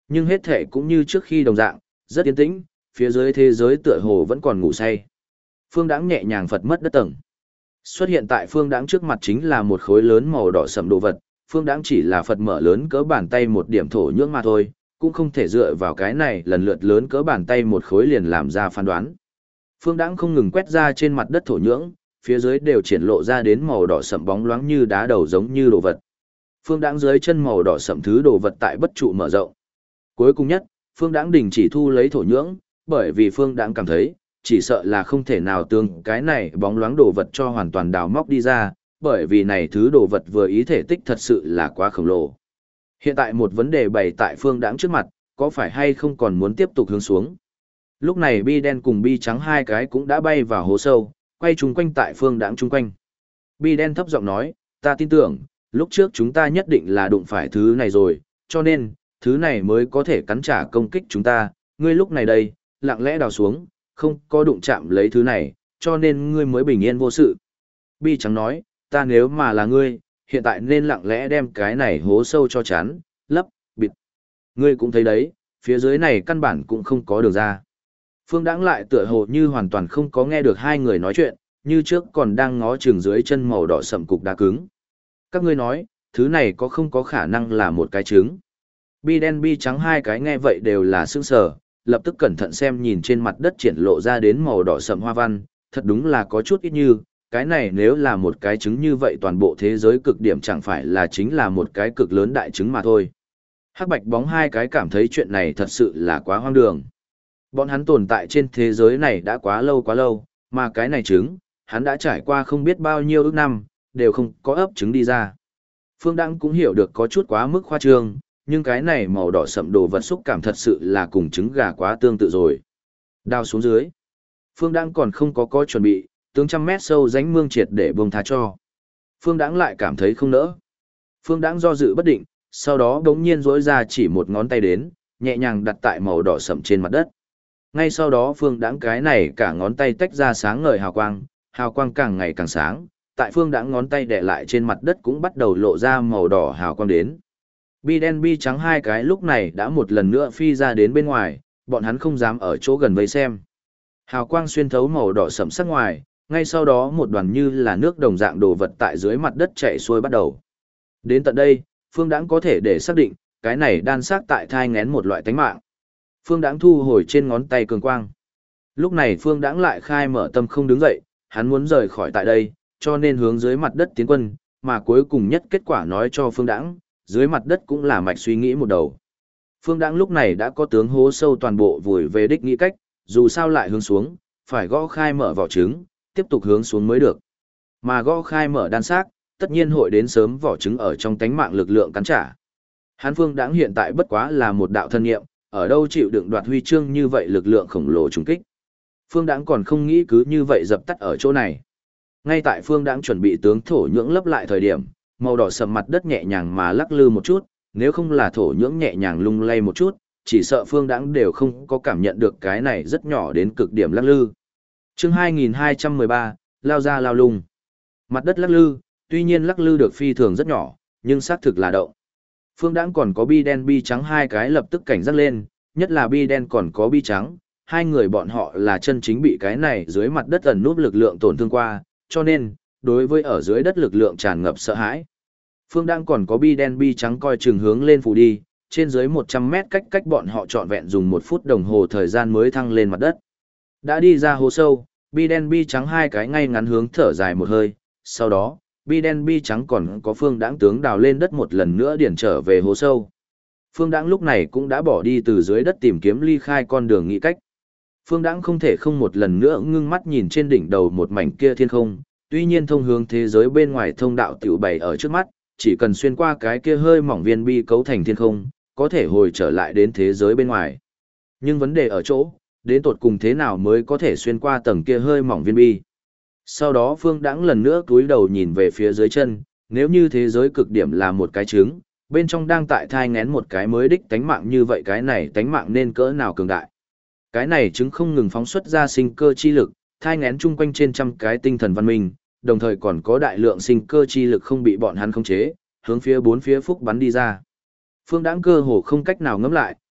Nhưng hết thể cũng như trước khi đồng dạng, rất yên tĩnh, phía dưới thế giới tựa hồ vẫn còn ngủ say. Phương Đãng nhẹ nhàng phật mất đất tầng. Xuất hiện tại Phương Đãng trước mặt chính là một khối lớn màu đỏ sẫm đồ vật, Phương Đãng chỉ là phật mở lớn cỡ bàn tay một điểm thổ nhưỡng mà thôi, cũng không thể dựa vào cái này lần lượt lớn cỡ bàn tay một khối liền làm ra phán đoán. Phương Đãng không ngừng quét ra trên mặt đất thổ nhưỡng, phía dưới đều triển lộ ra đến màu đỏ sẫm bóng loáng như đá đầu giống như đồ vật. Phương Đãng dưới chân màu đỏ sẫm thứ đồ vật tại bất trụ mở rộng. Cuối cùng nhất, Phương Đãng đình chỉ thu lấy thổ nhưỡng, bởi vì Phương Đãng cảm thấy, chỉ sợ là không thể nào tương cái này bóng loáng đồ vật cho hoàn toàn đào móc đi ra, bởi vì này thứ đồ vật vừa ý thể tích thật sự là quá khổng lồ. Hiện tại một vấn đề bày tại Phương Đãng trước mặt, có phải hay không còn muốn tiếp tục hướng xuống. Lúc này bi đen cùng bi trắng hai cái cũng đã bay vào hố sâu, quay chung quanh tại Phương Đãng chung quanh. Bi đen thấp giọng nói, ta tin tưởng, lúc trước chúng ta nhất định là đụng phải thứ này rồi, cho nên, thứ này mới có thể cắn trả công kích chúng ta, ngươi lúc này đây, lặng lẽ đào xuống, không có đụng chạm lấy thứ này, cho nên ngươi mới bình yên vô sự. Bi trắng nói, ta nếu mà là ngươi, hiện tại nên lặng lẽ đem cái này hố sâu cho chắn, lấp, bịt. Ngươi cũng thấy đấy, phía dưới này căn bản cũng không có đường ra. Phương Đãng lại tựa hồ như hoàn toàn không có nghe được hai người nói chuyện, như trước còn đang ngó chừng dưới chân màu đỏ sậm cục đá cứng. Các ngươi nói, thứ này có không có khả năng là một cái trứng? Bi đen bi trắng hai cái nghe vậy đều là sững sờ, lập tức cẩn thận xem nhìn trên mặt đất triển lộ ra đến màu đỏ sậm hoa văn, thật đúng là có chút ít như, cái này nếu là một cái trứng như vậy toàn bộ thế giới cực điểm chẳng phải là chính là một cái cực lớn đại trứng mà thôi. Hắc bạch bóng hai cái cảm thấy chuyện này thật sự là quá hoang đường. Bọn hắn tồn tại trên thế giới này đã quá lâu, mà cái này trứng, hắn đã trải qua không biết bao nhiêu ức năm, đều không có ấp trứng đi ra. Phương Đăng cũng hiểu được có chút quá mức khoa trương, nhưng cái này màu đỏ sậm đồ vật xúc cảm thật sự là cùng trứng gà quá tương tự rồi. Đao xuống dưới. Phương Đăng còn không có chuẩn bị, tướng trăm mét sâu rãnh mương triệt để buông tha cho. Phương Đăng lại cảm thấy không nỡ. Phương Đăng do dự bất định, sau đó đống nhiên rỗi ra chỉ một ngón tay đến, nhẹ nhàng đặt tại màu đỏ sậm trên mặt đất. Ngay sau đó Phương Đãng cái này cả ngón tay tách ra sáng ngời hào quang càng ngày càng sáng, tại Phương Đãng ngón tay đè lại trên mặt đất cũng bắt đầu lộ ra màu đỏ hào quang đến. Bi đen bi trắng hai cái lúc này đã một lần nữa phi ra đến bên ngoài, bọn hắn không dám ở chỗ gần vây xem. Hào quang xuyên thấu màu đỏ sẫm sắc ngoài, ngay sau đó một đoàn như là nước đồng dạng đồ vật tại dưới mặt đất chảy xuôi bắt đầu. Đến tận đây, Phương Đãng có thể để xác định, cái này đan xác tại thai nghén một loại tánh mạng. Phương Đãng thu hồi trên ngón tay cường quang. Lúc này Phương Đãng lại khai mở tâm không đứng dậy, hắn muốn rời khỏi tại đây, cho nên hướng dưới mặt đất tiến quân, mà cuối cùng nhất kết quả nói cho Phương Đãng, dưới mặt đất cũng là mạch suy nghĩ một đầu. Phương Đãng lúc này đã có tướng hố sâu toàn bộ vùi về đích nghĩ cách, dù sao lại hướng xuống, phải gõ khai mở vỏ trứng, tiếp tục hướng xuống mới được. Mà gõ khai mở đan xác, tất nhiên hội đến sớm vỏ trứng ở trong tánh mạng lực lượng cắn trả. Hắn Phương Đãng hiện tại bất quá là một đạo thân nghiệm, ở đâu chịu đựng đoạt huy chương như vậy lực lượng khổng lồ trùng kích. Phương Đãng còn không nghĩ cứ như vậy dập tắt ở chỗ này. Ngay tại Phương Đãng chuẩn bị tướng thổ nhưỡng lấp lại thời điểm, màu đỏ sầm mặt đất nhẹ nhàng mà lắc lư một chút, nếu không là thổ nhưỡng nhẹ nhàng lung lay một chút, chỉ sợ Phương Đãng đều không có cảm nhận được cái này rất nhỏ đến cực điểm lắc lư. Chương 2213, lao ra lao lung. Mặt đất lắc lư, tuy nhiên lắc lư được phi thường rất nhỏ, nhưng xác thực là động. Phương Đãng còn có bi đen bi trắng hai cái lập tức cảnh giác lên, nhất là bi đen còn có bi trắng, hai người bọn họ là chân chính bị cái này dưới mặt đất ẩn núp lực lượng tổn thương qua, cho nên, đối với ở dưới đất lực lượng tràn ngập sợ hãi. Phương Đãng còn có bi đen bi trắng coi chừng hướng lên phủ đi, trên dưới 100 mét cách bọn họ trọn vẹn dùng 1 phút đồng hồ thời gian mới thăng lên mặt đất. Đã đi ra hố sâu, bi đen bi trắng hai cái ngay ngắn hướng thở dài một hơi, sau đó, bi đen bi trắng còn có Phương Đãng tướng đào lên đất một lần nữa điển trở về hố sâu. Phương Đãng lúc này cũng đã bỏ đi từ dưới đất tìm kiếm ly khai con đường nghĩ cách. Phương Đãng không thể không một lần nữa ngưng mắt nhìn trên đỉnh đầu một mảnh kia thiên không, tuy nhiên thông hướng thế giới bên ngoài thông đạo tiểu bày ở trước mắt, chỉ cần xuyên qua cái kia hơi mỏng viên bi cấu thành thiên không, có thể hồi trở lại đến thế giới bên ngoài. Nhưng vấn đề ở chỗ, đến tột cùng thế nào mới có thể xuyên qua tầng kia hơi mỏng viên bi. Sau đó Phương Đãng lần nữa cúi đầu nhìn về phía dưới chân, nếu như thế giới cực điểm là một cái trứng, bên trong đang tại thai nghén một cái mới đích tánh mạng như vậy, cái này tánh mạng nên cỡ nào cường đại. Cái này trứng không ngừng phóng xuất ra sinh cơ chi lực, thai nghén chung quanh trên trăm cái tinh thần văn minh, đồng thời còn có đại lượng sinh cơ chi lực không bị bọn hắn khống chế, hướng phía bốn phía phúc bắn đi ra. Phương Đãng cơ hồ không cách nào ngẫm lại,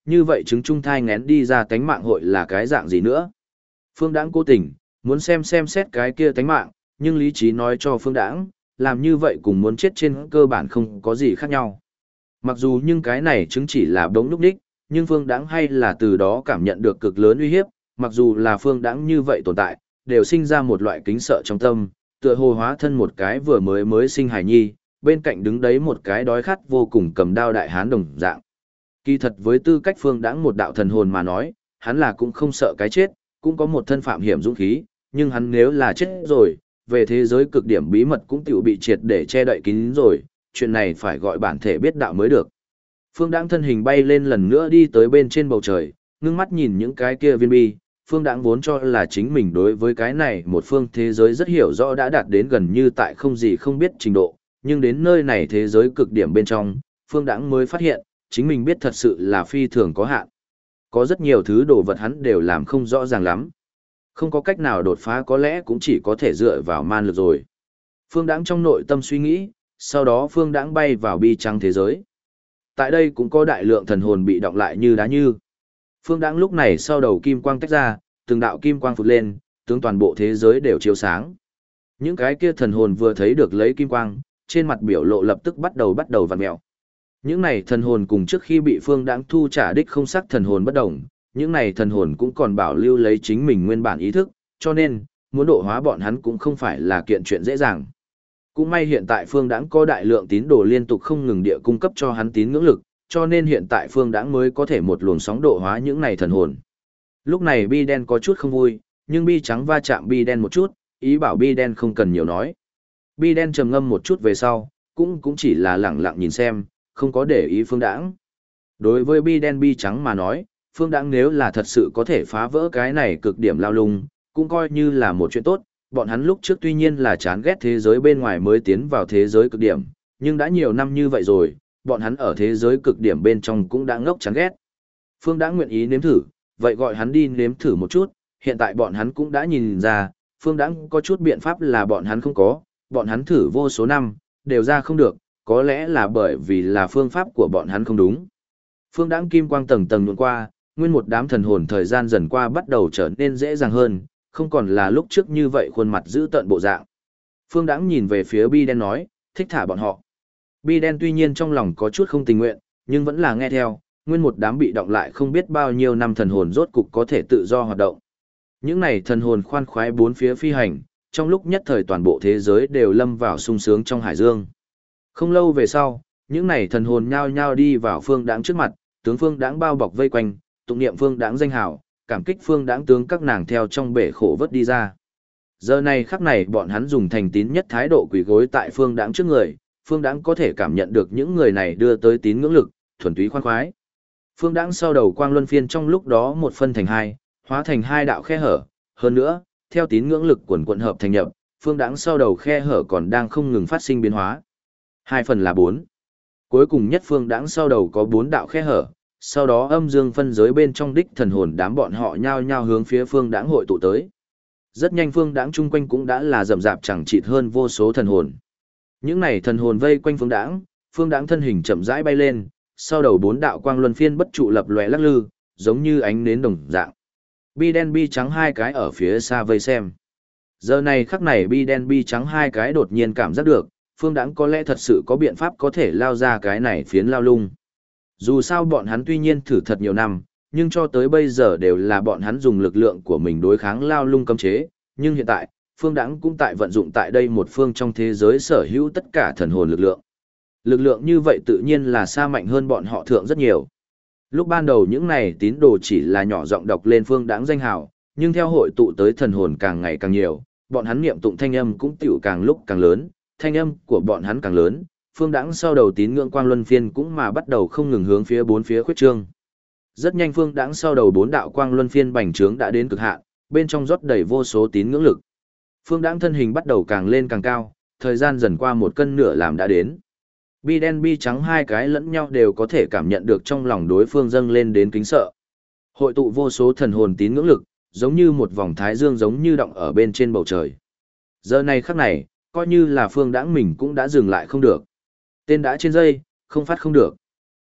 như vậy trứng trung thai ngén đi ra tánh mạng hội là cái dạng gì nữa? Phương Đãng cố tình, muốn xem xét cái kia tánh mạng, nhưng lý trí nói cho Phương Đãng, làm như vậy cùng muốn chết trên cơ bản không có gì khác nhau. Mặc dù nhưng cái này chứng chỉ là đống núc đích, nhưng Phương Đãng hay là từ đó cảm nhận được cực lớn uy hiếp, mặc dù là Phương Đãng như vậy tồn tại, đều sinh ra một loại kính sợ trong tâm, tựa hồ hóa thân một cái vừa mới sinh hài nhi, bên cạnh đứng đấy một cái đói khát vô cùng cầm đao đại hán đồng dạng. Kỳ thật với tư cách Phương Đãng một đạo thần hồn mà nói, hắn là cũng không sợ cái chết, cũng có một thân phạm hiểm dũng khí, nhưng hắn nếu là chết rồi, về thế giới cực điểm bí mật cũng tiểu bị triệt để che đậy kín rồi, chuyện này phải gọi bản thể biết đạo mới được. Phương Đãng thân hình bay lên lần nữa đi tới bên trên bầu trời, ngưng mắt nhìn những cái kia viên bi, Phương Đãng vốn cho là chính mình đối với cái này một phương thế giới rất hiểu rõ đã đạt đến gần như tại không gì không biết trình độ, nhưng đến nơi này thế giới cực điểm bên trong, Phương Đãng mới phát hiện, chính mình biết thật sự là phi thường có hạn. Có rất nhiều thứ đồ vật hắn đều làm không rõ ràng lắm. Không có cách nào đột phá có lẽ cũng chỉ có thể dựa vào man lực rồi. Phương Đãng trong nội tâm suy nghĩ, sau đó Phương Đãng bay vào bi trắng thế giới. Tại đây cũng có đại lượng thần hồn bị đọng lại như đá như. Phương Đãng lúc này sau đầu kim quang tách ra, từng đạo kim quang phụt lên, tướng toàn bộ thế giới đều chiếu sáng. Những cái kia thần hồn vừa thấy được lấy kim quang, trên mặt biểu lộ lập tức bắt đầu vặn mèo. Những này thần hồn cùng trước khi bị Phương Đãng thu trả đích không sắc thần hồn bất động, những này thần hồn cũng còn bảo lưu lấy chính mình nguyên bản ý thức, cho nên, muốn độ hóa bọn hắn cũng không phải là kiện chuyện dễ dàng. Cũng may hiện tại Phương Đãng có đại lượng tín đồ liên tục không ngừng địa cung cấp cho hắn tín ngưỡng lực, cho nên hiện tại Phương Đãng mới có thể một luồng sóng độ hóa những này thần hồn. Lúc này bi đen có chút không vui, nhưng bi trắng va chạm bi đen một chút, ý bảo bi đen không cần nhiều nói. Bi đen trầm ngâm một chút về sau, cũng chỉ là lẳng lặng nhìn xem, không có để ý Phương Đãng. Đối với bi đen bi trắng mà nói, Phương Đãng nếu là thật sự có thể phá vỡ cái này cực điểm lao lung, cũng coi như là một chuyện tốt. Bọn hắn lúc trước tuy nhiên là chán ghét thế giới bên ngoài mới tiến vào thế giới cực điểm, nhưng đã nhiều năm như vậy rồi, bọn hắn ở thế giới cực điểm bên trong cũng đã ngốc chán ghét. Phương Đãng nguyện ý nếm thử, vậy gọi hắn đi nếm thử một chút, hiện tại bọn hắn cũng đã nhìn ra, Phương Đãng có chút biện pháp là bọn hắn không có, bọn hắn thử vô số năm, đều ra không được, có lẽ là bởi vì là phương pháp của bọn hắn không đúng. Phương Đãng kim quang tầng tầng nhuộn qua, nguyên một đám thần hồn thời gian dần qua bắt đầu trở nên dễ dàng hơn, không còn là lúc trước như vậy khuôn mặt giữ tợn bộ dạng. Phương Đãng nhìn về phía Bi Đen nói, thích thả bọn họ. Bi Đen tuy nhiên trong lòng có chút không tình nguyện, nhưng vẫn là nghe theo, nguyên một đám bị động lại không biết bao nhiêu năm thần hồn rốt cục có thể tự do hoạt động. Những này thần hồn khoan khoái bốn phía phi hành, trong lúc nhất thời toàn bộ thế giới đều lâm vào sung sướng trong hải dương. Không lâu về sau, những này thần hồn nhao nhao đi vào Phương Đãng trước mặt, tướng Phương Đãng bao bọc vây quanh, tụng niệm Phương Đãng danh hào, cảm kích Phương Đãng tướng các nàng theo trong bể khổ vớt đi ra. Giờ này khắc này bọn hắn dùng thành tín nhất thái độ quỳ gối tại Phương Đãng trước người, Phương Đãng có thể cảm nhận được những người này đưa tới tín ngưỡng lực, thuần túy khoan khoái. Phương Đãng sau đầu quang luân phiên trong lúc đó một phân thành hai, hóa thành hai đạo khe hở, hơn nữa, theo tín ngưỡng lực quần quận hợp thành nhập, Phương Đãng sau đầu khe hở còn đang không ngừng phát sinh biến hóa. 2 phần là 4. Cuối cùng nhất Phương Đãng sau đầu có 4 đạo khe hở, sau đó âm dương phân giới bên trong đích thần hồn đám bọn họ nhao nhao hướng phía Phương Đãng hội tụ tới. Rất nhanh Phương Đãng chung quanh cũng đã là rậm rạp chẳng chịt hơn vô số thần hồn. Những này thần hồn vây quanh Phương Đãng thân hình chậm rãi bay lên, sau đầu 4 đạo quang luân phiên bất trụ lập lòe lắc lư, giống như ánh nến đồng dạng. Bi đen bi trắng hai cái ở phía xa vây xem. Giờ này khắc này bi đen bi trắng hai cái đột nhiên cảm giác được, Phương Đãng có lẽ thật sự có biện pháp có thể lao ra cái này phiến lao lung. Dù sao bọn hắn tuy nhiên thử thật nhiều năm, nhưng cho tới bây giờ đều là bọn hắn dùng lực lượng của mình đối kháng lao lung cấm chế, nhưng hiện tại, Phương Đãng cũng tại vận dụng tại đây một phương trong thế giới sở hữu tất cả thần hồn lực lượng. Lực lượng như vậy tự nhiên là xa mạnh hơn bọn họ thượng rất nhiều. Lúc ban đầu những này tín đồ chỉ là nhỏ giọng đọc lên Phương Đãng danh hào, nhưng theo hội tụ tới thần hồn càng ngày càng nhiều, bọn hắn niệm tụng thanh âm cũng tiểu càng lúc càng lớn, thanh âm của bọn hắn càng lớn, Phương Đãng sau đầu tín ngưỡng quang luân phiên cũng mà bắt đầu không ngừng hướng phía bốn phía khuyết trương. Rất nhanh Phương Đãng sau đầu 4 đạo quang luân phiên bành trướng đã đến cực hạn, bên trong rót đầy vô số tín ngưỡng lực. Phương Đãng thân hình bắt đầu càng lên càng cao, thời gian dần qua 1 cân nửa làm đã đến. Bi đen bi trắng hai cái lẫn nhau đều có thể cảm nhận được trong lòng đối phương dâng lên đến kính sợ. Hội tụ vô số thần hồn tín ngưỡng lực, giống như một vòng thái dương giống như động ở bên trên bầu trời. Giờ này khắc này, coi như là Phương Đãng mình cũng đã dừng lại không được. Tên đã trên dây, không phát không được.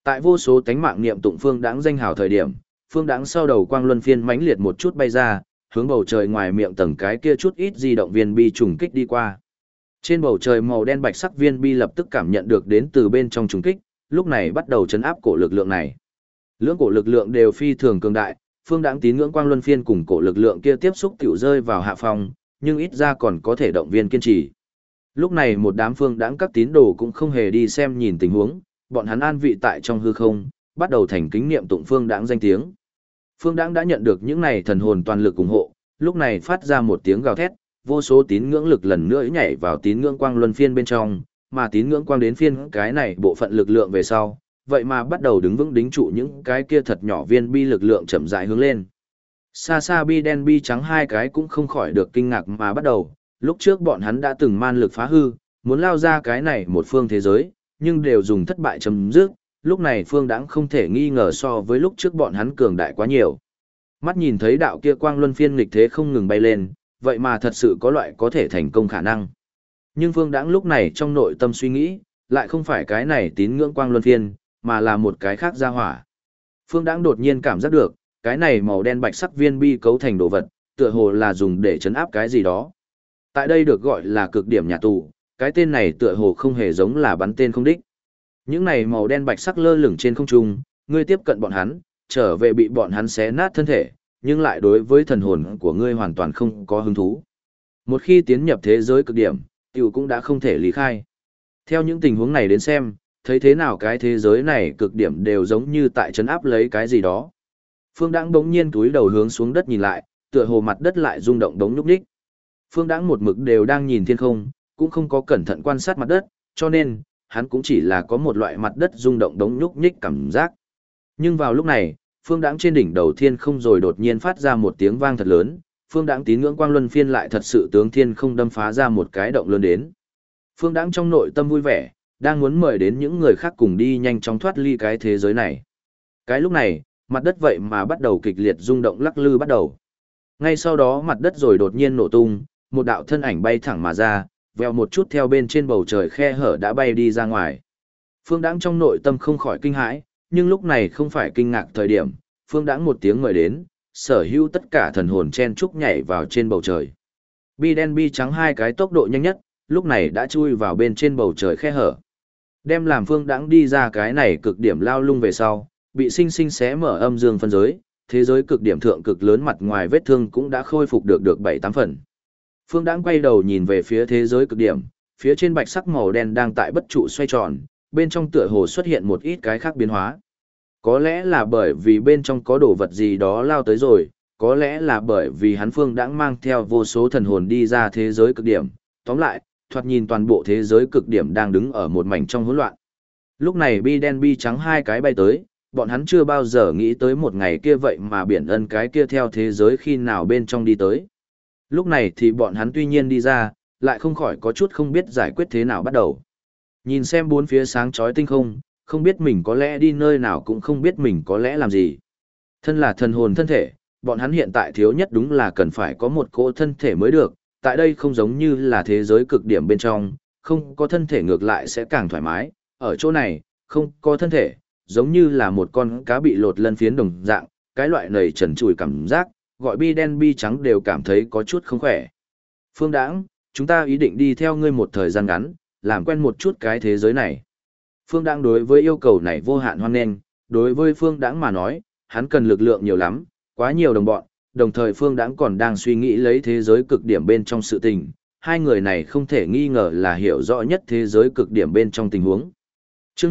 Tại vô số tánh mạng niệm tụng phương đãng danh hào thời điểm, phương đãng sau đầu quang luân phiên mãnh liệt một chút bay ra, hướng bầu trời ngoài miệng tầng cái kia chút ít di động viên bi trùng kích đi qua. Trên bầu trời màu đen bạch sắc viên bi lập tức cảm nhận được đến từ bên trong trùng kích, lúc này bắt đầu chấn áp cổ lực lượng này. Lưỡng cổ lực lượng đều phi thường cường đại, phương đãng tín ngưỡng quang luân phiên cùng cổ lực lượng kia tiếp xúc tiểu rơi vào hạ phòng, nhưng ít ra còn có thể động viên kiên trì. Lúc này một đám phương đãng các tín đồ cũng không hề đi xem nhìn tình huống, bọn hắn an vị tại trong hư không, bắt đầu thành kính niệm tụng phương đãng danh tiếng. Phương đãng đã nhận được những này thần hồn toàn lực ủng hộ, lúc này phát ra một tiếng gào thét, vô số tín ngưỡng lực lần nữa nhảy vào tín ngưỡng quang luân phiên bên trong, mà tín ngưỡng quang đến phiên cái này bộ phận lực lượng về sau, vậy mà bắt đầu đứng vững đính trụ những cái kia thật nhỏ viên bi lực lượng chậm rãi hướng lên. Xa xa bi đen bi trắng hai cái cũng không khỏi được kinh ngạc mà bắt đầu, lúc trước bọn hắn đã từng man lực phá hư, muốn lao ra cái này một phương thế giới, nhưng đều dùng thất bại chấm dứt, lúc này phương đãng không thể nghi ngờ so với lúc trước bọn hắn cường đại quá nhiều. Mắt nhìn thấy đạo kia quang luân phiên nghịch thế không ngừng bay lên, vậy mà thật sự có loại có thể thành công khả năng. Nhưng phương đãng lúc này trong nội tâm suy nghĩ, lại không phải cái này tín ngưỡng quang luân phiên, mà là một cái khác ra hỏa. Phương đãng đột nhiên cảm giác được, cái này màu đen bạch sắc viên bi cấu thành đồ vật, tựa hồ là dùng để chấn áp cái gì đó. Tại đây được gọi là cực điểm nhà tù, cái tên này tựa hồ không hề giống là bắn tên không đích. Những này màu đen bạch sắc lơ lửng trên không trung, ngươi tiếp cận bọn hắn, trở về bị bọn hắn xé nát thân thể, nhưng lại đối với thần hồn của ngươi hoàn toàn không có hứng thú. Một khi tiến nhập thế giới cực điểm, tiểu cũng đã không thể lý khai. Theo những tình huống này đến xem, thấy thế nào cái thế giới này cực điểm đều giống như tại trấn áp lấy cái gì đó. Phương Đãng bỗng nhiên túi đầu hướng xuống đất nhìn lại, tựa hồ mặt đất lại rung động đống nhúc nhích. Phương Đãng một mực đều đang nhìn thiên không, cũng không có cẩn thận quan sát mặt đất, cho nên hắn cũng chỉ là có một loại mặt đất rung động đống nhúc nhích cảm giác. Nhưng vào lúc này, Phương Đãng trên đỉnh đầu thiên không rồi đột nhiên phát ra một tiếng vang thật lớn, Phương Đãng tín ngưỡng quang luân phiên lại thật sự tướng thiên không đâm phá ra một cái động lớn đến. Phương Đãng trong nội tâm vui vẻ, đang muốn mời đến những người khác cùng đi nhanh chóng thoát ly cái thế giới này. Cái lúc này, mặt đất vậy mà bắt đầu kịch liệt rung động lắc lư bắt đầu. Ngay sau đó mặt đất rồi đột nhiên nổ tung, một đạo thân ảnh bay thẳng mà ra, vèo một chút theo bên trên bầu trời khe hở đã bay đi ra ngoài. Phương Đãng trong nội tâm không khỏi kinh hãi, nhưng lúc này không phải kinh ngạc thời điểm, Phương Đãng một tiếng mời đến, sở hữu tất cả thần hồn chen trúc nhảy vào trên bầu trời. Bi đen bi trắng hai cái tốc độ nhanh nhất, lúc này đã chui vào bên trên bầu trời khe hở. Đem làm Phương Đãng đi ra cái này cực điểm lao lung về sau, bị sinh sinh xé mở âm dương phân giới, thế giới cực điểm thượng cực lớn mặt ngoài vết thương cũng đã khôi phục được 7-8 phần. Phương Đãng quay đầu nhìn về phía thế giới cực điểm, phía trên bạch sắc màu đen đang tại bất trụ xoay tròn, bên trong tựa hồ xuất hiện một ít cái khác biến hóa. Có lẽ là bởi vì bên trong có đồ vật gì đó lao tới rồi, có lẽ là bởi vì hắn Phương Đãng mang theo vô số thần hồn đi ra thế giới cực điểm, tóm lại, thoạt nhìn toàn bộ thế giới cực điểm đang đứng ở một mảnh trong hỗn loạn. Lúc này bi đen bi trắng hai cái bay tới, bọn hắn chưa bao giờ nghĩ tới một ngày kia vậy mà biển ân cái kia theo thế giới khi nào bên trong đi tới. Lúc này thì bọn hắn tuy nhiên đi ra, lại không khỏi có chút không biết giải quyết thế nào bắt đầu. Nhìn xem bốn phía sáng chói tinh không, không biết mình có lẽ đi nơi nào cũng không biết mình có lẽ làm gì. Thân là thần hồn thân thể, bọn hắn hiện tại thiếu nhất đúng là cần phải có một cỗ thân thể mới được, tại đây không giống như là thế giới cực điểm bên trong, không có thân thể ngược lại sẽ càng thoải mái, ở chỗ này, không có thân thể, giống như là một con cá bị lột lân phiến đồng dạng, cái loại nầy trần trùi cảm giác, gọi bi đen bi trắng đều cảm thấy có chút không khỏe. Phương Đãng, chúng ta ý định đi theo ngươi một thời gian ngắn, làm quen một chút cái thế giới này. Phương Đãng đối với yêu cầu này vô hạn hoan nghênh, đối với Phương Đãng mà nói, hắn cần lực lượng nhiều lắm, quá nhiều đồng bọn, đồng thời Phương Đãng còn đang suy nghĩ lấy thế giới cực điểm bên trong sự tình, hai người này không thể nghi ngờ là hiểu rõ nhất thế giới cực điểm bên trong tình huống. Chương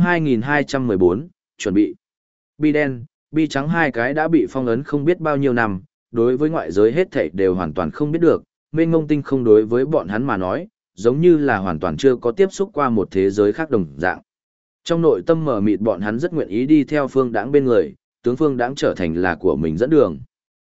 2214, chuẩn bị. Bi đen, bi trắng hai cái đã bị phong ấn không biết bao nhiêu năm, đối với ngoại giới hết thảy đều hoàn toàn không biết được, mênh mông tinh không đối với bọn hắn mà nói, giống như là hoàn toàn chưa có tiếp xúc qua một thế giới khác đồng dạng. Trong nội tâm mở mịt bọn hắn rất nguyện ý đi theo Phương Đãng bên người, tướng Phương Đãng trở thành là của mình dẫn đường.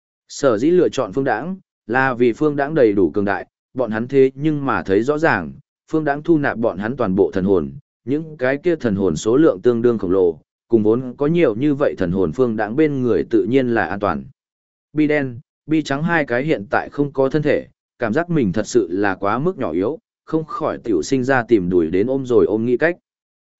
Sở dĩ lựa chọn Phương Đãng, là vì Phương Đãng đầy đủ cường đại, bọn hắn thế nhưng mà thấy rõ ràng, Phương Đãng thu nạp bọn hắn toàn bộ thần hồn, những cái kia thần hồn số lượng tương đương khổng lồ, cùng vốn có nhiều như vậy thần hồn Phương Đãng bên người tự nhiên là an toàn. Bi đen, bi trắng hai cái hiện tại không có thân thể, cảm giác mình thật sự là quá mức nhỏ yếu, không khỏi tiểu sinh ra tìm đuổi đến ôm rồi ôm nghĩ cách.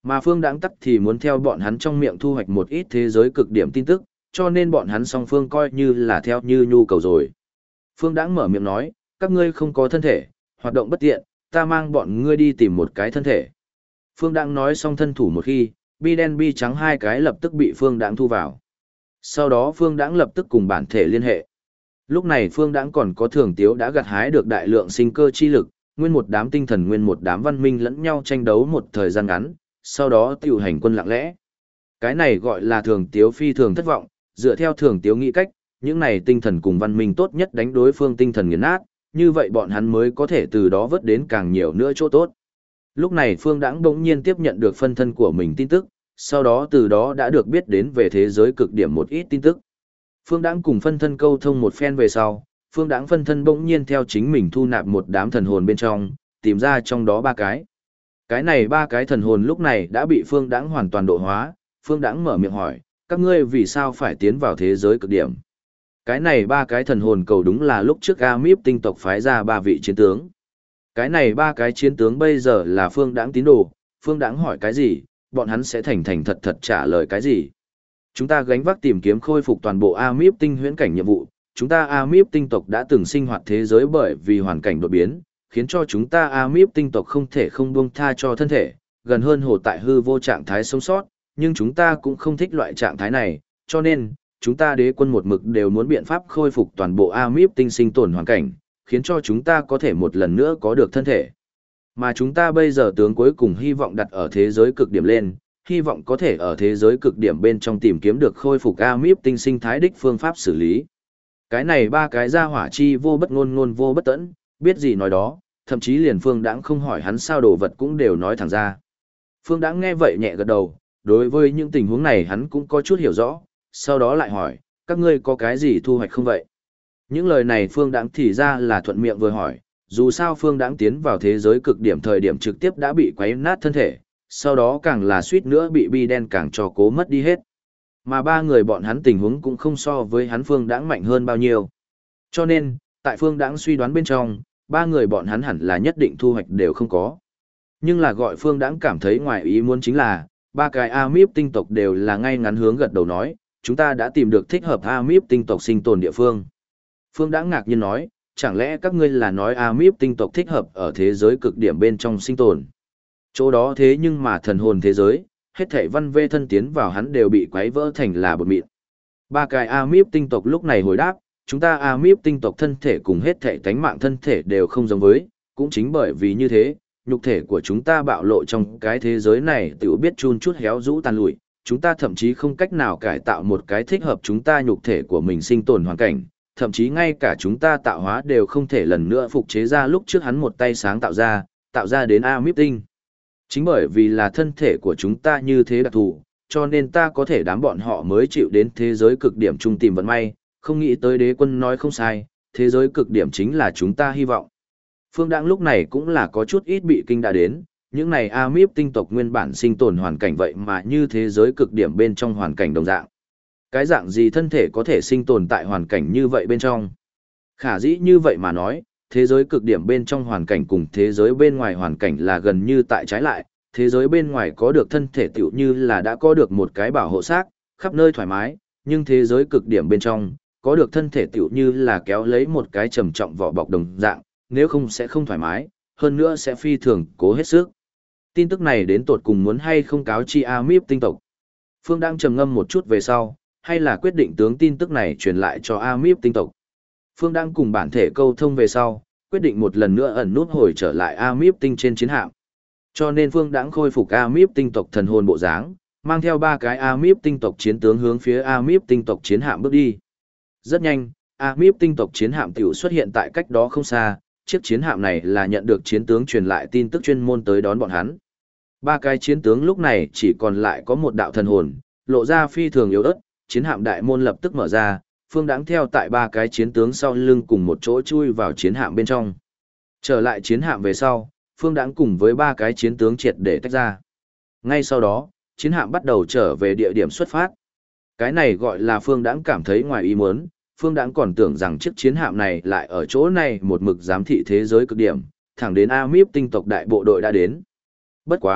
Mà Phương Đãng tắc thì muốn theo bọn hắn trong miệng thu hoạch một ít thế giới cực điểm tin tức, cho nên bọn hắn song phương coi như là theo như nhu cầu rồi. Phương Đãng mở miệng nói, các ngươi không có thân thể, hoạt động bất tiện, ta mang bọn ngươi đi tìm một cái thân thể. Phương Đãng nói xong thân thủ một khi, bi đen bi trắng hai cái lập tức bị Phương Đãng thu vào. Sau đó Phương Đãng lập tức cùng bản thể liên hệ. Lúc này Phương Đãng còn có Thường Tiếu đã gặt hái được đại lượng sinh cơ chi lực, nguyên một đám tinh thần nguyên một đám văn minh lẫn nhau tranh đấu một thời gian ngắn, sau đó tiểu hành quân lặng lẽ. Cái này gọi là Thường Tiếu phi thường thất vọng, dựa theo Thường Tiếu nghĩ cách, những này tinh thần cùng văn minh tốt nhất đánh đối phương tinh thần nghiền nát, như vậy bọn hắn mới có thể từ đó vớt đến càng nhiều nữa chỗ tốt. Lúc này Phương Đãng bỗng nhiên tiếp nhận được phân thân của mình tin tức, sau đó từ đó đã được biết đến về thế giới cực điểm một ít tin tức. Phương Đãng cùng phân thân câu thông một phen về sau, Phương Đãng phân thân bỗng nhiên theo chính mình thu nạp một đám thần hồn bên trong, tìm ra trong đó ba cái. Cái này ba cái thần hồn lúc này đã bị Phương Đãng hoàn toàn độ hóa, Phương Đãng mở miệng hỏi, các ngươi vì sao phải tiến vào thế giới cực điểm? Cái này ba cái thần hồn cầu đúng là lúc trước Amip tinh tộc phái ra ba vị chiến tướng. Cái này ba cái chiến tướng bây giờ là Phương Đãng tín đồ, Phương Đãng hỏi cái gì, bọn hắn sẽ thành thành thật thật trả lời cái gì. Chúng ta gánh vác tìm kiếm khôi phục toàn bộ Amip tinh huyễn cảnh nhiệm vụ, chúng ta Amip tinh tộc đã từng sinh hoạt thế giới bởi vì hoàn cảnh đột biến, khiến cho chúng ta Amip tinh tộc không thể không buông tha cho thân thể, gần hơn hồ tại hư vô trạng thái sống sót, nhưng chúng ta cũng không thích loại trạng thái này, cho nên, chúng ta đế quân một mực đều muốn biện pháp khôi phục toàn bộ Amip tinh sinh tồn hoàn cảnh, khiến cho chúng ta có thể một lần nữa có được thân thể. Mà chúng ta bây giờ tướng cuối cùng hy vọng đặt ở thế giới cực điểm lên, hy vọng có thể ở thế giới cực điểm bên trong tìm kiếm được khôi phục Amip tinh sinh thái đích phương pháp xử lý. Cái này ba cái ra hỏa chi vô bất ngôn ngôn vô bất tẫn, biết gì nói đó, thậm chí liền Phương Đãng không hỏi hắn sao đồ vật cũng đều nói thẳng ra. Phương Đãng nghe vậy nhẹ gật đầu, đối với những tình huống này hắn cũng có chút hiểu rõ, sau đó lại hỏi, các ngươi có cái gì thu hoạch không vậy? Những lời này Phương Đãng thì ra là thuận miệng vừa hỏi, dù sao Phương Đãng tiến vào thế giới cực điểm thời điểm trực tiếp đã bị quấy nát thân thể, sau đó càng là suýt nữa bị bi đen càng cho cố mất đi hết. Mà ba người bọn hắn tình huống cũng không so với hắn Phương Đãng mạnh hơn bao nhiêu. Cho nên, tại Phương Đãng suy đoán bên trong, ba người bọn hắn hẳn là nhất định thu hoạch đều không có. Nhưng là gọi Phương Đãng cảm thấy ngoài ý muốn chính là, ba cái Amip tinh tộc đều là ngay ngắn hướng gật đầu nói, chúng ta đã tìm được thích hợp Amip tinh tộc sinh tồn địa phương. Phương Đãng ngạc nhiên nói, chẳng lẽ các ngươi là nói Amip tinh tộc thích hợp ở thế giới cực điểm bên trong sinh tồn? Chỗ đó thế nhưng mà thần hồn thế giới, hết thảy văn vê thân tiến vào hắn đều bị quấy vỡ thành là bột mịn. Ba cái Amip tinh tộc lúc này hồi đáp, chúng ta Amip tinh tộc thân thể cùng hết thảy tánh mạng thân thể đều không giống với, cũng chính bởi vì như thế, nhục thể của chúng ta bạo lộ trong cái thế giới này tự biết chun chút héo rũ tàn lụi, chúng ta thậm chí không cách nào cải tạo một cái thích hợp chúng ta nhục thể của mình sinh tồn hoàn cảnh, thậm chí ngay cả chúng ta tạo hóa đều không thể lần nữa phục chế ra lúc trước hắn một tay sáng tạo ra đến Amip tinh. Chính bởi vì là thân thể của chúng ta như thế đặc thù, cho nên ta có thể đám bọn họ mới chịu đến thế giới cực điểm chung tìm vận may, không nghĩ tới đế quân nói không sai, thế giới cực điểm chính là chúng ta hy vọng. Phương Đãng lúc này cũng là có chút ít bị kinh đã đến, những này Amip tinh tộc nguyên bản sinh tồn hoàn cảnh vậy mà như thế giới cực điểm bên trong hoàn cảnh đồng dạng. Cái dạng gì thân thể có thể sinh tồn tại hoàn cảnh như vậy bên trong? Khả dĩ như vậy mà nói, thế giới cực điểm bên trong hoàn cảnh cùng thế giới bên ngoài hoàn cảnh là gần như tại trái lại, thế giới bên ngoài có được thân thể tựu như là đã có được một cái bảo hộ xác, khắp nơi thoải mái, nhưng thế giới cực điểm bên trong, có được thân thể tựu như là kéo lấy một cái trầm trọng vỏ bọc đồng dạng, nếu không sẽ không thoải mái, hơn nữa sẽ phi thường cố hết sức. Tin tức này đến tột cùng muốn hay không cáo chi Amip tinh tộc. Phương đang trầm ngâm một chút về sau, hay là quyết định tướng tin tức này truyền lại cho Amip tinh tộc. Phương đang cùng bản thể câu thông về sau, quyết định một lần nữa ẩn nút hồi trở lại Amip tinh trên chiến hạm. Cho nên Phương đã khôi phục Amip tinh tộc thần hồn bộ dáng, mang theo ba cái Amip tinh tộc chiến tướng hướng phía Amip tinh tộc chiến hạm bước đi. Rất nhanh, Amip tinh tộc chiến hạm tiểu xuất hiện tại cách đó không xa, chiếc chiến hạm này là nhận được chiến tướng truyền lại tin tức chuyên môn tới đón bọn hắn. Ba cái chiến tướng lúc này chỉ còn lại có một đạo thần hồn, lộ ra phi thường yếu ớt, chiến hạm đại môn lập tức mở ra, Phương Đãng theo tại ba cái chiến tướng sau lưng cùng một chỗ chui vào chiến hạm bên trong. Trở lại chiến hạm về sau, Phương Đãng cùng với ba cái chiến tướng triệt để tách ra. Ngay sau đó, chiến hạm bắt đầu trở về địa điểm xuất phát. Cái này gọi là Phương Đãng cảm thấy ngoài ý muốn, Phương Đãng còn tưởng rằng chiếc chiến hạm này lại ở chỗ này một mực giám thị thế giới cực điểm, thẳng đến Amip tinh tộc đại bộ đội đã đến. Bất quá,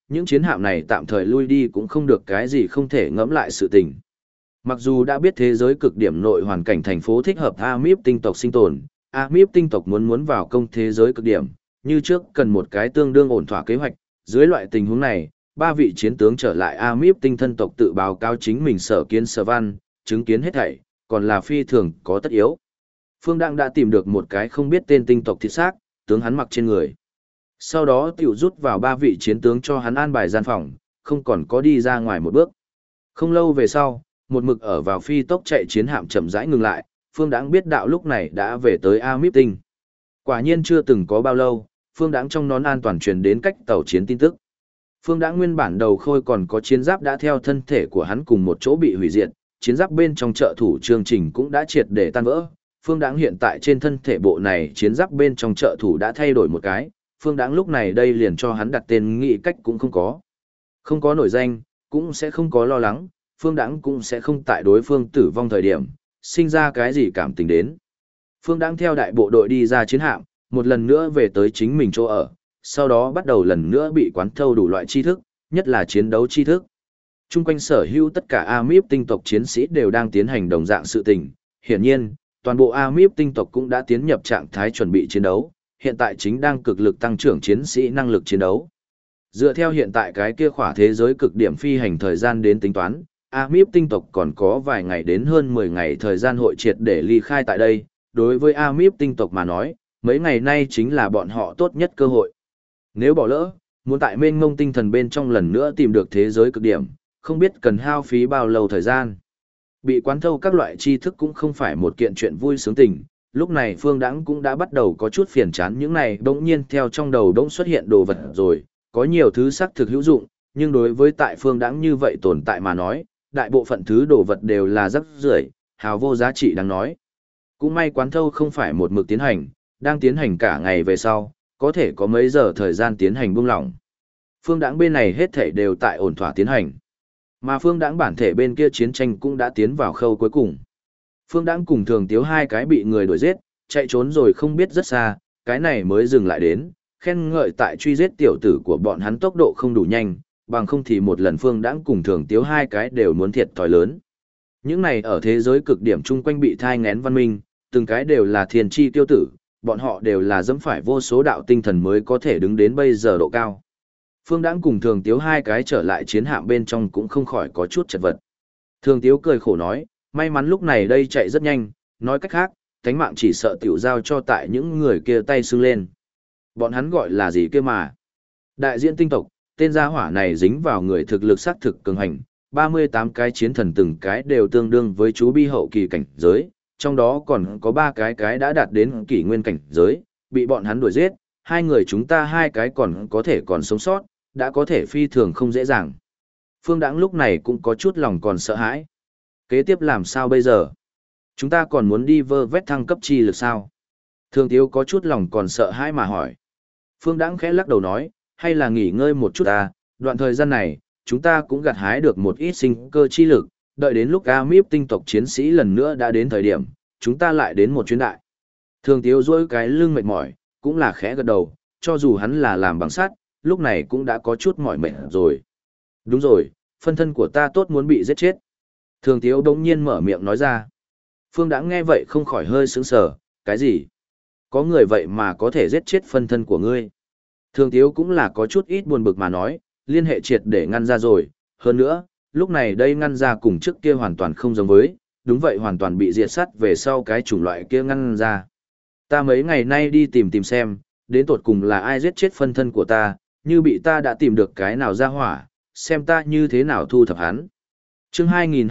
những chiến hạm này tạm thời lui đi cũng không được cái gì không thể ngẫm lại sự tình. Mặc dù đã biết thế giới cực điểm nội hoàn cảnh thành phố thích hợp Amip tinh tộc sinh tồn, Amip tinh tộc muốn vào công thế giới cực điểm, như trước cần một cái tương đương ổn thỏa kế hoạch. Dưới loại tình huống này, ba vị chiến tướng trở lại Amip tinh thân tộc tự báo cáo chính mình sở kiến sở văn, chứng kiến hết thảy, còn là phi thường có tất yếu. Phương Đặng đã tìm được một cái không biết tên tinh tộc thịt xác, tướng hắn mặc trên người. Sau đó tiểu rút vào ba vị chiến tướng cho hắn an bài gian phòng, không còn có đi ra ngoài một bước. Không lâu về sau, một mực ở vào phi tốc chạy chiến hạm chậm rãi ngừng lại, Phương Đãng biết đạo lúc này đã về tới Amip tinh. Quả nhiên chưa từng có bao lâu, Phương Đãng trong nón an toàn truyền đến cách tàu chiến tin tức. Phương Đãng nguyên bản đầu khôi còn có chiến giáp đã theo thân thể của hắn cùng một chỗ bị hủy diệt, chiến giáp bên trong trợ thủ chương trình cũng đã triệt để tan vỡ. Phương Đãng hiện tại trên thân thể bộ này chiến giáp bên trong trợ thủ đã thay đổi một cái, Phương Đãng lúc này đây liền cho hắn đặt tên nghĩ cách cũng không có. Không có nổi danh, cũng sẽ không có lo lắng, Phương Đãng cũng sẽ không tại đối phương tử vong thời điểm, sinh ra cái gì cảm tình đến. Phương Đãng theo đại bộ đội đi ra chiến hạm, một lần nữa về tới chính mình chỗ ở, sau đó bắt đầu lần nữa bị quán thâu đủ loại tri thức, nhất là chiến đấu tri thức. Trung quanh sở hữu tất cả Amip tinh tộc chiến sĩ đều đang tiến hành đồng dạng sự tình, hiển nhiên, toàn bộ Amip tinh tộc cũng đã tiến nhập trạng thái chuẩn bị chiến đấu, hiện tại chính đang cực lực tăng trưởng chiến sĩ năng lực chiến đấu. Dựa theo hiện tại cái kia khỏa thế giới cực điểm phi hành thời gian đến tính toán, Amip tinh tộc còn có vài ngày đến hơn 10 ngày thời gian hội triệt để ly khai tại đây, đối với Amip tinh tộc mà nói, mấy ngày nay chính là bọn họ tốt nhất cơ hội. Nếu bỏ lỡ, muốn tại mênh mông tinh thần bên trong lần nữa tìm được thế giới cực điểm, không biết cần hao phí bao lâu thời gian. Bị quán thâu các loại tri thức cũng không phải một kiện chuyện vui sướng tình, lúc này Phương Đãng cũng đã bắt đầu có chút phiền chán những này bỗng nhiên theo trong đầu đỗng xuất hiện đồ vật rồi, có nhiều thứ xác thực hữu dụng, nhưng đối với tại Phương Đãng như vậy tồn tại mà nói, đại bộ phận thứ đồ vật đều là rác rưởi, hào vô giá trị đáng nói. Cũng may quán thâu không phải một mực tiến hành, đang tiến hành cả ngày về sau, có thể có mấy giờ thời gian tiến hành buông lỏng. Phương Đãng bên này hết thảy đều tại ổn thỏa tiến hành. Mà Phương Đãng bản thể bên kia chiến tranh cũng đã tiến vào khâu cuối cùng. Phương Đãng cùng Thường Tiếu hai cái bị người đuổi giết, chạy trốn rồi không biết rất xa, cái này mới dừng lại đến, khen ngợi tại truy giết tiểu tử của bọn hắn tốc độ không đủ nhanh, bằng không thì một lần Phương Đãng cùng Thường Tiếu hai cái đều muốn thiệt thòi lớn. Những này ở thế giới cực điểm chung quanh bị thai nghén văn minh, từng cái đều là thiên chi tiêu tử, bọn họ đều là dẫm phải vô số đạo tinh thần mới có thể đứng đến bây giờ độ cao. Phương Đãng cùng Thường Tiếu hai cái trở lại chiến hạm bên trong cũng không khỏi có chút chật vật. Thường Tiếu cười khổ nói, may mắn lúc này đây chạy rất nhanh, nói cách khác, thánh mạng chỉ sợ tiểu giao cho tại những người kia tay xưng lên. Bọn hắn gọi là gì kia mà? Đại diện tinh tộc, tên gia hỏa này dính vào người thực lực xác thực cường hành, 38 cái chiến thần từng cái đều tương đương với chú bi hậu kỳ cảnh giới, trong đó còn có 3 cái đã đạt đến kỷ nguyên cảnh giới, bị bọn hắn đuổi giết, hai người chúng ta hai cái còn có thể còn sống sót, đã có thể phi thường không dễ dàng. Phương Đãng lúc này cũng có chút lòng còn sợ hãi. Kế tiếp làm sao bây giờ? Chúng ta còn muốn đi vơ vét thăng cấp chi lực sao? Thường Tiếu có chút lòng còn sợ hãi mà hỏi. Phương Đãng khẽ lắc đầu nói, hay là nghỉ ngơi một chút ta, đoạn thời gian này, chúng ta cũng gặt hái được một ít sinh cơ chi lực, đợi đến lúc Amip tinh tộc chiến sĩ lần nữa đã đến thời điểm, chúng ta lại đến một chuyến đại. Thường Tiếu duỗi cái lưng mệt mỏi, cũng là khẽ gật đầu, cho dù hắn là làm bằng sắt, lúc này cũng đã có chút mỏi mệt rồi. Đúng rồi, phân thân của ta tốt muốn bị giết chết. Thường Tiếu đống nhiên mở miệng nói ra. Phương Đãng nghe vậy không khỏi hơi sững sờ, cái gì? Có người vậy mà có thể giết chết phân thân của ngươi. Thường Tiếu cũng là có chút ít buồn bực mà nói, liên hệ triệt để ngăn ra rồi, hơn nữa, lúc này đây ngăn ra cùng trước kia hoàn toàn không giống với, đúng vậy hoàn toàn bị diệt sát về sau cái chủng loại kia ngăn ra. Ta mấy ngày nay đi tìm xem, đến tột cùng là ai giết chết phân thân của ta, như bị ta đã tìm được cái nào ra hỏa, xem ta như thế nào thu thập hắn. Chương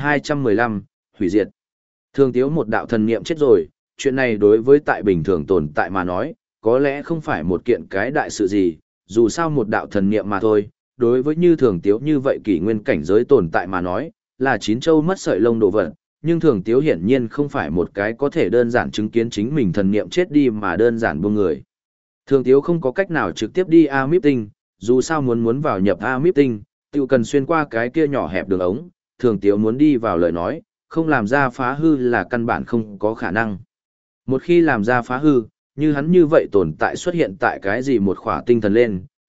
2215, hủy diệt. Thường Tiếu một đạo thần niệm chết rồi, chuyện này đối với tại bình thường tồn tại mà nói, có lẽ không phải một kiện cái đại sự gì, dù sao một đạo thần niệm mà thôi, đối với như Thường Tiếu như vậy kỷ nguyên cảnh giới tồn tại mà nói, là chín châu mất sợi lông đồ vật, nhưng Thường Tiếu hiển nhiên không phải một cái có thể đơn giản chứng kiến chính mình thần niệm chết đi mà đơn giản buông người. Thường Tiếu không có cách nào trực tiếp đi Amip tinh, dù sao muốn vào nhập Amip tinh, tự cần xuyên qua cái kia nhỏ hẹp đường ống, Thường Tiếu muốn đi vào lời nói, không làm ra phá hư là căn bản không có khả năng. Một khi làm ra phá hư, như hắn như vậy tồn tại xuất hiện tại cái gì một khỏa tinh thần lên,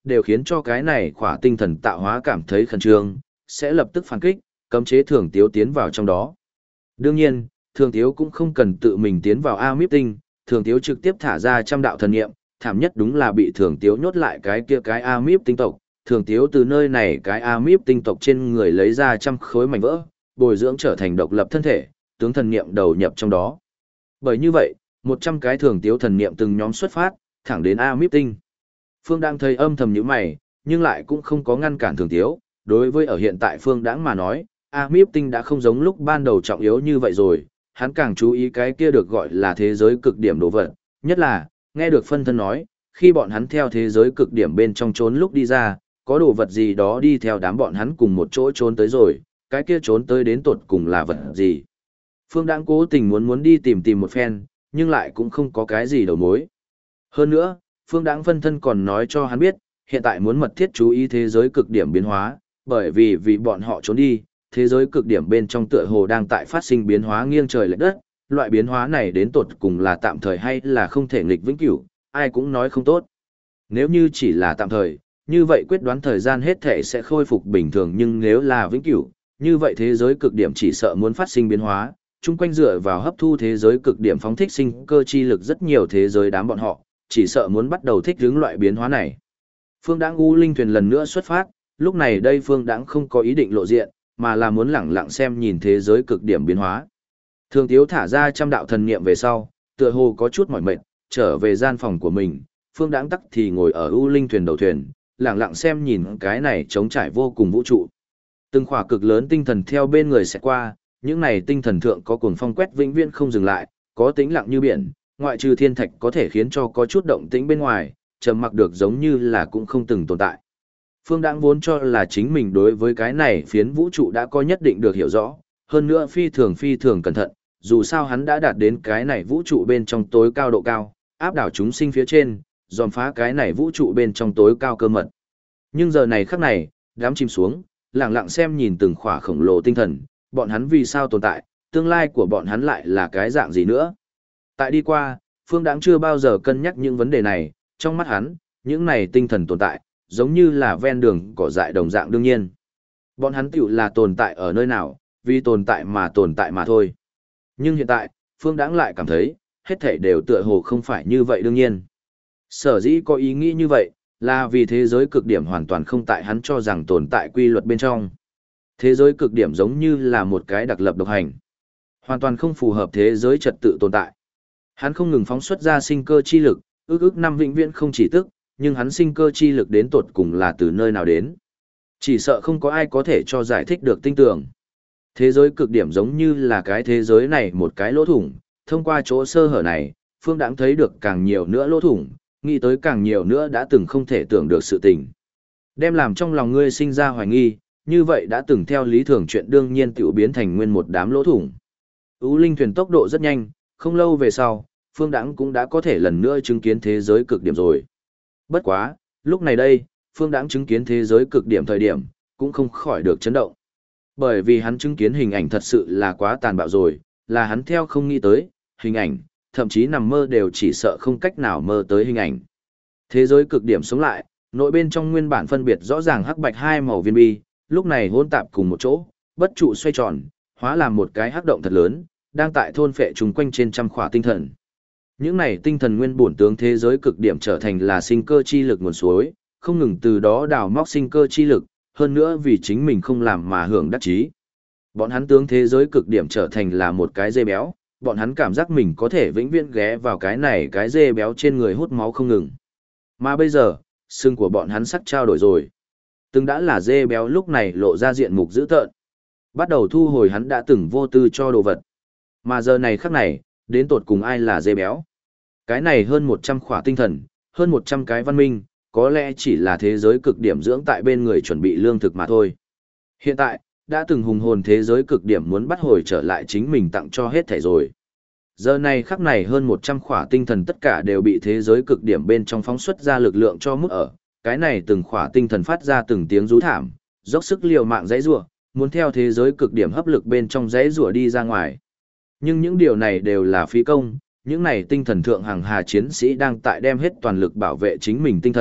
đều khiến cho cái này khỏa tinh thần tạo hóa cảm thấy khẩn trương, sẽ lập tức phản kích, cấm chế Thường Tiếu tiến vào trong đó. Đương nhiên, Thường Tiếu cũng không cần tự mình tiến vào Amip tinh, Thường Tiếu trực tiếp thả ra trăm đạo thần niệm, thảm nhất đúng là bị Thường Tiếu nhốt lại cái kia cái Amip tinh tộc. Thường Tiếu từ nơi này cái Amip tinh tộc trên người lấy ra 100 khối mảnh vỡ, bồi dưỡng trở thành độc lập thân thể, tướng thần niệm đầu nhập trong đó. Bởi như vậy, 100 cái Thường Tiếu thần niệm từng nhóm xuất phát, thẳng đến Amip tinh. Phương đang thấy âm thầm như mày, nhưng lại cũng không có ngăn cản Thường Tiếu. Đối với ở hiện tại Phương Đãng mà nói, Amip tinh đã không giống lúc ban đầu trọng yếu như vậy rồi, hắn càng chú ý cái kia được gọi là thế giới cực điểm đồ vật, nhất là, nghe được phân thân nói, khi bọn hắn theo thế giới cực điểm bên trong trốn lúc đi ra, có đồ vật gì đó đi theo đám bọn hắn cùng một chỗ trốn tới rồi, cái kia trốn tới đến tột cùng là vật gì. Phương Đãng cố tình muốn đi tìm một phen, nhưng lại cũng không có cái gì đầu mối. Hơn nữa, Phương Đãng phân thân còn nói cho hắn biết, hiện tại muốn mật thiết chú ý thế giới cực điểm biến hóa, bởi vì bọn họ trốn đi, thế giới cực điểm bên trong tựa hồ đang tại phát sinh biến hóa nghiêng trời lệch đất, loại biến hóa này đến tột cùng là tạm thời hay là không thể nghịch vĩnh cửu, ai cũng nói không tốt. Nếu như chỉ là tạm thời, như vậy quyết đoán thời gian hết thể sẽ khôi phục bình thường, nhưng nếu là vĩnh cửu, như vậy thế giới cực điểm chỉ sợ muốn phát sinh biến hóa, chung quanh dựa vào hấp thu thế giới cực điểm phóng thích sinh cơ chi lực rất nhiều thế giới đám bọn họ, chỉ sợ muốn bắt đầu thích ứng loại biến hóa này. Phương Đãng U Linh thuyền lần nữa xuất phát, lúc này đây Phương Đãng không có ý định lộ diện, mà là muốn lẳng lặng xem nhìn thế giới cực điểm biến hóa. Thường Tiếu thả ra 100 đạo thần niệm về sau, tựa hồ có chút mỏi mệt, trở về gian phòng của mình, Phương Đãng tắc thì ngồi ở U Linh thuyền đầu thuyền, lẳng lặng xem nhìn cái này trống trải vô cùng vũ trụ. Từng khỏa cực lớn tinh thần theo bên người sẽ qua, những này tinh thần thượng có cuồng phong quét vĩnh viễn không dừng lại, có tĩnh lặng như biển, ngoại trừ thiên thạch có thể khiến cho có chút động tĩnh bên ngoài, trầm mặc được giống như là cũng không từng tồn tại. Phương Đãng vốn cho là chính mình đối với cái này phiến vũ trụ đã có nhất định được hiểu rõ, hơn nữa phi thường cẩn thận, dù sao hắn đã đạt đến cái này vũ trụ bên trong tối cao độ cao, áp đảo chúng sinh phía trên, dòm phá cái này vũ trụ bên trong tối cao cơ mật. Nhưng giờ này khắc này, đám chìm xuống, lặng lặng xem nhìn từng khỏa khổng lồ tinh thần, bọn hắn vì sao tồn tại, tương lai của bọn hắn lại là cái dạng gì nữa. Tại đi qua, Phương Đãng chưa bao giờ cân nhắc những vấn đề này, trong mắt hắn, những này tinh thần tồn tại, giống như là ven đường cỏ dại đồng dạng đương nhiên. Bọn hắn tiểu là tồn tại ở nơi nào, vì tồn tại mà thôi. Nhưng hiện tại, Phương Đãng lại cảm thấy, hết thảy đều tựa hồ không phải như vậy đương nhiên. Sở dĩ có ý nghĩ như vậy, là vì thế giới cực điểm hoàn toàn không tại hắn cho rằng tồn tại quy luật bên trong. Thế giới cực điểm giống như là một cái đặc lập độc hành. Hoàn toàn không phù hợp thế giới trật tự tồn tại. Hắn không ngừng phóng xuất ra sinh cơ chi lực, ước năm vĩnh viễn không chỉ tức, nhưng hắn sinh cơ chi lực đến tột cùng là từ nơi nào đến. Chỉ sợ không có ai có thể cho giải thích được tinh tường. Thế giới cực điểm giống như là cái thế giới này một cái lỗ thủng, thông qua chỗ sơ hở này, Phương Đãng thấy được càng nhiều nữa lỗ thủng, nghĩ tới càng nhiều nữa đã từng không thể tưởng được sự tình. Đem làm trong lòng ngươi sinh ra hoài nghi, như vậy đã từng theo lý thường chuyện đương nhiên tiểu biến thành nguyên một đám lỗ thủng. U Linh thuyền tốc độ rất nhanh, không lâu về sau, Phương Đãng cũng đã có thể lần nữa chứng kiến thế giới cực điểm rồi. Bất quá, lúc này đây, Phương Đãng chứng kiến thế giới cực điểm thời điểm, cũng không khỏi được chấn động. Bởi vì hắn chứng kiến hình ảnh thật sự là quá tàn bạo rồi, là hắn theo không nghĩ tới, hình ảnh, thậm chí nằm mơ đều chỉ sợ không cách nào mơ tới hình ảnh. Thế giới cực điểm sống lại, nội bên trong nguyên bản phân biệt rõ ràng hắc bạch hai màu viên bi, lúc này hỗn tạp cùng một chỗ, bất trụ xoay tròn, hóa làm một cái hắc động thật lớn, đang tại thôn phệ trùng quanh trên trăm khỏa tinh thần. Những này tinh thần nguyên bổn tướng thế giới cực điểm trở thành là sinh cơ chi lực nguồn suối, không ngừng từ đó đào móc sinh cơ chi lực, hơn nữa vì chính mình không làm mà hưởng đắc chí. Bọn hắn tướng thế giới cực điểm trở thành là một cái dê béo, bọn hắn cảm giác mình có thể vĩnh viễn ghé vào cái này cái dê béo trên người hút máu không ngừng. Mà bây giờ, xương của bọn hắn sắc trao đổi rồi. Từng đã là dê béo lúc này lộ ra diện mục dữ tợn. Bắt đầu thu hồi hắn đã từng vô tư cho đồ vật. Mà giờ này khắc này, đến tột cùng ai là dê béo. Cái này hơn 100 khỏa tinh thần, hơn 100 cái văn minh, có lẽ chỉ là thế giới cực điểm dưỡng tại bên người chuẩn bị lương thực mà thôi. Hiện tại, đã từng hùng hồn thế giới cực điểm muốn bắt hồi trở lại chính mình tặng cho hết thảy rồi. Giờ này khắc này hơn 100 khỏa tinh thần tất cả đều bị thế giới cực điểm bên trong phóng xuất ra lực lượng cho mức ở. Cái này từng khỏa tinh thần phát ra từng tiếng rú thảm, dốc sức liều mạng giãy giụa, muốn theo thế giới cực điểm hấp lực bên trong giãy giụa đi ra ngoài. Nhưng những điều này đều là phí công, những này tinh thần thượng hàng hà chiến sĩ đang tại đem hết toàn lực bảo vệ chính mình tinh thần,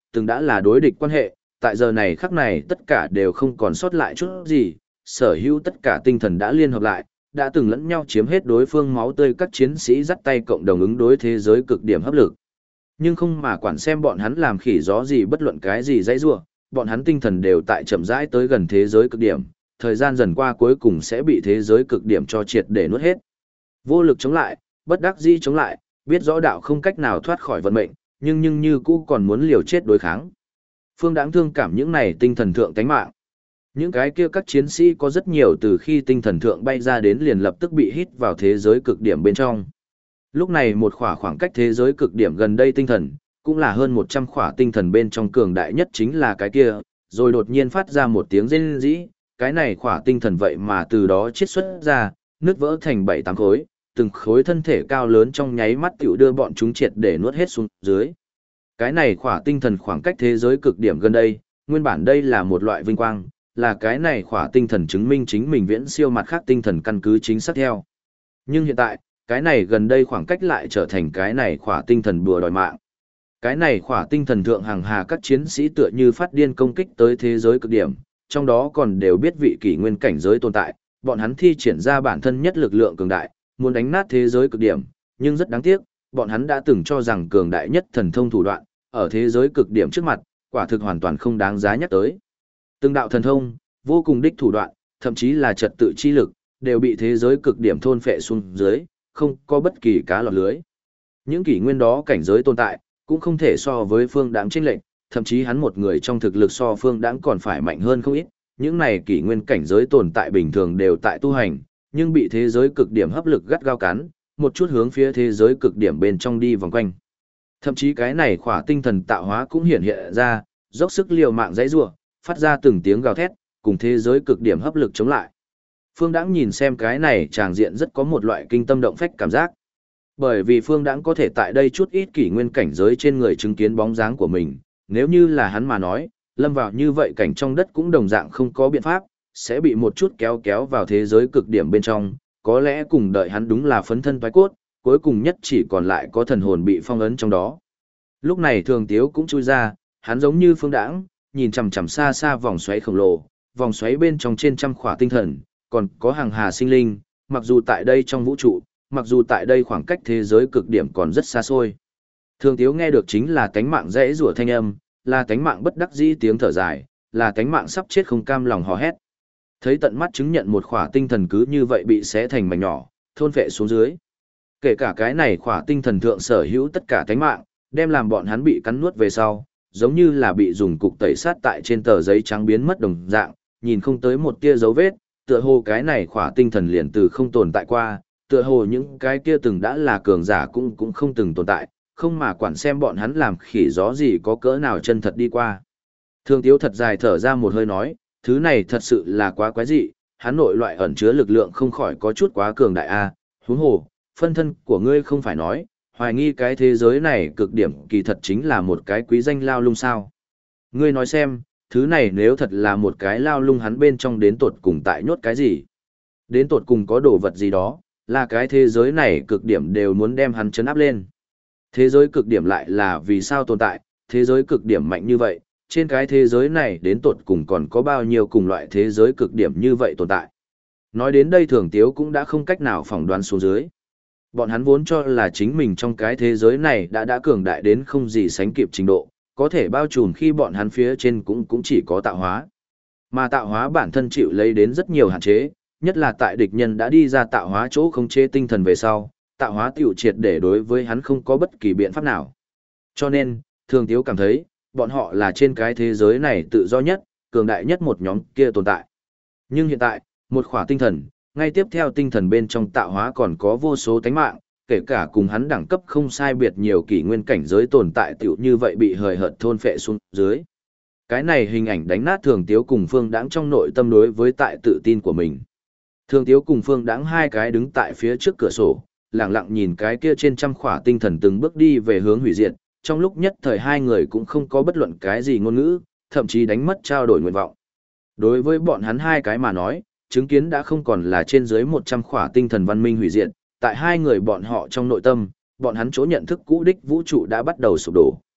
từng đã là đối địch quan hệ, tại giờ này khắc này tất cả đều không còn sót lại chút gì, sở hữu tất cả tinh thần đã liên hợp lại, đã từng lẫn nhau chiếm hết đối phương máu tươi, các chiến sĩ dắt tay cộng đồng ứng đối thế giới cực điểm hấp lực. Nhưng không mà quản xem bọn hắn làm khỉ gió gì, bất luận cái gì dãy rủa, bọn hắn tinh thần đều tại chậm rãi tới gần thế giới cực điểm, thời gian dần qua cuối cùng sẽ bị thế giới cực điểm cho triệt để nuốt hết. Vô lực chống lại, bất đắc dĩ chống lại, biết rõ đạo không cách nào thoát khỏi vận mệnh, nhưng như cũ còn muốn liều chết đối kháng. Phương Đãng thương cảm những này tinh thần thượng tánh mạng. Những cái kia các chiến sĩ có rất nhiều từ khi tinh thần thượng bay ra đến liền lập tức bị hít vào thế giới cực điểm bên trong. Lúc này một khoảng cách thế giới cực điểm gần đây tinh thần, cũng là hơn 100 khỏa tinh thần bên trong cường đại nhất chính là cái kia, rồi đột nhiên phát ra một tiếng rên rỉ, cái này khỏa tinh thần vậy mà từ đó chiết xuất ra, nứt vỡ thành 7-8 khối, từng khối thân thể cao lớn trong nháy mắt tiểu đưa bọn chúng triệt để nuốt hết xuống dưới. Cái này khỏa tinh thần khoảng cách thế giới cực điểm gần đây, nguyên bản đây là một loại vinh quang, là cái này khỏa tinh thần chứng minh chính mình viễn siêu mặt khác tinh thần căn cứ chính xác theo. Nhưng hiện tại, cái này gần đây khoảng cách lại trở thành cái này khỏa tinh thần bùa đòi mạng. Cái này khỏa tinh thần thượng hàng hà các chiến sĩ tựa như phát điên công kích tới thế giới cực điểm, trong đó còn đều biết vị kỷ nguyên cảnh giới tồn tại, bọn hắn thi triển ra bản thân nhất lực lượng cường đại, muốn đánh nát thế giới cực điểm, nhưng rất đáng tiếc, bọn hắn đã từng cho rằng cường đại nhất thần thông thủ đoạn, ở thế giới cực điểm trước mặt, quả thực hoàn toàn không đáng giá nhắc tới. Từng đạo thần thông, vô cùng đích thủ đoạn, thậm chí là trật tự chi lực, đều bị thế giới cực điểm thôn phệ xuống dưới, không có bất kỳ cá lọt lưới. Những kỷ nguyên đó cảnh giới tồn tại, cũng không thể so với Phương Đãng chênh lệch, thậm chí hắn một người trong thực lực so Phương Đãng còn phải mạnh hơn không ít. Những này kỷ nguyên cảnh giới tồn tại bình thường đều tại tu hành, nhưng bị thế giới cực điểm hấp lực gắt gao cắn, một chút hướng phía thế giới cực điểm bên trong đi vòng quanh. Thậm chí cái này khỏa tinh thần tạo hóa cũng hiện hiện ra, dốc sức liều mạng dãy rủa, phát ra từng tiếng gào thét, cùng thế giới cực điểm hấp lực chống lại. Phương Đãng nhìn xem cái này tràng diện rất có một loại kinh tâm động phách cảm giác. Bởi vì Phương Đãng có thể tại đây chút ít kỷ nguyên cảnh giới trên người chứng kiến bóng dáng của mình, nếu như là hắn mà nói, lâm vào như vậy cảnh trong đất cũng đồng dạng không có biện pháp, sẽ bị một chút kéo vào thế giới cực điểm bên trong, có lẽ cùng đợi hắn đúng là phấn thân toái cốt, cuối cùng nhất chỉ còn lại có thần hồn bị phong ấn trong đó. Lúc này Thường Tiếu cũng chui ra, hắn giống như Phương Đãng, nhìn chằm chằm xa xa vòng xoáy khổng lồ, vòng xoáy bên trong trên trăm khỏa tinh thần, còn có hàng hà sinh linh, mặc dù tại đây trong vũ trụ, mặc dù tại đây khoảng cách thế giới cực điểm còn rất xa xôi. Thường Tiếu nghe được chính là tánh mạng rẽ rủa thanh âm, là tánh mạng bất đắc dĩ tiếng thở dài, là tánh mạng sắp chết không cam lòng hò hét. Thấy tận mắt chứng nhận một khỏa tinh thần cứ như vậy bị xé thành mảnh nhỏ, thôn phệ xuống dưới. Kể cả cái này khỏa tinh thần thượng sở hữu tất cả tánh mạng, đem làm bọn hắn bị cắn nuốt về sau, giống như là bị dùng cục tẩy sát tại trên tờ giấy trắng biến mất đồng dạng, nhìn không tới một tia dấu vết, tựa hồ cái này khỏa tinh thần liền từ không tồn tại qua, tựa hồ những cái kia từng đã là cường giả cũng không từng tồn tại, không mà quản xem bọn hắn làm khỉ gió gì có cỡ nào chân thật đi qua. Thường Tiếu thật dài thở ra một hơi nói, thứ này thật sự là quá quái dị, hắn nội loại ẩn chứa lực lượng không khỏi có chút quá cường đại a. Huống hồ, phân thân của ngươi không phải nói, hoài nghi cái thế giới này cực điểm kỳ thật chính là một cái quý danh lao lung sao. Ngươi nói xem, thứ này nếu thật là một cái lao lung hắn bên trong đến tột cùng tại nhốt cái gì? Đến tột cùng có đồ vật gì đó, là cái thế giới này cực điểm đều muốn đem hắn chấn áp lên. Thế giới cực điểm lại là vì sao tồn tại, thế giới cực điểm mạnh như vậy, trên cái thế giới này đến tột cùng còn có bao nhiêu cùng loại thế giới cực điểm như vậy tồn tại. Nói đến đây Thường Tiếu cũng đã không cách nào phỏng đoán xuống dưới. Bọn hắn vốn cho là chính mình trong cái thế giới này đã cường đại đến không gì sánh kịp trình độ, có thể bao trùm khi bọn hắn phía trên cũng chỉ có tạo hóa. Mà tạo hóa bản thân chịu lấy đến rất nhiều hạn chế, nhất là tại địch nhân đã đi ra tạo hóa chỗ không chế tinh thần về sau, tạo hóa tiểu triệt để đối với hắn không có bất kỳ biện pháp nào. Cho nên, Thường Tiếu cảm thấy, bọn họ là trên cái thế giới này tự do nhất, cường đại nhất một nhóm kia tồn tại. Nhưng hiện tại, một khỏa tinh thần, ngay tiếp theo tinh thần bên trong tạo hóa còn có vô số tánh mạng, kể cả cùng hắn đẳng cấp không sai biệt nhiều kỷ nguyên cảnh giới tồn tại tiểu như vậy bị hời hợt thôn phệ xuống dưới. Cái này hình ảnh đánh nát Thường Tiếu cùng Phương Đãng trong nội tâm đối với tại tự tin của mình. Thường Tiếu cùng Phương Đãng hai cái đứng tại phía trước cửa sổ, lặng lặng nhìn cái kia trên trăm khỏa tinh thần từng bước đi về hướng hủy diệt, trong lúc nhất thời hai người cũng không có bất luận cái gì ngôn ngữ, thậm chí đánh mất trao đổi nguyện vọng. Đối với bọn hắn hai cái mà nói, chứng kiến đã không còn là trên dưới 100 khỏa tinh thần văn minh hủy diệt, tại hai người bọn họ trong nội tâm, bọn hắn chỗ nhận thức cũ đích vũ trụ đã bắt đầu sụp đổ.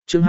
Chương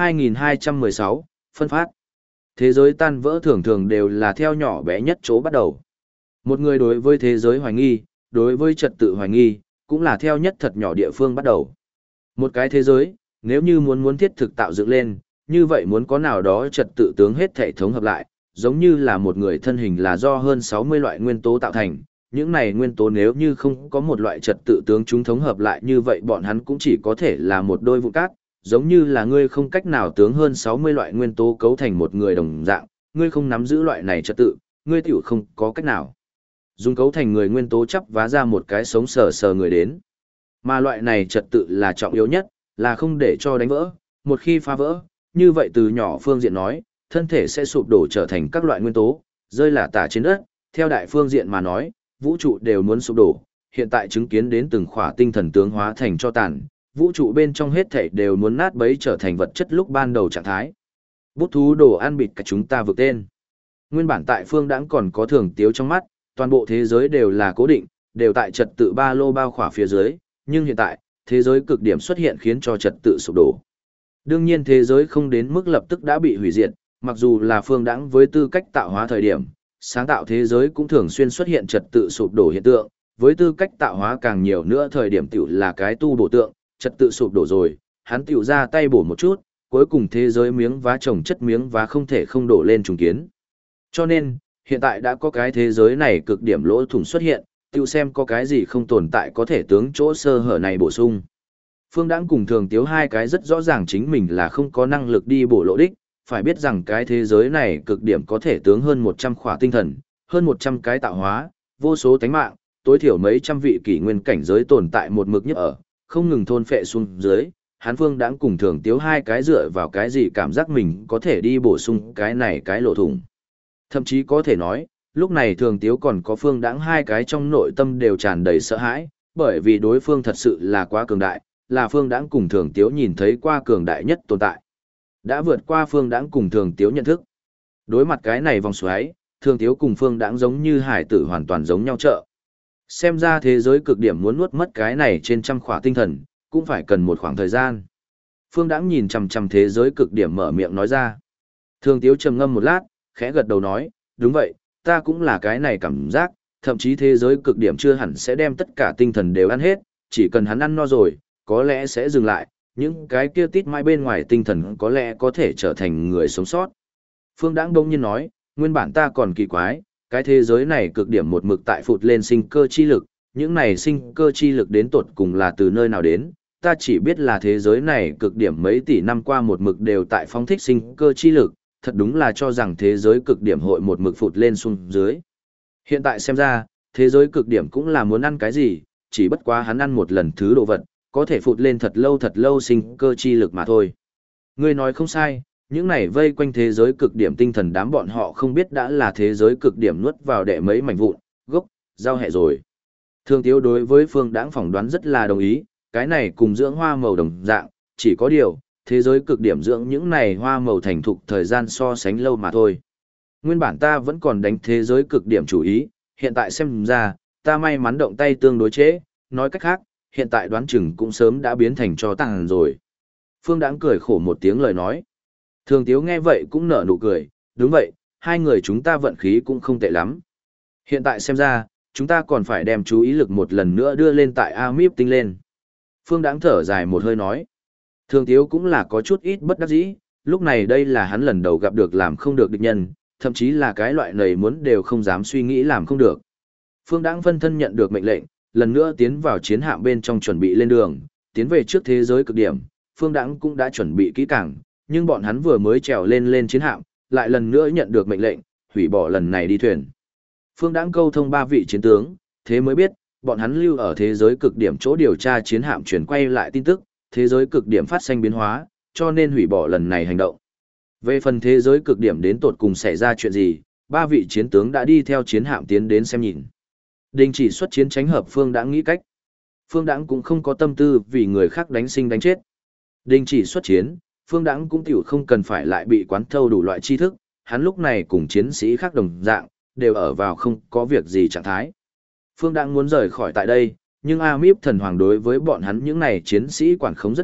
2216, phân phát. Thế giới tan vỡ thường thường đều là theo nhỏ bé nhất chỗ bắt đầu. Một người đối với thế giới hoài nghi, đối với trật tự hoài nghi, cũng là theo nhất thật nhỏ địa phương bắt đầu. Một cái thế giới, nếu như muốn thiết thực tạo dựng lên, như vậy muốn có nào đó trật tự tướng hết thể thống hợp lại, giống như là một người thân hình là do hơn 60 loại nguyên tố tạo thành. Những này nguyên tố nếu như không có một loại trật tự tướng chúng thống hợp lại như vậy bọn hắn cũng chỉ có thể là một đôi vụn cát, giống như là ngươi không cách nào tướng hơn 60 loại nguyên tố cấu thành một người đồng dạng, ngươi không nắm giữ loại này trật tự, ngươi tiểu không có cách nào dùng cấu thành người nguyên tố chắp vá ra một cái sống sờ sờ người đến. Mà loại này trật tự là trọng yếu nhất, là không để cho đánh vỡ, một khi phá vỡ, như vậy từ nhỏ phương diện nói, thân thể sẽ sụp đổ trở thành các loại nguyên tố, rơi lả tả trên đất, theo đại phương diện mà nói, vũ trụ đều muốn sụp đổ, hiện tại chứng kiến đến từng khỏa tinh thần tướng hóa thành cho tàn, vũ trụ bên trong hết thảy đều muốn nát bấy trở thành vật chất lúc ban đầu trạng thái. Bút thú đồ ăn bịt cả chúng ta vượt tên. Nguyên bản tại phương đãng còn có thường tiếu trong mắt, toàn bộ thế giới đều là cố định, đều tại trật tự ba lô bao khỏa phía dưới, nhưng hiện tại, thế giới cực điểm xuất hiện khiến cho trật tự sụp đổ. Đương nhiên thế giới không đến mức lập tức đã bị hủy diệt, mặc dù là phương đãng với tư cách tạo hóa thời điểm, sáng tạo thế giới cũng thường xuyên xuất hiện trật tự sụp đổ hiện tượng, với tư cách tạo hóa càng nhiều nữa thời điểm tiểu là cái tu bổ tượng, trật tự sụp đổ rồi, hắn tiểu ra tay bổ một chút, cuối cùng thế giới miếng vá chồng chất miếng vá không thể không đổ lên trùng kiến. Cho nên, hiện tại đã có cái thế giới này cực điểm lỗ thủng xuất hiện, tiểu xem có cái gì không tồn tại có thể tướng chỗ sơ hở này bổ sung. Phương Đãng cùng Thường Tiếu hai cái rất rõ ràng chính mình là không có năng lực đi bổ lỗ đích, phải biết rằng cái thế giới này cực điểm có thể tướng hơn 100 khỏa tinh thần, hơn 100 cái tạo hóa, vô số tánh mạng, tối thiểu mấy trăm vị kỷ nguyên cảnh giới tồn tại một mực nhất ở, không ngừng thôn phệ xuống dưới, hắn Phương Đãng cùng Thường Tiếu hai cái dựa vào cái gì cảm giác mình có thể đi bổ sung cái này cái lỗ thủng. Thậm chí có thể nói, lúc này Thường Tiếu còn có Phương Đãng hai cái trong nội tâm đều tràn đầy sợ hãi, bởi vì đối phương thật sự là quá cường đại, là Phương Đãng cùng Thường Tiếu nhìn thấy qua cường đại nhất tồn tại. Đã vượt qua Phương Đãng cùng Thường Tiếu nhận thức. Đối mặt cái này vòng xoáy, Thường Tiếu cùng Phương Đãng giống như hải tử hoàn toàn giống nhau trợ. Xem ra thế giới cực điểm muốn nuốt mất cái này trên trăm khỏa tinh thần, cũng phải cần một khoảng thời gian. Phương Đãng nhìn chằm chằm thế giới cực điểm mở miệng nói ra. Thường Tiếu trầm ngâm một lát, khẽ gật đầu nói, đúng vậy, ta cũng là cái này cảm giác, thậm chí thế giới cực điểm chưa hẳn sẽ đem tất cả tinh thần đều ăn hết, chỉ cần hắn ăn no rồi, có lẽ sẽ dừng lại, những cái kia tít mãi bên ngoài tinh thần có lẽ có thể trở thành người sống sót. Phương Đãng đông nhiên nói, nguyên bản ta còn kỳ quái, cái thế giới này cực điểm một mực tại phụt lên sinh cơ chi lực, những này sinh cơ chi lực đến tột cùng là từ nơi nào đến, ta chỉ biết là thế giới này cực điểm mấy tỷ năm qua một mực đều tại phóng thích sinh cơ chi lực, thật đúng là cho rằng thế giới cực điểm hội một mực phụt lên xuống dưới. Hiện tại xem ra, thế giới cực điểm cũng là muốn ăn cái gì, chỉ bất quá hắn ăn một lần thứ đồ vật, có thể phụt lên thật lâu sinh cơ chi lực mà thôi. Ngươi nói không sai, những này vây quanh thế giới cực điểm tinh thần đám bọn họ không biết đã là thế giới cực điểm nuốt vào đệ mấy mảnh vụn, gốc, giao hệ rồi. Thường Tiếu đối với Phương Đãng phỏng đoán rất là đồng ý, cái này cùng dưỡng hoa màu đồng dạng, chỉ có điều, thế giới cực điểm dưỡng những này hoa màu thành thục thời gian so sánh lâu mà thôi. Nguyên bản ta vẫn còn đánh thế giới cực điểm chủ ý, hiện tại xem ra, ta may mắn động tay tương đối chế, nói cách khác, hiện tại đoán chừng cũng sớm đã biến thành cho tàn rồi. Phương Đãng cười khổ một tiếng lời nói. Thường Tiếu nghe vậy cũng nở nụ cười, đúng vậy, hai người chúng ta vận khí cũng không tệ lắm. Hiện tại xem ra, chúng ta còn phải đem chú ý lực một lần nữa đưa lên tại Amip tinh lên. Phương Đãng thở dài một hơi nói. Thường Tiếu cũng là có chút ít bất đắc dĩ, lúc này đây là hắn lần đầu gặp được làm không được địch nhân, thậm chí là cái loại này muốn đều không dám suy nghĩ làm không được. Phương Đãng phân thân nhận được mệnh lệnh, lần nữa tiến vào chiến hạm bên trong chuẩn bị lên đường, tiến về trước thế giới cực điểm, Phương Đãng cũng đã chuẩn bị kỹ càng, nhưng bọn hắn vừa mới trèo lên chiến hạm, lại lần nữa nhận được mệnh lệnh, hủy bỏ lần này đi thuyền. Phương Đãng câu thông ba vị chiến tướng, thế mới biết, bọn hắn lưu ở thế giới cực điểm chỗ điều tra chiến hạm chuyển quay lại tin tức, thế giới cực điểm phát sinh biến hóa, cho nên hủy bỏ lần này hành động. Về phần thế giới cực điểm đến tột cùng xảy ra chuyện gì, ba vị chiến tướng đã đi theo chiến hạm tiến đến xem nhìn. Đình chỉ xuất chiến tránh hợp Phương Đãng nghĩ cách. Phương Đãng cũng không có tâm tư vì người khác đánh sinh đánh chết. Đình chỉ xuất chiến, Phương Đãng cũng tiểu không cần phải lại bị quán thâu đủ loại tri thức, hắn lúc này cùng chiến sĩ khác đồng dạng, đều ở vào không có việc gì trạng thái. Phương Đãng muốn rời khỏi tại đây, nhưng Amip thần hoàng đối với bọn hắn những này chiến sĩ quản khống rất mạnh,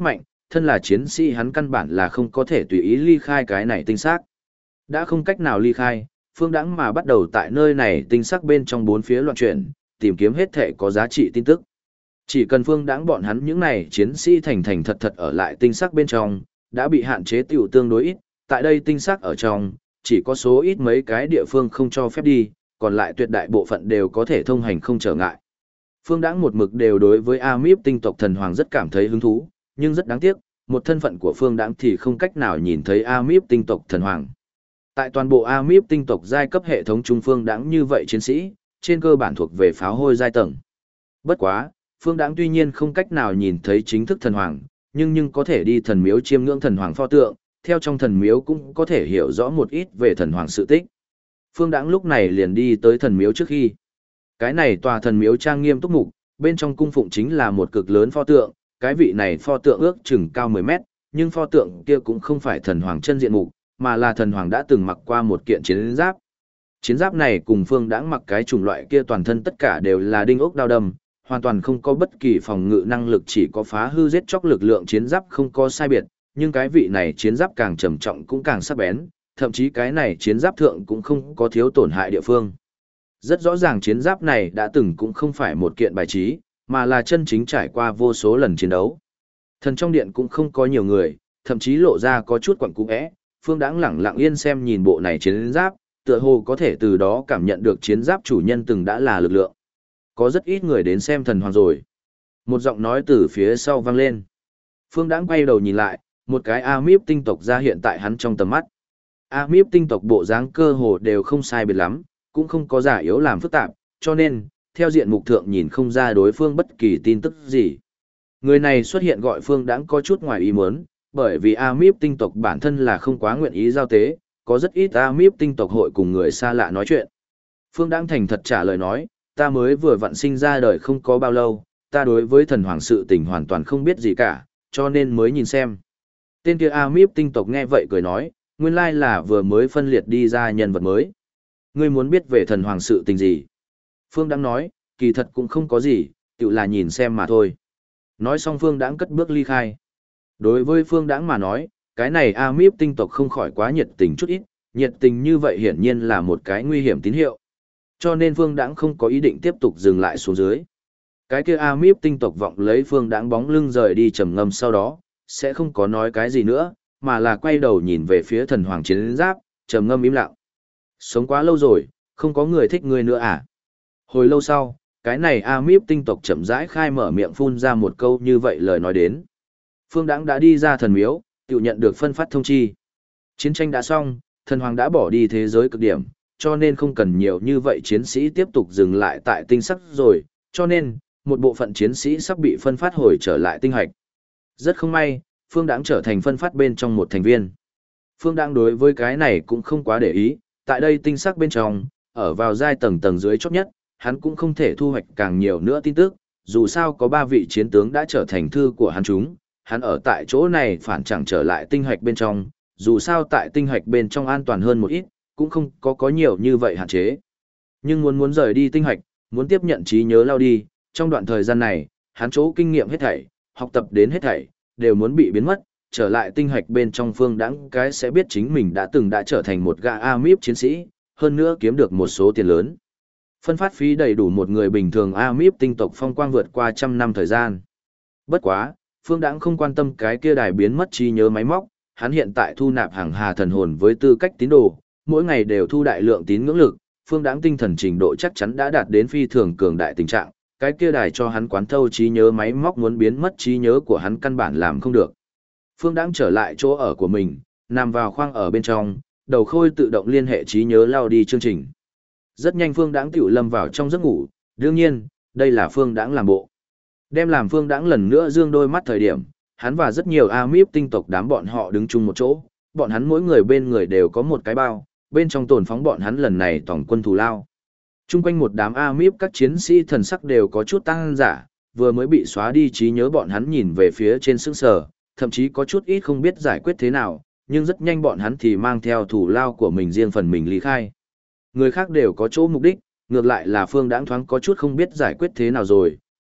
thân là chiến sĩ hắn căn bản là không có thể tùy ý ly khai cái này tinh xác. Đã không cách nào ly khai, Phương Đãng mà bắt đầu tại nơi này tinh xác bên trong bốn phía loạn chuyển, tìm kiếm hết thể có giá trị tin tức. Chỉ cần Phương Đãng bọn hắn những này chiến sĩ thành thành thật thật ở lại tinh xác bên trong, đã bị hạn chế tiểu tương đối ít, tại đây tinh xác ở trong, chỉ có số ít mấy cái địa phương không cho phép đi, còn lại tuyệt đại bộ phận đều có thể thông hành không trở ngại. Phương Đãng một mực đều đối với Amip tinh tộc thần hoàng rất cảm thấy hứng thú, nhưng rất đáng tiếc, một thân phận của Phương Đãng thì không cách nào nhìn thấy Amip tinh tộc thần hoàng. Tại toàn bộ Amip tinh tộc giai cấp hệ thống trung Phương Đãng như vậy chiến sĩ, trên cơ bản thuộc về pháo hôi giai tầng. Bất quá, Phương Đãng tuy nhiên không cách nào nhìn thấy chính thức thần hoàng, nhưng có thể đi thần miếu chiêm ngưỡng thần hoàng pho tượng, theo trong thần miếu cũng có thể hiểu rõ một ít về thần hoàng sự tích. Phương Đãng lúc này liền đi tới thần miếu trước khi. Cái này tòa thần miếu trang nghiêm túc mục, bên trong cung phụng chính là một cực lớn pho tượng, cái vị này pho tượng ước chừng cao 10 mét, nhưng pho tượng kia cũng không phải thần hoàng chân diện mục, mà là thần hoàng đã từng mặc qua một kiện chiến giáp. Chiến giáp này cùng Phương Đãng mặc cái chủng loại kia toàn thân tất cả đều là đinh ốc đao đâm, hoàn toàn không có bất kỳ phòng ngự năng lực, chỉ có phá hư giết chóc lực lượng chiến giáp không có sai biệt, nhưng cái vị này chiến giáp càng trầm trọng cũng càng sắc bén, thậm chí cái này chiến giáp thượng cũng không có thiếu tổn hại địa phương. Rất rõ ràng chiến giáp này đã từng cũng không phải một kiện bài trí, mà là chân chính trải qua vô số lần chiến đấu. Thần trong điện cũng không có nhiều người, thậm chí lộ ra có chút quặn cũ é, Phương Đãng lẳng lặng yên xem nhìn bộ này chiến giáp, tựa hồ có thể từ đó cảm nhận được chiến giáp chủ nhân từng đã là lực lượng. Có rất ít người đến xem thần hoàng rồi. Một giọng nói từ phía sau vang lên. Phương Đãng quay đầu nhìn lại, một cái Amip tinh tộc ra hiện tại hắn trong tầm mắt. Amip tinh tộc bộ dáng cơ hồ đều không sai biệt lắm, cũng không có giả yếu làm phức tạp, cho nên, theo diện mục thượng nhìn không ra đối phương bất kỳ tin tức gì. Người này xuất hiện gọi Phương Đãng có chút ngoài ý muốn, bởi vì Amip tinh tộc bản thân là không quá nguyện ý giao tế, có rất ít Amip tinh tộc hội cùng người xa lạ nói chuyện. Phương Đãng thành thật trả lời nói, ta mới vừa vặn sinh ra đời không có bao lâu, ta đối với thần hoàng sự tình hoàn toàn không biết gì cả, cho nên mới nhìn xem. Tên kia Amip tinh tộc nghe vậy cười nói, nguyên lai là vừa mới phân liệt đi ra nhân vật mới. Ngươi muốn biết về thần hoàng sự tình gì? Phương Đãng nói, kỳ thật cũng không có gì, tự là nhìn xem mà thôi. Nói xong Phương Đãng cất bước ly khai. Đối với Phương Đãng mà nói, cái này Amip tinh tộc không khỏi quá nhiệt tình chút ít, nhiệt tình như vậy hiển nhiên là một cái nguy hiểm tín hiệu. Cho nên Phương Đãng không có ý định tiếp tục dừng lại xuống dưới. Cái kia Amip tinh tộc vọng lấy Phương Đãng bóng lưng rời đi trầm ngâm sau đó, sẽ không có nói cái gì nữa, mà là quay đầu nhìn về phía thần hoàng chiến giáp, trầm ngâm im lặng. Sống quá lâu rồi, không có người thích ngươi nữa à? Hồi lâu sau, cái này Amip tinh tộc chậm rãi khai mở miệng phun ra một câu như vậy lời nói đến. Phương Đãng đã đi ra thần miếu, tự nhận được phân phát thông chi. Chiến tranh đã xong, thần hoàng đã bỏ đi thế giới cực điểm, cho nên không cần nhiều như vậy chiến sĩ tiếp tục dừng lại tại tinh sắc rồi, cho nên, một bộ phận chiến sĩ sắp bị phân phát hồi trở lại tinh hạch. Rất không may, Phương Đãng trở thành phân phát bên trong một thành viên. Phương Đãng đối với cái này cũng không quá để ý, tại đây tinh sắc bên trong, ở vào giai tầng tầng dưới chót nhất, hắn cũng không thể thu hoạch càng nhiều nữa tin tức, dù sao có 3 vị chiến tướng đã trở thành thư của hắn chúng, hắn ở tại chỗ này phản chẳng trở lại tinh hạch bên trong, dù sao tại tinh hạch bên trong an toàn hơn một ít, cũng không có nhiều như vậy hạn chế. Nhưng muốn rời đi tinh hạch, muốn tiếp nhận trí nhớ lao đi, trong đoạn thời gian này, hắn chỗ kinh nghiệm hết thảy, học tập đến hết thảy, đều muốn bị biến mất, trở lại tinh hạch bên trong Phương Đãng cái sẽ biết chính mình đã trở thành một gã Amip chiến sĩ, hơn nữa kiếm được một số tiền lớn. Phân phát phí đầy đủ một người bình thường Amip tinh tộc phong quang vượt qua 100 năm thời gian. Bất quá, Phương Đãng không quan tâm cái kia đài biến mất trí nhớ máy móc, hắn hiện tại thu nạp hàng hà thần hồn với tư cách tín đồ, mỗi ngày đều thu đại lượng tín ngưỡng lực, Phương Đãng tinh thần trình độ chắc chắn đã đạt đến phi thường cường đại tình trạng, cái kia đài cho hắn quán thâu trí nhớ máy móc muốn biến mất trí nhớ của hắn căn bản làm không được. Phương Đãng trở lại chỗ ở của mình, nằm vào khoang ở bên trong, đầu khôi tự động liên hệ trí nhớ lao đi chương trình. Rất nhanh Phương Đãng tiểu lâm vào trong giấc ngủ, đương nhiên, đây là Phương Đãng làm bộ. Đem làm Phương Đãng lần nữa dương đôi mắt thời điểm, hắn và rất nhiều Amip tinh tộc đám bọn họ đứng chung một chỗ, bọn hắn mỗi người bên người đều có một cái bao, bên trong tồn phóng bọn hắn lần này tổng quân thù lao. Trung quanh một đám Amip các chiến sĩ thần sắc đều có chút tăng giả, vừa mới bị xóa đi trí nhớ bọn hắn nhìn về phía trên sững sờ, thậm chí có chút ít không biết giải quyết thế nào, nhưng rất nhanh bọn hắn thì mang theo thù lao của mình riêng phần mình ly khai. Người khác đều có chỗ mục đích, ngược lại là Phương Đãng thoáng có chút không biết giải quyết thế nào rồi,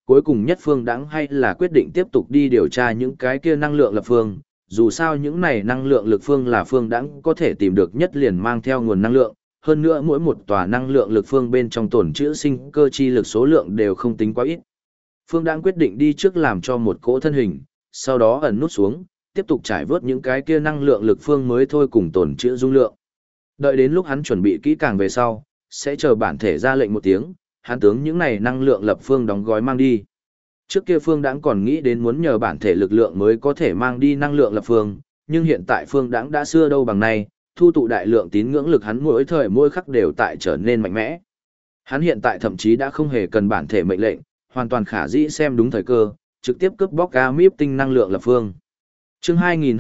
cuối cùng nhất Phương Đãng hay là quyết định tiếp tục đi điều tra những cái kia năng lượng lập phương, dù sao những này năng lượng lực phương là Phương Đãng có thể tìm được nhất liền mang theo nguồn năng lượng, hơn nữa mỗi một tòa năng lượng lực phương bên trong tồn trữ sinh cơ chi lực số lượng đều không tính quá ít. Phương Đãng quyết định đi trước làm cho một cỗ thân hình, sau đó ẩn nút xuống, tiếp tục trải vớt những cái kia năng lượng lực phương mới thôi cùng tồn trữ dung lượng. Đợi đến lúc hắn chuẩn bị kỹ càng về sau, sẽ chờ bản thể ra lệnh một tiếng, hắn tướng những này năng lượng lập phương đóng gói mang đi. Trước kia Phương Đãng còn nghĩ đến muốn nhờ bản thể lực lượng mới có thể mang đi năng lượng lập phương, nhưng hiện tại Phương Đãng đã xưa đâu bằng nay, thu tụ đại lượng tín ngưỡng lực hắn mỗi thời mỗi khắc đều tại trở nên mạnh mẽ. Hắn hiện tại thậm chí đã không hề cần bản thể mệnh lệnh, hoàn toàn khả dĩ xem đúng thời cơ, trực tiếp cướp bóc Amip tinh năng lượng lập phương. Chương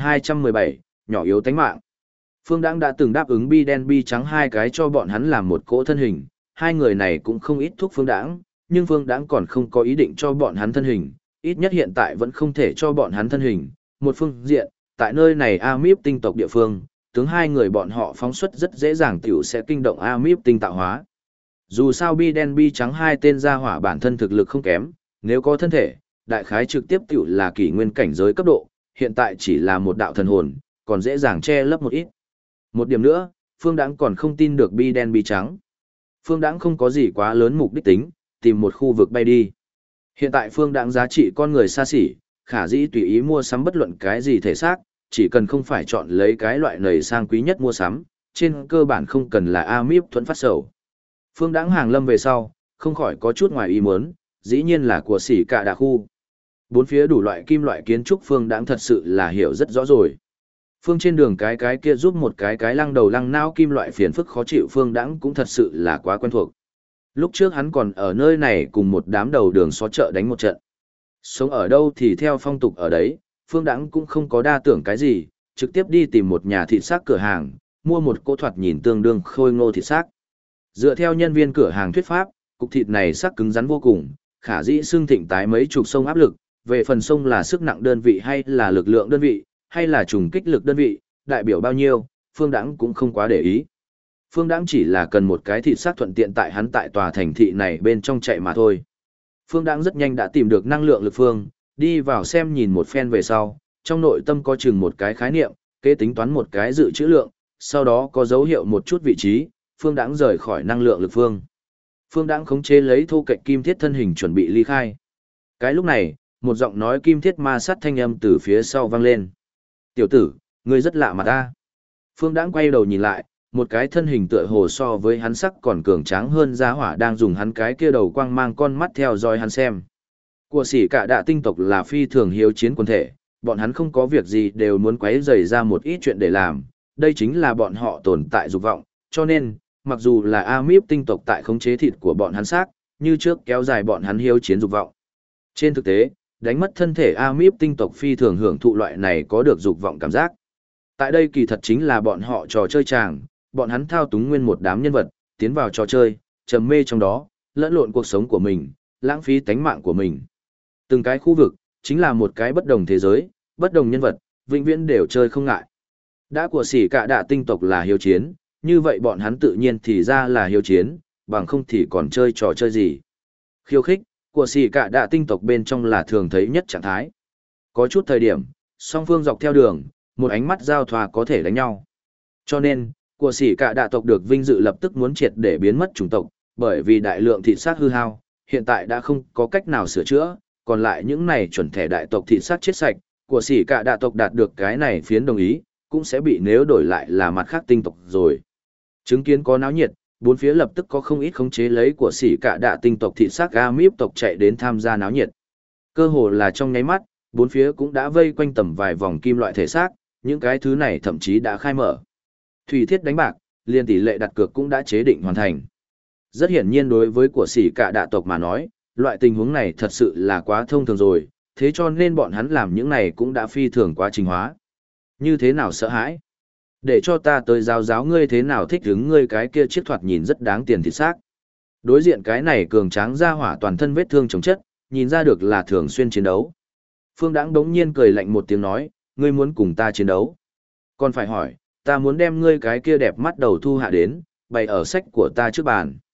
2217, nhỏ yếu tánh mạng. Phương Đãng đã từng đáp ứng bi đen bi trắng hai cái cho bọn hắn làm một cỗ thân hình, hai người này cũng không ít thuốc Phương Đãng, nhưng Phương Đãng còn không có ý định cho bọn hắn thân hình, ít nhất hiện tại vẫn không thể cho bọn hắn thân hình. Một phương diện, tại nơi này Amip tinh tộc địa phương, tướng hai người bọn họ phóng xuất rất dễ dàng tiểu sẽ kinh động Amip tinh tạo hóa. Dù sao bi đen bi trắng hai tên gia hỏa bản thân thực lực không kém, nếu có thân thể, đại khái trực tiếp tiểu là kỷ nguyên cảnh giới cấp độ, hiện tại chỉ là một đạo thần hồn, còn dễ dàng che lấp một ít. Một điểm nữa, Phương Đãng còn không tin được bi đen bi trắng. Phương Đãng không có gì quá lớn mục đích tính, tìm một khu vực bay đi. Hiện tại Phương Đãng giá trị con người xa xỉ, khả dĩ tùy ý mua sắm bất luận cái gì thể xác, chỉ cần không phải chọn lấy cái loại nầy sang quý nhất mua sắm, trên cơ bản không cần là Amip thuẫn phát sầu. Phương Đãng hàng lâm về sau, không khỏi có chút ngoài ý muốn, dĩ nhiên là của xỉ cả đà khu. Bốn phía đủ loại kim loại kiến trúc Phương Đãng thật sự là hiểu rất rõ rồi. Phương trên đường cái kia giúp một cái lăng đầu lăng não kim loại phiền phức khó chịu Phương Đãng cũng thật sự là quá quen thuộc. Lúc trước hắn còn ở nơi này cùng một đám đầu đường xó chợ đánh một trận. Sống ở đâu thì theo phong tục ở đấy, Phương Đãng cũng không có đa tưởng cái gì, trực tiếp đi tìm một nhà thịt xác cửa hàng, mua một cỗ thoạt nhìn tương đương khôi ngô thịt xác. Dựa theo nhân viên cửa hàng thuyết pháp, cục thịt này sắc cứng rắn vô cùng, khả dĩ xương thịnh tái mấy chục sông áp lực, về phần sông là sức nặng đơn vị hay là lực lượng đơn vị, hay là trùng kích lực đơn vị, đại biểu bao nhiêu, Phương Đãng cũng không quá để ý. Phương Đãng chỉ là cần một cái thịt xác thuận tiện tại hắn tại tòa thành thị này bên trong chạy mà thôi. Phương Đãng rất nhanh đã tìm được năng lượng lực phương, đi vào xem nhìn một phen về sau, trong nội tâm có chừng một cái khái niệm, kế tính toán một cái dự trữ lượng, sau đó có dấu hiệu một chút vị trí, Phương Đãng rời khỏi năng lượng lực phương. Phương Đãng khống chế lấy thô kệch kim thiết thân hình chuẩn bị ly khai. Cái lúc này, một giọng nói kim thiết ma sát thanh âm từ phía sau vang lên. "Tiểu tử, ngươi rất lạ mặt ta." Phương Đãng quay đầu nhìn lại, một cái thân hình tựa hồ so với hắn sắc còn cường tráng hơn gia hỏa đang dùng hắn cái kia đầu quang mang con mắt theo dõi hắn xem. Của sỉ cả đạ tinh tộc là phi thường hiếu chiến quân thể, bọn hắn không có việc gì đều muốn quấy rầy ra một ít chuyện để làm, đây chính là bọn họ tồn tại dục vọng, cho nên, mặc dù là Amip tinh tộc tại khống chế thịt của bọn hắn xác, như trước kéo dài bọn hắn hiếu chiến dục vọng. Trên thực tế, đánh mất thân thể Amip tinh tộc phi thường hưởng thụ loại này có được dục vọng cảm giác. Tại đây kỳ thật chính là bọn họ trò chơi chàng, bọn hắn thao túng nguyên một đám nhân vật, tiến vào trò chơi, trầm mê trong đó, lẫn lộn cuộc sống của mình, lãng phí tánh mạng của mình. Từng cái khu vực, chính là một cái bất đồng thế giới, bất đồng nhân vật, vĩnh viễn đều chơi không ngại. Đã của sỉ cả đạ tinh tộc là hiếu chiến, như vậy bọn hắn tự nhiên thì ra là hiếu chiến, bằng không thì còn chơi trò chơi gì. Khiêu khích, của sỉ cả đạ tinh tộc bên trong là thường thấy nhất trạng thái. Có chút thời điểm, song phương dọc theo đường, một ánh mắt giao thoa có thể đánh nhau. Cho nên, của sỉ cả đạ tộc được vinh dự lập tức muốn triệt để biến mất chủng tộc, bởi vì đại lượng thịt xác hư hao, hiện tại đã không có cách nào sửa chữa, còn lại những này chuẩn thẻ đại tộc thịt xác chết sạch, của sỉ cả đạ tộc đạt được cái này phiến đồng ý, cũng sẽ bị nếu đổi lại là mặt khác tinh tộc rồi. Chứng kiến có náo nhiệt, bốn phía lập tức có không ít khống chế lấy của sỉ cả đạ tinh tộc thịt xác Amip tộc chạy đến tham gia náo nhiệt. Cơ hồ là trong nháy mắt, bốn phía cũng đã vây quanh tầm vài vòng kim loại thể xác, những cái thứ này thậm chí đã khai mở. Thủy thiết đánh bạc, liên tỷ lệ đặt cược cũng đã chế định hoàn thành. Rất hiển nhiên đối với của sỉ cả đạ tộc mà nói, loại tình huống này thật sự là quá thông thường rồi, thế cho nên bọn hắn làm những này cũng đã phi thường quá trình hóa. Như thế nào sợ hãi? Để cho ta tới giáo giáo ngươi thế nào thích hứng ngươi cái kia chiếc thoạt nhìn rất đáng tiền thịt xác. Đối diện cái này cường tráng ra hỏa toàn thân vết thương chống chất, nhìn ra được là thường xuyên chiến đấu. Phương Đãng đống nhiên cười lạnh một tiếng nói, ngươi muốn cùng ta chiến đấu. Còn phải hỏi, ta muốn đem ngươi cái kia đẹp mắt đầu thu hạ đến, bày ở sách của ta trước bàn.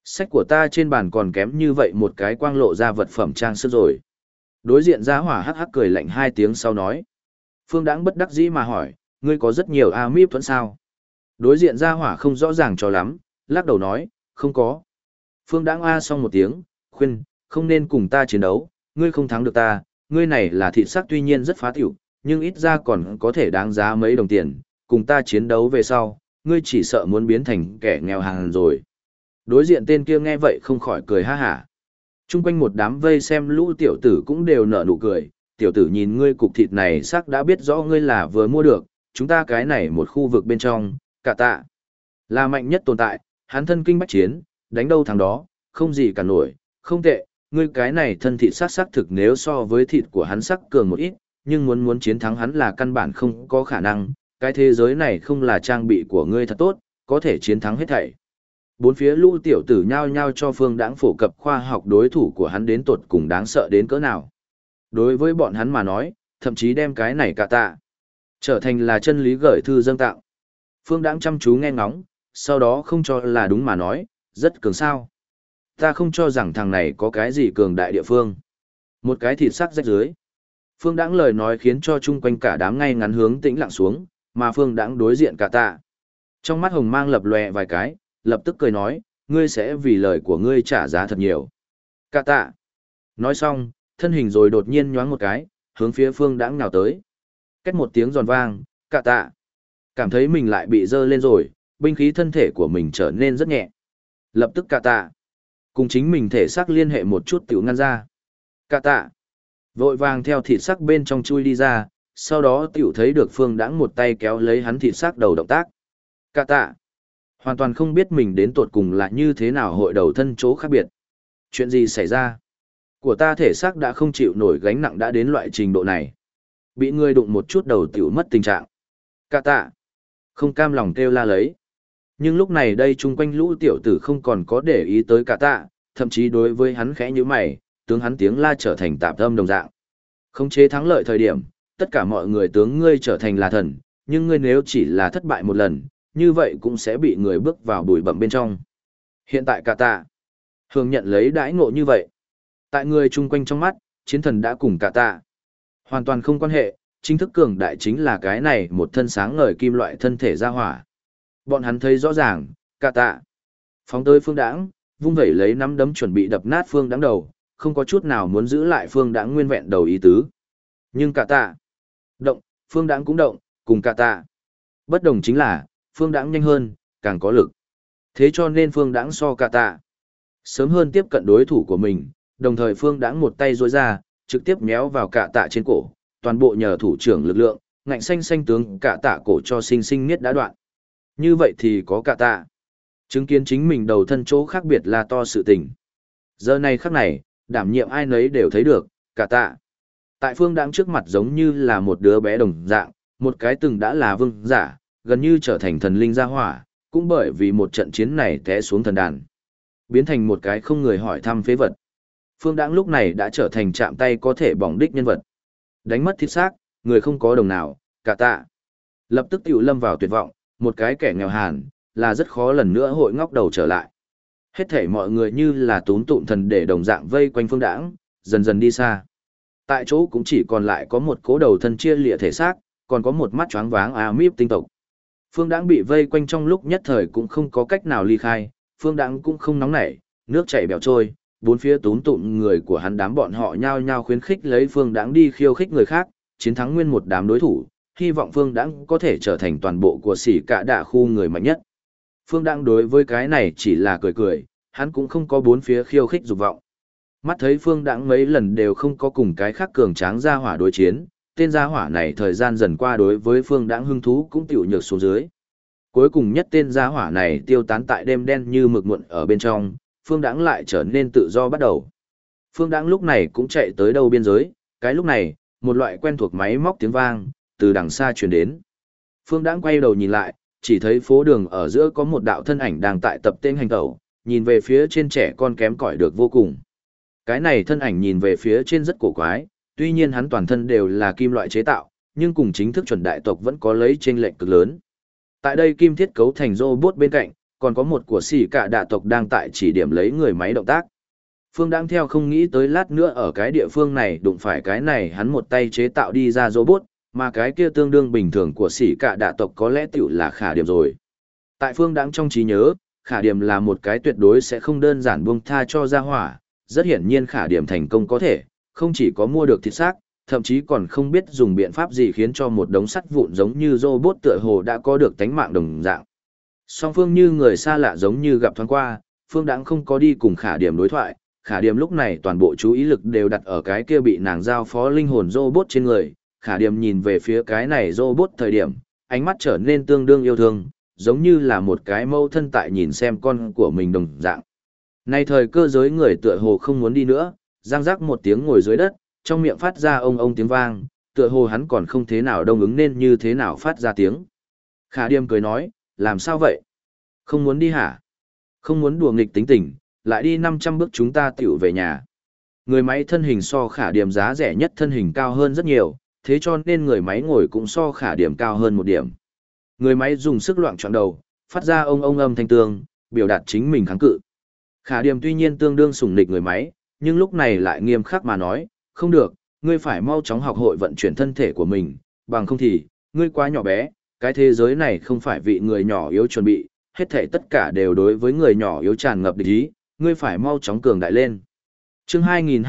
Sách của ta trên bàn còn kém như vậy một cái quang lộ ra vật phẩm trang sức rồi. Đối diện gia hỏa hắc hắc cười lạnh 2 tiếng sau nói. Phương Đãng bất đắc dĩ mà hỏi, ngươi có rất nhiều amip thuẫn sao? Đối diện gia hỏa không rõ ràng cho lắm, lắc đầu nói, không có. Phương Đãng a xong một tiếng, khuyên, không nên cùng ta chiến đấu, ngươi không thắng được ta, ngươi này là thịt sắc tuy nhiên rất phá tiểu, nhưng ít ra còn có thể đáng giá mấy đồng tiền, cùng ta chiến đấu về sau, ngươi chỉ sợ muốn biến thành kẻ nghèo hàng rồi. Đối diện tên kia nghe vậy không khỏi cười ha hả. Trung quanh một đám vây xem lũ tiểu tử cũng đều nở nụ cười, tiểu tử nhìn ngươi cục thịt này sắc đã biết rõ ngươi là vừa mua được, chúng ta cái này một khu vực bên trong, cả tạ. Là mạnh nhất tồn tại, hắn thân kinh bách chiến, đánh đâu thằng đó, không gì cả nổi, không tệ, ngươi cái này thân thịt sắc thực nếu so với thịt của hắn sắc cường một ít, nhưng muốn chiến thắng hắn là căn bản không có khả năng, cái thế giới này không là trang bị của ngươi thật tốt, có thể chiến thắng hết thảy. Bốn phía lũ tiểu tử nhao nhao cho Phương Đãng phổ cập khoa học đối thủ của hắn đến tột cùng đáng sợ đến cỡ nào. Đối với bọn hắn mà nói, thậm chí đem cái này cả tạ trở thành là chân lý gửi thư dâng tạo. Phương Đãng chăm chú nghe ngóng, sau đó không cho là đúng mà nói, rất cường sao. Ta không cho rằng thằng này có cái gì cường đại địa phương. Một cái thịt sắc rách dưới. Phương Đãng lời nói khiến cho chung quanh cả đám ngay ngắn hướng tĩnh lặng xuống, mà Phương Đãng đối diện cả tạ. Trong mắt hồng mang lập lòe vài cái, lập tức cười nói, ngươi sẽ vì lời của ngươi trả giá thật nhiều. Cả tạ. Nói xong, thân hình rồi đột nhiên nhoáng một cái, hướng phía Phương Đãng nhào tới. Két một tiếng giòn vang, cả tạ. Cảm thấy mình lại bị dơ lên rồi, binh khí thân thể của mình trở nên rất nhẹ. Lập tức cả tạ. Cùng chính mình thể xác liên hệ một chút tiểu ngăn ra. Cả tạ. Vội vàng theo thịt sắc bên trong chui đi ra, sau đó tiểu thấy được Phương Đãng một tay kéo lấy hắn thịt sắc đầu động tác. Cả tạ. Hoàn toàn không biết mình đến tột cùng là như thế nào hội đầu thân chỗ khác biệt. Chuyện gì xảy ra? Của ta thể xác đã không chịu nổi gánh nặng đã đến loại trình độ này. Bị người đụng một chút đầu tiểu mất tình trạng. Cả tạ. Không cam lòng kêu la lấy. Nhưng lúc này đây chung quanh lũ tiểu tử không còn có để ý tới cả tạ, thậm chí đối với hắn khẽ như mày, tướng hắn tiếng la trở thành tạp âm đồng dạng. Khống chế thắng lợi thời điểm, tất cả mọi người tướng ngươi trở thành là thần, nhưng ngươi nếu chỉ là thất bại một lần, như vậy cũng sẽ bị người bước vào bụi bặm bên trong. Hiện tại cả tạ, thường nhận lấy đãi ngộ như vậy. Tại người chung quanh trong mắt, chiến thần đã cùng cả tạ. Hoàn toàn không quan hệ, chính thức cường đại chính là cái này một thân sáng ngời kim loại thân thể ra hỏa. Bọn hắn thấy rõ ràng, cả tạ. Phóng tới Phương Đãng, vung vẩy lấy nắm đấm chuẩn bị đập nát Phương Đãng đầu, không có chút nào muốn giữ lại Phương Đãng nguyên vẹn đầu ý tứ. Nhưng cả tạ. Động, Phương Đãng cũng động, cùng cả tạ. Bất đồng chính là, Phương Đãng nhanh hơn, càng có lực. Thế cho nên Phương Đãng so cả tạ sớm hơn tiếp cận đối thủ của mình, đồng thời Phương Đãng một tay duỗi ra, trực tiếp méo vào cả tạ trên cổ, toàn bộ nhờ thủ trưởng lực lượng, ngạnh xanh xanh tướng cả tạ cổ cho sinh sinh niết đã đoạn. Như vậy thì có cả tạ. Chứng kiến chính mình đầu thân chỗ khác biệt là to sự tình. Giờ này khắc này, đảm nhiệm ai nấy đều thấy được, cả tạ. Tại Phương Đãng trước mặt giống như là một đứa bé đồng dạng, một cái từng đã là vương giả, gần như trở thành thần linh gia hỏa, cũng bởi vì một trận chiến này té xuống thần đàn. Biến thành một cái không người hỏi thăm phế vật. Phương Đãng lúc này đã trở thành chạm tay có thể bỏng đích nhân vật. Đánh mất thịt xác, người không có đồng nào, cả tạ. Lập tức tiểu lâm vào tuyệt vọng, một cái kẻ nghèo hàn, là rất khó lần nữa hội ngóc đầu trở lại. Hết thảy mọi người như là tún tụm thần để đồng dạng vây quanh Phương Đãng, dần dần đi xa. Tại chỗ cũng chỉ còn lại có một cố đầu thân chia lìa thể xác, còn có một mắt choáng váng amip tinh tộc. Phương Đãng bị vây quanh trong lúc nhất thời cũng không có cách nào ly khai, Phương Đãng cũng không nóng nảy, nước chảy bèo trôi, bốn phía tún tụm người của hắn đám bọn họ nhao nhao khuyến khích lấy Phương Đãng đi khiêu khích người khác, chiến thắng nguyên một đám đối thủ, hy vọng Phương Đãng có thể trở thành toàn bộ của xỉ cả đạ khu người mạnh nhất. Phương Đãng đối với cái này chỉ là cười cười, hắn cũng không có bốn phía khiêu khích dục vọng. Mắt thấy Phương Đãng mấy lần đều không có cùng cái khác cường tráng gia hỏa đối chiến, tên gia hỏa này thời gian dần qua đối với Phương Đãng hứng thú cũng tiểu nhược xuống dưới. Cuối cùng nhất tên gia hỏa này tiêu tán tại đêm đen như mực muộn ở bên trong, Phương Đãng lại trở nên tự do bắt đầu. Phương Đãng lúc này cũng chạy tới đâu biên giới, cái lúc này, một loại quen thuộc máy móc tiếng vang từ đằng xa truyền đến. Phương Đãng quay đầu nhìn lại, chỉ thấy phố đường ở giữa có một đạo thân ảnh đang tại tập tên hành tẩu, nhìn về phía trên trẻ con kém cỏi được vô cùng. Cái này thân ảnh nhìn về phía trên rất cổ quái, tuy nhiên hắn toàn thân đều là kim loại chế tạo, nhưng cùng chính thức chuẩn đại tộc vẫn có lấy chênh lệch cực lớn. Tại đây kim thiết cấu thành robot bên cạnh, Còn có một của xỉ cả đạ tộc đang tại chỉ điểm lấy người máy động tác. Phương đang theo không nghĩ tới lát nữa ở cái địa phương này đụng phải cái này hắn một tay chế tạo đi ra robot, mà cái kia tương đương bình thường của xỉ cả đạ tộc có lẽ tiểu là khả điểm rồi. Tại Phương đang trong trí nhớ, khả điểm là một cái tuyệt đối sẽ không đơn giản buông tha cho ra hỏa, rất hiển nhiên khả điểm thành công có thể, không chỉ có mua được thịt xác, thậm chí còn không biết dùng biện pháp gì khiến cho một đống sắt vụn giống như robot tựa hồ đã có được tánh mạng đồng dạng. Song Phương như người xa lạ giống như gặp thoáng qua, Phương Đãng không có đi cùng khả điểm đối thoại, khả điểm lúc này toàn bộ chú ý lực đều đặt ở cái kia bị nàng giao phó linh hồn robot trên người, khả điểm nhìn về phía cái này robot thời điểm, ánh mắt trở nên tương đương yêu thương, giống như là một cái mẫu thân tại nhìn xem con của mình đồng dạng. Nay thời cơ giới người tựa hồ không muốn đi nữa, giang rắc một tiếng ngồi dưới đất, trong miệng phát ra ông ông tiếng vang, tựa hồ hắn còn không thế nào đông ứng nên như thế nào phát ra tiếng. Khả Điềm cười nói, làm sao vậy? Không muốn đi hả? Không muốn đùa nghịch tính tình, lại đi 500 bước chúng ta tiểu về nhà. Người máy thân hình so Khả Điềm giá rẻ nhất thân hình cao hơn rất nhiều, thế cho nên người máy ngồi cũng so Khả Điềm cao hơn một điểm. Người máy dùng sức loạn trọn đầu, phát ra ông ông âm thanh tương, biểu đạt chính mình kháng cự. Khả Điềm tuy nhiên tương đương sủng nịch người máy, nhưng lúc này lại nghiêm khắc mà nói, không được, ngươi phải mau chóng học hội vận chuyển thân thể của mình, bằng không thì, ngươi quá nhỏ bé, cái thế giới này không phải vị người nhỏ yếu chuẩn bị, hết thảy tất cả đều đối với người nhỏ yếu tràn ngập địch ý, ngươi phải mau chóng cường đại lên. Chương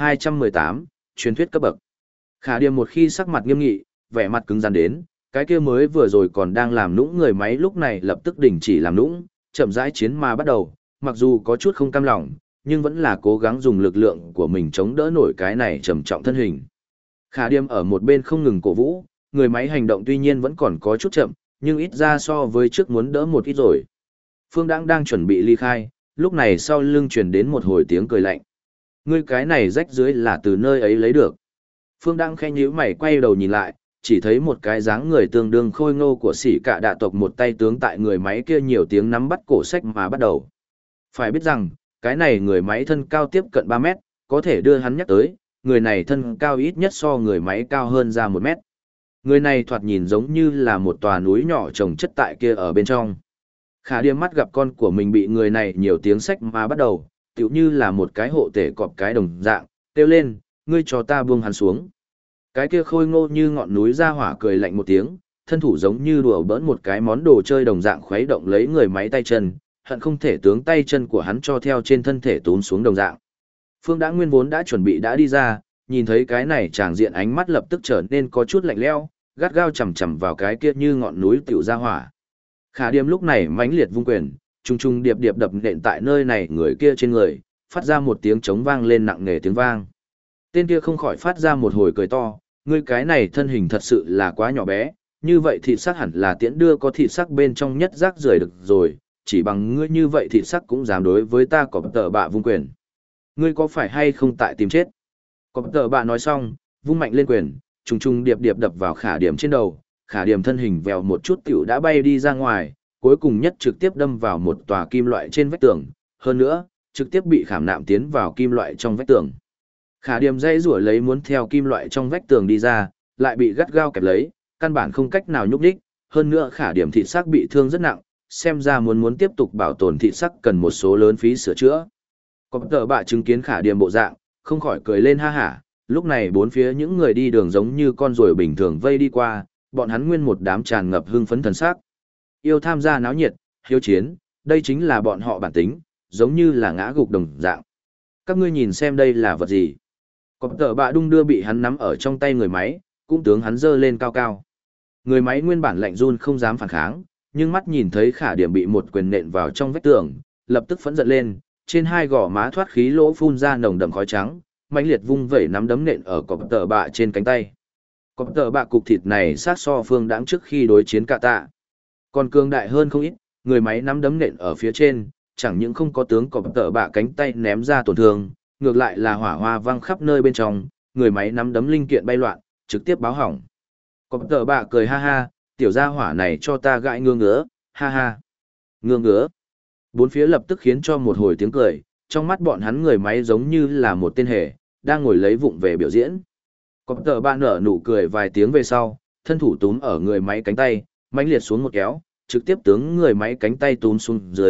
2218, truyền thuyết cấp bậc. Khả Điềm một khi sắc mặt nghiêm nghị, vẻ mặt cứng rắn đến, cái kia mới vừa rồi còn đang làm nũng người máy lúc này lập tức đình chỉ làm nũng, chậm rãi chiến mà bắt đầu, mặc dù có chút không cam lòng, nhưng vẫn là cố gắng dùng lực lượng của mình chống đỡ nổi cái này trầm trọng thân hình. Khả Điềm ở một bên không ngừng cổ vũ, người máy hành động tuy nhiên vẫn còn có chút chậm, nhưng ít ra so với trước muốn đỡ một ít rồi. Phương đang chuẩn bị ly khai, lúc này sau lưng truyền đến một hồi tiếng cười lạnh. Ngươi cái này rách dưới là từ nơi ấy lấy được. Phương đang khẽ nhíu mày quay đầu nhìn lại, chỉ thấy một cái dáng người tương đương khôi ngô của sĩ cả đạ tộc một tay tướng tại người máy kia nhiều tiếng nắm bắt cổ sách mà bắt đầu. Phải biết rằng, cái này người máy thân cao tiếp cận 3 mét, có thể đưa hắn nhắc tới, người này thân cao ít nhất so người máy cao hơn ra 1 mét. Người này thoạt nhìn giống như là một tòa núi nhỏ trồng chất tại kia ở bên trong. Khả Điềm mắt gặp con của mình bị người này nhiều tiếng sách mà bắt đầu, tựu như là một cái hộ tể cọp cái đồng dạng, kêu lên, ngươi cho ta buông hắn xuống. Cái kia khôi ngô như ngọn núi ra hỏa cười lạnh một tiếng, thân thủ giống như đùa bỡn một cái món đồ chơi đồng dạng khuấy động lấy người máy tay chân, hận không thể tướng tay chân của hắn cho theo trên thân thể tốn xuống đồng dạng. Phương đã nguyên vốn đã chuẩn bị đã đi ra, nhìn thấy cái này tràng diện ánh mắt lập tức trở nên có chút lạnh lẽo, gắt gao chầm chầm vào cái kia như ngọn núi tiểu ra hỏa. Khả Điềm lúc này mãnh liệt vung quyền, trung trung điệp điệp đập nện tại nơi này người kia trên người, phát ra một tiếng trống vang lên nặng nề tiếng vang. Tên kia không khỏi phát ra một hồi cười to, ngươi cái này thân hình thật sự là quá nhỏ bé, như vậy thịt sắc hẳn là tiễn đưa có thịt sắc bên trong nhất rác rưởi được rồi, chỉ bằng ngươi như vậy thịt sắc cũng dám đối với ta có tờ bạ vung quyền. Ngươi có phải hay không tại tìm chết? Có tờ bạ nói xong, vung mạnh lên quyền, trùng trùng điệp điệp đập vào Khả Điềm trên đầu, Khả Điềm thân hình vèo một chút tiểu đã bay đi ra ngoài, cuối cùng nhất trực tiếp đâm vào một tòa kim loại trên vách tường, hơn nữa, trực tiếp bị khảm nạm tiến vào kim loại trong vách tường. Khả Điềm dây rủa lấy muốn theo kim loại trong vách tường đi ra, lại bị gắt gao kẹp lấy, căn bản không cách nào nhúc nhích, hơn nữa Khả Điềm thịt xác bị thương rất nặng, xem ra muốn tiếp tục bảo tồn thịt sắc cần một số lớn phí sửa chữa. Có tờ bạ chứng kiến Khả Điềm bộ dạng, không khỏi cười lên ha hả, lúc này bốn phía những người đi đường giống như con ruồi bình thường vây đi qua, bọn hắn nguyên một đám tràn ngập hưng phấn thần sắc. Yêu tham gia náo nhiệt, hiếu chiến, đây chính là bọn họ bản tính, giống như là ngã gục đồng dạng. Các ngươi nhìn xem đây là vật gì? Có tờ bạ đung đưa bị hắn nắm ở trong tay người máy, cũng tướng hắn dơ lên cao cao. Người máy nguyên bản lạnh run không dám phản kháng, nhưng mắt nhìn thấy Khả Điềm bị một quyền nện vào trong vách tường, lập tức phẫn giận lên, trên hai gò má thoát khí lỗ phun ra nồng đậm khói trắng, mãnh liệt vung vẩy nắm đấm nện ở cọp tờ bạ trên cánh tay. Cọp tờ bạ cục thịt này sát so Phương Đãng trước khi đối chiến cả tạ. Còn cường đại hơn không ít, người máy nắm đấm nện ở phía trên, chẳng những không có tướng cọp tờ bạ cánh tay ném ra tổn thương, ngược lại là hỏa hoa văng khắp nơi bên trong, người máy nắm đấm linh kiện bay loạn, trực tiếp báo hỏng. Cọp tờ bạ cười ha ha, tiểu gia hỏa này cho ta gãi ngứa ngứa, ha ha. Ngứa ngứa. Bốn phía lập tức khiến cho một hồi tiếng cười, trong mắt bọn hắn người máy giống như là một tên hề, đang ngồi lấy vụng về biểu diễn. Cọp tờ bạ nở nụ cười vài tiếng về sau, thân thủ túm ở người máy cánh tay, mãnh liệt xuống một kéo, trực tiếp tướng người máy cánh tay túm xuống dưới,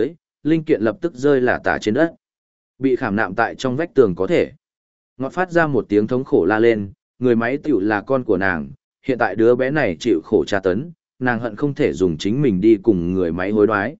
linh kiện lập tức rơi lả tả trên đất. Bị khảm nạm tại trong vách tường có thể. Ngọt phát ra một tiếng thống khổ la lên, người máy tiểu là con của nàng, hiện tại đứa bé này chịu khổ tra tấn, nàng hận không thể dùng chính mình đi cùng người máy hối đoái.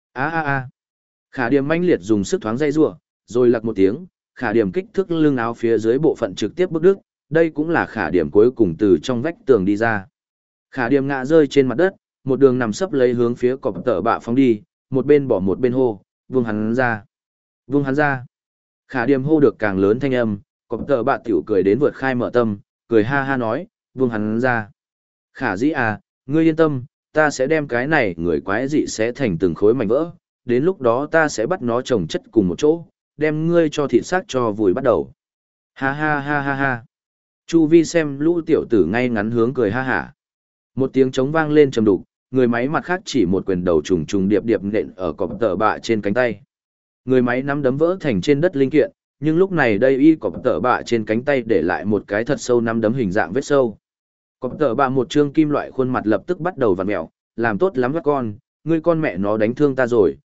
Khả Điềm mãnh liệt dùng sức thoáng dây rủa, rồi lặc một tiếng, Khả Điềm kích thước lưng áo phía dưới bộ phận trực tiếp bức đứt, đây cũng là Khả Điềm cuối cùng từ trong vách tường đi ra. Khả Điềm ngã rơi trên mặt đất, một đường nằm sấp lấy hướng phía cọp tợ bạ phóng đi, một bên bỏ một bên hô, "Vung hắn ra! Vung hắn ra!" Khả Điềm hô được càng lớn thanh âm, cọp tợ bạ tiểu cười đến vượt khai mở tâm, cười ha ha nói, "Vung hắn ra! Khả dĩ à, ngươi yên tâm, ta sẽ đem cái này người quái dị sẽ thành từng khối mảnh vỡ, đến lúc đó ta sẽ bắt nó chồng chất cùng một chỗ, đem ngươi cho thịt xác cho vùi bắt đầu." Ha ha ha ha ha. Chu vi xem lũ tiểu tử ngay ngắn hướng cười ha hả. Một tiếng trống vang lên trầm đục, người máy mặt khác chỉ một quyền đầu trùng trùng điệp điệp nện ở cọp tợ bạ trên cánh tay. Người máy nắm đấm vỡ thành trên đất linh kiện, nhưng lúc này đây y cọp tợ bạ trên cánh tay để lại một cái thật sâu nắm đấm hình dạng vết sâu. Cọp tợ bạ một trương kim loại khuôn mặt lập tức bắt đầu vặn mèo, làm tốt lắm các con, ngươi con mẹ nó đánh thương ta rồi,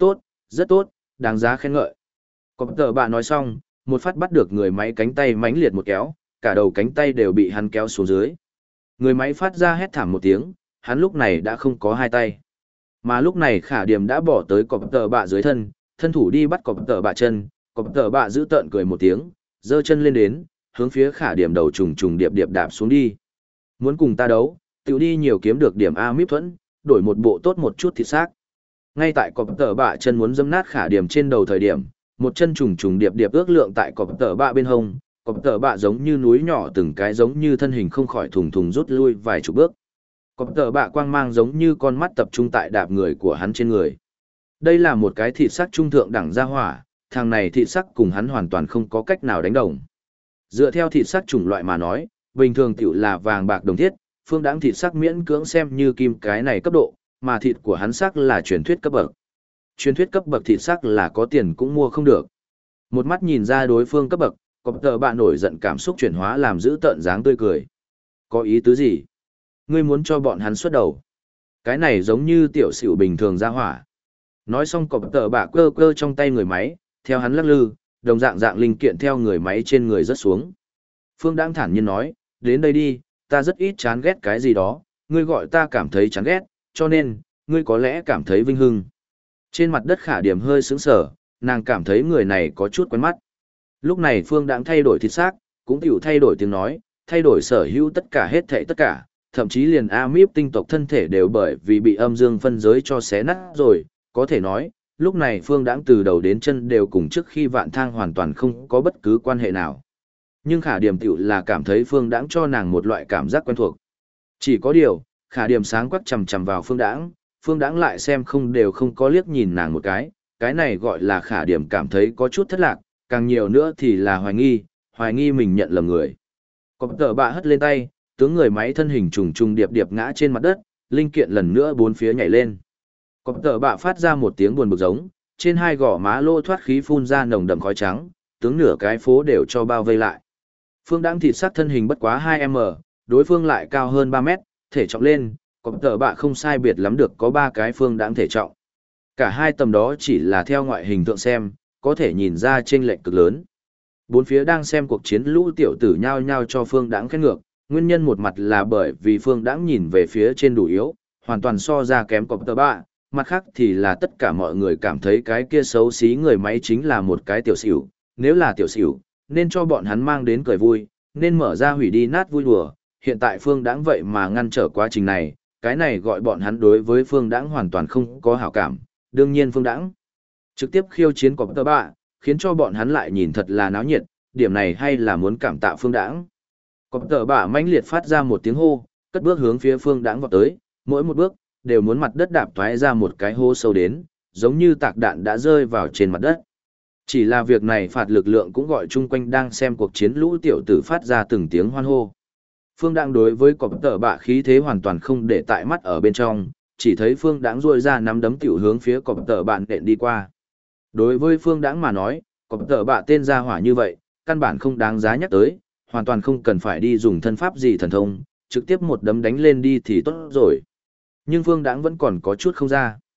rất tốt, đáng giá khen ngợi. Cọp tợ bạ nói xong, một phát bắt được người máy cánh tay mãnh liệt một kéo, cả đầu cánh tay đều bị hắn kéo xuống dưới. Người máy phát ra hét thảm một tiếng, hắn lúc này đã không có hai tay. Mà lúc này Khả Điềm đã bỏ tới cọp tợ bạ dưới thân, thân thủ đi bắt cọp tợ bạ chân, cọp tợ bạ giữ tợn cười một tiếng, giơ chân lên đến, hướng phía Khả Điềm đầu trùng trùng điệp điệp đạp xuống đi. Muốn cùng ta đấu, tự đi nhiều kiếm được điểm A míp thuẫn, đổi một bộ tốt một chút thịt xác. Ngay tại cọp tợ bạ chân muốn dẫm nát Khả Điềm trên đầu thời điểm, một chân trùng trùng điệp điệp ước lượng tại cọp tợ bạ bên hông, cọp tợ bạ giống như núi nhỏ từng cái giống như thân hình không khỏi thùng thùng rút lui vài chục bước. Cọp tợ bạ quang mang giống như con mắt tập trung tại đạp người của hắn trên người. Đây là một cái thịt sắc trung thượng đẳng gia hỏa, thằng này thịt sắc cùng hắn hoàn toàn không có cách nào đánh đồng. Dựa theo thịt sắc chủng loại mà nói, bình thường tiểu là vàng bạc đồng thiết, Phương Đãng thịt sắc miễn cưỡng xem như kim cái này cấp độ, mà thịt của hắn sắc là truyền thuyết cấp bậc. Truyền thuyết cấp bậc thịt sắc là có tiền cũng mua không được. Một mắt nhìn ra đối phương cấp bậc, cọp tợ bạ nổi giận cảm xúc chuyển hóa làm giữ tợn dáng tươi cười. Có ý tứ gì? Ngươi muốn cho bọn hắn xuất đầu? Cái này giống như tiểu xỉu bình thường ra hỏa. Nói xong cọp tợ bạ cơ cơ trong tay người máy, theo hắn lắc lư, đồng dạng linh kiện theo người máy trên người rớt xuống. Phương Đãng thản nhiên nói, đến đây đi, ta rất ít chán ghét cái gì đó, ngươi gọi ta cảm thấy chán ghét, cho nên, ngươi có lẽ cảm thấy vinh hưng. Trên mặt đất Khả Điềm hơi sững sờ, nàng cảm thấy người này có chút quen mắt. Lúc này Phương Đãng thay đổi thịt xác, cũng tiểu thay đổi tiếng nói, thay đổi sở hữu tất cả hết thảy tất cả, thậm chí liền Amip tinh tộc thân thể đều bởi vì bị âm dương phân giới cho xé nát rồi, có thể nói, lúc này Phương Đãng từ đầu đến chân đều cùng trước khi Vạn Thang hoàn toàn không có bất cứ quan hệ nào. Nhưng Khả Điềm tiểu là cảm thấy Phương Đãng cho nàng một loại cảm giác quen thuộc. Chỉ có điều, Khả Điềm sáng quắc chằm chằm vào Phương Đãng lại xem không đều không có liếc nhìn nàng một cái này gọi là Khả Điềm cảm thấy có chút thất lạc, càng nhiều nữa thì là hoài nghi mình nhận lầm người. Cọp tợ bạ hất lên tay, tướng người máy thân hình trùng trùng điệp điệp ngã trên mặt đất, linh kiện lần nữa bốn phía nhảy lên. Cọp tợ bạ phát ra một tiếng buồn bực giống, trên hai gò má lô thoát khí phun ra nồng đậm khói trắng, tướng nửa cái phố đều cho bao vây lại. Phương Đãng thịt sắc thân hình bất quá 2m, đối phương lại cao hơn 3 mét, thể trọng lên, cọp tợ bạ không sai biệt lắm được có 3 cái Phương Đãng thể trọng. Cả hai tầm đó chỉ là theo ngoại hình thượng xem, có thể nhìn ra chênh lệch cực lớn. Bốn phía đang xem cuộc chiến lũ tiểu tử nhao nhao cho Phương Đãng khen ngược, nguyên nhân một mặt là bởi vì Phương Đãng nhìn về phía trên đủ yếu, hoàn toàn so ra kém cọp tợ bạ, mặt khác thì là tất cả mọi người cảm thấy cái kia xấu xí người máy chính là một cái tiểu xỉu, nếu là tiểu xỉu, nên cho bọn hắn mang đến cười vui, nên mở ra hủy đi nát vui đùa, hiện tại Phương Đãng vậy mà ngăn trở quá trình này, cái này gọi bọn hắn đối với Phương Đãng hoàn toàn không có hảo cảm, đương nhiên Phương Đãng trực tiếp khiêu chiến cọp tợ bạ, khiến cho bọn hắn lại nhìn thật là náo nhiệt, điểm này hay là muốn cảm tạ Phương Đãng. Cọp tợ bạ mãnh liệt phát ra một tiếng hô, cất bước hướng phía Phương Đãng vọt tới, mỗi một bước đều muốn mặt đất đạp toái ra một cái hố sâu đến, giống như tạc đạn đã rơi vào trên mặt đất. Chỉ là việc này phạt lực lượng cũng gọi chung quanh đang xem cuộc chiến lũ tiểu tử phát ra từng tiếng hoan hô. Phương Đãng đối với cọp tợ bạ khí thế hoàn toàn không để tại mắt ở bên trong, chỉ thấy Phương Đãng duỗi ra nắm đấm tiểu hướng phía cọp tợ bạn nện đi qua. Đối với Phương Đãng mà nói, cọp tợ bạ tên gia hỏa như vậy, căn bản không đáng giá nhắc tới, hoàn toàn không cần phải đi dùng thân pháp gì thần thông, trực tiếp một đấm đánh lên đi thì tốt rồi. Nhưng Phương Đãng vẫn còn có chút không ra.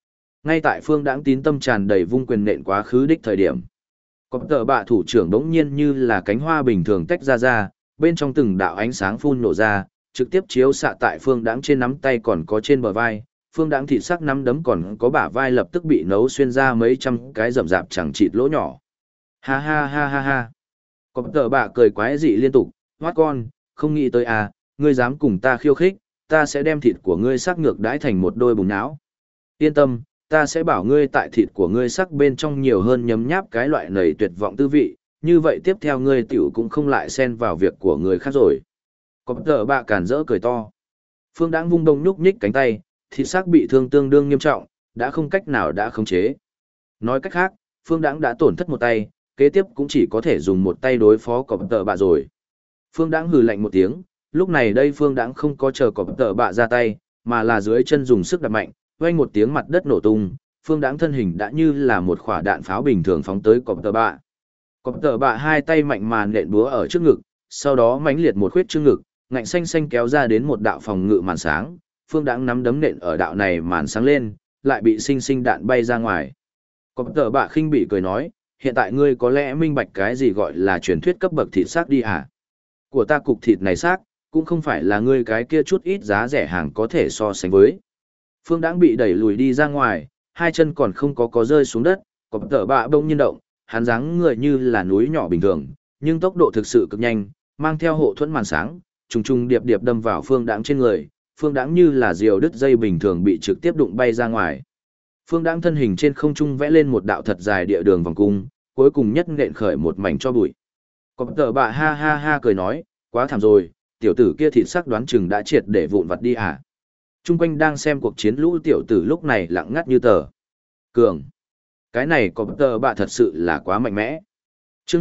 Ngay tại Phương Đãng tín tâm tràn đầy vung quyền nện quá khứ đích thời điểm, cọp tờ bạ thủ trưởng đống nhiên như là cánh hoa bình thường tách ra, bên trong từng đạo ánh sáng phun nổ ra, trực tiếp chiếu xạ tại Phương Đãng trên nắm tay còn có trên bờ vai. Phương Đãng thịt sắc nắm đấm còn có bả vai lập tức bị nấu xuyên ra mấy trăm cái rậm rạp chẳng chịt lỗ nhỏ. Ha ha ha ha ha. Cọp tờ bạ cười quái dị liên tục, hoát con, không nghĩ tới à, ngươi dám cùng ta khiêu khích, ta sẽ đem thịt của ngươi sắc ngược đãi thành một đôi bùn não. Yên tâm, ta sẽ bảo ngươi tại thịt của ngươi sắc bên trong nhiều hơn nhấm nháp cái loại nầy tuyệt vọng tư vị, như vậy tiếp theo ngươi tiểu cũng không lại xen vào việc của người khác rồi. Cọp tờ bạ cản rỡ cười to. Phương Đãng vung đông nhúc nhích cánh tay, thịt xác bị thương tương đương nghiêm trọng, đã không cách nào đã khống chế. Nói cách khác, Phương Đãng đã tổn thất một tay, kế tiếp cũng chỉ có thể dùng một tay đối phó cọp tờ bạ rồi. Phương Đãng hừ lạnh một tiếng, lúc này đây Phương Đãng không có chờ cọp tờ bạ ra tay, mà là dưới chân dùng sức đạp mạnh, vang một tiếng mặt đất nổ tung, Phương Đãng thân hình đã như là một quả đạn pháo bình thường phóng tới cọp tờ bạ. Cọp tờ bạ hai tay mạnh mà nện búa ở trước ngực, sau đó mãnh liệt một khuyết trước ngực, ngạnh xanh xanh kéo ra đến một đạo phòng ngự màn sáng, Phương Đãng nắm đấm nện ở đạo này màn sáng lên, lại bị sinh sinh đạn bay ra ngoài. Cọp tờ bạ khinh bị cười nói, hiện tại ngươi có lẽ minh bạch cái gì gọi là truyền thuyết cấp bậc thịt xác đi hả? Của ta cục thịt này xác, cũng không phải là ngươi cái kia chút ít giá rẻ hàng có thể so sánh với. Phương Đãng bị đẩy lùi đi ra ngoài, hai chân còn không có rơi xuống đất, cọp tờ bạ bỗng nhiên động, hắn dáng người như là núi nhỏ bình thường, nhưng tốc độ thực sự cực nhanh, mang theo hộ thuẫn màn sáng, trùng trùng điệp điệp đâm vào Phương Đãng trên người, Phương Đãng như là diều đứt dây bình thường bị trực tiếp đụng bay ra ngoài. Phương Đãng thân hình trên không trung vẽ lên một đạo thật dài địa đường vòng cung, cuối cùng nhất nện khởi một mảnh cho bụi. Cọp tờ bạ ha ha ha cười nói, quá thảm rồi, tiểu tử kia thịt sắc đoán chừng đã triệt để vụn vặt đi à. Trung quanh đang xem cuộc chiến lũ tiểu tử lúc này lặng ngắt như tờ. Cường. Cái này cọp tờ bạ thật sự là quá mạnh mẽ. Chương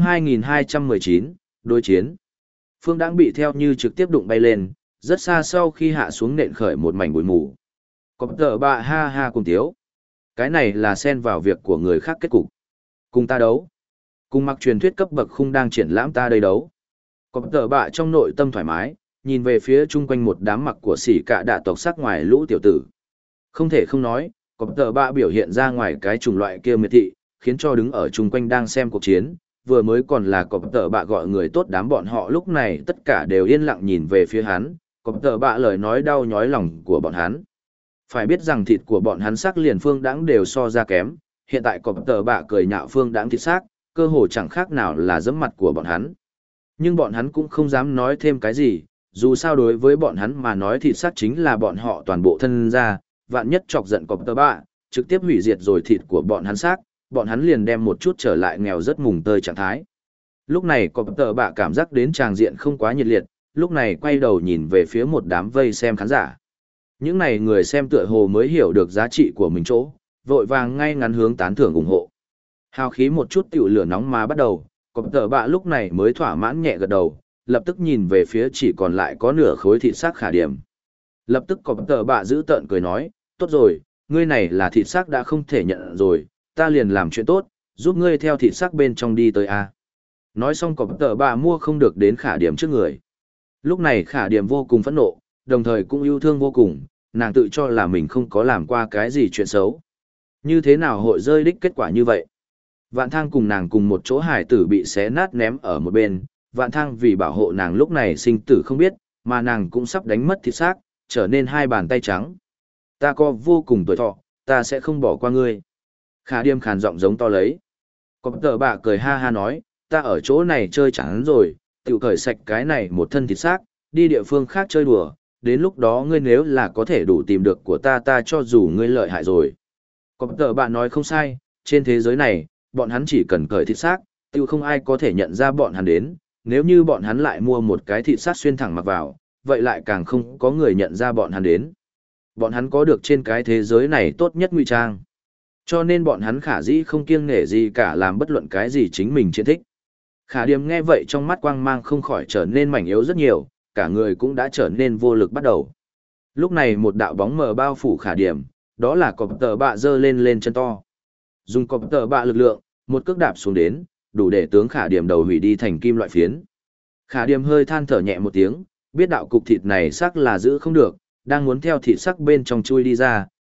2219, đối chiến. Phương Đãng bị theo như trực tiếp đụng bay lên, rất xa sau khi hạ xuống nện khởi một mảnh bụi mù. Cọp tờ bạ ha ha cùng tiếu. Cái này là xen vào việc của người khác kết cục. Cùng ta đấu. Cùng mặc truyền thuyết cấp bậc khung đang triển lãm ta đây đấu. Cọp tờ bạ trong nội tâm thoải mái, nhìn về phía chung quanh một đám mặc của sỉ cả đạ tộc sắc ngoài lũ tiểu tử. Không thể không nói, cọp tờ bạ biểu hiện ra ngoài cái chủng loại kia miệt thị, khiến cho đứng ở chung quanh đang xem cuộc chiến, vừa mới còn là cọp tờ bạ gọi người tốt đám bọn họ lúc này tất cả đều yên lặng nhìn về phía hắn, cọp tờ bạ lời nói đau nhói lòng của bọn hắn. Phải biết rằng thịt của bọn hắn sắc liền Phương Đãng đều so ra kém, hiện tại cọp tờ bạ cười nhạo Phương Đãng thịt xác, cơ hồ chẳng khác nào là giẫm mặt của bọn hắn. Nhưng bọn hắn cũng không dám nói thêm cái gì, dù sao đối với bọn hắn mà nói thịt xác chính là bọn họ toàn bộ thân ra, vạn nhất chọc giận cọp tờ bạ, trực tiếp hủy diệt rồi thịt của bọn hắn xác, bọn hắn liền đem một chút trở lại nghèo rất mùng tơi trạng thái. Lúc này cọp tờ bạ cảm giác đến tràng diện không quá nhiệt liệt, lúc này quay đầu nhìn về phía một đám vây xem khán giả. Những này người xem tựa hồ mới hiểu được giá trị của mình chỗ, vội vàng ngay ngắn hướng tán thưởng ủng hộ. Hào khí một chút tiểu lửa nóng mà bắt đầu, cọp tờ bạ lúc này mới thỏa mãn nhẹ gật đầu, lập tức nhìn về phía chỉ còn lại có nửa khối thịt xác Khả Điểm. Lập tức cọp tờ bạ giữ tợn cười nói, tốt rồi, ngươi này là thịt xác đã không thể nhận rồi, ta liền làm chuyện tốt, giúp ngươi theo thịt xác bên trong đi tới A. Nói xong cọp tờ bạ mua không được đến Khả Điểm trước người. Lúc này Khả Điểm vô cùng phẫn nộ, đồng thời cũng yêu thương vô cùng, nàng tự cho là mình không có làm qua cái gì chuyện xấu. Như thế nào hội rơi đích kết quả như vậy? Vạn Thang cùng nàng cùng một chỗ hải tử bị xé nát ném ở một bên, Vạn Thang vì bảo hộ nàng lúc này sinh tử không biết, mà nàng cũng sắp đánh mất thịt xác, trở nên hai bàn tay trắng. Ta có vô cùng tuổi thọ, ta sẽ không bỏ qua ngươi. Khả Điềm khàn giọng giống to lấy. Cọp tờ bạ cười ha ha nói, ta ở chỗ này chơi chẳng rồi, tự cởi sạch cái này một thân thịt xác, đi địa phương khác chơi đùa, đến lúc đó ngươi nếu là có thể đủ tìm được của ta cho dù ngươi lợi hại rồi. Cọp tờ bạ nói không sai, trên thế giới này, bọn hắn chỉ cần cởi thịt xác, tiêu không ai có thể nhận ra bọn hắn đến, nếu như bọn hắn lại mua một cái thịt xác xuyên thẳng mặc vào, vậy lại càng không có người nhận ra bọn hắn đến. Bọn hắn có được trên cái thế giới này tốt nhất ngụy trang. Cho nên bọn hắn khả dĩ không kiêng nể gì cả làm bất luận cái gì chính mình chiến thích. Khả Điềm nghe vậy trong mắt quang mang không khỏi trở nên mảnh yếu rất nhiều, cả người cũng đã trở nên vô lực bắt đầu. Lúc này một đạo bóng mờ bao phủ Khả Điềm, đó là cọp tờ bạ giơ lên chân to. Dùng cọp tờ bạ lực lượng, một cước đạp xuống đến, đủ để tướng Khả Điềm đầu hủy đi thành kim loại phiến. Khả Điềm hơi than thở nhẹ một tiếng, biết đạo cục thịt này xác là giữ không được, đang muốn theo thịt sắc bên trong chui đi ra,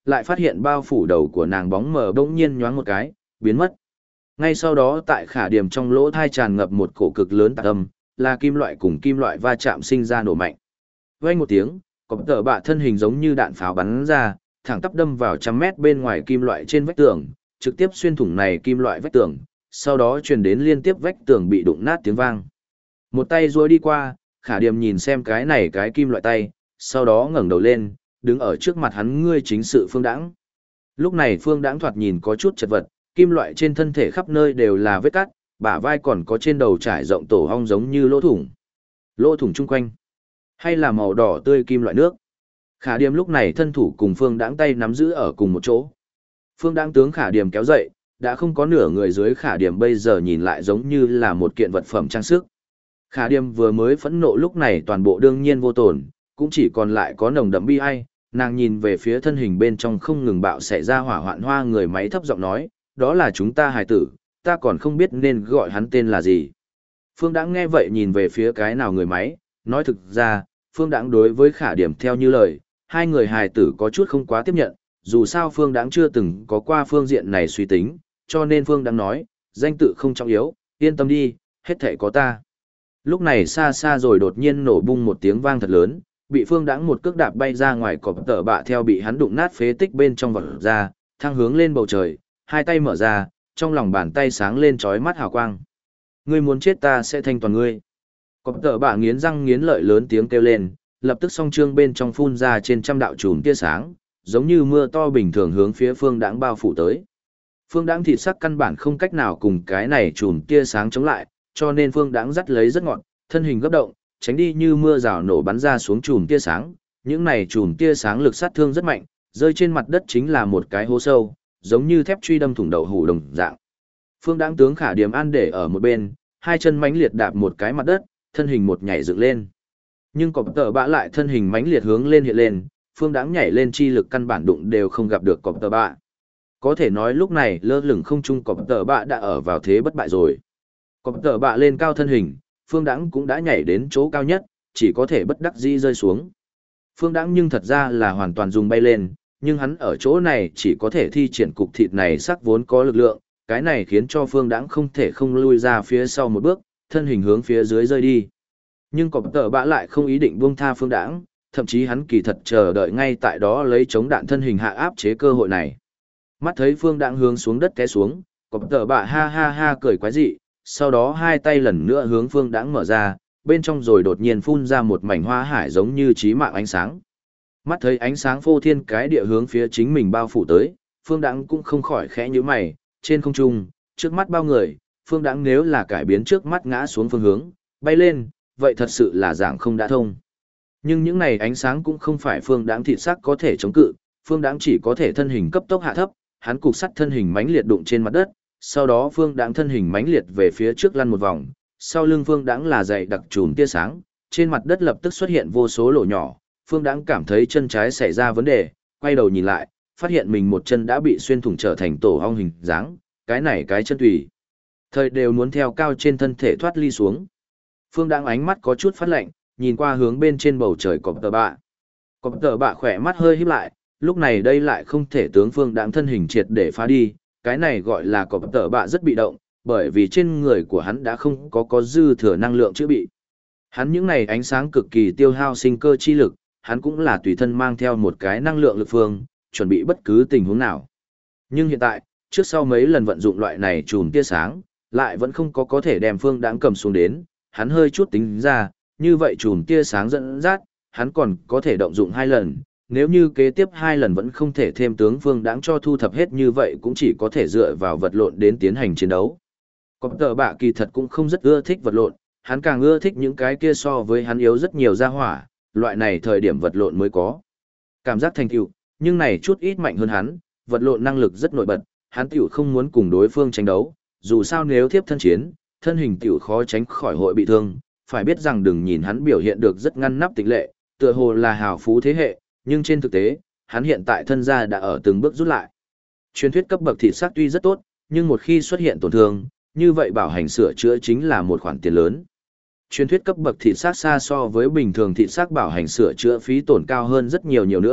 lại phát hiện bao phủ đầu của nàng bóng mờ bỗng nhiên nhoáng một cái, biến mất. Ngay sau đó tại Khả Điềm trong lỗ thai tràn ngập một cổ cực lớn tạc âm, là kim loại cùng kim loại va chạm sinh ra nổ mạnh. Vang một tiếng, cọp tợ bạ thân hình giống như đạn pháo bắn ra, thẳng tắp đâm vào trăm mét bên ngoài kim loại trên vách tường, trực tiếp xuyên thủng này kim loại vách tường, sau đó truyền đến liên tiếp vách tường bị đụng nát tiếng vang. Một tay duỗi đi qua, Khả Điềm nhìn xem cái kim loại tay, sau đó ngẩng đầu lên, đứng ở trước mặt hắn ngươi chính sự Phương Đãng. Lúc này Phương Đãng thoạt nhìn có chút chật vật, kim loại trên thân thể khắp nơi đều là vết cắt, bả vai còn có trên đầu trải rộng tổ hong giống như lỗ thủng. Lỗ thủng chung quanh, hay là màu đỏ tươi kim loại nước. Khả Điềm lúc này thân thủ cùng Phương Đãng tay nắm giữ ở cùng một chỗ. Phương Đãng tướng Khả Điềm kéo dậy, đã không có nửa người dưới Khả Điềm bây giờ nhìn lại giống như là một kiện vật phẩm trang sức. Khả Điềm vừa mới phẫn nộ lúc này toàn bộ đương nhiên vô tổn, cũng chỉ còn lại có nồng đậm bi ai, nàng nhìn về phía thân hình bên trong không ngừng bạo xảy ra hỏa hoạn hoa người máy thấp giọng nói, đó là chúng ta hài tử, ta còn không biết nên gọi hắn tên là gì. Phương Đãng nghe vậy nhìn về phía cái nào người máy, nói thực ra, Phương Đãng đối với Khả Điềm theo như lời, hai người hài tử có chút không quá tiếp nhận, dù sao Phương Đãng chưa từng có qua phương diện này suy tính, cho nên Phương Đãng nói, danh tự không trọng yếu, yên tâm đi, hết thảy có ta. Lúc này xa xa rồi đột nhiên nổ bung một tiếng vang thật lớn, bị Phương Đãng một cước đạp bay ra ngoài cọp tợ bạ theo bị hắn đụng nát phế tích bên trong vật ra, thăng hướng lên bầu trời, hai tay mở ra, trong lòng bàn tay sáng lên chói mắt hào quang. Ngươi muốn chết ta sẽ thanh toàn ngươi. Cọp tợ bạ nghiến răng nghiến lợi lớn tiếng kêu lên, lập tức song trương bên trong phun ra trên trăm đạo chùm tia sáng, giống như mưa to bình thường hướng phía Phương Đãng bao phủ tới. Phương Đãng thịt sắc căn bản không cách nào cùng cái này chùm tia sáng chống lại, cho nên Phương Đãng dắt lấy rất ngọn, thân hình gấp động, tránh đi như mưa rào nổ bắn ra xuống chùm tia sáng. Những này chùm tia sáng lực sát thương rất mạnh, rơi trên mặt đất chính là một cái hố sâu, giống như thép truy đâm thủng đậu hủ đồng dạng. Phương Đãng tướng Khả Điềm an để ở một bên, hai chân mãnh liệt đạp một cái mặt đất, thân hình một nhảy dựng lên. Nhưng cọp tợ bạ lại thân hình mãnh liệt hướng lên hiện lên, Phương Đãng nhảy lên chi lực căn bản đụng đều không gặp được cọp tợ bạ. Có thể nói lúc này lơ lửng không trung cọp tợ bạ đã ở vào thế bất bại rồi. Cọp tợ bạ lên cao thân hình, Phương Đãng cũng đã nhảy đến chỗ cao nhất, chỉ có thể bất đắc dĩ rơi xuống. Phương Đãng nhưng thật ra là hoàn toàn dùng bay lên, nhưng hắn ở chỗ này chỉ có thể thi triển cục thịt này sắc vốn có lực lượng, cái này khiến cho Phương Đãng không thể không lui ra phía sau một bước, thân hình hướng phía dưới rơi đi. Nhưng cọp tợ bạ lại không ý định buông tha Phương Đãng, thậm chí hắn kỳ thật chờ đợi ngay tại đó lấy chống đạn thân hình hạ áp chế cơ hội này. Mắt thấy Phương Đãng hướng xuống đất té xuống, cọp tợ bạ ha ha ha cười quái dị, sau đó hai tay lần nữa hướng Phương Đãng mở ra, bên trong rồi đột nhiên phun ra một mảnh hoa hải giống như chí mạng ánh sáng. Mắt thấy ánh sáng phô thiên cái địa hướng phía chính mình bao phủ tới, Phương Đãng cũng không khỏi khẽ nhíu mày, trên không trung, trước mắt bao người, Phương Đãng nếu là cải biến trước mắt ngã xuống phương hướng, bay lên, vậy thật sự là giảng không đã thông. Nhưng những này ánh sáng cũng không phải Phương Đãng thịt sắc có thể chống cự, Phương Đãng chỉ có thể thân hình cấp tốc hạ thấp, hắn cục sắt thân hình mãnh liệt đụng trên mặt đất, sau đó Phương Đãng thân hình mãnh liệt về phía trước lăn một vòng, sau lưng Phương Đãng là dày đặc chùm tia sáng, trên mặt đất lập tức xuất hiện vô số lỗ nhỏ, Phương Đãng cảm thấy chân trái xảy ra vấn đề, quay đầu nhìn lại, phát hiện mình một chân đã bị xuyên thủng trở thành tổ ong hình dáng, cái này cái chân tùy thời đều muốn theo cao trên thân thể thoát ly xuống. Phương Đãng ánh mắt có chút phát lạnh, nhìn qua hướng bên trên bầu trời cọp tợ bạ. Cọp tợ bạ khỏe mắt hơi híp lại, lúc này đây lại không thể tướng Phương Đãng thân hình triệt để phá đi, cái này gọi là cọp tợ bạ rất bị động, bởi vì trên người của hắn đã không có dư thừa năng lượng chữa bị. Hắn những này ánh sáng cực kỳ tiêu hao sinh cơ chi lực, hắn cũng là tùy thân mang theo một cái năng lượng lực phương, chuẩn bị bất cứ tình huống nào. Nhưng hiện tại, trước sau mấy lần vận dụng loại này chùm tia sáng, lại vẫn không có thể đem Phương Đãng cầm xuống đến, hắn hơi chút tính ra, như vậy chùm tia sáng dẫn dắt, hắn còn có thể động dụng 2 lần, nếu như kế tiếp 2 lần vẫn không thể thêm tướng Phương Đãng cho thu thập hết như vậy cũng chỉ có thể dựa vào vật lộn đến tiến hành chiến đấu. Cọp tợ bạ kỳ thật cũng không rất ưa thích vật lộn, hắn càng ưa thích những cái kia so với hắn yếu rất nhiều ra hỏa, loại này thời điểm vật lộn mới có cảm giác thành tựu, nhưng này chút ít mạnh hơn hắn, vật lộn năng lực rất nổi bật, hắn tiểu không muốn cùng đối phương tranh đấu, dù sao nếu tiếp thân chiến, thân hình tiểu khó tránh khỏi hội bị thương, phải biết rằng đừng nhìn hắn biểu hiện được rất ngăn nắp tịch lệ, tựa hồ là hào phú thế hệ, nhưng trên thực tế, hắn hiện tại thân gia đã ở từng bước rút lại. Truyền thuyết cấp bậc thịt xác tuy rất tốt, nhưng một khi xuất hiện tổn thương, như vậy bảo hành sửa chữa chính là một khoản tiền lớn. Truyền thuyết cấp bậc thịt xác xa so với bình thường thịt xác bảo hành sửa chữa phí tổn cao hơn rất nhiều nữa,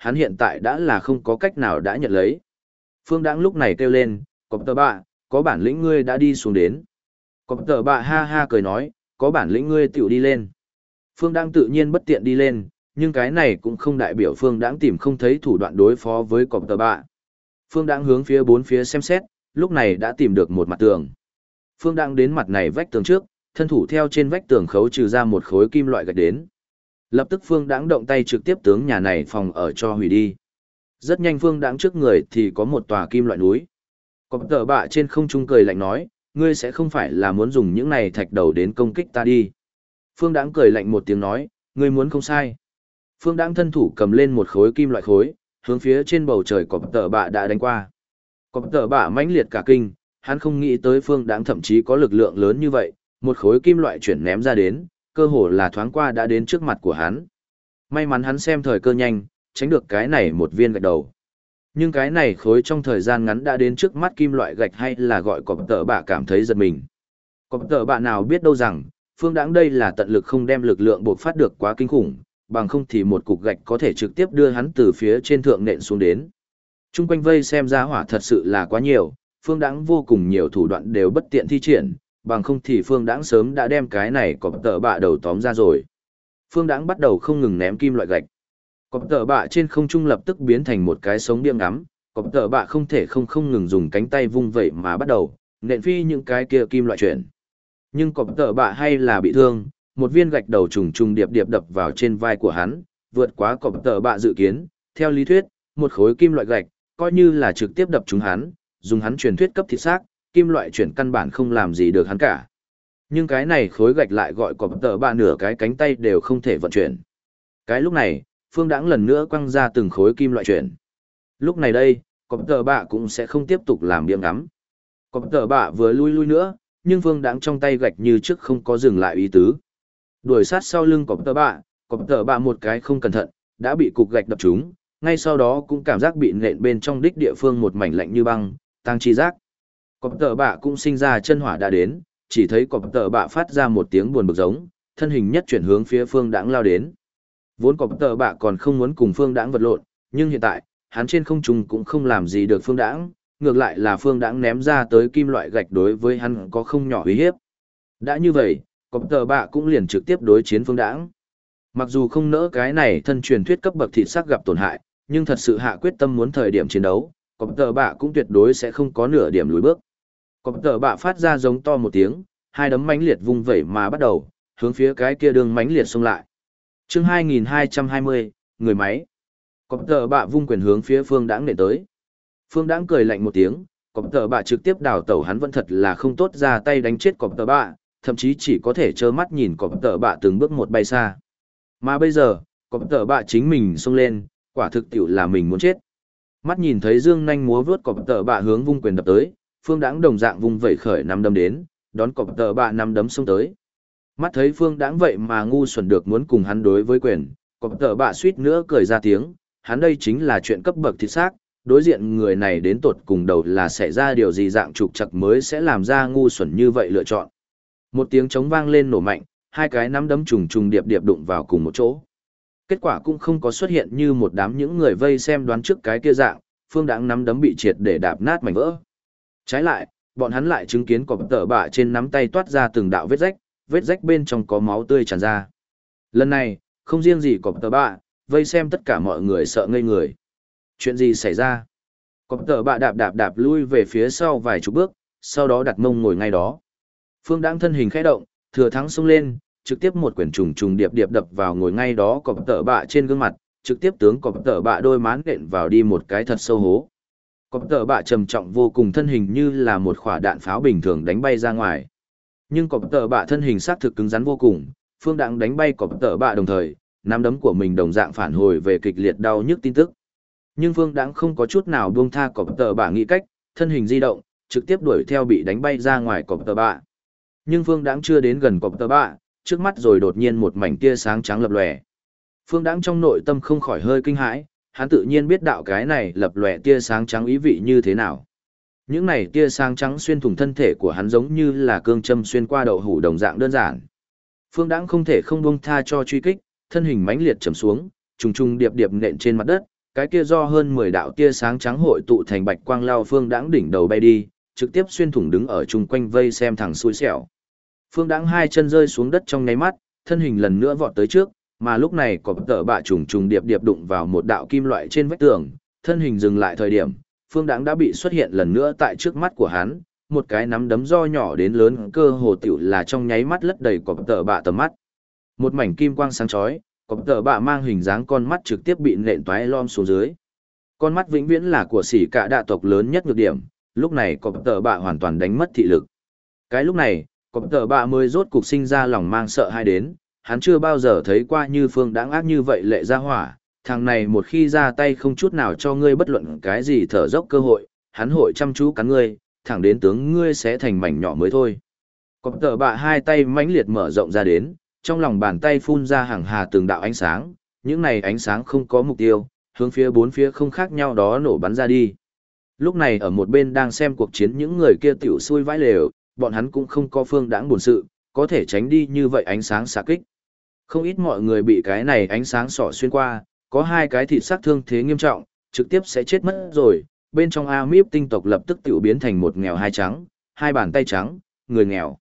hắn hiện tại đã là không có cách nào đã nhận lấy. Phương Đãng lúc này kêu lên, cọp tờ bạ, có bản lĩnh ngươi đã đi xuống đến. Cọp tờ bạ ha ha cười nói, có bản lĩnh ngươi tiểu đi lên. Phương Đãng tự nhiên bất tiện đi lên, nhưng cái này cũng không đại biểu Phương Đãng tìm không thấy thủ đoạn đối phó với cọp tờ bạ. Phương Đãng hướng phía bốn phía xem xét, lúc này đã tìm được một mặt tường. Phương Đãng đến mặt này vách tường trước, thân thủ theo trên vách tường khấu trừ ra một khối kim loại gạch đến. Lập tức Phương Đãng động tay trực tiếp tướng nhà này phòng ở cho hủy đi. Rất nhanh Phương Đãng trước người thì có một tòa kim loại núi. Cọp tờ bạ trên không trung cười lạnh nói, ngươi sẽ không phải là muốn dùng những này thạch đầu đến công kích ta đi. Phương Đãng cười lạnh một tiếng nói, ngươi muốn không sai. Phương Đãng thân thủ cầm lên một khối kim loại khối, hướng phía trên bầu trời cọp tờ bạ đã đánh qua. Cọp tờ bạ mãnh liệt cả kinh, hắn không nghĩ tới Phương Đãng thậm chí có lực lượng lớn như vậy, một khối kim loại chuyển ném ra đến, cơ hồ là thoáng qua đã đến trước mặt của hắn. May mắn hắn xem thời cơ nhanh, tránh được cái này một viên gạch đầu. Nhưng cái này khối trong thời gian ngắn đã đến trước mắt kim loại gạch hay là gọi cọp tờ bạ cảm thấy giật mình. Cọp tờ bạ nào biết đâu rằng, Phương Đãng đây là tận lực không đem lực lượng buộc phát được quá kinh khủng, bằng không thì một cục gạch có thể trực tiếp đưa hắn từ phía trên thượng nện xuống đến. Trung quanh vây xem ra hỏa thật sự là quá nhiều, Phương Đãng vô cùng nhiều thủ đoạn đều bất tiện thi triển, bằng không thì Phương Đãng sớm đã đem cái này cọp tờ bạ đầu tóm ra rồi. Phương Đãng bắt đầu không ngừng ném kim loại gạch. Cọp tờ bạ trên không trung lập tức biến thành một cái sống điên ngắm, cọp tờ bạ không thể không ngừng dùng cánh tay vung vẩy mà bắt đầu nện phi những cái kia kim loại chuyển. Nhưng cọp tờ bạ hay là bị thương, một viên gạch đầu trùng trùng điệp điệp đập vào trên vai của hắn, vượt quá cọp tờ bạ dự kiến. Theo lý thuyết, một khối kim loại gạch coi như là trực tiếp đập trúng hắn, dùng hắn truyền thuyết cấp thịt xác, kim loại chuyển căn bản không làm gì được hắn cả. Nhưng cái này khối gạch lại gọi cọp tờ bạ nửa cái cánh tay đều không thể vận chuyển. Cái lúc này, Phương Đãng lần nữa quăng ra từng khối kim loại chuyển. Lúc này đây, cọp tờ bạ cũng sẽ không tiếp tục làm biếng ngắm. Cọp tờ bạ vừa lui nữa, nhưng Phương Đãng trong tay gạch như trước không có dừng lại ý tứ. Đuổi sát sau lưng cọp tờ bạ một cái không cẩn thận, đã bị cục gạch đập trúng, ngay sau đó cũng cảm giác bị nện bên trong đích địa phương một mảnh lạnh như băng, tăng chi giác. Cọp tờ bạ cũng sinh ra chân hỏa đã đến, chỉ thấy cọp tờ bạ phát ra một tiếng buồn bực giống, thân hình nhất chuyển hướng phía Phương Đãng lao đến. Vốn cọp tờ bạ còn không muốn cùng Phương Đãng vật lộn, nhưng hiện tại, hắn trên không trung cũng không làm gì được Phương Đãng, ngược lại là Phương Đãng ném ra tới kim loại gạch đối với hắn có không nhỏ uy hiếp. Đã như vậy, cọp tờ bạ cũng liền trực tiếp đối chiến Phương Đãng. Mặc dù không nỡ cái này thân truyền thuyết cấp bậc thịt sắc gặp tổn hại, nhưng thật sự hạ quyết tâm muốn thời điểm chiến đấu, cọp tờ bạ cũng tuyệt đối sẽ không có nửa điểm lùi bước. Cọp tờ bạ phát ra giống to một tiếng, hai đấm mãnh liệt vung vẩy mà bắt đầu, hướng phía cái kia đường mãnh liệt xông lại. Chương 2220, người máy. Cọp tờ bạ vung quyền hướng phía Phương Đãng nện tới. Phương Đãng cười lạnh một tiếng, cọp tờ bạ trực tiếp đào tẩu hắn vẫn thật là không tốt ra tay đánh chết cọp tờ bạ, thậm chí chỉ có thể trơ mắt nhìn cọp tờ bạ từng bước một bay xa. Mà bây giờ, cọp tờ bạ chính mình xông lên, quả thực tiểu là mình muốn chết. Mắt nhìn thấy dương nhanh múa vớt cọp tờ bạ hướng vung quyền đập tới, Phương Đãng đồng dạng vung vẩy khởi nắm đấm đến, đón cọp tờ bạ nắm đấm xông tới. Mắt thấy Phương Đãng vậy mà ngu xuẩn được muốn cùng hắn đối với quyền, cọp tờ bạ suýt nữa cười ra tiếng, hắn đây chính là chuyện cấp bậc thịt xác, đối diện người này đến tột cùng đầu là xảy ra điều gì dạng trục trặc mới sẽ làm ra ngu xuẩn như vậy lựa chọn. Một tiếng trống vang lên nổ mạnh, hai cái nắm đấm trùng trùng điệp điệp đụng vào cùng một chỗ. Kết quả cũng không có xuất hiện như một đám những người vây xem đoán trước cái kia dạng, Phương Đãng nắm đấm bị triệt để đạp nát mảnh vỡ. Trái lại, bọn hắn lại chứng kiến cọp tờ bạ trên nắm tay toát ra từng đạo vết rách bên trong có máu tươi tràn ra. Lần này, không riêng gì cọp tờ bạ, vây xem tất cả mọi người sợ ngây người. Chuyện gì xảy ra? Cọp tờ bạ đạp lui về phía sau vài chục bước, sau đó đặt mông ngồi ngay đó. Phương Đãng thân hình khẽ động, thừa thắng xông lên, trực tiếp một quyền trùng trùng điệp điệp đập vào ngồi ngay đó cọp tờ bạ trên gương mặt, trực tiếp tướng cọp tờ bạ đôi má nện vào đi một cái thật sâu hố. Cọp tờ bạ trầm trọng vô cùng, thân hình như là một quả đạn pháo bình thường đánh bay ra ngoài. Nhưng cọp tờ bạ thân hình xác thực cứng rắn vô cùng, Phương Đãng đánh bay cọp tờ bạ đồng thời, nắm đấm của mình đồng dạng phản hồi về kịch liệt đau nhức tin tức. Nhưng Phương Đãng không có chút nào buông tha cọp tờ bạ nghĩ cách, thân hình di động, trực tiếp đuổi theo bị đánh bay ra ngoài cọp tờ bạ. Nhưng Phương Đãng chưa đến gần cọp tờ bạ, trước mắt rồi đột nhiên một mảnh tia sáng trắng lập lòe. Phương Đãng trong nội tâm không khỏi hơi kinh hãi, hắn tự nhiên biết đạo cái này lập lòe tia sáng trắng ý vị như thế nào. Những này tia sáng trắng xuyên thủng thân thể của hắn giống như là cương châm xuyên qua đậu hũ đồng dạng đơn giản. Phương Đãng không thể không buông tha cho truy kích, thân hình mãnh liệt chầm xuống, trùng trùng điệp điệp nện trên mặt đất, cái kia do hơn 10 đạo tia sáng trắng hội tụ thành bạch quang lao Phương Đãng đỉnh đầu bay đi, trực tiếp xuyên thủng đứng ở chung quanh vây xem thẳng xui xẻo. Phương Đãng hai chân rơi xuống đất trong nháy mắt, thân hình lần nữa vọt tới trước, mà lúc này cọp tợ bạ trùng trùng điệp điệp đụng vào một đạo kim loại trên vách tường, thân hình dừng lại thời điểm, Phương Đãng đã bị xuất hiện lần nữa tại trước mắt của hắn, một cái nắm đấm do nhỏ đến lớn cơ hồ tiểu là trong nháy mắt lấp đầy cọp tợ bạ tầm mắt. Một mảnh kim quang sáng chói, cọp tợ bạ mang hình dáng con mắt trực tiếp bị nện toái lom xuống dưới. Con mắt vĩnh viễn là của sỉ cả đạ tộc lớn nhất nhược điểm, lúc này cọp tợ bạ hoàn toàn đánh mất thị lực. Cái lúc này, cọp tợ bạ mới rốt cục sinh ra lòng mang sợ hãi đến, hắn chưa bao giờ thấy qua như Phương Đãng ác như vậy lệ ra hỏa, thằng này một khi ra tay không chút nào cho ngươi bất luận cái gì thở dốc cơ hội, hắn hội chăm chú cắn ngươi, thẳng đến tướng ngươi sẽ thành mảnh nhỏ mới thôi. Cọp tợ bạ hai tay mãnh liệt mở rộng ra đến, trong lòng bàn tay phun ra hàng hà từng đạo ánh sáng, những này ánh sáng không có mục tiêu, hướng phía bốn phía không khác nhau đó nổ bắn ra đi. Lúc này ở một bên đang xem cuộc chiến những người kia tiểu xui vãi lều, bọn hắn cũng không có Phương Đãng buồn sự, có thể tránh đi như vậy ánh sáng xạ kích. Không ít mọi người bị cái này ánh sáng sỏ xuyên qua, có hai cái thịt xác thương thế nghiêm trọng, trực tiếp sẽ chết mất rồi, bên trong Amip tinh tộc lập tức tiểu biến thành một nghèo hai trắng, hai bàn tay trắng, người nghèo.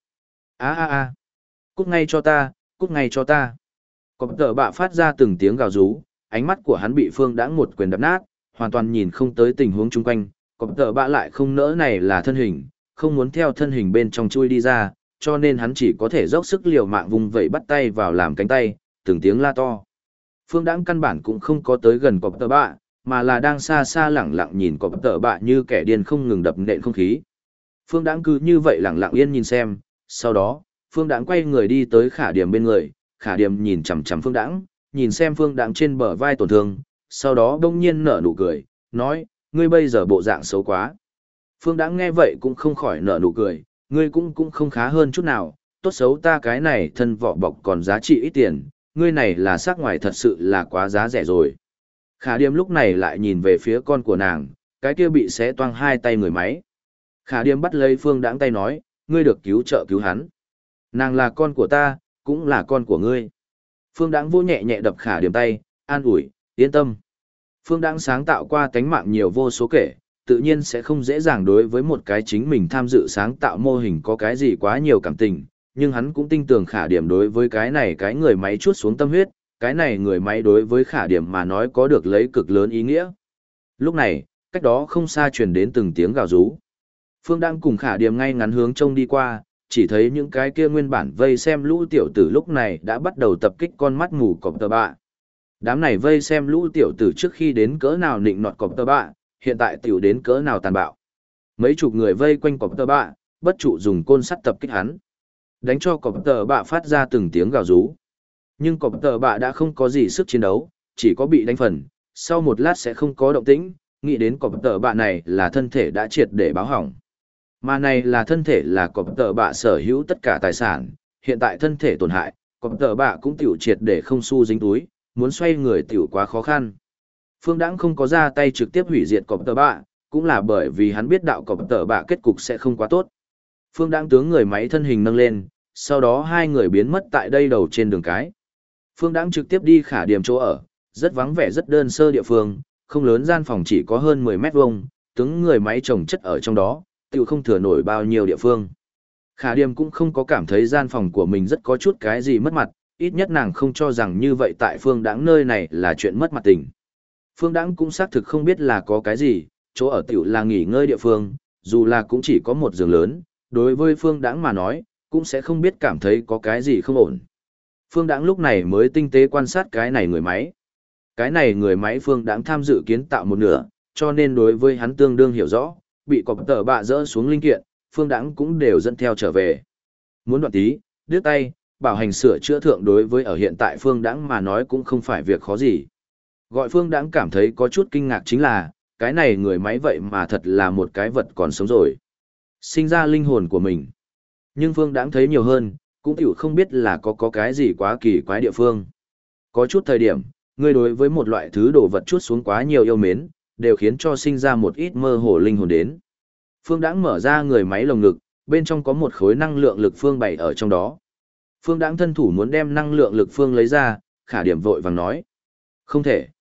Cút ngay cho ta, cút ngay cho ta. Cọp tợ bạ phát ra từng tiếng gào rú, ánh mắt của hắn bị Phương Đãng một quyền đập nát, hoàn toàn nhìn không tới tình huống chung quanh, cọp tợ bạ lại không nỡ này là thân hình, không muốn theo thân hình bên trong chui đi ra, cho nên hắn chỉ có thể dốc sức liều mạng vùng vẫy bắt tay vào làm cánh tay, từng tiếng la to. Phương Đãng căn bản cũng không có tới gần cọp tợ bạ, mà là đang xa xa lẳng lặng nhìn cọp tợ bạ như kẻ điên không ngừng đập nện không khí. Phương Đãng cứ như vậy lẳng lặng yên nhìn xem, sau đó, Phương Đãng quay người đi tới Khả Điểm bên người, Khả Điểm nhìn chằm chằm Phương Đãng, nhìn xem Phương Đãng trên bờ vai tổn thương, sau đó đông nhiên nở nụ cười, nói, ngươi bây giờ bộ dạng xấu quá. Phương Đãng nghe vậy cũng không khỏi nở nụ cười, ngươi cũng không khá hơn chút nào, tốt xấu ta cái này thân vỏ bọc còn giá trị ít tiền, ngươi này là sắc ngoài thật sự là quá giá rẻ rồi. Khả Điềm lúc này lại nhìn về phía con của nàng, cái kia bị xé toang hai tay người máy. Khả Điềm bắt lấy Phương Đãng tay nói, ngươi được cứu trợ cứu hắn. Nàng là con của ta, cũng là con của ngươi. Phương Đãng vô nhẹ nhẹ đập Khả Điềm tay, an ủi, yên tâm. Phương Đãng sáng tạo qua tánh mạng nhiều vô số kể, tự nhiên sẽ không dễ dàng đối với một cái chính mình tham dự sáng tạo mô hình có cái gì quá nhiều cảm tình, nhưng hắn cũng tin tưởng Khả Điểm đối với cái này cái người máy chuốt xuống tâm huyết, cái này người máy đối với Khả Điểm mà nói có được lấy cực lớn ý nghĩa. Lúc này, cách đó không xa truyền đến từng tiếng gào rú. Phương đang cùng Khả Điểm ngay ngắn hướng trông đi qua, chỉ thấy những cái kia nguyên bản vây xem lũ tiểu tử lúc này đã bắt đầu tập kích con mắt mù cọp tơ bạ. Đám này vây xem lũ tiểu tử trước khi đến cỡ nào nịnh nọt cọp tơ bạ, hiện tại tiểu đến cỡ nào tàn bạo. Mấy chục người vây quanh cọp tơ bạ, bất trụ dùng côn sắt tập kích hắn. Đánh cho cọp tơ bạ phát ra từng tiếng gào rú. Nhưng cọp tơ bạ đã không có gì sức chiến đấu, chỉ có bị đánh phần, sau một lát sẽ không có động tĩnh, nghĩ đến cọp tơ bạ này là thân thể đã triệt để báo hỏng. Mà này là thân thể là cọp tơ bạ sở hữu tất cả tài sản, hiện tại thân thể tổn hại, cọp tơ bạ cũng tiểu triệt để không xu dính túi, muốn xoay người tiểu quá khó khăn. Phương Đãng không có ra tay trực tiếp hủy diệt cọp tơ bạ, cũng là bởi vì hắn biết đạo cọp tơ bạ kết cục sẽ không quá tốt. Phương Đãng tướng người máy thân hình nâng lên, sau đó hai người biến mất tại đây đầu trên đường cái. Phương Đãng trực tiếp đi Khả Điểm chỗ ở, rất vắng vẻ rất đơn sơ địa phương, không lớn gian phòng chỉ có hơn 10 mét vuông, tướng người máy trồng chất ở trong đó, tiểu không thừa nổi bao nhiêu địa phương. Khả Điểm cũng không có cảm thấy gian phòng của mình rất có chút cái gì mất mặt, ít nhất nàng không cho rằng như vậy tại Phương Đãng nơi này là chuyện mất mặt tình. Phương Đãng cũng xác thực không biết là có cái gì, chỗ ở tiểu là nghỉ ngơi địa phương, dù là cũng chỉ có một giường lớn, đối với Phương Đãng mà nói, cũng sẽ không biết cảm thấy có cái gì không ổn. Phương Đãng lúc này mới tinh tế quan sát cái này người máy. Cái này người máy Phương Đãng tham dự kiến tạo một nửa, cho nên đối với hắn tương đương hiểu rõ, bị cọp tơ bạ dỡ xuống linh kiện, Phương Đãng cũng đều dẫn theo trở về. Muốn đoạn tí, đứt tay, bảo hành sửa chữa thượng đối với ở hiện tại Phương Đãng mà nói cũng không phải việc khó gì. Gọi Phương Đãng cảm thấy có chút kinh ngạc chính là, cái này người máy vậy mà thật là một cái vật còn sống rồi. Sinh ra linh hồn của mình. Nhưng Phương Đãng thấy nhiều hơn, cũng hiểu không biết là có cái gì quá kỳ quái địa phương. Có chút thời điểm, người đối với một loại thứ đồ vật chút xuống quá nhiều yêu mến, đều khiến cho sinh ra một ít mơ hồ linh hồn đến. Phương Đãng mở ra người máy lồng ngực, bên trong có một khối năng lượng lực phương bày ở trong đó. Phương Đãng thân thủ muốn đem năng lượng lực phương lấy ra, Khả Điểm vội vàng nói. Không thể.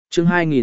Chương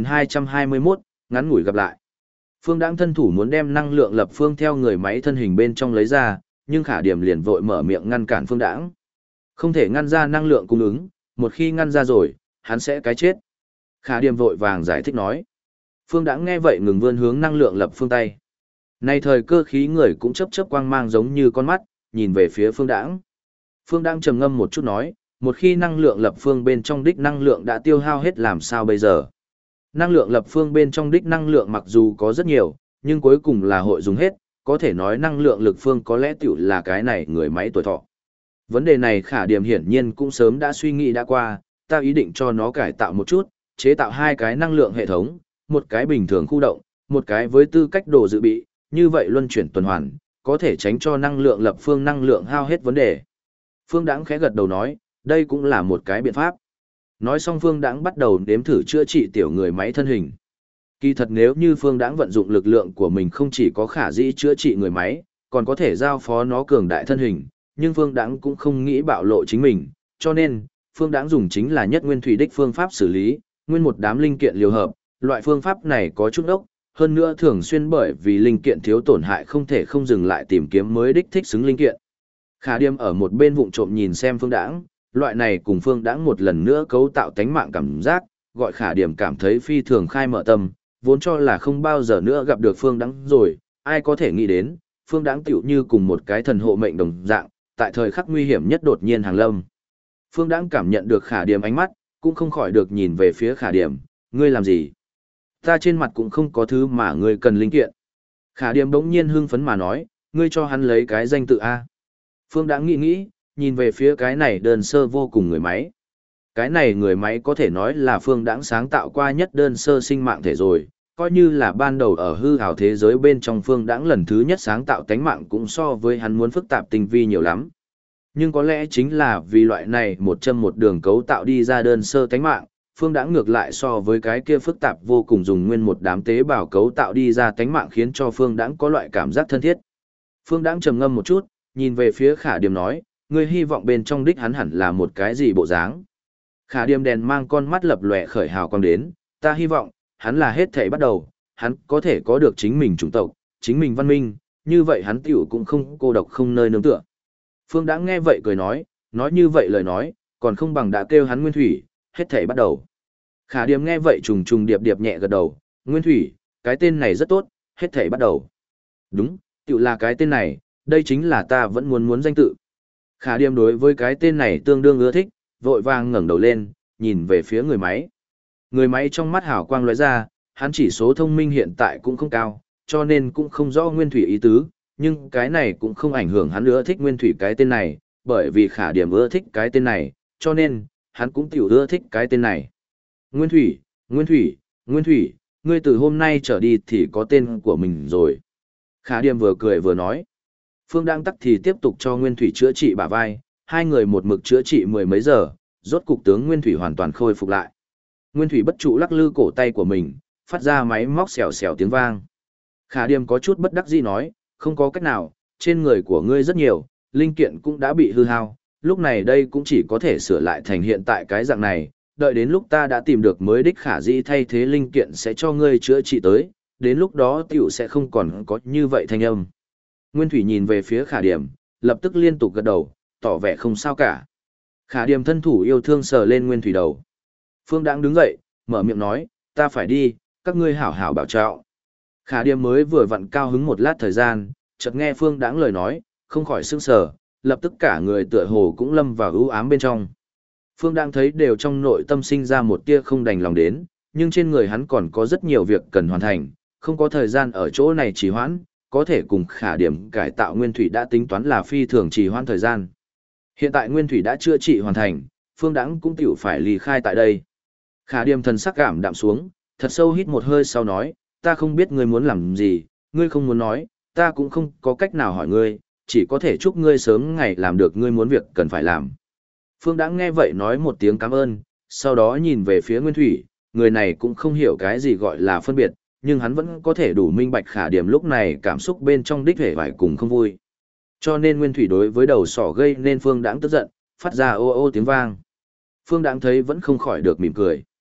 2221, ngắn ngủi gặp lại. Phương Đãng thân thủ muốn đem năng lượng lập phương theo người máy thân hình bên trong lấy ra, nhưng Khả Điểm liền vội mở miệng ngăn cản Phương Đãng. Không thể ngăn ra năng lượng cung ứng, một khi ngăn ra rồi, hắn sẽ cái chết. Khả Điểm vội vàng giải thích nói. Phương Đãng nghe vậy ngừng vươn hướng năng lượng lập phương tay. Nay thời cơ khí người cũng chớp chớp quang mang giống như con mắt, nhìn về phía Phương Đãng. Phương Đãng trầm ngâm một chút nói, một khi năng lượng lập phương bên trong đích năng lượng đã tiêu hao hết làm sao bây giờ? Năng lượng lập phương bên trong đích năng lượng mặc dù có rất nhiều, nhưng cuối cùng là hội dùng hết, có thể nói năng lượng lực phương có lẽ tiểu là cái này người máy tuổi thọ. Vấn đề này Khả Điểm hiển nhiên cũng sớm đã suy nghĩ đã qua, ta ý định cho nó cải tạo một chút, chế tạo hai cái năng lượng hệ thống, một cái bình thường khu động, một cái với tư cách đồ dự bị, như vậy luân chuyển tuần hoàn, có thể tránh cho năng lượng lập phương năng lượng hao hết vấn đề. Phương Đãng khẽ gật đầu nói, đây cũng là một cái biện pháp. Nói xong Phương Đãng bắt đầu nếm thử chữa trị tiểu người máy thân hình. Kỳ thật nếu như Phương Đãng vận dụng lực lượng của mình không chỉ có khả dĩ chữa trị người máy, còn có thể giao phó nó cường đại thân hình, nhưng Phương Đãng cũng không nghĩ bạo lộ chính mình, cho nên, Phương Đãng dùng chính là nhất nguyên thủy đích phương pháp xử lý, nguyên một đám linh kiện liều hợp, loại phương pháp này có chút ốc, hơn nữa thường xuyên bởi vì linh kiện thiếu tổn hại không thể không dừng lại tìm kiếm mới đích thích xứng linh kiện. Khả Điềm ở một bên vụng trộm nhìn xem Phương Đãng, loại này cùng Phương Đãng một lần nữa cấu tạo tánh mạng cảm giác, gọi Khả Điềm cảm thấy phi thường khai mở tâm, vốn cho là không bao giờ nữa gặp được Phương Đãng rồi, ai có thể nghĩ đến, Phương Đãng tựu như cùng một cái thần hộ mệnh đồng dạng, tại thời khắc nguy hiểm nhất đột nhiên hàng lâm. Phương Đãng cảm nhận được Khả Điềm ánh mắt, cũng không khỏi được nhìn về phía Khả Điềm, ngươi làm gì? Ta trên mặt cũng không có thứ mà ngươi cần linh kiện. Khả Điềm bỗng nhiên hưng phấn mà nói, ngươi cho hắn lấy cái danh tự A. Phương Đãng nghĩ, nhìn về phía cái này đơn sơ vô cùng người máy. Cái này người máy có thể nói là Phương Đãng sáng tạo qua nhất đơn sơ sinh mạng thể rồi, coi như là ban đầu ở hư ảo thế giới bên trong Phương Đãng lần thứ nhất sáng tạo tánh mạng cũng so với hắn muốn phức tạp tinh vi nhiều lắm. Nhưng có lẽ chính là vì loại này một châm một đường cấu tạo đi ra đơn sơ tánh mạng, Phương Đãng ngược lại so với cái kia phức tạp vô cùng dùng nguyên một đám tế bào cấu tạo đi ra tánh mạng khiến cho Phương Đãng có loại cảm giác thân thiết. Phương Đãng trầm ngâm một chút, nhìn về phía Khả Điềm nói, ngươi hy vọng bên trong đích hắn hẳn là một cái gì bộ dáng? Khả Điềm đèn mang con mắt lập lòe khởi hào quang đến, ta hy vọng, hắn là hết thảy bắt đầu, hắn có thể có được chính mình chủng tộc, chính mình văn minh, như vậy hắn tiểu cũng không cô độc không nơi nương tựa. Phương Đãng nghe vậy cười nói như vậy lời nói, còn không bằng đã kêu hắn Nguyên Thủy, hết thảy bắt đầu. Khả Điềm nghe vậy trùng trùng điệp điệp nhẹ gật đầu, Nguyên Thủy, cái tên này rất tốt, hết thảy bắt đầu. Đúng, tiểu là cái tên này, đây chính là ta vẫn muốn danh tự. Khả Điềm đối với cái tên này tương đương ưa thích, vội vàng ngẩng đầu lên, nhìn về phía người máy. Người máy trong mắt hào quang lóe ra, hắn chỉ số thông minh hiện tại cũng không cao, cho nên cũng không rõ Nguyên Thủy ý tứ, nhưng cái này cũng không ảnh hưởng hắn ưa thích Nguyên Thủy cái tên này, bởi vì Khả Điềm ưa thích cái tên này, cho nên, hắn cũng tiểu ưa thích cái tên này. Nguyên Thủy, Nguyên Thủy, Nguyên Thủy, ngươi từ hôm nay trở đi thì có tên của mình rồi. Khả Điềm vừa cười vừa nói. Phương Đãng tắc thì tiếp tục cho Nguyên Thủy chữa trị bả vai, hai người một mực chữa trị mười mấy giờ, rốt cục tướng Nguyên Thủy hoàn toàn khôi phục lại. Nguyên Thủy bất trụ lắc lư cổ tay của mình, phát ra máy móc xèo xèo tiếng vang. Khả Điềm có chút bất đắc dĩ nói, không có cách nào, trên người của ngươi rất nhiều, linh kiện cũng đã bị hư hao, lúc này đây cũng chỉ có thể sửa lại thành hiện tại cái dạng này, đợi đến lúc ta đã tìm được mới đích khả dĩ thay thế linh kiện sẽ cho ngươi chữa trị tới, đến lúc đó tiểu sẽ không còn có như vậy thanh âm. Nguyên Thủy nhìn về phía Khả Điềm, lập tức liên tục gật đầu, tỏ vẻ không sao cả. Khả Điềm thân thủ yêu thương sờ lên Nguyên Thủy đầu. Phương Đãng đứng dậy, mở miệng nói, ta phải đi, các ngươi hảo hảo bảo trọng. Khả Điềm mới vừa vặn cao hứng một lát thời gian, chợt nghe Phương Đãng lời nói, không khỏi sững sờ, lập tức cả người tựa hồ cũng lâm vào ưu ám bên trong. Phương Đãng thấy đều trong nội tâm sinh ra một tia không đành lòng đến, nhưng trên người hắn còn có rất nhiều việc cần hoàn thành, không có thời gian ở chỗ này trì hoãn, có thể cùng Khả Điềm cải tạo Nguyên Thủy đã tính toán là phi thường trì hoãn thời gian. Hiện tại Nguyên Thủy đã chữa trị hoàn thành, Phương Đãng cũng tiểu phải ly khai tại đây. Khả Điềm thần sắc cảm đạm xuống, thật sâu hít một hơi sau nói, ta không biết ngươi muốn làm gì, ngươi không muốn nói, ta cũng không có cách nào hỏi ngươi, chỉ có thể chúc ngươi sớm ngày làm được ngươi muốn việc cần phải làm. Phương Đãng nghe vậy nói một tiếng cảm ơn, sau đó nhìn về phía Nguyên Thủy, người này cũng không hiểu cái gì gọi là phân biệt, nhưng hắn vẫn có thể đủ minh bạch Khả Điềm lúc này cảm xúc bên trong đích hề vải cùng không vui. Cho nên Nguyên Thủy đối với đầu sỏ gây nên Phương Đãng tức giận, phát ra ô ô tiếng vang. Phương Đãng thấy vẫn không khỏi được mỉm cười.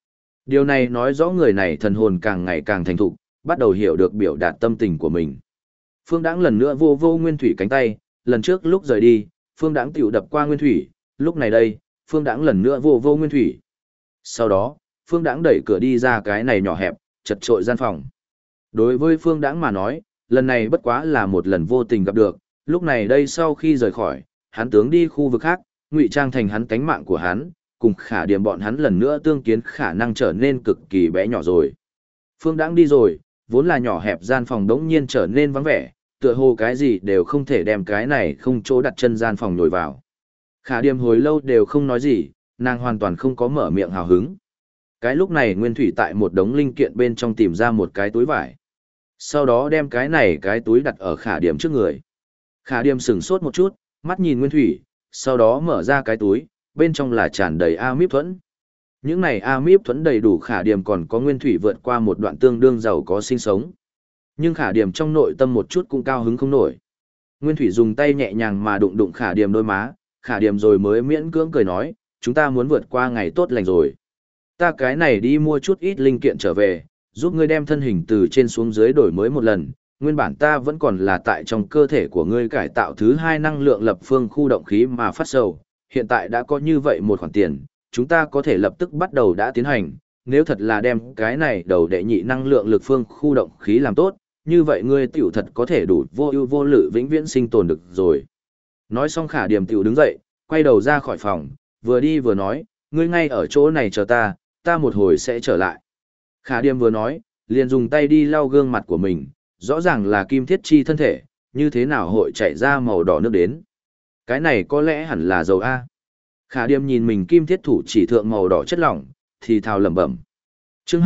Điều này nói rõ người này thần hồn càng ngày càng thành thục, bắt đầu hiểu được biểu đạt tâm tình của mình. Phương Đãng lần nữa vô vô Nguyên Thủy cánh tay, lần trước lúc rời đi, Phương Đãng tiểu đập qua Nguyên Thủy, lúc này đây, Phương Đãng lần nữa vô vô Nguyên Thủy. Sau đó, Phương Đãng đẩy cửa đi ra cái này nhỏ hẹp, chật trội gian phòng. Đối với Phương Đãng mà nói, lần này bất quá là một lần vô tình gặp được, lúc này đây sau khi rời khỏi, hắn tướng đi khu vực khác, ngụy trang thành hắn cánh mạng của hắn, cùng Khả Điểm bọn hắn lần nữa tương kiến khả năng trở nên cực kỳ bé nhỏ rồi. Phương Đãng đi rồi, vốn là nhỏ hẹp gian phòng đống nhiên trở nên vắng vẻ, tựa hồ cái gì đều không thể đem cái này không chỗ đặt chân gian phòng nhồi vào. Khả Điểm hồi lâu đều không nói gì, nàng hoàn toàn không có mở miệng hào hứng. Cái lúc này Nguyên Thủy tại một đống linh kiện bên trong tìm ra một cái túi vải. Sau đó đem cái túi đặt ở Khả Điểm trước người. Khả Điểm sửng sốt một chút, mắt nhìn Nguyên Thủy, sau đó mở ra cái túi, bên trong là tràn đầy amip thuẫn. Những này amip thuẫn đầy đủ Khả Điểm còn có Nguyên Thủy vượt qua một đoạn tương đương giàu có sinh sống. Nhưng Khả Điểm trong nội tâm một chút cũng cao hứng không nổi. Nguyên Thủy dùng tay nhẹ nhàng mà đụng đụng Khả Điểm đôi má, Khả Điểm rồi mới miễn cưỡng cười nói, chúng ta muốn vượt qua ngày tốt lành rồi. Ta cái này đi mua chút ít linh kiện trở về, giúp ngươi đem thân hình từ trên xuống dưới đổi mới một lần, nguyên bản ta vẫn còn là tại trong cơ thể của ngươi cải tạo thứ hai năng lượng lập phương khu động khí mà phát sầu, hiện tại đã có như vậy một khoản tiền, chúng ta có thể lập tức bắt đầu đã tiến hành, nếu thật là đem cái này đầu đệ nhị năng lượng lực phương khu động khí làm tốt, như vậy ngươi tiểu thật có thể đủ vô ưu vô lự vĩnh viễn sinh tồn được rồi. Nói xong Khả Điểm tiểu đứng dậy, quay đầu ra khỏi phòng, vừa đi vừa nói, ngươi ngay ở chỗ này chờ ta một hồi sẽ trở lại. Khả Điểm vừa nói, liền dùng tay đi lau gương mặt của mình, rõ ràng là kim thiết chi thân thể, như thế nào hội chảy ra màu đỏ nước đến. Cái này có lẽ hẳn là dầu A. Khả Điểm nhìn mình kim thiết thủ chỉ thượng màu đỏ chất lỏng, thì thào lẩm bẩm. Chương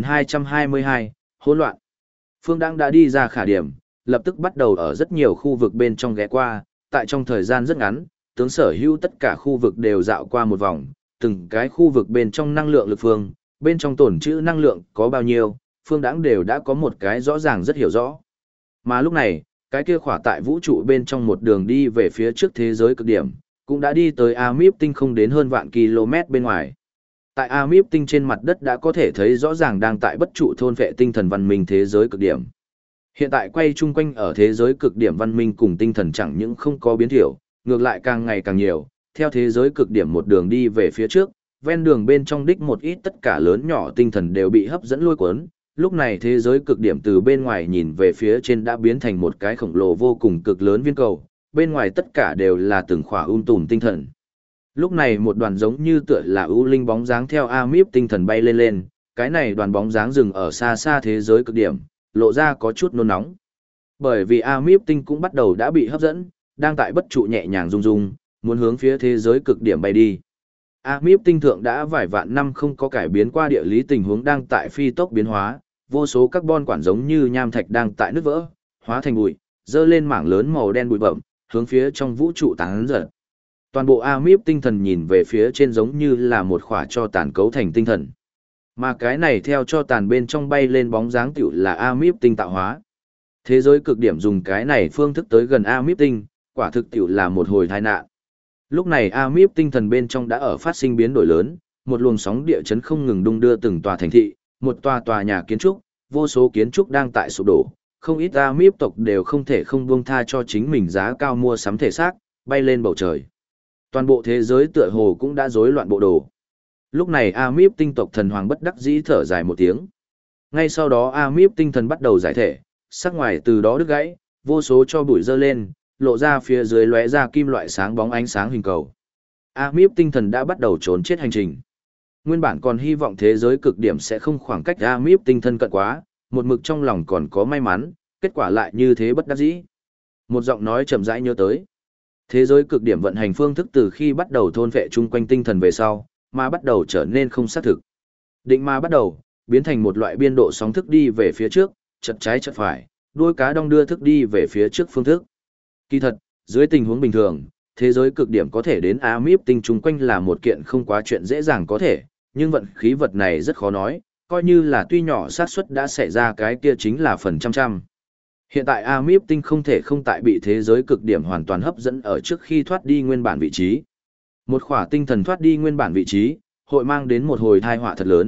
2222, hỗn loạn. Phương Đãng đã đi ra Khả Điểm, lập tức bắt đầu ở rất nhiều khu vực bên trong ghé qua, tại trong thời gian rất ngắn, tướng sở hữu tất cả khu vực đều dạo qua một vòng, từng cái khu vực bên trong năng lượng lực phương, bên trong tổn trữ năng lượng có bao nhiêu, Phương Đãng đều đã có một cái rõ ràng rất hiểu rõ. Mà lúc này, cái kia khỏa tại vũ trụ bên trong một đường đi về phía trước thế giới cực điểm, cũng đã đi tới Amip tinh không đến hơn vạn km bên ngoài. Tại Amip tinh trên mặt đất đã có thể thấy rõ ràng đang tại bất trụ thôn vệ tinh thần văn minh thế giới cực điểm. Hiện tại quay chung quanh ở thế giới cực điểm văn minh cùng tinh thần chẳng những không có biến thiểu, ngược lại càng ngày càng nhiều, theo thế giới cực điểm một đường đi về phía trước, ven đường bên trong đích một ít tất cả lớn nhỏ tinh thần đều bị hấp dẫn lôi cuốn. Lúc này thế giới cực điểm từ bên ngoài nhìn về phía trên đã biến thành một cái khổng lồ vô cùng cực lớn viên cầu, bên ngoài tất cả đều là từng khỏa tùm tinh thần. Lúc này một đoàn giống như tựa là ưu linh bóng dáng theo Amip tinh thần bay lên lên, cái này đoàn bóng dáng dừng ở xa xa thế giới cực điểm, lộ ra có chút nôn nóng. Bởi vì Amip tinh cũng bắt đầu đã bị hấp dẫn, đang tại bất trụ nhẹ nhàng rung rung, muốn hướng phía thế giới cực điểm bay đi. Amip tinh thượng đã vài vạn năm không có cải biến qua địa lý tình huống đang tại phi tốc biến hóa, vô số carbon quản giống như nham thạch đang tại nứt vỡ, hóa thành bụi, dơ lên mảng lớn màu đen bụi bậm, hướng phía trong vũ trụ tán dật. Toàn bộ Amip tinh thần nhìn về phía trên giống như là một khỏa cho tàn cấu thành tinh thần. Mà cái này theo cho tàn bên trong bay lên bóng dáng tiểu là Amip tinh tạo hóa. Thế giới cực điểm dùng cái này phương thức tới gần Amip tinh, quả thực tiểu là một hồi tai nạn. Lúc này Amip tinh thần bên trong đã ở phát sinh biến đổi lớn, một luồng sóng địa chấn không ngừng đung đưa từng tòa thành thị, một tòa nhà kiến trúc, vô số kiến trúc đang tại sụp đổ, không ít Amip tộc đều không thể không buông tha cho chính mình giá cao mua sắm thể xác, bay lên bầu trời. Toàn bộ thế giới tựa hồ cũng đã rối loạn bộ đồ. Lúc này Amip tinh tộc thần hoàng bất đắc dĩ thở dài một tiếng. Ngay sau đó Amip tinh thần bắt đầu giải thể, sắc ngoài từ đó đứt gãy, vô số cho bụi dơ lên, lộ ra phía dưới lóe ra kim loại sáng bóng ánh sáng hình cầu. Amip tinh thần đã bắt đầu trốn chết hành trình. Nguyên bản còn hy vọng thế giới cực điểm sẽ không khoảng cách Amip tinh thần cận quá, một mực trong lòng còn có may mắn, kết quả lại như thế bất đắc dĩ. Một giọng nói chậm rãi nhớ tới. Thế giới cực điểm vận hành phương thức từ khi bắt đầu thôn vệ chung quanh tinh thần về sau, mà bắt đầu trở nên không xác thực. Định mà bắt đầu, biến thành một loại biên độ sóng thức đi về phía trước, chật trái chật phải, đuôi cá đong đưa thức đi về phía trước phương thức. Kỳ thật, dưới tình huống bình thường, thế giới cực điểm có thể đến Amip tinh chung quanh là một kiện không quá chuyện dễ dàng có thể, nhưng vận khí vật này rất khó nói, coi như là tuy nhỏ xác suất đã xảy ra cái kia chính là phần trăm. Hiện tại Amip tinh không thể không tại bị thế giới cực điểm hoàn toàn hấp dẫn ở trước khi thoát đi nguyên bản vị trí. Một khỏa tinh thần thoát đi nguyên bản vị trí, hội mang đến một hồi tai họa thật lớn,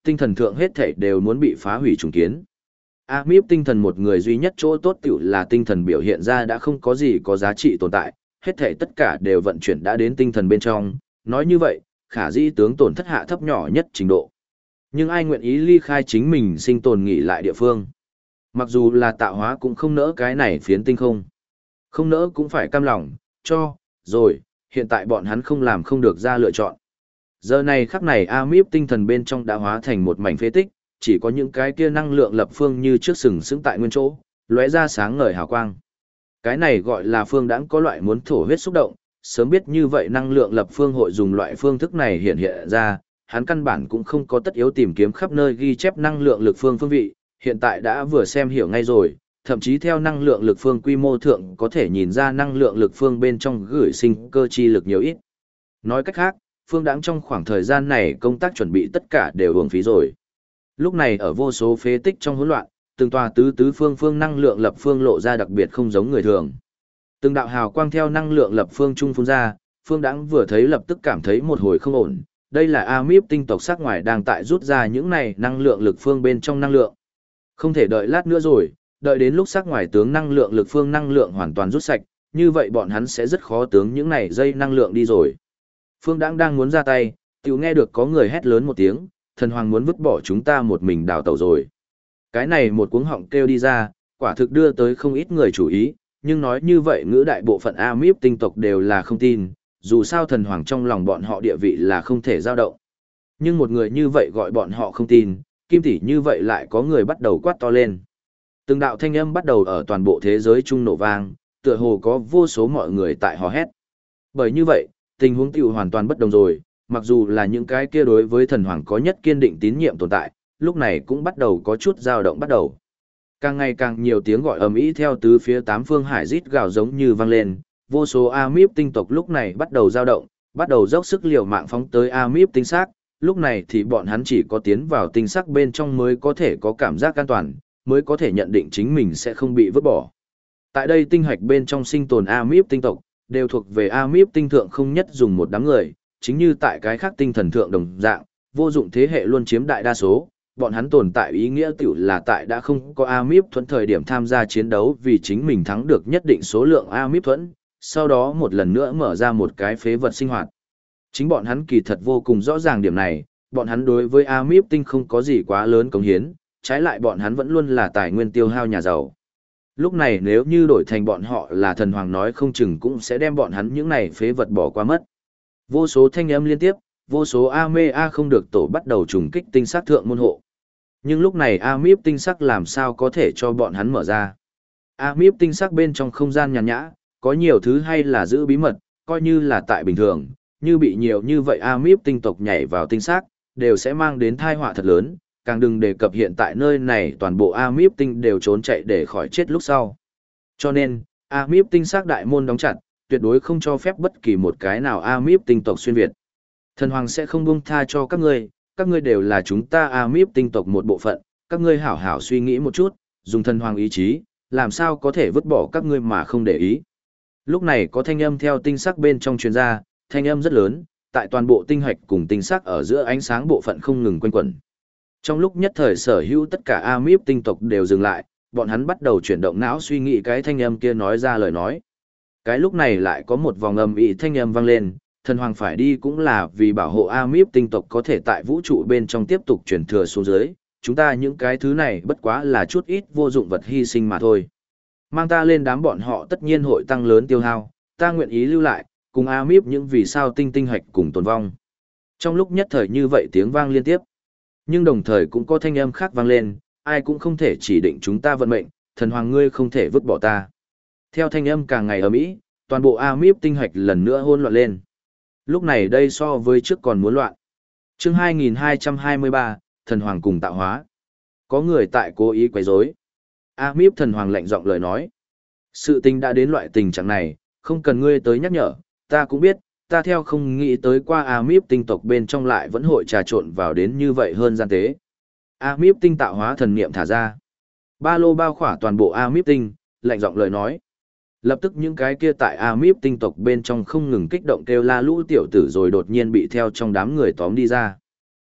tinh thần thượng hết thảy đều muốn bị phá hủy trùng kiến. Amip tinh thần một người duy nhất chỗ tốt tiểu là tinh thần biểu hiện ra đã không có gì có giá trị tồn tại, hết thảy tất cả đều vận chuyển đã đến tinh thần bên trong, nói như vậy, khả dĩ tướng tổn thất hạ thấp nhỏ nhất trình độ. Nhưng ai nguyện ý ly khai chính mình sinh tồn nghỉ lại địa phương? Mặc dù là tạo hóa cũng không nỡ cái này phiến tinh không. Không nỡ cũng phải cam lòng, cho, rồi, hiện tại bọn hắn không làm không được ra lựa chọn. Giờ này khắc này Amip tinh thần bên trong đã hóa thành một mảnh phế tích, chỉ có những cái kia năng lượng lập phương như trước sừng sững tại nguyên chỗ, lóe ra sáng ngời hào quang. Cái này gọi là phương đãng có loại muốn thổ huyết xúc động, sớm biết như vậy năng lượng lập phương hội dùng loại phương thức này hiện hiện ra, hắn căn bản cũng không có tất yếu tìm kiếm khắp nơi ghi chép năng lượng lực phương phương vị, hiện tại đã vừa xem hiểu ngay rồi, thậm chí theo năng lượng lực phương quy mô thượng có thể nhìn ra năng lượng lực phương bên trong gửi sinh cơ chi lực nhiều ít. Nói cách khác, phương đãng trong khoảng thời gian này công tác chuẩn bị tất cả đều uổng phí rồi. Lúc này ở vô số phế tích trong hỗn loạn, từng tòa tứ phương năng lượng lập phương lộ ra đặc biệt không giống người thường. Từng đạo hào quang theo năng lượng lập phương trung phun ra, phương đãng vừa thấy lập tức cảm thấy một hồi không ổn. Đây là Amip tinh tộc sắc ngoài đang tại rút ra những này năng lượng lực phương bên trong năng lượng. Không thể đợi lát nữa rồi, đợi đến lúc sắc ngoài tướng năng lượng lực phương năng lượng hoàn toàn rút sạch, như vậy bọn hắn sẽ rất khó tướng những này dây năng lượng đi rồi. Phương đãng đang muốn ra tay, tiểu nghe được có người hét lớn một tiếng, thần hoàng muốn vứt bỏ chúng ta một mình đào tẩu rồi. Cái này một cuống họng kêu đi ra, quả thực đưa tới không ít người chú ý, nhưng nói như vậy ngữ đại bộ phận Amip tinh tộc đều là không tin, dù sao thần hoàng trong lòng bọn họ địa vị là không thể dao động. Nhưng một người như vậy gọi bọn họ không tin, kim tỷ như vậy lại có người bắt đầu quát to lên. Từng đạo thanh âm bắt đầu ở toàn bộ thế giới trung nổ vang, tựa hồ có vô số mọi người tại hò hét. Bởi như vậy, tình huống tiểu hoàn toàn bất đồng rồi, mặc dù là những cái kia đối với thần hoàng có nhất kiên định tín nhiệm tồn tại, lúc này cũng bắt đầu có chút dao động bắt đầu. Càng ngày càng nhiều tiếng gọi ầm ĩ theo tứ phía tám phương hải rít gào giống như vang lên, vô số Amip tinh tộc lúc này bắt đầu dao động, bắt đầu dốc sức liều mạng phóng tới Amip tinh xác, lúc này thì bọn hắn chỉ có tiến vào tinh xác bên trong mới có thể có cảm giác an toàn, mới có thể nhận định chính mình sẽ không bị vứt bỏ. Tại đây tinh hạch bên trong sinh tồn Amip tinh tộc, đều thuộc về Amip tinh thượng không nhất dùng một đám người, chính như tại cái khác tinh thần thượng đồng dạng, vô dụng thế hệ luôn chiếm đại đa số, bọn hắn tồn tại ý nghĩa tiểu là tại đã không có Amip thuẫn thời điểm tham gia chiến đấu vì chính mình thắng được nhất định số lượng Amip thuẫn, sau đó một lần nữa mở ra một cái phế vật sinh hoạt. Chính bọn hắn kỳ thật vô cùng rõ ràng điểm này, bọn hắn đối với Amip tinh không có gì quá lớn cống hiến, trái lại bọn hắn vẫn luôn là tài nguyên tiêu hao nhà giàu. Lúc này nếu như đổi thành bọn họ là thần hoàng nói không chừng cũng sẽ đem bọn hắn những này phế vật bỏ qua mất. Vô số thanh âm liên tiếp, vô số AMA không được tổ bắt đầu trùng kích tinh sắc thượng môn hộ. Nhưng lúc này Amip tinh sắc làm sao có thể cho bọn hắn mở ra. Amip tinh sắc bên trong không gian nhàn nhã, có nhiều thứ hay là giữ bí mật, coi như là tại bình thường, như bị nhiều như vậy Amip tinh tộc nhảy vào tinh sắc, đều sẽ mang đến tai họa thật lớn, càng đừng đề cập hiện tại nơi này toàn bộ Amip tinh đều trốn chạy để khỏi chết lúc sau. Cho nên, Amip tinh sắc đại môn đóng chặt, tuyệt đối không cho phép bất kỳ một cái nào Amip tinh tộc xuyên Việt. Thần hoàng sẽ không buông tha cho các ngươi đều là chúng ta Amip tinh tộc một bộ phận, các ngươi hảo hảo suy nghĩ một chút, dùng thần hoàng ý chí, làm sao có thể vứt bỏ các ngươi mà không để ý. Lúc này có thanh âm theo tinh sắc bên trong truyền ra, thanh âm rất lớn, tại toàn bộ tinh hạch cùng tinh sắc ở giữa ánh sáng bộ phận không ngừng quanh quẩn. Trong lúc nhất thời sở hữu tất cả Amip tinh tộc đều dừng lại, bọn hắn bắt đầu chuyển động não suy nghĩ cái thanh âm kia nói ra lời nói. Cái lúc này lại có một vòng âm ỉ thanh âm vang lên, thần hoàng phải đi cũng là vì bảo hộ Amip tinh tộc có thể tại vũ trụ bên trong tiếp tục truyền thừa xuống dưới, chúng ta những cái thứ này bất quá là chút ít vô dụng vật hy sinh mà thôi. Mang ta lên đám bọn họ tất nhiên hội tăng lớn tiêu hao, ta nguyện ý lưu lại, cùng Amip những vì sao tinh tinh hạch cùng tồn vong. Trong lúc nhất thời như vậy tiếng vang liên tiếp, nhưng đồng thời cũng có thanh âm khác vang lên, ai cũng không thể chỉ định chúng ta vận mệnh, thần hoàng ngươi không thể vứt bỏ ta. Theo thanh âm càng ngày ầm ĩ, toàn bộ Amip tinh hạch lần nữa hỗn loạn lên. Lúc này đây so với trước còn muốn loạn. Chương 2223, thần hoàng cùng tạo hóa. Có người tại cố ý quấy rối. Amip thần hoàng lạnh giọng lời nói. Sự tình đã đến loại tình trạng này, không cần ngươi tới nhắc nhở, ta cũng biết, ta theo không nghĩ tới qua Amip tinh tộc bên trong lại vẫn hội trà trộn vào đến như vậy hơn gian tế. Amip tinh tạo hóa thần niệm thả ra. Ba lô bao khỏa toàn bộ Amip tinh, lạnh giọng lời nói. Lập tức những cái kia tại Amip tinh tộc bên trong không ngừng kích động kêu la lũ tiểu tử rồi đột nhiên bị theo trong đám người tóm đi ra.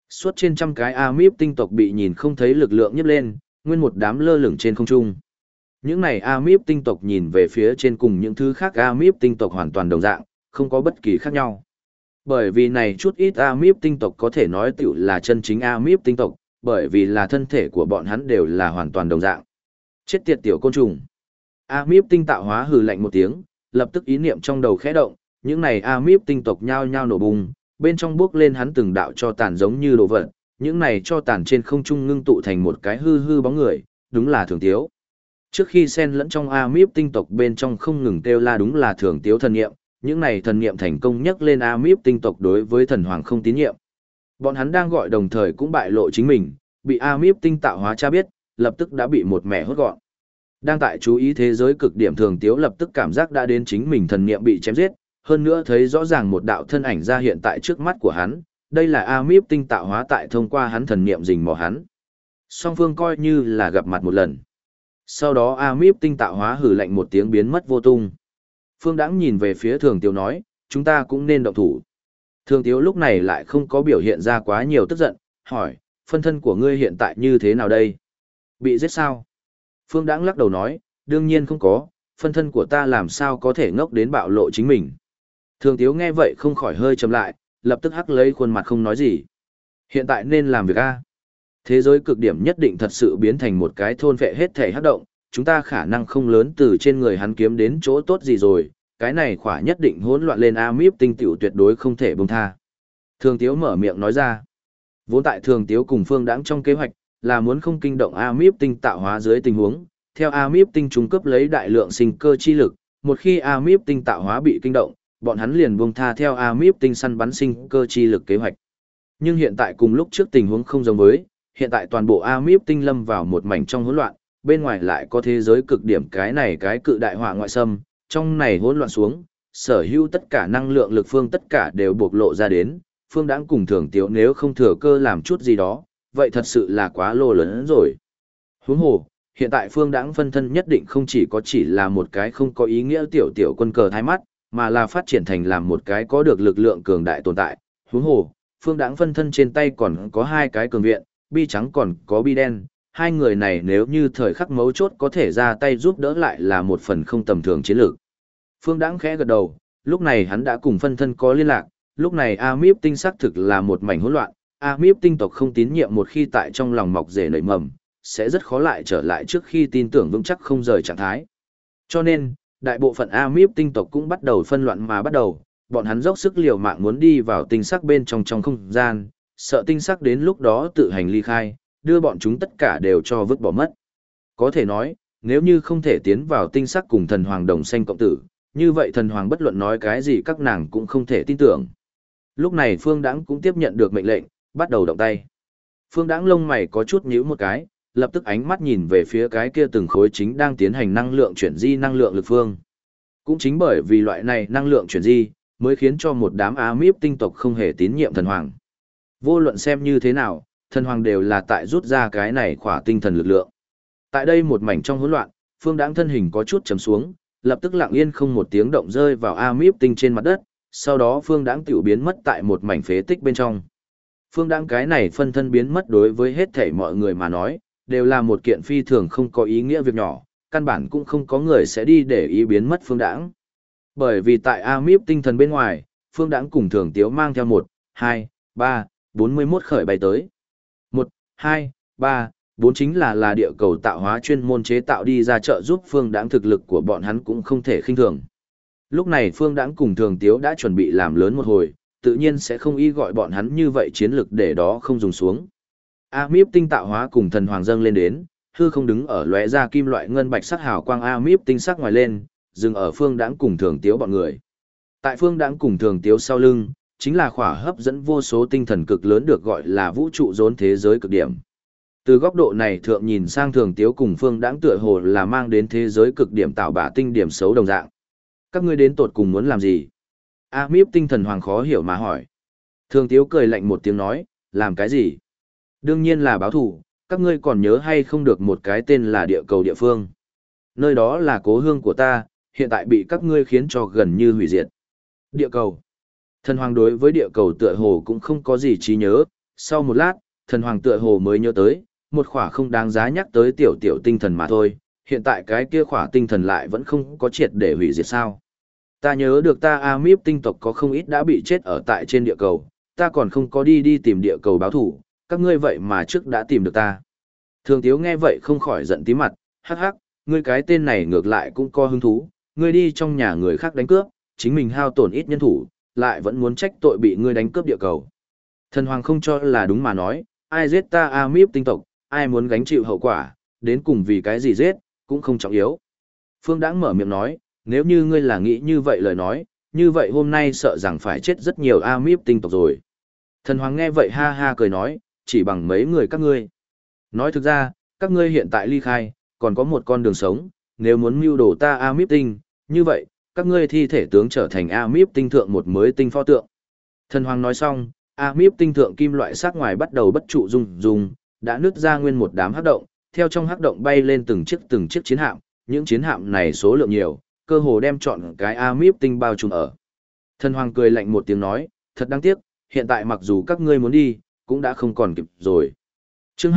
Suốt trên trăm cái Amip tinh tộc bị nhìn không thấy lực lượng nhấp lên, nguyên một đám lơ lửng trên không trung. Những này Amip tinh tộc nhìn về phía trên cùng những thứ khác Amip tinh tộc hoàn toàn đồng dạng, không có bất kỳ khác nhau. Bởi vì này chút ít Amip tinh tộc có thể nói tiểu là chân chính Amip tinh tộc, bởi vì là thân thể của bọn hắn đều là hoàn toàn đồng dạng. Chết tiệt tiểu côn trùng. Amip tinh tạo hóa hừ lạnh một tiếng, lập tức ý niệm trong đầu khẽ động, những này Amip tinh tộc nhao nhao nổ bùng, bên trong bước lên hắn từng đạo cho tàn giống như đồ vật, những này cho tàn trên không trung ngưng tụ thành một cái hư hư bóng người, đúng là Thường Tiếu. Trước khi xen lẫn trong Amip tinh tộc bên trong không ngừng kêu la đúng là Thường Tiếu thần niệm, những này thần niệm thành công nhắc lên Amip tinh tộc đối với thần hoàng không tín nhiệm. Bọn hắn đang gọi đồng thời cũng bại lộ chính mình, bị Amip tinh tạo hóa cha biết, lập tức đã bị một mẻ hốt gọn. Đang tại chú ý thế giới cực điểm Thường Tiếu lập tức cảm giác đã đến chính mình thần niệm bị chém giết, hơn nữa thấy rõ ràng một đạo thân ảnh ra hiện tại trước mắt của hắn, đây là Amip tinh tạo hóa tại thông qua hắn thần niệm rình mò hắn. Song phương coi như là gặp mặt một lần. Sau đó Amip tinh tạo hóa hừ lạnh một tiếng biến mất vô tung. Phương Đãng nhìn về phía Thường Tiếu nói, chúng ta cũng nên động thủ. Thường Tiếu lúc này lại không có biểu hiện ra quá nhiều tức giận, hỏi, phân thân của ngươi hiện tại như thế nào đây? Bị giết sao? Phương Đãng lắc đầu nói, đương nhiên không có, phân thân của ta làm sao có thể ngốc đến bạo lộ chính mình. Thường Tiếu nghe vậy không khỏi hơi chậm lại, lập tức hắc lấy khuôn mặt không nói gì. Hiện tại nên làm việc a. Thế giới cực điểm nhất định thật sự biến thành một cái thôn vệ hết thể hắc động, chúng ta khả năng không lớn từ trên người hắn kiếm đến chỗ tốt gì rồi, cái này khỏa nhất định hỗn loạn lên Amip tinh tiểu tuyệt đối không thể buông tha. Thường Tiếu mở miệng nói ra. Vốn tại Thường Tiếu cùng Phương Đãng trong kế hoạch là muốn không kinh động Amip tinh tạo hóa dưới tình huống, theo Amip tinh trung cấp lấy đại lượng sinh cơ chi lực, một khi Amip tinh tạo hóa bị kinh động, bọn hắn liền buông tha theo Amip tinh săn bắn sinh cơ chi lực kế hoạch. Nhưng hiện tại cùng lúc trước tình huống không giống với, hiện tại toàn bộ Amip tinh lâm vào một mảnh trong hỗn loạn, bên ngoài lại có thế giới cực điểm cái này cái cự đại hỏa ngoại xâm, trong này hỗn loạn xuống, sở hữu tất cả năng lượng lực phương tất cả đều bộc lộ ra đến, Phương Đãng cùng Thường Tiếu nếu không thừa cơ làm chút gì đó, vậy thật sự là quá lô lớn rồi. Huống hồ, hiện tại Phương Đãng phân thân nhất định không chỉ là một cái không có ý nghĩa tiểu tiểu quân cờ thái mắt, mà là phát triển thành làm một cái có được lực lượng cường đại tồn tại. Huống hồ, Phương Đãng phân thân trên tay còn có hai cái cường viện, bi trắng còn có bi đen, hai người này nếu như thời khắc mấu chốt có thể ra tay giúp đỡ lại là một phần không tầm thường chiến lược. Phương Đãng khẽ gật đầu, lúc này hắn đã cùng phân thân có liên lạc, lúc này Amip tinh xác thực là một mảnh hỗn loạn, Amip tinh tộc không tín nhiệm một khi tại trong lòng mọc rễ nảy mầm, sẽ rất khó lại trở lại trước khi tin tưởng vững chắc không rời trạng thái. Cho nên, đại bộ phận Amip tinh tộc cũng bắt đầu phân loạn mà bắt đầu, bọn hắn dốc sức liều mạng muốn đi vào tinh sắc bên trong không gian, sợ tinh sắc đến lúc đó tự hành ly khai, đưa bọn chúng tất cả đều cho vứt bỏ mất. Có thể nói, nếu như không thể tiến vào tinh sắc cùng thần hoàng đồng xanh cộng tử, như vậy thần hoàng bất luận nói cái gì các nàng cũng không thể tin tưởng. Lúc này Phương Đãng cũng tiếp nhận được mệnh lệnh, bắt đầu động tay. Phương Đãng lông mày có chút nhíu một cái, lập tức ánh mắt nhìn về phía cái kia từng khối chính đang tiến hành năng lượng chuyển di năng lượng lực phương. Cũng chính bởi vì loại này năng lượng chuyển di, mới khiến cho một đám Amip tinh tộc không hề tín nhiệm thần hoàng. Vô luận xem như thế nào, thần hoàng đều là tại rút ra cái này khỏa tinh thần lực lượng. Tại đây một mảnh trong hỗn loạn, Phương Đãng thân hình có chút chầm xuống, lập tức lặng yên không một tiếng động rơi vào Amip tinh trên mặt đất, sau đó Phương Đãng tiểu biến mất tại một mảnh phế tích bên trong. Phương Đãng cái này phân thân biến mất đối với hết thảy mọi người mà nói, đều là một kiện phi thường không có ý nghĩa việc nhỏ, căn bản cũng không có người sẽ đi để ý biến mất Phương Đãng. Bởi vì tại Amip tinh thần bên ngoài, Phương Đãng cùng Thường Tiếu mang theo 1, 2, 3, 41 khởi bay tới. 1, 2, 3, 4 chính là địa cầu tạo hóa chuyên môn chế tạo đi ra trợ giúp Phương Đãng thực lực của bọn hắn cũng không thể khinh thường. Lúc này Phương Đãng cùng Thường Tiếu đã chuẩn bị làm lớn một hồi, tự nhiên sẽ không y gọi bọn hắn như vậy chiến lực để đó không dùng xuống. Amip tinh tạo hóa cùng thần hoàng dâng lên đến, hư không đứng ở lóe ra kim loại ngân bạch sắc hào quang Amip tinh sắc ngoài lên, dừng ở Phương Đãng cùng Thường Tiếu bọn người. Tại Phương Đãng cùng Thường Tiếu sau lưng, chính là khỏa hấp dẫn vô số tinh thần cực lớn được gọi là vũ trụ rốn thế giới cực điểm. Từ góc độ này thượng nhìn sang Thường Tiếu cùng Phương Đãng tựa hồ là mang đến thế giới cực điểm tạo bả tinh điểm xấu đồng dạng. Các ngươi đến tột cùng muốn làm gì? Amip tinh thần hoàng khó hiểu mà hỏi. Thường Tiếu cười lạnh một tiếng nói, làm cái gì? Đương nhiên là báo thù, các ngươi còn nhớ hay không được một cái tên là địa cầu địa phương. Nơi đó là cố hương của ta, hiện tại bị các ngươi khiến cho gần như hủy diệt. Địa cầu. Thần hoàng đối với địa cầu tựa hồ cũng không có gì trí nhớ, Sau một lát, thần hoàng tựa hồ mới nhớ tới, một khỏa không đáng giá nhắc tới tiểu tiểu tinh thần mà thôi, hiện tại cái kia khỏa tinh thần lại vẫn không có triệt để hủy diệt sao. Ta nhớ được ta Amip tinh tộc có không ít đã bị chết ở tại trên địa cầu, ta còn không có đi tìm địa cầu báo thủ, các ngươi vậy mà trước đã tìm được ta. Thường Tiếu nghe vậy không khỏi giận tí mặt, hắc hắc, ngươi cái tên này ngược lại cũng có hứng thú, ngươi đi trong nhà người khác đánh cướp, chính mình hao tổn ít nhân thủ, lại vẫn muốn trách tội bị ngươi đánh cướp địa cầu. Thần Hoàng không cho là đúng mà nói, ai giết ta Amip tinh tộc, ai muốn gánh chịu hậu quả, đến cùng vì cái gì giết, cũng không trọng yếu. Phương Đãng mở miệng nói, nếu như ngươi là nghĩ như vậy lời nói, như vậy hôm nay sợ rằng phải chết rất nhiều Amip tinh tộc rồi. Thần Hoàng nghe vậy ha ha cười nói, chỉ bằng mấy người các ngươi. Nói thực ra, các ngươi hiện tại ly khai, còn có một con đường sống, nếu muốn mưu đồ ta Amip tinh, như vậy, các ngươi thi thể tướng trở thành Amip tinh thượng một mới tinh pho tượng. Thần Hoàng nói xong, Amip tinh thượng kim loại sắc ngoài bắt đầu bất trụ rung, đã nứt ra nguyên một đám hắc động, theo trong hắc động bay lên từng chiếc chiến hạm, những chiến hạm này số lượng nhiều, cơ hồ đem trọn cái Amip tinh bao trùm ở. Thần Hoàng cười lạnh một tiếng nói, thật đáng tiếc, hiện tại mặc dù các ngươi muốn đi, cũng đã không còn kịp rồi. Chương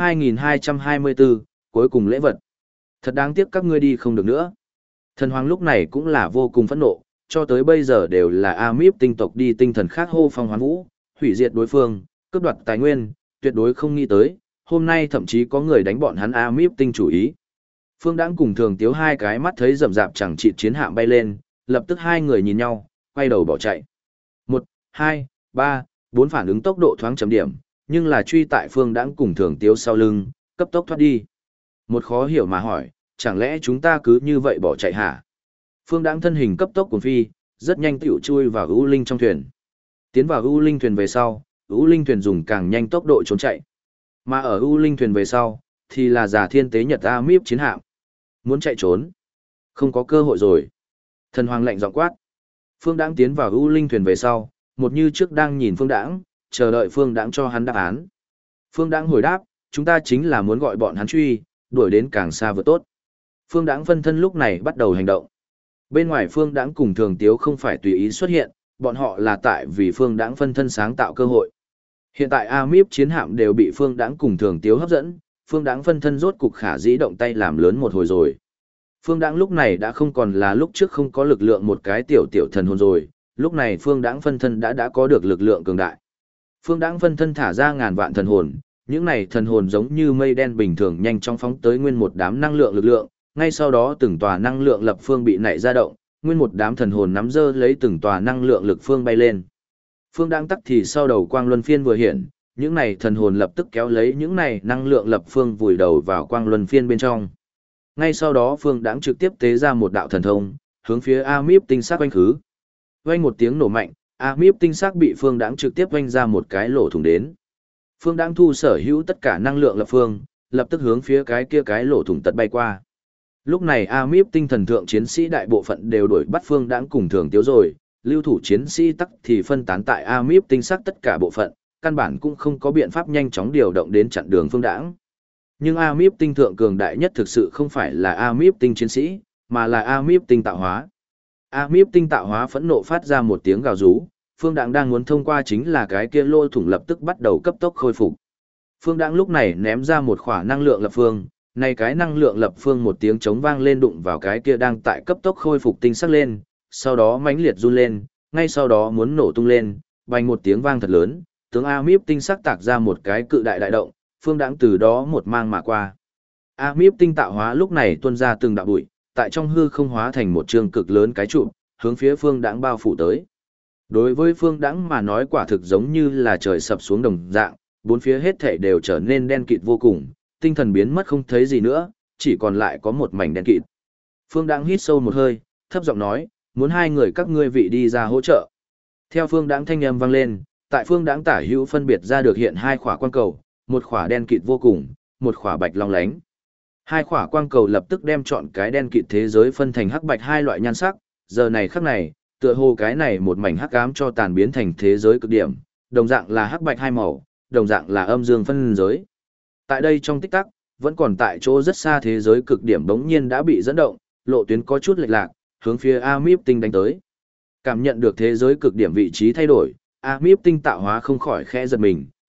2224, cuối cùng lễ vật. Thật đáng tiếc các ngươi đi không được nữa. Thần Hoàng lúc này cũng là vô cùng phẫn nộ, cho tới bây giờ đều là Amip tinh tộc đi tinh thần khác hô phong hoán vũ, hủy diệt đối phương, cướp đoạt tài nguyên, tuyệt đối không nghĩ tới, hôm nay thậm chí có người đánh bọn hắn Amip tinh chủ ý. Phương Đãng cùng Thường Tiếu hai cái mắt thấy rầm rạp chẳng chịt chiến hạm bay lên, lập tức hai người nhìn nhau, quay đầu bỏ chạy. 1, 2, 3, 4 phản ứng tốc độ thoáng chấm điểm, nhưng là truy tại Phương Đãng cùng Thường Tiếu sau lưng, cấp tốc thoát đi. Một khó hiểu mà hỏi, chẳng lẽ chúng ta cứ như vậy bỏ chạy hả? Phương Đãng thân hình cấp tốc cuồng phi, rất nhanh tựu chui vào U Linh trong thuyền. Tiến vào U Linh thuyền về sau, U Linh thuyền dùng càng nhanh tốc độ trốn chạy. Mà ở U Linh thuyền về sau, thì là giả thiên tế nhật Amip chiến hạm. Muốn chạy trốn, không có cơ hội rồi. Thần Hoàng lạnh giọng quát. Phương Đãng tiến vào U Linh thuyền về sau, một như trước đang nhìn Phương Đãng, chờ đợi Phương Đãng cho hắn đáp án. Phương Đãng hồi đáp, chúng ta chính là muốn gọi bọn hắn truy, đuổi đến càng xa vừa tốt. Phương Đãng phân thân lúc này bắt đầu hành động. Bên ngoài Phương Đãng cùng Thường Tiếu không phải tùy ý xuất hiện, bọn họ là tại vì Phương Đãng phân thân sáng tạo cơ hội. Hiện tại Amip chiến hạm đều bị Phương Đãng cùng Thường Tiếu hấp dẫn, Phương Đãng phân thân rốt cục khả dĩ động tay làm lớn một hồi rồi. Phương Đãng lúc này đã không còn là lúc trước không có lực lượng một cái tiểu thần hồn rồi, lúc này Phương Đãng phân thân đã có được lực lượng cường đại. Phương Đãng phân thân thả ra ngàn vạn thần hồn, những này thần hồn giống như mây đen bình thường nhanh chóng phóng tới nguyên một đám năng lượng lực lượng, ngay sau đó từng tòa năng lượng lập phương bị nảy ra động, nguyên một đám thần hồn nắm dơ lấy từng tòa năng lượng lực phương bay lên. Phương Đãng tắc thì sau đầu quang luân phiên vừa hiện, những này thần hồn lập tức kéo lấy những này năng lượng lập phương vùi đầu vào quang luân phiên bên trong. Ngay sau đó Phương Đãng trực tiếp tế ra một đạo thần thông, hướng phía Amip tinh sắc oanh khứ. Oanh một tiếng nổ mạnh, Amip tinh sắc bị Phương Đãng trực tiếp oanh ra một cái lỗ thủng đến. Phương Đãng thu sở hữu tất cả năng lượng lập phương, lập tức hướng phía cái lỗ thủng tật bay qua. Lúc này Amip tinh thần thượng chiến sĩ đại bộ phận đều đuổi bắt Phương Đãng cùng Thường Tiếu rồi, lưu thủ chiến sĩ tắc thì phân tán tại Amip tinh sắc tất cả bộ phận, căn bản cũng không có biện pháp nhanh chóng điều động đến chặn đường Phương Đãng. Nhưng Amip tinh thượng cường đại nhất thực sự không phải là Amip tinh chiến sĩ, mà là Amip tinh tạo hóa. Amip tinh tạo hóa phẫn nộ phát ra một tiếng gào rú, Phương Đãng đang muốn thông qua chính là cái kia lỗ thủng lập tức bắt đầu cấp tốc khôi phục. Phương Đãng lúc này ném ra một khỏa năng lượng lập phương, này cái năng lượng lập phương một tiếng trống vang lên đụng vào cái kia đang tại cấp tốc khôi phục tinh sắc lên, sau đó mãnh liệt run lên, ngay sau đó muốn nổ tung lên, bành một tiếng vang thật lớn, tướng Amip tinh sắc tạc ra một cái cự đại đại động, Phương Đãng từ đó một mang mà qua. Amip tinh tạo hóa lúc này tuôn ra từng đạo bụi, tại trong hư không hóa thành một trường cực lớn cái trụ, hướng phía Phương Đãng bao phủ tới. Đối với Phương Đãng mà nói quả thực giống như là trời sập xuống đồng dạng, bốn phía hết thảy đều trở nên đen kịt vô cùng, tinh thần biến mất không thấy gì nữa, chỉ còn lại có một mảnh đen kịt. Phương Đãng hít sâu một hơi, thấp giọng nói, muốn hai người các ngươi vị đi ra hỗ trợ. Theo Phương Đãng thanh âm vang lên, tại Phương Đãng tả hữu phân biệt ra được hiện hai khỏa quang cầu, một khỏa đen kịt vô cùng, một khỏa bạch long lánh. Hai khỏa quang cầu lập tức đem chọn cái đen kịt thế giới phân thành hắc bạch hai loại nhan sắc, giờ này khắc này, tựa hồ cái này một mảnh hắc ám cho tàn biến thành thế giới cực điểm, đồng dạng là hắc bạch hai màu, đồng dạng là âm dương phân giới. Tại đây trong tích tắc, vẫn còn tại chỗ rất xa thế giới cực điểm bỗng nhiên đã bị dẫn động, lộ tuyến có chút lệch lạc, hướng phía Amip tinh đánh tới. Cảm nhận được thế giới cực điểm vị trí thay đổi, Amip tinh tạo hóa không khỏi khẽ giật mình,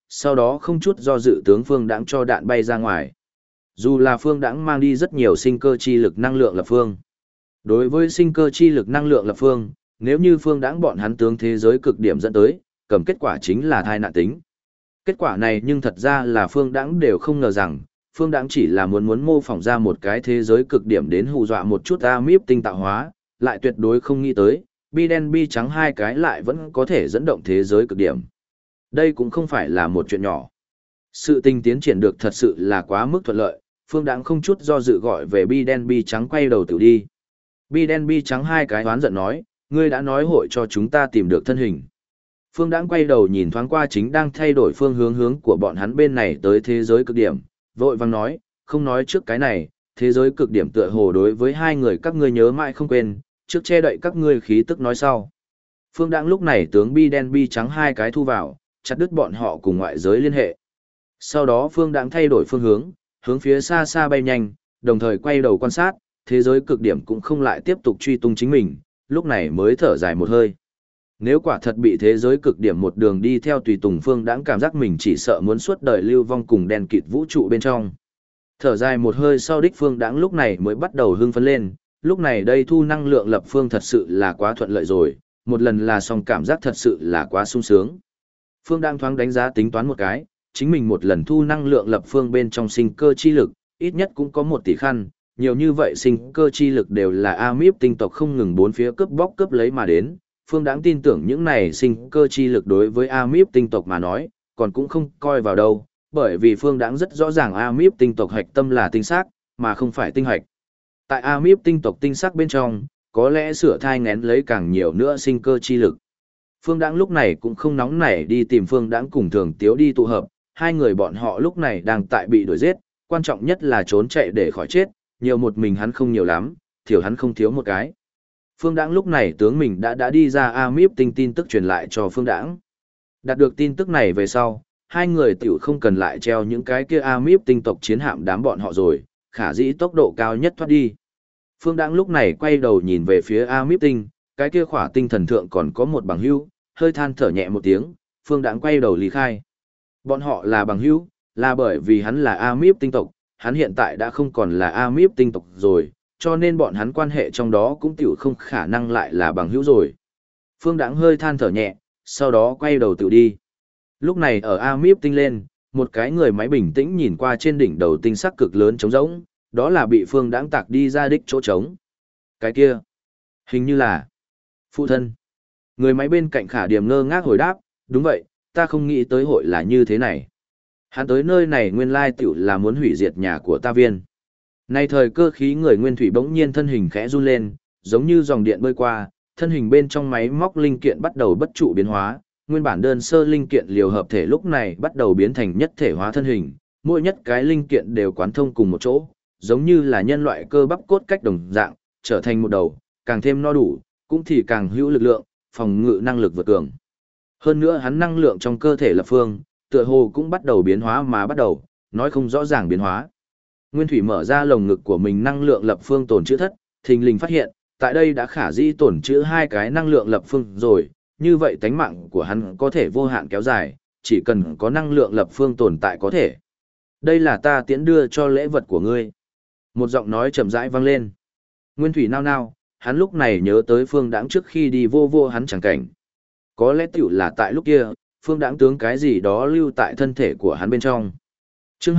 sau đó không chút do dự tướng Phương Đãng cho đạn bay ra ngoài. Dù là Phương Đãng mang đi rất nhiều sinh cơ chi lực năng lượng lập phương. Đối với sinh cơ chi lực năng lượng lập phương, nếu như Phương Đãng bọn hắn tướng thế giới cực điểm dẫn tới, cầm kết quả chính là thai nạn tính. Kết quả này nhưng thật ra là Phương Đãng đều không ngờ rằng, Phương Đãng chỉ là muốn mô phỏng ra một cái thế giới cực điểm đến hù dọa một chút Amip tinh tạo hóa, lại tuyệt đối không nghĩ tới, bi đen bi trắng hai cái lại vẫn có thể dẫn động thế giới cực điểm. Đây cũng không phải là một chuyện nhỏ. Sự tình tiến triển được thật sự là quá mức thuận lợi, Phương Đãng không chút do dự gọi về bi đen bi trắng quay đầu tự đi. Bi đen bi trắng hai cái oán giận nói, ngươi đã nói hội cho chúng ta tìm được thân hình. Phương Đãng quay đầu nhìn thoáng qua chính đang thay đổi phương hướng của bọn hắn bên này tới thế giới cực điểm, vội vàng nói, không nói trước cái này, thế giới cực điểm tựa hồ đối với hai người các ngươi nhớ mãi không quên, trước che đậy các ngươi khí tức nói sau. Phương Đãng lúc này tướng bi đen bi trắng hai cái thu vào, chặt đứt bọn họ cùng ngoại giới liên hệ. Sau đó Phương Đãng thay đổi phương hướng phía xa xa bay nhanh, đồng thời quay đầu quan sát, thế giới cực điểm cũng không lại tiếp tục truy tung chính mình, lúc này mới thở dài một hơi. Nếu quả thật bị thế giới cực điểm một đường đi theo tùy tùng, Phương Đãng cảm giác mình chỉ sợ muốn suốt đời lưu vong cùng đen kịt vũ trụ bên trong. Thở dài một hơi sau đích Phương Đãng lúc này mới bắt đầu hưng phấn lên, lúc này đây thu năng lượng lập phương thật sự là quá thuận lợi rồi, một lần là xong cảm giác thật sự là quá sung sướng. Phương Đãng thoáng đánh giá tính toán một cái, chính mình một lần thu năng lượng lập phương bên trong sinh cơ chi lực, ít nhất cũng có 1 tỷ khăn, nhiều như vậy sinh cơ chi lực đều là Amip tinh tộc không ngừng bốn phía cướp bóc cướp lấy mà đến. Phương Đãng tin tưởng những này sinh cơ chi lực đối với Amip tinh tộc mà nói, còn cũng không coi vào đâu, bởi vì Phương Đãng rất rõ ràng Amip tinh tộc hạch tâm là tinh xác, mà không phải tinh hạch. Tại Amip tinh tộc tinh xác bên trong, có lẽ sửa thai ngén lấy càng nhiều nữa sinh cơ chi lực. Phương Đãng lúc này cũng không nóng nảy đi tìm Phương Đãng cùng Thường Tiếu đi tụ hợp, hai người bọn họ lúc này đang tại bị đuổi giết, quan trọng nhất là trốn chạy để khỏi chết, nhiều một mình hắn không nhiều lắm, thiểu hắn không thiếu một cái. Phương Đãng lúc này tướng mình đã đi ra Amip tinh tin tức truyền lại cho Phương Đãng. Đạt được tin tức này về sau, hai người tiểu không cần lại treo những cái kia Amip tinh tộc chiến hạm đám bọn họ rồi, khả dĩ tốc độ cao nhất thoát đi. Phương Đãng lúc này quay đầu nhìn về phía Amip tinh, cái kia khỏa tinh thần thượng còn có một bằng hữu, hơi than thở nhẹ một tiếng, Phương Đãng quay đầu lý khai. Bọn họ là bằng hữu, là bởi vì hắn là Amip tinh tộc, hắn hiện tại đã không còn là Amip tinh tộc rồi, cho nên bọn hắn quan hệ trong đó cũng tiểu không khả năng lại là bằng hữu rồi. Phương Đãng hơi than thở nhẹ, sau đó quay đầu tự đi. Lúc này ở Amip tinh lên, một cái người máy bình tĩnh nhìn qua trên đỉnh đầu tinh sắc cực lớn trống rỗng, đó là bị Phương Đãng tạc đi ra đích chỗ trống. Cái kia, hình như là phụ thân. Người máy bên cạnh Khả Điềm ngơ ngác hồi đáp, đúng vậy, ta không nghĩ tới hội là như thế này. Hắn tới nơi này nguyên lai tiểu là muốn hủy diệt nhà của ta viên. Nay thời cơ khí người nguyên thủy bỗng nhiên thân hình khẽ run lên, giống như dòng điện bơi qua, thân hình bên trong máy móc linh kiện bắt đầu bất trụ biến hóa, nguyên bản đơn sơ linh kiện liều hợp thể lúc này bắt đầu biến thành nhất thể hóa thân hình, mỗi nhất cái linh kiện đều quán thông cùng một chỗ, giống như là nhân loại cơ bắp cốt cách đồng dạng, trở thành một đầu, càng thêm no đủ, cũng thì càng hữu lực lượng, phòng ngự năng lực vượt cường. Hơn nữa hắn năng lượng trong cơ thể lập phương, tựa hồ cũng bắt đầu biến hóa mà bắt đầu, nói không rõ ràng biến hóa. Nguyên Thủy mở ra lồng ngực của mình năng lượng lập phương tồn trữ thất, thình lình phát hiện, tại đây đã khả dĩ tồn trữ 2 cái năng lượng lập phương rồi, như vậy tánh mạng của hắn có thể vô hạn kéo dài, chỉ cần có năng lượng lập phương tồn tại có thể. Đây là ta tiễn đưa cho lễ vật của ngươi. Một giọng nói chậm rãi vang lên. Nguyên Thủy nao nao, hắn lúc này nhớ tới Phương Đãng trước khi đi vô hắn chẳng cảnh. Có lẽ tiểu là tại lúc kia, Phương Đãng tướng cái gì đó lưu tại thân thể của hắn bên trong. Chương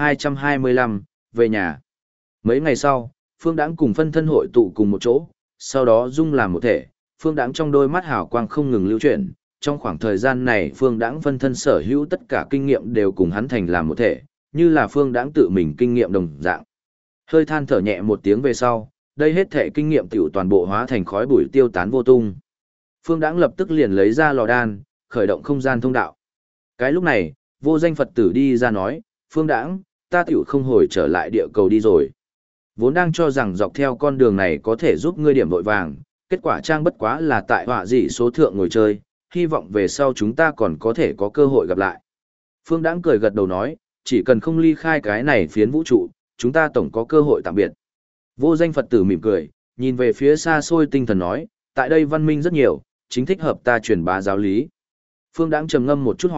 2225, về nhà. Mấy ngày sau, Phương Đãng cùng phân thân hội tụ cùng một chỗ, sau đó dung làm một thể, Phương Đãng trong đôi mắt hào quang không ngừng lưu chuyển, trong khoảng thời gian này Phương Đãng phân thân sở hữu tất cả kinh nghiệm đều cùng hắn thành làm một thể, như là Phương Đãng tự mình kinh nghiệm đồng dạng. Hơi than thở nhẹ một tiếng về sau, đây hết thể kinh nghiệm tiểu toàn bộ hóa thành khói bụi tiêu tán vô tung. Phương Đãng lập tức liền lấy ra lò đan, khởi động không gian thông đạo. Cái lúc này, vô danh Phật tử đi ra nói, Phương Đãng, ta tiểu không hồi trở lại địa cầu đi rồi. Vốn đang cho rằng dọc theo con đường này có thể giúp ngươi điểm vội vàng, kết quả trang bất quá là tại họa dị số thượng ngồi chơi, hy vọng về sau chúng ta còn có thể có cơ hội gặp lại. Phương Đãng cười gật đầu nói, chỉ cần không ly khai cái này phiến vũ trụ, chúng ta tổng có cơ hội tạm biệt. Vô danh Phật tử mỉm cười, nhìn về phía xa xôi tinh thần nói, tại đây văn minh rất nhiều, chính thích hợp ta truyền bá giáo lý. Phương Đãng trầm ngâm một chút hỏi,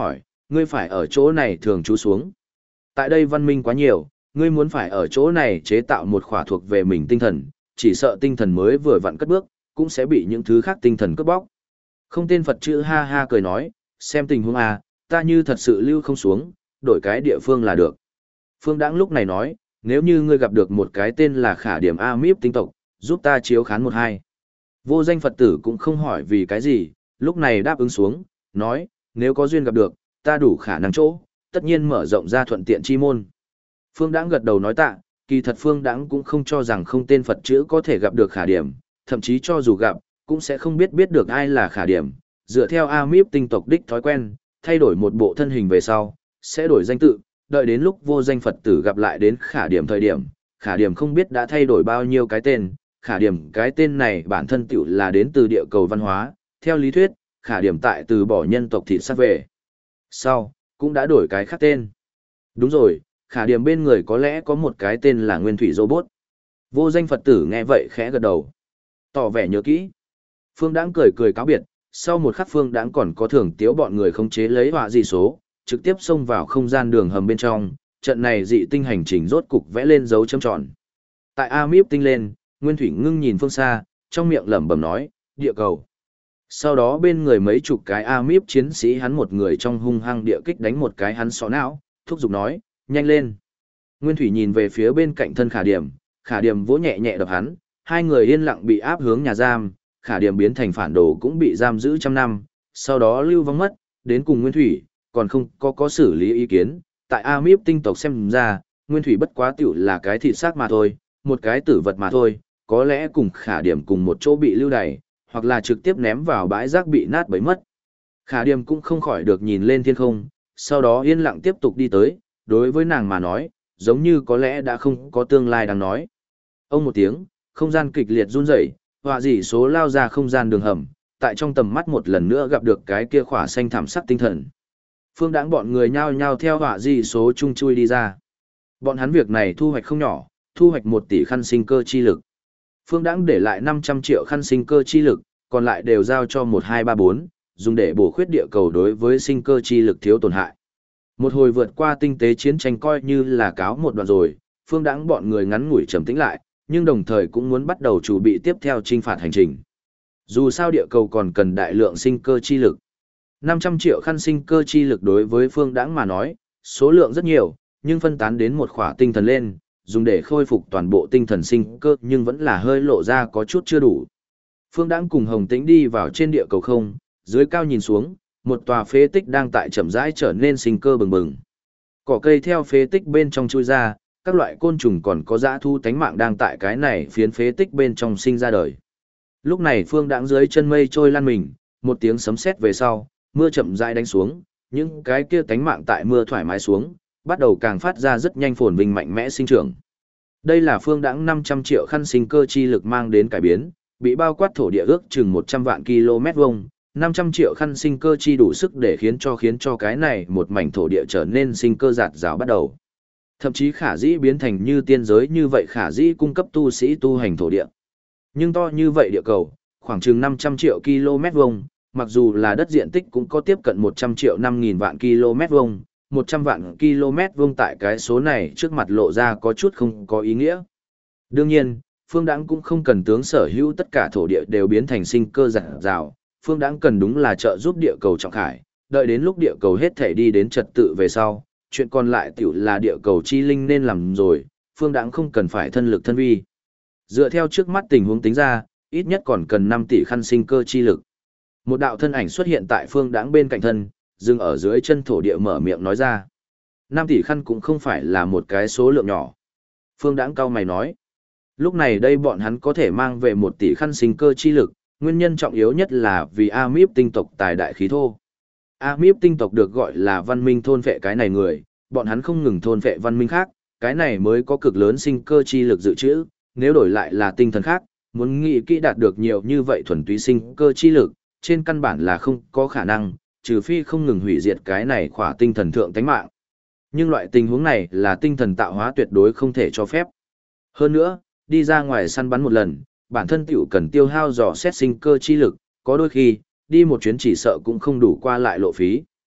ngươi phải ở chỗ này thường trú xuống. Tại đây văn minh quá nhiều, ngươi muốn phải ở chỗ này chế tạo một khỏa thuộc về mình tinh thần, chỉ sợ tinh thần mới vừa vặn cất bước, cũng sẽ bị những thứ khác tinh thần cướp bóc. Không tên Phật chữ ha ha cười nói, xem tình huống à, ta như thật sự lưu không xuống, đổi cái địa phương là được. Phương Đãng lúc này nói, nếu như ngươi gặp được một cái tên là Khả Điểm A-Míp tinh tộc, giúp ta chiếu khán một hai. Vô danh Phật tử cũng không hỏi vì cái gì, lúc này đáp ứng xuống, nói, nếu có duyên gặp được, ta đủ khả năng chỗ, tất nhiên mở rộng ra thuận tiện chi môn. Phương Đãng gật đầu nói tạ, kỳ thật Phương Đãng cũng không cho rằng không tên Phật chữ có thể gặp được Khả Điểm, thậm chí cho dù gặp, cũng sẽ không biết được ai là Khả Điểm, dựa theo A-Míp tinh tộc đích thói quen, thay đổi một bộ thân hình về sau, sẽ đổi danh tự, đợi đến lúc vô danh Phật tử gặp lại đến Khả Điểm thời điểm, Khả Điểm không biết đã thay đổi bao nhiêu cái tên, Khả Điểm cái tên này bản thân tiểu là đến từ địa cầu văn hóa, theo lý thuyết, Khả Điểm tại từ bỏ nhân tộc thịt sát về. Sau, cũng đã đổi cái khác tên. Đúng rồi, Khả Điểm bên người có lẽ có một cái tên là Nguyên Thủy Robot. Vô danh Phật tử nghe vậy khẽ gật đầu, tỏ vẻ nhớ kỹ. Phương Đãng cười cười cáo biệt, sau một khắc Phương Đãng còn có thưởng tiếu bọn người khống chế lấy họa dị số, trực tiếp xông vào không gian đường hầm bên trong, trận này dị tinh hành trình rốt cục vẽ lên dấu chấm tròn. Tại A-Míp tinh lên, Nguyên Thủy ngưng nhìn phương xa, trong miệng lẩm bẩm nói, địa cầu. Sau đó bên người mấy chục cái A-Míp chiến sĩ hắn một người trong hung hăng địa kích đánh một cái hắn xó não, thúc giục nói, nhanh lên. Nguyên Thủy nhìn về phía bên cạnh thân Khả Điểm vỗ nhẹ nhẹ đập hắn, hai người yên lặng bị áp hướng nhà giam, Khả Điểm biến thành phản đồ cũng bị giam giữ trăm năm, sau đó lưu vong mất, đến cùng Nguyên Thủy, còn không có xử lý ý kiến, tại A-Míp tinh tộc xem ra, Nguyên Thủy bất quá tiểu là cái thịt xác mà thôi, một cái tử vật mà thôi, có lẽ cùng Khả Điểm cùng một chỗ bị lưu đày, hoặc là trực tiếp ném vào bãi rác bị nát bấy mất. Khả Điểm cũng không khỏi được nhìn lên thiên không, sau đó yên lặng tiếp tục đi tới, đối với nàng mà nói, giống như có lẽ đã không có tương lai đang nói. Ông một tiếng, không gian kịch liệt run rẩy, họa dị số lao ra không gian đường hầm, tại trong tầm mắt một lần nữa gặp được cái kia khỏa xanh thảm sắc tinh thần. Phương Đãng bọn người nhao nhao theo họa dị số chung chui đi ra. Bọn hắn việc này thu hoạch không nhỏ, thu hoạch 1 tỷ khăn sinh cơ chi lực. Phương Đãng để lại 500 triệu khăn sinh cơ chi lực, còn lại đều giao cho 1234, dùng để bổ khuyết địa cầu đối với sinh cơ chi lực thiếu tổn hại. Một hồi vượt qua tinh tế chiến tranh coi như là cáo một đoạn rồi, Phương Đãng bọn người ngắn ngủi trầm tĩnh lại, nhưng đồng thời cũng muốn bắt đầu chuẩn bị tiếp theo chinh phạt hành trình. Dù sao địa cầu còn cần đại lượng sinh cơ chi lực. 500 triệu khăn sinh cơ chi lực đối với Phương Đãng mà nói, số lượng rất nhiều, nhưng phân tán đến một khỏa tinh thần lên, dùng để khôi phục toàn bộ tinh thần sinh cơ nhưng vẫn là hơi lộ ra có chút chưa đủ. Phương Đãng cùng Hồng Tĩnh đi vào trên địa cầu không, dưới cao nhìn xuống, một tòa phế tích đang tại chậm rãi trở nên sinh cơ bừng bừng. Cỏ cây theo phế tích bên trong chui ra, các loại côn trùng còn có dã thu tánh mạng đang tại cái này phiến phế tích bên trong sinh ra đời. Lúc này Phương Đãng dưới chân mây trôi lăn mình, một tiếng sấm sét về sau, mưa chậm rãi đánh xuống, những cái kia tánh mạng tại mưa thoải mái xuống, bắt đầu càng phát ra rất nhanh phồn vinh mạnh mẽ sinh trưởng. Đây là Phương Đãng 500 triệu khăn sinh cơ chi lực mang đến cải biến, bị bao quát thổ địa ước chừng 100 vạn km vuông, 500 triệu khăn sinh cơ chi đủ sức để khiến cho cái này một mảnh thổ địa trở nên sinh cơ rạt rào bắt đầu. Thậm chí khả dĩ biến thành như tiên giới như vậy khả dĩ cung cấp tu sĩ tu hành thổ địa. Nhưng to như vậy địa cầu, khoảng chừng 500 triệu km vuông, mặc dù là đất diện tích cũng có tiếp cận 100 triệu 5.000 vạn km vuông, 100 vạn km vuông tại cái số này trước mặt lộ ra có chút không có ý nghĩa. Đương nhiên, Phương Đãng cũng không cần tướng sở hữu tất cả thổ địa đều biến thành sinh cơ rạt rào, Phương Đãng cần đúng là trợ giúp địa cầu trọng khải, đợi đến lúc địa cầu hết thể đi đến trật tự về sau, chuyện còn lại tiểu là địa cầu chi linh nên làm rồi, Phương Đãng không cần phải thân lực thân vi. Dựa theo trước mắt tình huống tính ra, ít nhất còn cần 5 tỷ khăn sinh cơ chi lực. Một đạo thân ảnh xuất hiện tại Phương Đãng bên cạnh thân, dừng ở dưới chân thổ địa mở miệng nói ra. 5 tỷ khăn cũng không phải là một cái số lượng nhỏ. Phương Đãng cau mày nói. Lúc này đây bọn hắn có thể mang về 1 tỷ khăn sinh cơ chi lực, nguyên nhân trọng yếu nhất là vì A-Míp tinh tộc tài đại khí thô. A-Míp tinh tộc được gọi là văn minh thôn phệ cái này người, bọn hắn không ngừng thôn phệ văn minh khác, cái này mới có cực lớn sinh cơ chi lực dự trữ, nếu đổi lại là tinh thần khác, muốn nghĩ kỹ đạt được nhiều như vậy thuần túy sinh cơ chi lực, trên căn bản là không có khả năng, trừ phi không ngừng hủy diệt cái này khỏa tinh thần thượng tánh mạng. Nhưng loại tình huống này là tinh thần tạo hóa tuyệt đối không thể cho phép. Hơn nữa, đi ra ngoài săn bắn một lần, bản thân tiểu cần tiêu hao dò xét sinh cơ chi lực, có đôi khi, đi một chuyến chỉ sợ cũng không đủ qua lại lộ phí.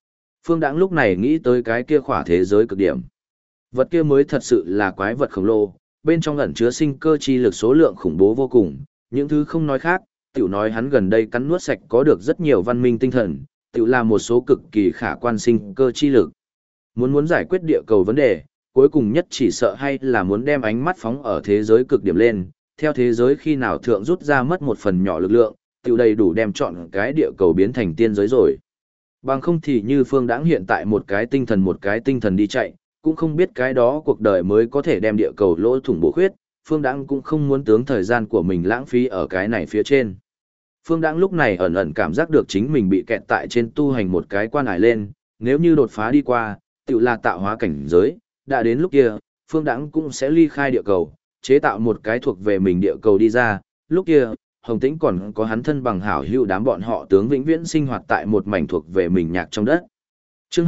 Phương Đãng lúc này nghĩ tới cái kia khỏa thế giới cực điểm. Vật kia mới thật sự là quái vật khổng lồ, bên trong ẩn chứa sinh cơ chi lực số lượng khủng bố vô cùng, những thứ không nói khác, tiểu nói hắn gần đây cắn nuốt sạch có được rất nhiều văn minh tinh thần, tiểu là một số cực kỳ khả quan sinh cơ chi lực. Muốn giải quyết địa cầu vấn đề, cuối cùng nhất chỉ sợ hay là muốn đem ánh mắt phóng ở thế giới cực điểm lên, theo thế giới khi nào thượng rút ra mất một phần nhỏ lực lượng, tiểu đầy đủ đem chọn cái địa cầu biến thành tiên giới rồi. Bằng không thì như Phương Đãng hiện tại một cái tinh thần đi chạy, cũng không biết cái đó cuộc đời mới có thể đem địa cầu lỗ thủng bổ khuyết, Phương Đãng cũng không muốn tướng thời gian của mình lãng phí ở cái này phía trên. Phương Đãng lúc này ẩn ẩn cảm giác được chính mình bị kẹt tại trên tu hành một cái quan hải lên, nếu như đột phá đi qua, tự là tạo hóa cảnh giới, đã đến lúc kia, Phương Đãng cũng sẽ ly khai địa cầu, chế tạo một cái thuộc về mình địa cầu đi ra, lúc kia, Hồng Tĩnh còn có hắn thân bằng hảo hữu đám bọn họ tướng vĩnh viễn sinh hoạt tại một mảnh thuộc về mình nhạc trong đất. Chương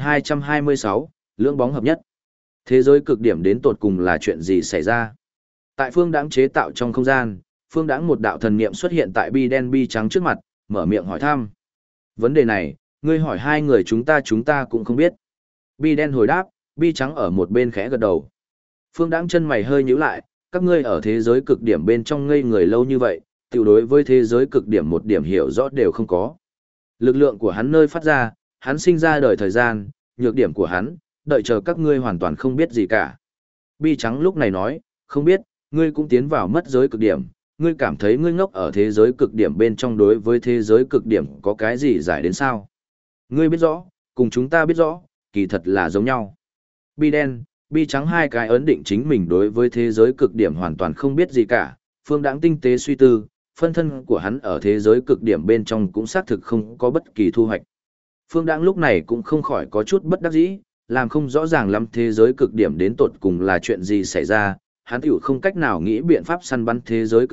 2226, lưỡng bóng hợp nhất. Thế giới cực điểm đến tột cùng là chuyện gì xảy ra? Tại Phương Đãng chế tạo trong không gian, Phương Đãng một đạo thần niệm xuất hiện tại bi đen bi trắng trước mặt, mở miệng hỏi thăm. Vấn đề này, ngươi hỏi hai người chúng ta cũng không biết. Bi đen hồi đáp, bi trắng ở một bên khẽ gật đầu. Phương Đãng chân mày hơi nhíu lại, các ngươi ở thế giới cực điểm bên trong ngây người lâu như vậy, tiểu đối với thế giới cực điểm một điểm hiểu rõ đều không có. Lực lượng của hắn nơi phát ra, hắn sinh ra đời thời gian, nhược điểm của hắn, đợi chờ các ngươi hoàn toàn không biết gì cả. Bi trắng lúc này nói, không biết, ngươi cũng tiến vào mất giới cực điểm, ngươi cảm thấy ngươi ngốc ở thế giới cực điểm bên trong đối với thế giới cực điểm có cái gì giải đến sao? Ngươi biết rõ, cùng chúng ta biết rõ, kỳ thật là giống nhau. Bi đen, bi trắng hai cái ấn định chính mình đối với thế giới cực điểm hoàn toàn không biết gì cả, Phương Đãng tinh tế suy tư, phân thân của hắn ở thế giới cực điểm bên trong cũng xác thực không có bất kỳ thu hoạch. Phương Đãng lúc này cũng không khỏi có chút bất đắc dĩ, làm không rõ ràng lắm thế giới cực điểm đến tột cùng là chuyện gì xảy ra, hắn tiểu không cách nào nghĩ biện pháp săn bắn thế giới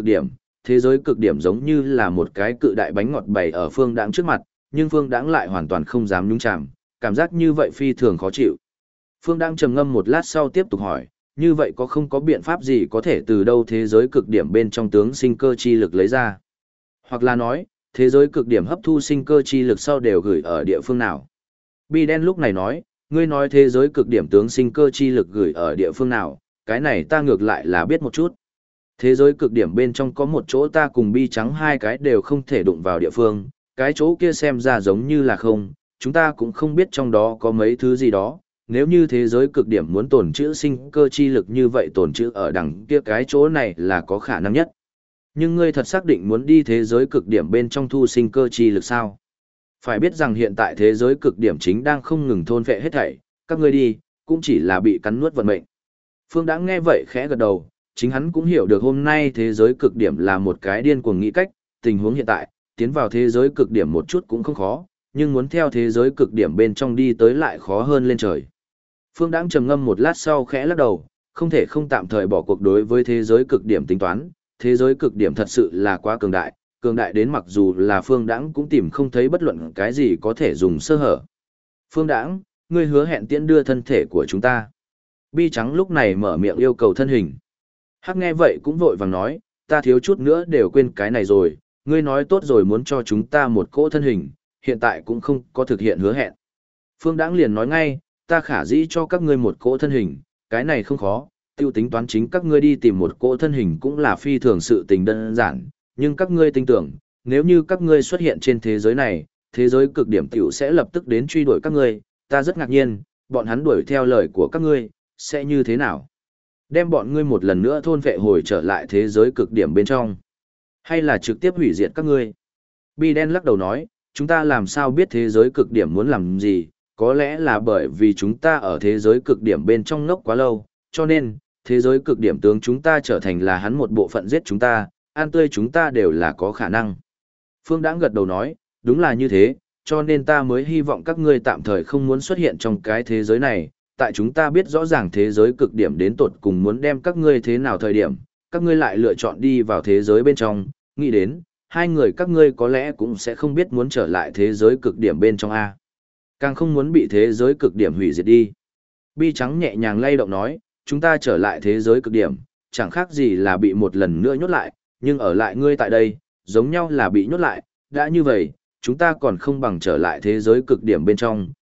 cực điểm giống như là một cái cự đại bánh ngọt bày ở Phương Đãng trước mặt, nhưng Phương Đãng lại hoàn toàn không dám nhúng chạm, cảm giác như vậy phi thường khó chịu. Phương Đãng trầm ngâm một lát sau tiếp tục hỏi, như vậy có không có biện pháp gì có thể từ đâu thế giới cực điểm bên trong tướng sinh cơ chi lực lấy ra? Hoặc là nói, thế giới cực điểm hấp thu sinh cơ chi lực sau đều gửi ở địa phương nào? Bi đen lúc này nói, ngươi nói thế giới cực điểm tướng sinh cơ chi lực gửi ở địa phương nào, cái này ta ngược lại là biết một chút. Thế giới cực điểm bên trong có một chỗ ta cùng bi trắng hai cái đều không thể đụng vào địa phương, cái chỗ kia xem ra giống như là không, chúng ta cũng không biết trong đó có mấy thứ gì đó. Nếu như thế giới cực điểm muốn tồn trữ sinh cơ chi lực như vậy tồn trữ ở đằng kia cái chỗ này là có khả năng nhất. Nhưng ngươi thật xác định muốn đi thế giới cực điểm bên trong thu sinh cơ chi lực sao? Phải biết rằng hiện tại thế giới cực điểm chính đang không ngừng thôn phệ hết thảy, các ngươi đi, cũng chỉ là bị cắn nuốt vận mệnh. Phương Đãng nghe vậy khẽ gật đầu, chính hắn cũng hiểu được hôm nay thế giới cực điểm là một cái điên cuồng nghĩ cách, tình huống hiện tại, tiến vào thế giới cực điểm một chút cũng không khó, nhưng muốn theo thế giới cực điểm bên trong đi tới lại khó hơn lên trời. Phương Đãng trầm ngâm một lát sau khẽ lắc đầu, không thể không tạm thời bỏ cuộc đối với thế giới cực điểm tính toán, thế giới cực điểm thật sự là quá cường đại đến mặc dù là Phương Đãng cũng tìm không thấy bất luận cái gì có thể dùng sơ hở. Phương Đãng, ngươi hứa hẹn tiễn đưa thân thể của chúng ta. Bi trắng lúc này mở miệng yêu cầu thân hình. Hắc nghe vậy cũng vội vàng nói, ta thiếu chút nữa đều quên cái này rồi, ngươi nói tốt rồi muốn cho chúng ta một cỗ thân hình, hiện tại cũng không có thực hiện hứa hẹn. Phương Đãng liền nói ngay, ta khả dĩ cho các ngươi một cỗ thân hình, cái này không khó, tiêu tính toán chính các ngươi đi tìm một cỗ thân hình cũng là phi thường sự tình đơn giản, nhưng các ngươi tin tưởng, nếu như các ngươi xuất hiện trên thế giới này, thế giới cực điểm tiểu sẽ lập tức đến truy đuổi các ngươi, ta rất ngạc nhiên, bọn hắn đuổi theo lời của các ngươi, sẽ như thế nào? Đem bọn ngươi một lần nữa thôn vệ hồi trở lại thế giới cực điểm bên trong, hay là trực tiếp hủy diệt các ngươi? Bi đen lắc đầu nói, chúng ta làm sao biết thế giới cực điểm muốn làm gì, có lẽ là bởi vì chúng ta ở thế giới cực điểm bên trong ngốc quá lâu, cho nên, thế giới cực điểm tướng chúng ta trở thành là hắn một bộ phận giết chúng ta, ăn tươi chúng ta đều là có khả năng. Phương Đãng gật đầu nói, đúng là như thế, cho nên ta mới hy vọng các ngươi tạm thời không muốn xuất hiện trong cái thế giới này, tại chúng ta biết rõ ràng thế giới cực điểm đến tột cùng muốn đem các ngươi thế nào thời điểm, các ngươi lại lựa chọn đi vào thế giới bên trong, nghĩ đến, hai người các ngươi có lẽ cũng sẽ không biết muốn trở lại thế giới cực điểm bên trong A. Càng không muốn bị thế giới cực điểm hủy diệt đi. Bi trắng nhẹ nhàng lay động nói, chúng ta trở lại thế giới cực điểm, chẳng khác gì là bị một lần nữa nhốt lại, nhưng ở lại ngươi tại đây, giống nhau là bị nhốt lại, đã như vậy, chúng ta còn không bằng trở lại thế giới cực điểm bên trong,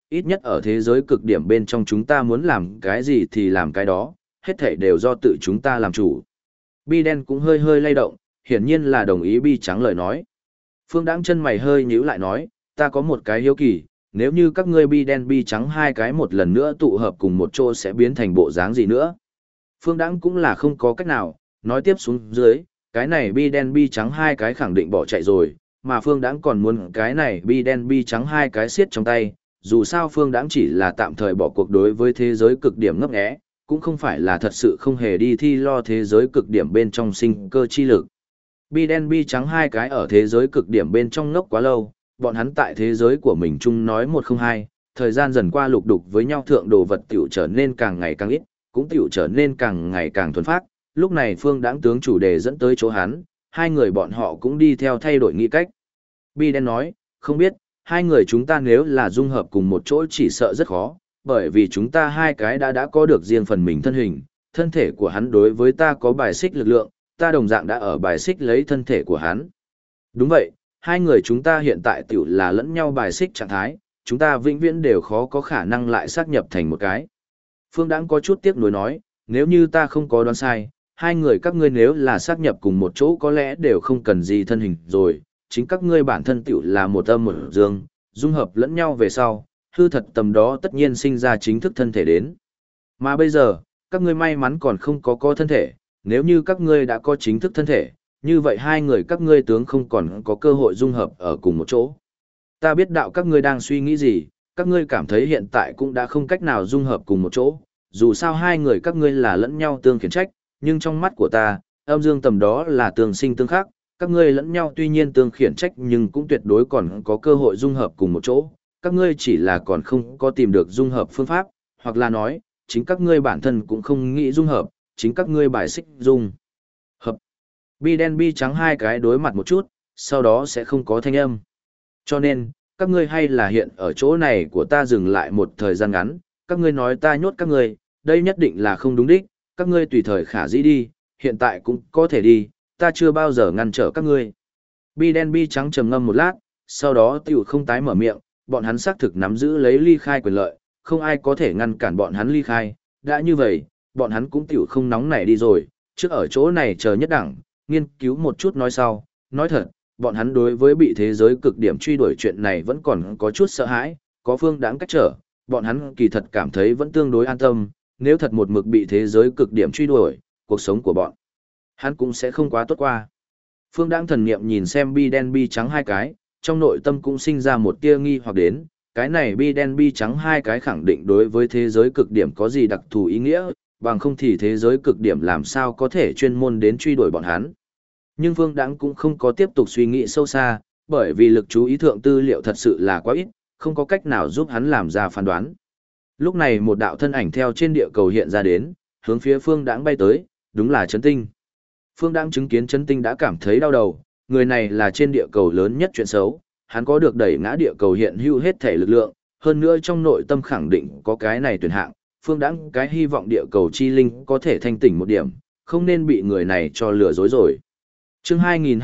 ít nhất ở thế giới cực điểm bên trong chúng ta muốn làm cái gì thì làm cái đó, hết thảy đều do tự chúng ta làm chủ. Bi đen cũng hơi hơi lay động, hiển nhiên là đồng ý Bi trắng lời nói. Phương Đãng chân mày hơi nhíu lại nói, ta có một cái hiếu kỳ, nếu như các ngươi Bi đen Bi trắng hai cái một lần nữa tụ hợp cùng một chỗ sẽ biến thành bộ dáng gì nữa? Phương Đãng cũng là không có cách nào, nói tiếp xuống dưới, cái này Bi đen Bi trắng hai cái khẳng định bỏ chạy rồi, mà Phương Đãng còn muốn cái này Bi đen Bi trắng hai cái siết trong tay, dù sao Phương Đãng chỉ là tạm thời bỏ cuộc đối với thế giới cực điểm ngấp nghé, cũng không phải là thật sự không hề đi thi lo thế giới cực điểm bên trong sinh cơ chi lực. Bi đen Bi trắng hai cái ở thế giới cực điểm bên trong ngốc quá lâu, bọn hắn tại thế giới của mình chung nói một không hai, thời gian dần qua lục đục với nhau thượng đồ vật tiểu trở nên càng ngày càng ít, cũng tiểu trở nên càng ngày càng thuần phát. Lúc này Phương Đãng tướng chủ đề dẫn tới chỗ hắn, hai người bọn họ cũng đi theo thay đổi nghĩ cách. Bi đen nói, không biết, hai người chúng ta nếu là dung hợp cùng một chỗ chỉ sợ rất khó, bởi vì chúng ta hai cái đã có được riêng phần mình thân hình, thân thể của hắn đối với ta có bài xích lực lượng, ta đồng dạng đã ở bài xích lấy thân thể của hắn. Đúng vậy, hai người chúng ta hiện tại tiểu là lẫn nhau bài xích trạng thái, chúng ta vĩnh viễn đều khó có khả năng lại xác nhập thành một cái. Phương Đãng có chút tiếc nuối nói, nếu như ta không có đoán sai, hai người các ngươi nếu là xác nhập cùng một chỗ có lẽ đều không cần gì thân hình rồi, chính các ngươi bản thân tiểu là một âm một dương, dung hợp lẫn nhau về sau, hư thật tầm đó tất nhiên sinh ra chính thức thân thể đến. Mà bây giờ, các ngươi may mắn còn không có thân thể, nếu như các ngươi đã có chính thức thân thể, như vậy hai người các ngươi tướng không còn có cơ hội dung hợp ở cùng một chỗ. Ta biết đạo các ngươi đang suy nghĩ gì, các ngươi cảm thấy hiện tại cũng đã không cách nào dung hợp cùng một chỗ, dù sao hai người các ngươi là lẫn nhau tương khiển trách, nhưng trong mắt của ta, âm dương tầm đó là tương sinh tương khắc, các ngươi lẫn nhau tuy nhiên tương khiển trách nhưng cũng tuyệt đối còn có cơ hội dung hợp cùng một chỗ, các ngươi chỉ là còn không có tìm được dung hợp phương pháp, hoặc là nói, chính các ngươi bản thân cũng không nghĩ dung hợp, chính các ngươi bài xích dung hợp. Bi đen Bi trắng hai cái đối mặt một chút, sau đó sẽ không có thanh âm. Cho nên, các ngươi hay là hiện ở chỗ này của ta dừng lại một thời gian ngắn, các ngươi nói ta nhốt các ngươi, đây nhất định là không đúng đích, các ngươi tùy thời khả dĩ đi, hiện tại cũng có thể đi, ta chưa bao giờ ngăn trở các ngươi. Bi đen Bi trắng trầm ngâm một lát, sau đó tiểu không tái mở miệng, bọn hắn xác thực nắm giữ lấy ly khai quyền lợi, không ai có thể ngăn cản bọn hắn ly khai, đã như vậy, bọn hắn cũng tiểu không nóng nảy đi rồi, trước ở chỗ này chờ nhất đẳng, nghiên cứu một chút nói sau, nói thật, bọn hắn đối với bị thế giới cực điểm truy đuổi chuyện này vẫn còn có chút sợ hãi, có Phương Đãng cách trở, bọn hắn kỳ thật cảm thấy vẫn tương đối an tâm, nếu thật một mực bị thế giới cực điểm truy đuổi, cuộc sống của bọn hắn cũng sẽ không quá tốt qua. Phương Đãng thần niệm nhìn xem Bi đen Bi trắng hai cái, trong nội tâm cũng sinh ra một tia nghi hoặc đến, cái này Bi đen Bi trắng hai cái khẳng định đối với thế giới cực điểm có gì đặc thù ý nghĩa, bằng không thì thế giới cực điểm làm sao có thể chuyên môn đến truy đuổi bọn hắn. Nhưng Phương Đãng cũng không có tiếp tục suy nghĩ sâu xa, bởi vì lực chú ý thượng tư liệu thật sự là quá ít, không có cách nào giúp hắn làm ra phán đoán. Lúc này một đạo thân ảnh theo trên địa cầu hiện ra đến, hướng phía Phương Đãng bay tới, đúng là Chấn Tinh. Phương Đãng chứng kiến Chấn Tinh đã cảm thấy đau đầu, người này là trên địa cầu lớn nhất chuyện xấu, hắn có được đẩy ngã địa cầu hiện hữu hết thể lực lượng, hơn nữa trong nội tâm khẳng định có cái này tuyển hạng, Phương Đãng cái hy vọng địa cầu chi linh có thể thanh tỉnh một điểm, không nên bị người này cho lừa dối rồi. Chương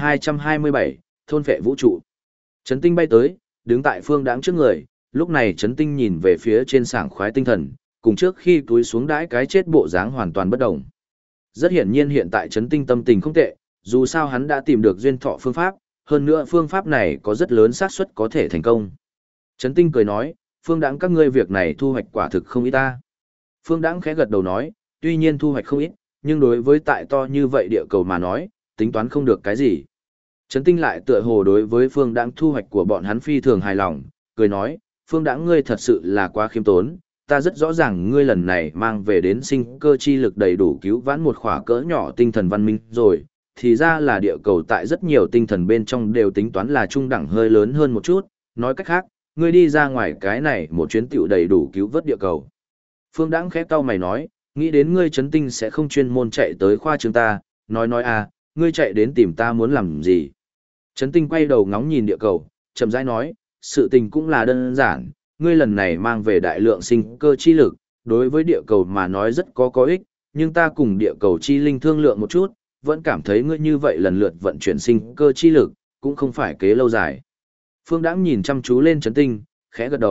2227, thôn vệ vũ trụ. Chấn Tinh bay tới, đứng tại Phương Đãng trước người, lúc này Chấn Tinh nhìn về phía trên sảng khoái tinh thần, cùng trước khi túi xuống đãi cái chết bộ dáng hoàn toàn bất động. Rất hiển nhiên hiện tại Chấn Tinh tâm tình không tệ, dù sao hắn đã tìm được duyên thọ phương pháp, hơn nữa phương pháp này có rất lớn xác suất có thể thành công. Chấn Tinh cười nói, Phương Đãng các ngươi việc này thu hoạch quả thực không ít ta. Phương Đãng khẽ gật đầu nói, tuy nhiên thu hoạch không ít, nhưng đối với tại to như vậy địa cầu mà nói, tính toán không được cái gì. Chấn Tinh lại tựa hồ đối với Phương Đãng thu hoạch của bọn hắn phi thường hài lòng, cười nói, Phương Đãng ngươi thật sự là quá khiêm tốn, ta rất rõ ràng ngươi lần này mang về đến sinh cơ chi lực đầy đủ cứu vãn một khỏa cỡ nhỏ tinh thần văn minh rồi, thì ra là địa cầu tại rất nhiều tinh thần bên trong đều tính toán là trung đẳng hơi lớn hơn một chút, nói cách khác, ngươi đi ra ngoài cái này một chuyến tiểu đầy đủ cứu vớt địa cầu. Phương Đãng khẽ cau mày nói, nghĩ đến ngươi Chấn Tinh sẽ không chuyên môn chạy tới khoa trường ta, nói à, ngươi chạy đến tìm ta muốn làm gì. Chấn Tinh quay đầu ngóng nhìn địa cầu, chậm rãi nói, sự tình cũng là đơn giản, ngươi lần này mang về đại lượng sinh cơ chi lực, đối với địa cầu mà nói rất có ích, nhưng ta cùng địa cầu chi linh thương lượng một chút, vẫn cảm thấy ngươi như vậy lần lượt vận chuyển sinh cơ chi lực, cũng không phải kế lâu dài. Phương Đãng nhìn chăm chú lên Chấn Tinh, khẽ gật đầu,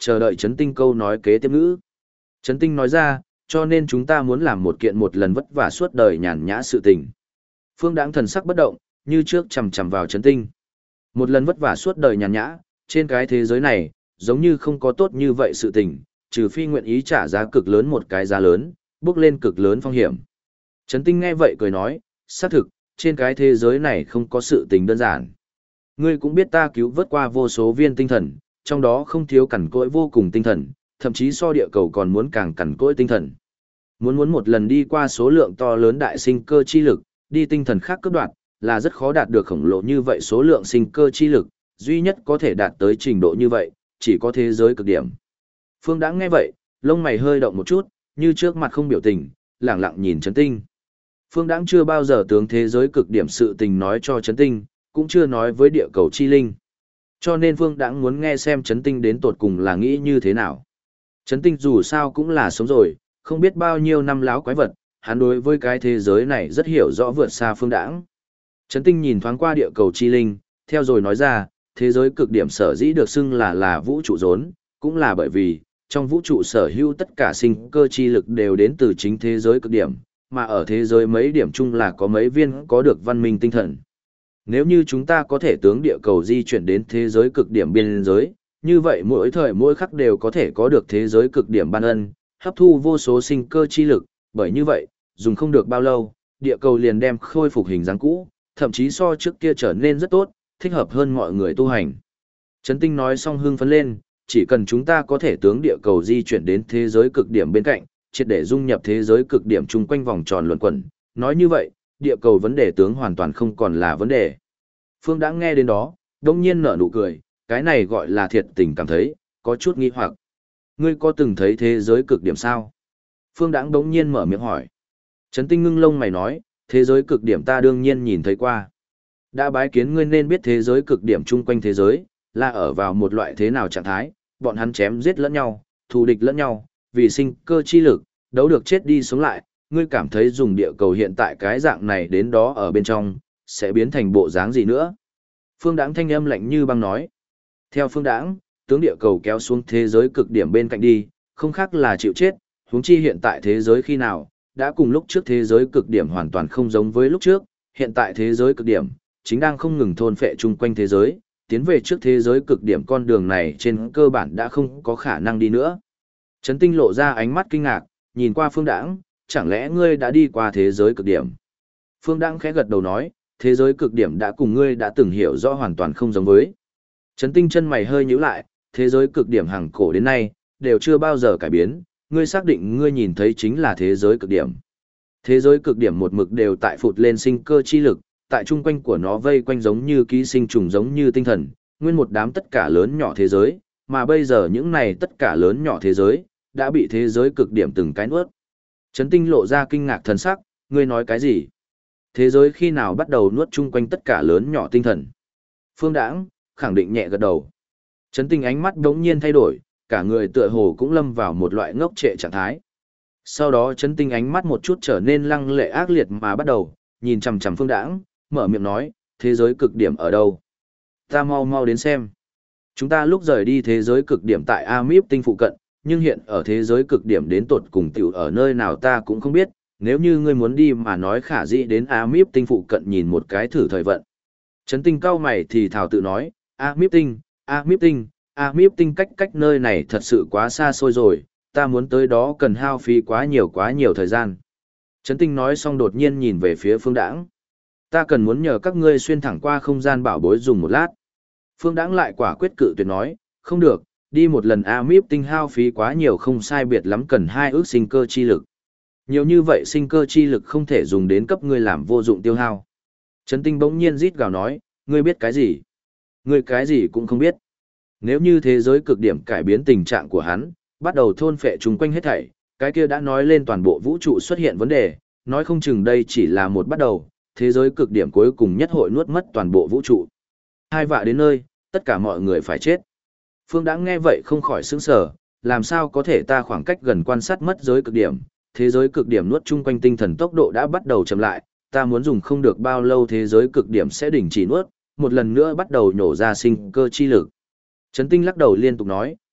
chờ đợi Trấn Tinh câu nói kế tiếp ngữ. Trấn Tinh nói ra, cho nên chúng ta muốn làm một kiện một lần vất vả suốt đời nhàn nhã sự tình. Phương Đãng thần sắc bất động, như trước chằm chằm vào Trấn Tinh. Một lần vất vả suốt đời nhàn nhã, trên cái thế giới này, giống như không có tốt như vậy sự tình, trừ phi nguyện ý trả giá cực lớn một cái giá lớn, bước lên cực lớn phong hiểm. Trấn Tinh nghe vậy cười nói, xác thực, trên cái thế giới này không có sự tình đơn giản. Ngươi cũng biết ta cứu vớt qua vô số viên tinh thần, trong đó không thiếu cằn cỗi vô cùng tinh thần, thậm chí so địa cầu còn muốn càng cằn cỗi tinh thần. Muốn một lần đi qua số lượng to lớn đại sinh cơ chi lực, đi tinh thần khác cướp đoạt, là rất khó đạt được khổng lồ như vậy số lượng sinh cơ chi lực, duy nhất có thể đạt tới trình độ như vậy, chỉ có thế giới cực điểm. Phương Đãng nghe vậy, lông mày hơi động một chút, như trước mặt không biểu tình, lẳng lặng nhìn Trấn Tinh. Phương Đãng chưa bao giờ tướng thế giới cực điểm sự tình nói cho Trấn Tinh, cũng chưa nói với địa cầu chi linh. Cho nên Phương Đãng muốn nghe xem Trấn Tinh đến tột cùng là nghĩ như thế nào. Trấn Tinh dù sao cũng là sống rồi, không biết bao nhiêu năm láo quái vật, hắn đối với cái thế giới này rất hiểu rõ vượt xa Phương Đãng. Trấn Tinh nhìn thoáng qua địa cầu chi linh, theo rồi nói ra, thế giới cực điểm sở dĩ được xưng là vũ trụ rốn, cũng là bởi vì, trong vũ trụ sở hữu tất cả sinh cơ chi lực đều đến từ chính thế giới cực điểm, mà ở thế giới mấy điểm chung là có mấy viên có được văn minh tinh thần. Nếu như chúng ta có thể tướng địa cầu di chuyển đến thế giới cực điểm biên giới, như vậy mỗi thời mỗi khắc đều có thể có được thế giới cực điểm ban ân, hấp thu vô số sinh cơ chi lực, bởi như vậy, dùng không được bao lâu, địa cầu liền đem khôi phục hình dáng cũ, thậm chí so trước kia trở nên rất tốt, thích hợp hơn mọi người tu hành. Trấn Tinh nói xong hưng phấn lên, chỉ cần chúng ta có thể tướng địa cầu di chuyển đến thế giới cực điểm bên cạnh, triệt để dung nhập thế giới cực điểm chung quanh vòng tròn luẩn quẩn, nói như vậy, địa cầu vấn đề tướng hoàn toàn không còn là vấn đề. Phương đã nghe đến đó, đông nhiên nở nụ cười, cái này gọi là thiệt tình cảm thấy, có chút nghi hoặc. Ngươi có từng thấy thế giới cực điểm sao? Phương Đãng đống nhiên mở miệng hỏi. Trấn Tinh ngưng lông mày nói, thế giới cực điểm ta đương nhiên nhìn thấy qua. Đã bái kiến ngươi nên biết thế giới cực điểm chung quanh thế giới, là ở vào một loại thế nào trạng thái, bọn hắn chém giết lẫn nhau, thù địch lẫn nhau, vì sinh cơ chi lực, đấu được chết đi sống lại, ngươi cảm thấy dùng địa cầu hiện tại cái dạng này đến đó ở bên trong, sẽ biến thành bộ dáng gì nữa? Phương Đãng thanh âm lạnh như băng nói. Theo Phương Đãng, tướng địa cầu kéo xuống thế giới cực điểm bên cạnh đi, không khác là chịu chết, huống chi hiện tại thế giới khi nào, đã cùng lúc trước thế giới cực điểm hoàn toàn không giống với lúc trước, hiện tại thế giới cực điểm, chính đang không ngừng thôn phệ chung quanh thế giới, tiến về trước thế giới cực điểm con đường này trên cơ bản đã không có khả năng đi nữa. Trấn Tinh lộ ra ánh mắt kinh ngạc, nhìn qua Phương Đãng, chẳng lẽ ngươi đã đi qua thế giới cực điểm? Phương Đãng khẽ gật đầu nói, thế giới cực điểm đã cùng ngươi đã từng hiểu rõ hoàn toàn không giống với. Trấn Tinh chân mày hơi nhíu lại, thế giới cực điểm hàng cổ đến nay, đều chưa bao giờ cải biến, ngươi xác định ngươi nhìn thấy chính là thế giới cực điểm. Thế giới cực điểm một mực đều tại phụt lên sinh cơ chi lực, tại trung quanh của nó vây quanh giống như ký sinh trùng giống như tinh thần, nguyên một đám tất cả lớn nhỏ thế giới, mà bây giờ những này tất cả lớn nhỏ thế giới, đã bị thế giới cực điểm từng cái nuốt. Trấn Tinh lộ ra kinh ngạc thần sắc, ngươi nói cái gì? Thế giới khi nào bắt đầu nuốt chung quanh tất cả lớn nhỏ tinh thần? Phương Đãng khẳng định nhẹ gật đầu. Trấn Tinh ánh mắt đống nhiên thay đổi, cả người tựa hồ cũng lâm vào một loại ngốc trệ trạng thái. Sau đó Trấn Tinh ánh mắt một chút trở nên lăng lệ ác liệt mà bắt đầu, nhìn chằm chằm Phương Đãng, mở miệng nói, thế giới cực điểm ở đâu? Ta mau mau đến xem. Chúng ta lúc rời đi thế giới cực điểm tại Amip tinh phụ cận, nhưng hiện ở thế giới cực điểm đến tột cùng tiểu ở nơi nào ta cũng không biết, nếu như ngươi muốn đi mà nói khả dĩ đến Amip tinh phụ cận nhìn một cái thử thời vận. Trấn Tinh cao mày thì thảo tự nói, Amip tinh, Amip tinh, Amip tinh cách nơi này thật sự quá xa xôi rồi, ta muốn tới đó cần hao phí quá nhiều thời gian. Trấn Tinh nói xong đột nhiên nhìn về phía Phương Đãng. Ta cần muốn nhờ các ngươi xuyên thẳng qua không gian bảo bối dùng một lát. Phương Đãng lại quả quyết cự tuyệt nói, không được, đi một lần Amip tinh hao phí quá nhiều không sai biệt lắm cần 2 ước sinh cơ chi lực. Nhiều như vậy sinh cơ chi lực không thể dùng đến cấp ngươi làm vô dụng tiêu hao. Trấn Tinh bỗng nhiên rít gào nói, ngươi biết cái gì? Ngươi cái gì cũng không biết. Nếu như thế giới cực điểm cải biến tình trạng của hắn, bắt đầu thôn phệ chung quanh hết thảy, cái kia đã nói lên toàn bộ vũ trụ xuất hiện vấn đề, nói không chừng đây chỉ là một bắt đầu, thế giới cực điểm cuối cùng nhất hội nuốt mất toàn bộ vũ trụ. Hai vạ đến nơi, tất cả mọi người phải chết. Phương Đãng nghe vậy không khỏi sững sờ, làm sao có thể ta khoảng cách gần quan sát mất giới cực điểm, thế giới cực điểm nuốt chung quanh tinh thần tốc độ đã bắt đầu chậm lại, ta muốn dùng không được bao lâu thế giới cực điểm sẽ đình chỉ nuốt, một lần nữa bắt đầu nhổ ra sinh cơ chi lực. Trấn Tinh lắc đầu liên tục nói,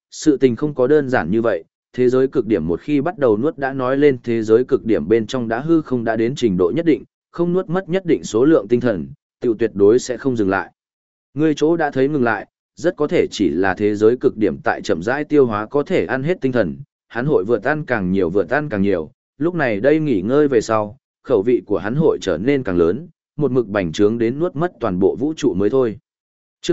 sự tình không có đơn giản như vậy, thế giới cực điểm một khi bắt đầu nuốt đã nói lên thế giới cực điểm bên trong đã hư không đã đến trình độ nhất định, không nuốt mất nhất định số lượng tinh thần, tiểu tuyệt đối sẽ không dừng lại. Ngươi chỗ đã thấy ngừng lại, rất có thể chỉ là thế giới cực điểm tại chậm rãi tiêu hóa có thể ăn hết tinh thần, hắn hội vượt ăn càng nhiều, lúc này đây nghỉ ngơi về sau, khẩu vị của hắn hội trở nên càng lớn, một mực bành trướng đến nuốt mất toàn bộ vũ trụ mới thôi. Chương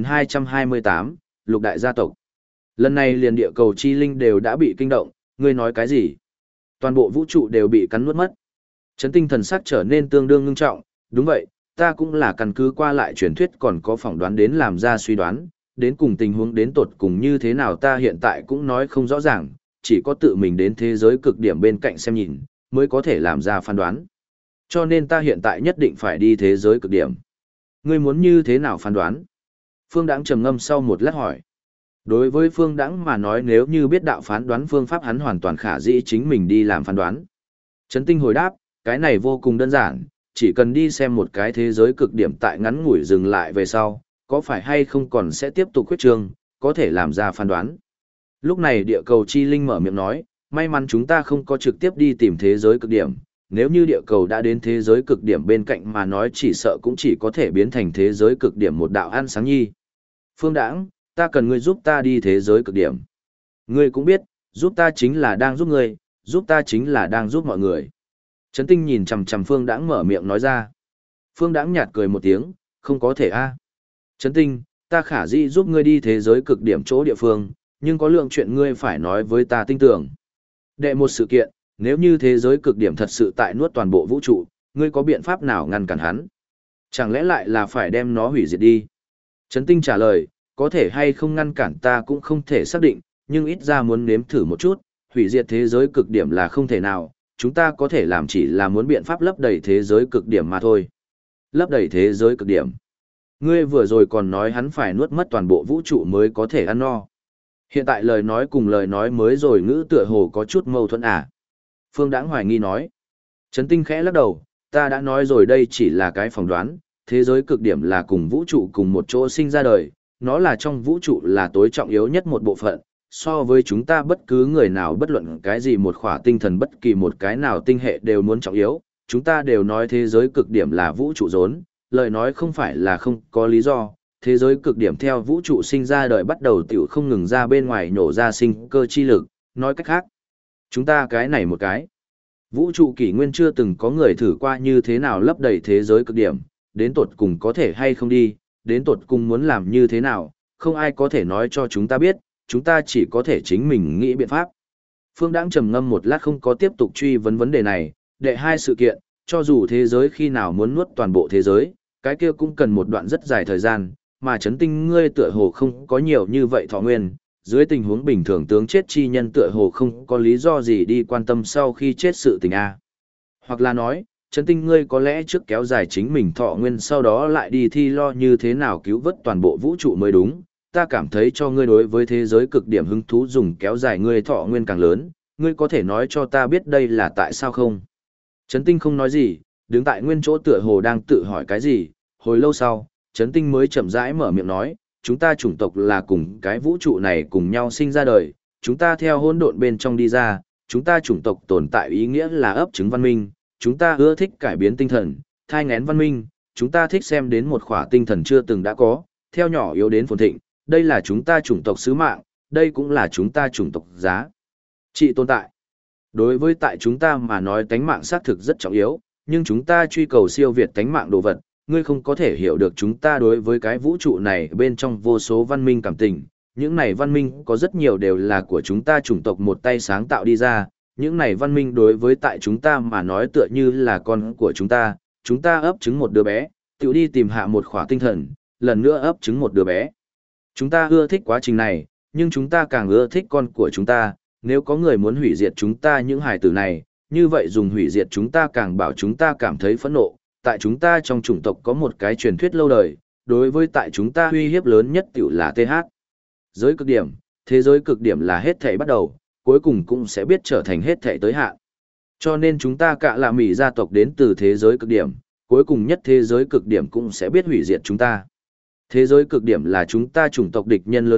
2228, Lục đại gia tộc. Lần này liền địa cầu chi linh đều đã bị kinh động, ngươi nói cái gì? Toàn bộ vũ trụ đều bị cắn nuốt mất. Chấn tinh thần sắc trở nên tương đương ngưng trọng, đúng vậy, ta cũng là căn cứ qua lại truyền thuyết còn có phỏng đoán đến làm ra suy đoán, đến cùng tình huống đến tột cùng như thế nào ta hiện tại cũng nói không rõ ràng, chỉ có tự mình đến thế giới cực điểm bên cạnh xem nhìn, mới có thể làm ra phán đoán. Cho nên ta hiện tại nhất định phải đi thế giới cực điểm. Ngươi muốn như thế nào phán đoán? Phương Đãng trầm ngâm sau một lát hỏi. Đối với Phương Đãng mà nói nếu như biết đạo phán đoán phương pháp hắn hoàn toàn khả dĩ chính mình đi làm phán đoán. Trấn Tinh hồi đáp, cái này vô cùng đơn giản, chỉ cần đi xem một cái thế giới cực điểm tại ngắn ngủi dừng lại về sau, có phải hay không còn sẽ tiếp tục khuyết trương, có thể làm ra phán đoán. Lúc này địa cầu chi linh mở miệng nói, may mắn chúng ta không có trực tiếp đi tìm thế giới cực điểm, nếu như địa cầu đã đến thế giới cực điểm bên cạnh mà nói chỉ sợ cũng chỉ có thể biến thành thế giới cực điểm một đạo ăn sáng nhi. Phương Đãng, ta cần ngươi giúp ta đi thế giới cực điểm. Ngươi cũng biết, giúp ta chính là đang giúp ngươi, giúp ta chính là đang giúp mọi người. Trấn Tinh nhìn chằm chằm Phương Đãng mở miệng nói ra. Phương Đãng nhạt cười một tiếng, không có thể a. Trấn Tinh, ta khả dĩ giúp ngươi đi thế giới cực điểm chỗ địa phương, nhưng có lượng chuyện ngươi phải nói với ta tin tưởng. Đệ một sự kiện, nếu như thế giới cực điểm thật sự tại nuốt toàn bộ vũ trụ, ngươi có biện pháp nào ngăn cản hắn? Chẳng lẽ lại là phải đem nó hủy diệt đi? Trấn Tinh trả lời, có thể hay không ngăn cản ta cũng không thể xác định, nhưng ít ra muốn nếm thử một chút, hủy diệt thế giới cực điểm là không thể nào, chúng ta có thể làm chỉ là muốn biện pháp lấp đầy thế giới cực điểm mà thôi. Lấp đầy thế giới cực điểm. Ngươi vừa rồi còn nói hắn phải nuốt mất toàn bộ vũ trụ mới có thể ăn no. Hiện tại lời nói cùng lời nói mới rồi ngữ tựa hồ có chút mâu thuẫn à. Phương Đãng hoài nghi nói. Trấn Tinh khẽ lắc đầu, ta đã nói rồi đây chỉ là cái phỏng đoán, thế giới cực điểm là cùng vũ trụ cùng một chỗ sinh ra đời, nó là trong vũ trụ là tối trọng yếu nhất một bộ phận, so với chúng ta bất cứ người nào bất luận cái gì một khỏa tinh thần bất kỳ một cái nào tinh hệ đều muốn trọng yếu, chúng ta đều nói thế giới cực điểm là vũ trụ rốn, lời nói không phải là không có lý do, thế giới cực điểm theo vũ trụ sinh ra đời bắt đầu tiểu không ngừng ra bên ngoài nổ ra sinh cơ chi lực, nói cách khác. Chúng ta cái này một cái. Vũ trụ kỷ nguyên chưa từng có người thử qua như thế nào lấp đầy thế giới cực điểm, đến tột cùng có thể hay không đi, đến tột cùng muốn làm như thế nào, không ai có thể nói cho chúng ta biết, chúng ta chỉ có thể chính mình nghĩ biện pháp. Phương Đãng trầm ngâm một lát không có tiếp tục truy vấn vấn đề này, đệ hai sự kiện, cho dù thế giới khi nào muốn nuốt toàn bộ thế giới, cái kia cũng cần một đoạn rất dài thời gian, mà Trấn Tinh ngươi tựa hồ không có nhiều như vậy thọ nguyên, dưới tình huống bình thường tướng chết chi nhân tựa hồ không có lý do gì đi quan tâm sau khi chết sự tình a. Hoặc là nói, Trấn Tinh ngươi có lẽ trước kéo dài chính mình thọ nguyên sau đó lại đi thi lo như thế nào cứu vớt toàn bộ vũ trụ mới đúng. Ta cảm thấy cho ngươi đối với thế giới cực điểm hứng thú dùng kéo dài ngươi thọ nguyên càng lớn, ngươi có thể nói cho ta biết đây là tại sao không? Trấn Tinh không nói gì, đứng tại nguyên chỗ tựa hồ đang tự hỏi cái gì, hồi lâu sau, Trấn Tinh mới chậm rãi mở miệng nói, chúng ta chủng tộc là cùng cái vũ trụ này cùng nhau sinh ra đời, chúng ta theo hỗn độn bên trong đi ra, chúng ta chủng tộc tồn tại ý nghĩa là ấp trứng văn minh, chúng ta ưa thích cải biến tinh thần, thai nghén văn minh, chúng ta thích xem đến một khỏa tinh thần chưa từng đã có, theo nhỏ yếu đến phồn thịnh, đây là chúng ta chủng tộc sứ mạng, đây cũng là chúng ta chủng tộc giá trị tồn tại. Đối với tại chúng ta mà nói tánh mạng xác thực rất trọng yếu, nhưng chúng ta truy cầu siêu việt tánh mạng đồ vật, ngươi không có thể hiểu được chúng ta đối với cái vũ trụ này bên trong vô số văn minh cảm tình. Những này văn minh có rất nhiều đều là của chúng ta chủng tộc một tay sáng tạo đi ra, những này văn minh đối với tại chúng ta mà nói tựa như là con của chúng ta ấp trứng một đứa bé, tự đi tìm hạ một khỏa tinh thần, lần nữa ấp trứng một đứa bé. Chúng ta ưa thích quá trình này, nhưng chúng ta càng ưa thích con của chúng ta, nếu có người muốn hủy diệt chúng ta những hài tử này, như vậy dùng hủy diệt chúng ta càng bảo chúng ta cảm thấy phẫn nộ. Tại chúng ta trong chủng tộc có một cái truyền thuyết lâu đời, đối với tại chúng ta uy hiếp lớn nhất tiểu là TH. Giới cực điểm, thế giới cực điểm là hết thảy bắt đầu, cuối cùng cũng sẽ biết trở thành hết thảy tới hạn. Cho nên chúng ta cả là Mỹ gia tộc đến từ thế giới cực điểm, cuối cùng nhất thế giới cực điểm cũng sẽ biết hủy diệt chúng ta. Thế giới cực điểm là chúng ta chủng tộc địch nhân lớn nhất,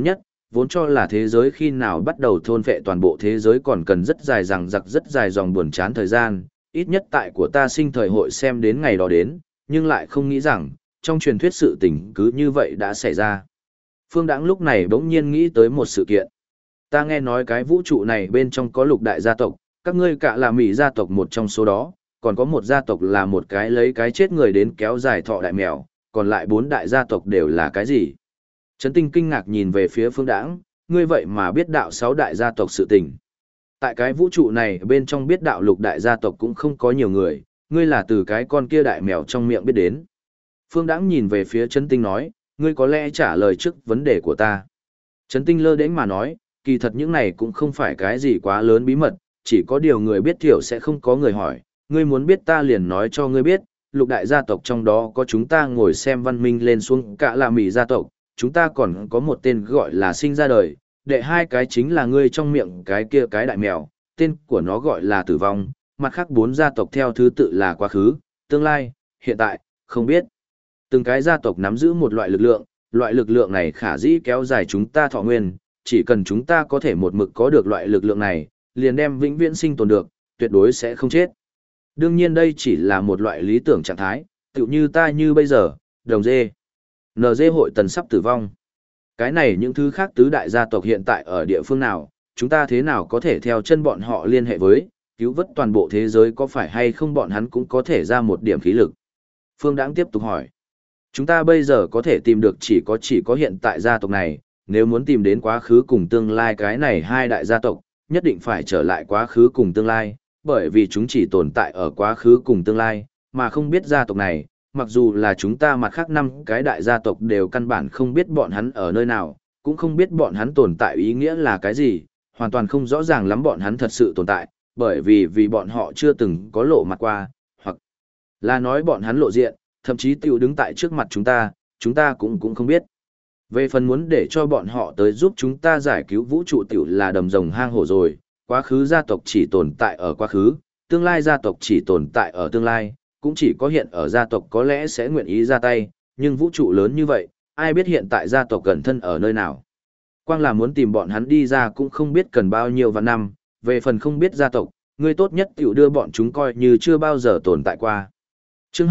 vốn cho là thế giới khi nào bắt đầu thôn phệ toàn bộ thế giới còn cần rất dài dằng dặc rất dài dòng buồn chán thời gian, ít nhất tại của ta sinh thời hội xem đến ngày đó đến, nhưng lại không nghĩ rằng, trong truyền thuyết sự tình cứ như vậy đã xảy ra. Phương Đãng lúc này bỗng nhiên nghĩ tới một sự kiện. Ta nghe nói cái vũ trụ này bên trong có lục đại gia tộc, các ngươi cả là Mỹ gia tộc một trong số đó, còn có một gia tộc là một cái lấy cái chết người đến kéo dài thọ đại mèo, còn lại 4 đại gia tộc đều là cái gì? Trấn Tinh kinh ngạc nhìn về phía Phương Đãng, ngươi vậy mà biết đạo 6 đại gia tộc sự tình. Tại cái vũ trụ này bên trong biết đạo lục đại gia tộc cũng không có nhiều người, ngươi là từ cái con kia đại mèo trong miệng biết đến. Phương Đãng nhìn về phía Trấn Tinh nói, ngươi có lẽ trả lời trước vấn đề của ta. Trấn Tinh lơ đễnh mà nói, kỳ thật những này cũng không phải cái gì quá lớn bí mật, chỉ có điều người biết thiểu sẽ không có người hỏi, ngươi muốn biết ta liền nói cho ngươi biết, lục đại gia tộc trong đó có chúng ta ngồi xem văn minh lên xuống cả là Mỹ gia tộc, chúng ta còn có một tên gọi là sinh ra đời, đệ 2 cái chính là ngươi trong miệng cái kia cái đại mèo, tên của nó gọi là tử vong, mặt khác 4 gia tộc theo thứ tự là quá khứ, tương lai, hiện tại, không biết. Từng cái gia tộc nắm giữ một loại lực lượng này khả dĩ kéo dài chúng ta thọ nguyên, chỉ cần chúng ta có thể một mực có được loại lực lượng này, liền đem vĩnh viễn sinh tồn được, tuyệt đối sẽ không chết. Đương nhiên đây chỉ là một loại lý tưởng trạng thái, tựu như ta như bây giờ, đồng dê. NG hội tần sắp tử vong. Cái này những thứ khác tứ đại gia tộc hiện tại ở địa phương nào, chúng ta thế nào có thể theo chân bọn họ liên hệ với, cứu vớt toàn bộ thế giới có phải hay không bọn hắn cũng có thể ra một điểm khí lực. Phương Đãng tiếp tục hỏi. Chúng ta bây giờ có thể tìm được chỉ có hiện tại gia tộc này, nếu muốn tìm đến quá khứ cùng tương lai cái này 2 đại gia tộc, nhất định phải trở lại quá khứ cùng tương lai, bởi vì chúng chỉ tồn tại ở quá khứ cùng tương lai, mà không biết gia tộc này, mặc dù là chúng ta mặt khác 5 cái đại gia tộc đều căn bản không biết bọn hắn ở nơi nào, cũng không biết bọn hắn tồn tại ý nghĩa là cái gì, hoàn toàn không rõ ràng lắm bọn hắn thật sự tồn tại, bởi vì bọn họ chưa từng có lộ mặt qua, hoặc là nói bọn hắn lộ diện, thậm chí tiểu đứng tại trước mặt chúng ta cũng không biết. Về phần muốn để cho bọn họ tới giúp chúng ta giải cứu vũ trụ tiểu là đầm rồng hang hổ rồi, quá khứ gia tộc chỉ tồn tại ở quá khứ, tương lai gia tộc chỉ tồn tại ở tương lai, cũng chỉ có hiện ở gia tộc có lẽ sẽ nguyện ý ra tay, nhưng vũ trụ lớn như vậy, ai biết hiện tại gia tộc gần thân ở nơi nào. Quang là muốn tìm bọn hắn đi ra cũng không biết cần bao nhiêu vạn năm, về phần không biết gia tộc, người tốt nhất tiểu đưa bọn chúng coi như chưa bao giờ tồn tại qua. Chương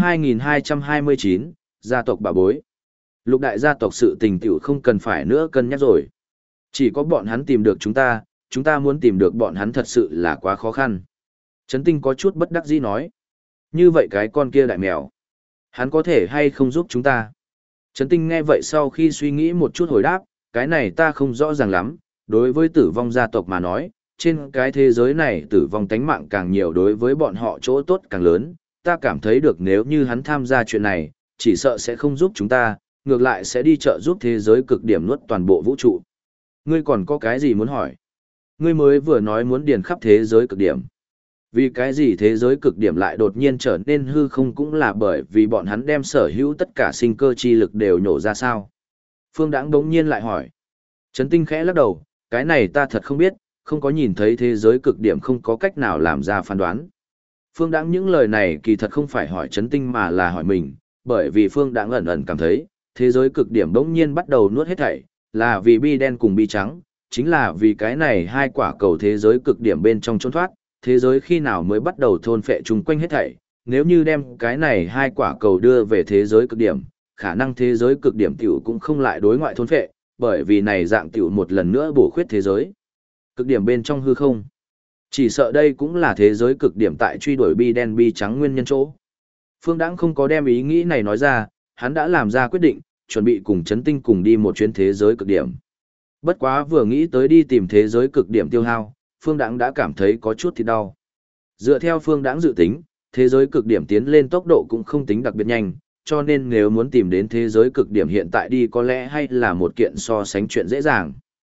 2229, gia tộc bà bối. Lục đại gia tộc sự tình tiểu không cần phải nữa cân nhắc rồi. Chỉ có bọn hắn tìm được chúng ta muốn tìm được bọn hắn thật sự là quá khó khăn. Trấn Tinh có chút bất đắc dĩ nói. Như vậy cái con kia đại mèo, hắn có thể hay không giúp chúng ta? Trấn Tinh nghe vậy sau khi suy nghĩ một chút hồi đáp, cái này ta không rõ ràng lắm, đối với tử vong gia tộc mà nói, trên cái thế giới này tử vong tánh mạng càng nhiều đối với bọn họ chỗ tốt càng lớn, ta cảm thấy được nếu như hắn tham gia chuyện này, chỉ sợ sẽ không giúp chúng ta, ngược lại sẽ đi trợ giúp thế giới cực điểm nuốt toàn bộ vũ trụ. Ngươi còn có cái gì muốn hỏi? Ngươi mới vừa nói muốn điền khắp thế giới cực điểm. Vì cái gì thế giới cực điểm lại đột nhiên trở nên hư không cũng là bởi vì bọn hắn đem sở hữu tất cả sinh cơ chi lực đều nhổ ra sao? Phương Đãng đống nhiên lại hỏi. Trấn Tinh khẽ lắc đầu, cái này ta thật không biết, không có nhìn thấy thế giới cực điểm không có cách nào làm ra phán đoán. Phương Đãng những lời này kỳ thật không phải hỏi Trấn Tinh mà là hỏi mình, bởi vì Phương Đãng ẩn ẩn cảm thấy, thế giới cực điểm đống nhiên bắt đầu nuốt hết thảy, là vì bi đen cùng bi trắng, chính là vì cái này 2 quả cầu thế giới cực điểm bên trong trốn thoát, thế giới khi nào mới bắt đầu thôn phệ chung quanh hết thảy, nếu như đem cái này 2 quả cầu đưa về thế giới cực điểm, khả năng thế giới cực điểm tiểu cũng không lại đối ngoại thôn phệ, bởi vì này dạng tiểu một lần nữa bổ khuyết thế giới cực điểm bên trong hư không. Chỉ sợ đây cũng là thế giới cực điểm tại truy đuổi bi đen bi trắng nguyên nhân chỗ. Phương Đãng không có đem ý nghĩ này nói ra, hắn đã làm ra quyết định, chuẩn bị cùng Trấn Tinh cùng đi một chuyến thế giới cực điểm. Bất quá vừa nghĩ tới đi tìm thế giới cực điểm tiêu hao, Phương Đãng đã cảm thấy có chút thì đau. Dựa theo Phương Đãng dự tính, thế giới cực điểm tiến lên tốc độ cũng không tính đặc biệt nhanh, cho nên nếu muốn tìm đến thế giới cực điểm hiện tại đi có lẽ hay là một kiện so sánh chuyện dễ dàng.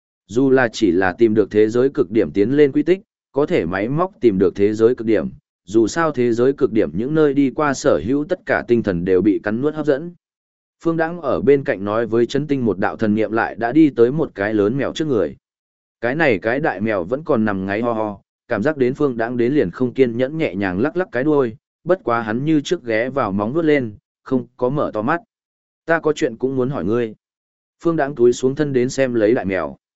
Dù là chỉ là tìm được thế giới cực điểm tiến lên quy tích, có thể máy móc tìm được thế giới cực điểm, dù sao thế giới cực điểm những nơi đi qua sở hữu tất cả tinh thần đều bị cắn nuốt hấp dẫn. Phương Đãng ở bên cạnh nói với Trấn Tinh một đạo thần niệm lại đã đi tới một cái lớn mèo trước người. Cái này cái đại mèo vẫn còn nằm ngáy ho ho, cảm giác đến Phương Đãng đến liền không kiên nhẫn nhẹ nhàng lắc lắc cái đuôi, bất quá hắn như trước ghé vào móng vuốt lên, không có mở to mắt. Ta có chuyện cũng muốn hỏi ngươi. Phương Đãng túi xuống thân đến xem lấy đại mèo.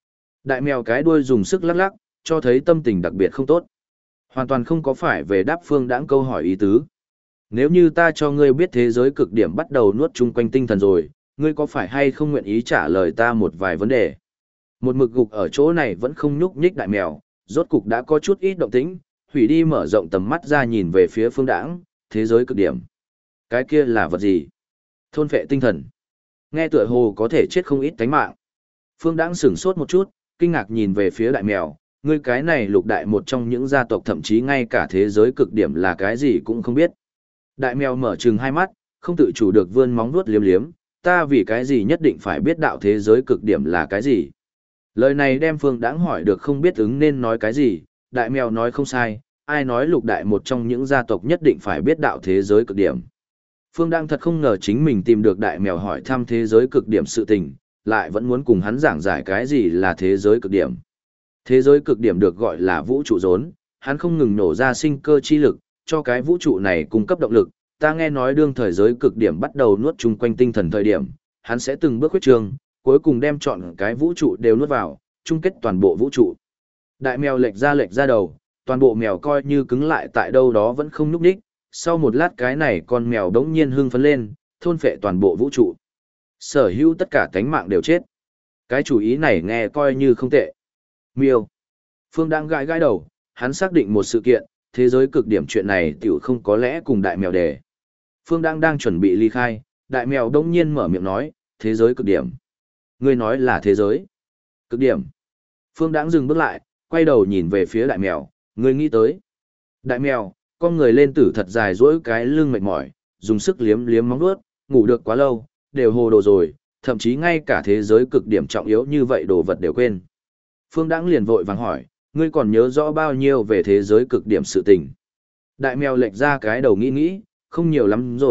Đại mèo cái đuôi dùng sức lắc lắc, cho thấy tâm tình đặc biệt không tốt. Hoàn toàn không có phải về đáp Phương Đãng câu hỏi ý tứ. Nếu như ta cho ngươi biết thế giới cực điểm bắt đầu nuốt chung quanh tinh thần rồi, ngươi có phải hay không nguyện ý trả lời ta một vài vấn đề? Một mực gục ở chỗ này vẫn không nhúc nhích đại mèo, rốt cục đã có chút ít động tĩnh, hủy đi mở rộng tầm mắt ra nhìn về phía Phương Đãng, thế giới cực điểm. Cái kia là vật gì? Thôn phệ tinh thần. Nghe tựa hồ có thể chết không ít tánh mạng. Phương Đãng sửng sốt một chút, kinh ngạc nhìn về phía đại mèo, ngươi cái này lục đại một trong những gia tộc thậm chí ngay cả thế giới cực điểm là cái gì cũng không biết. Đại mèo mở trừng hai mắt, không tự chủ được vươn móng vuốt liếm liếm, ta vì cái gì nhất định phải biết đạo thế giới cực điểm là cái gì. Lời này đem Phương Đãng hỏi được không biết ứng nên nói cái gì, đại mèo nói không sai, ai nói lục đại một trong những gia tộc nhất định phải biết đạo thế giới cực điểm. Phương Đãng thật không ngờ chính mình tìm được đại mèo hỏi thăm thế giới cực điểm sự tình, lại vẫn muốn cùng hắn giảng giải cái gì là thế giới cực điểm. Thế giới cực điểm được gọi là vũ trụ rốn, hắn không ngừng nổ ra sinh cơ chi lực, cho cái vũ trụ này cung cấp động lực. Ta nghe nói đương thời giới cực điểm bắt đầu nuốt chung quanh tinh thần thời điểm, hắn sẽ từng bước huyết trường, cuối cùng đem chọn cái vũ trụ đều nuốt vào, chung kết toàn bộ vũ trụ. Đại mèo lệch ra đầu, toàn bộ mèo coi như cứng lại tại đâu đó vẫn không nhúc nhích. Sau một lát cái này con mèo đống nhiên hưng phấn lên, thôn phệ toàn bộ vũ trụ. Sở hữu tất cả cánh mạng đều chết. Cái chủ ý này nghe coi như không tệ. Miêu. Phương đang gãi gãi đầu, hắn xác định một sự kiện, thế giới cực điểm chuyện này tiểu không có lẽ cùng đại mèo đề. Phương đang chuẩn bị ly khai, đại mèo đông nhiên mở miệng nói, thế giới cực điểm. Ngươi nói là thế giới cực điểm. Phương đang dừng bước lại, quay đầu nhìn về phía đại mèo, ngươi nghĩ tới. Đại mèo, con người lên tử thật dài dỗi cái lưng mệt mỏi, dùng sức liếm liếm móng vuốt, ngủ được quá lâu, đều hồ đồ rồi, thậm chí ngay cả thế giới cực điểm trọng yếu như vậy đồ vật đều quên. Phương Đãng liền vội vàng hỏi, ngươi còn nhớ rõ bao nhiêu về thế giới cực điểm sự tình? Đại mèo lệch ra cái đầu nghĩ, không nhiều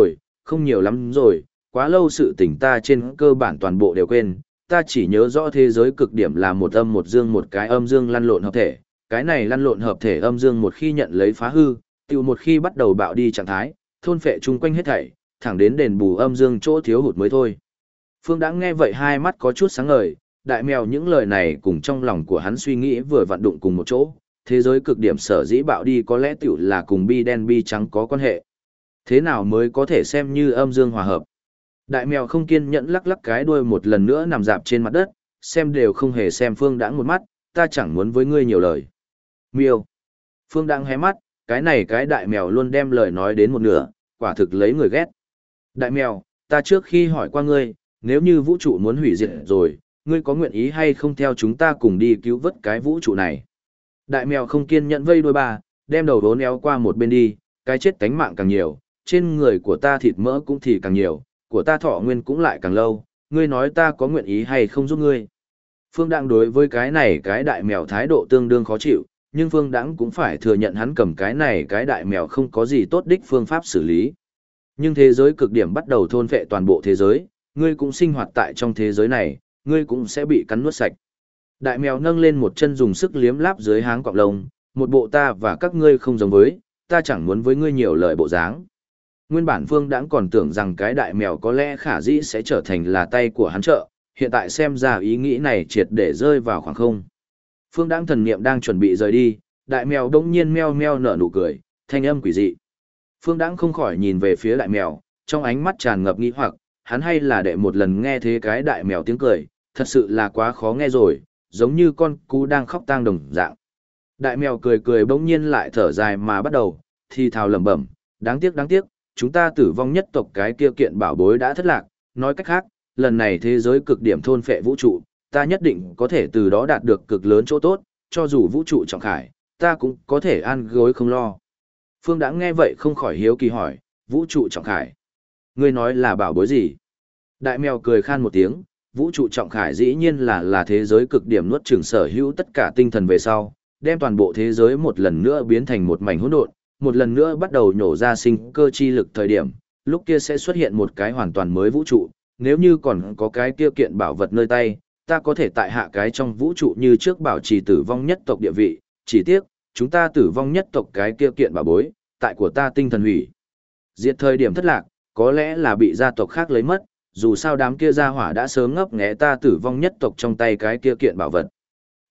lắm rồi, quá lâu sự tình ta trên cơ bản toàn bộ đều quên, ta chỉ nhớ rõ thế giới cực điểm là một âm một dương một cái âm dương lăn lộn hợp thể, cái này lăn lộn hợp thể âm dương một khi nhận lấy phá hư, tiêu một khi bắt đầu bạo đi trạng thái, thôn phệ chung quanh hết thảy, thẳng đến đền bù âm dương chỗ thiếu hụt mới thôi. Phương Đãng nghe vậy hai mắt có chút sáng ngời, đại mèo những lời này cùng trong lòng của hắn suy nghĩ vừa vặn đụng cùng một chỗ, thế giới cực điểm sở dĩ bạo đi có lẽ tiểu là cùng bi đen bi trắng có quan hệ. Thế nào mới có thể xem như âm dương hòa hợp? Đại mèo không kiên nhẫn lắc lắc cái đuôi một lần nữa nằm dạp trên mặt đất, xem đều không hề xem Phương Đãng một mắt, ta chẳng muốn với ngươi nhiều lời. Miêu. Phương Đãng hé mắt, cái này cái đại mèo luôn đem lời nói đến một nửa, quả thực lấy người ghét. Đại mèo, ta trước khi hỏi qua ngươi, nếu như vũ trụ muốn hủy diệt rồi, ngươi có nguyện ý hay không theo chúng ta cùng đi cứu vớt cái vũ trụ này? Đại mèo không kiên nhẫn vây đuôi bà, đem đầu đốn éo qua một bên đi, cái chết tánh mạng càng nhiều, trên người của ta thịt mỡ cũng thì càng nhiều, của ta thọ nguyên cũng lại càng lâu, ngươi nói ta có nguyện ý hay không giúp ngươi? Phương Đãng đối với cái này cái đại mèo thái độ tương đương khó chịu, nhưng Phương Đãng cũng phải thừa nhận hắn cầm cái này cái đại mèo không có gì tốt đích phương pháp xử lý. Nhưng thế giới cực điểm bắt đầu thôn phệ toàn bộ thế giới, ngươi cũng sinh hoạt tại trong thế giới này, ngươi cũng sẽ bị cắn nuốt sạch. Đại mèo nâng lên một chân dùng sức liếm láp dưới háng cọp lông, một bộ ta và các ngươi không giống với, ta chẳng muốn với ngươi nhiều lời bộ dáng. Nguyên bản Phương Đãng còn tưởng rằng cái đại mèo có lẽ khả dĩ sẽ trở thành là tay của hắn trợ, hiện tại xem ra ý nghĩ này triệt để rơi vào khoảng không. Phương Đãng thần niệm đang chuẩn bị rời đi, đại mèo đông nhiên meo meo nở nụ cười, thanh âm quỷ dị. Phương Đãng không khỏi nhìn về phía đại mèo, trong ánh mắt tràn ngập nghi hoặc, hắn hay là đệ một lần nghe thế cái đại mèo tiếng cười, thật sự là quá khó nghe rồi, giống như con cú đang khóc tang đồng dạng. Đại mèo cười cười bỗng nhiên lại thở dài mà bắt đầu, thì thào lẩm bẩm, đáng tiếc, chúng ta tử vong nhất tộc cái kia kiện bảo bối đã thất lạc, nói cách khác, lần này thế giới cực điểm thôn phệ vũ trụ, ta nhất định có thể từ đó đạt được cực lớn chỗ tốt, cho dù vũ trụ trọng khải, ta cũng có thể ăn gối không lo. Phương Đãng nghe vậy không khỏi hiếu kỳ hỏi, vũ trụ trọng khải, ngươi nói là bảo bối gì? Đại mèo cười khan một tiếng, vũ trụ trọng khải dĩ nhiên là thế giới cực điểm nuốt chửng sở hữu tất cả tinh thần về sau, đem toàn bộ thế giới một lần nữa biến thành một mảnh hỗn độn, một lần nữa bắt đầu nhổ ra sinh cơ chi lực thời điểm, lúc kia sẽ xuất hiện một cái hoàn toàn mới vũ trụ, nếu như còn có cái kia kiện bảo vật nơi tay, ta có thể tại hạ cái trong vũ trụ như trước bảo trì tử vong nhất tộc địa vị, chỉ tiếc, chúng ta tử vong nhất tộc cái kia kiện bảo bối, tại của ta tinh thần hủy. Diệt thời điểm thất lạc, có lẽ là bị gia tộc khác lấy mất, dù sao đám kia gia hỏa đã sớm ngấp nghé ta tử vong nhất tộc trong tay cái kia kiện bảo vật.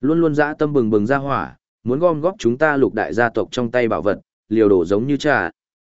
Luôn luôn dã tâm bừng bừng ra hỏa, muốn gom góp chúng ta lục đại gia tộc trong tay bảo vật, liều đổ giống như trà.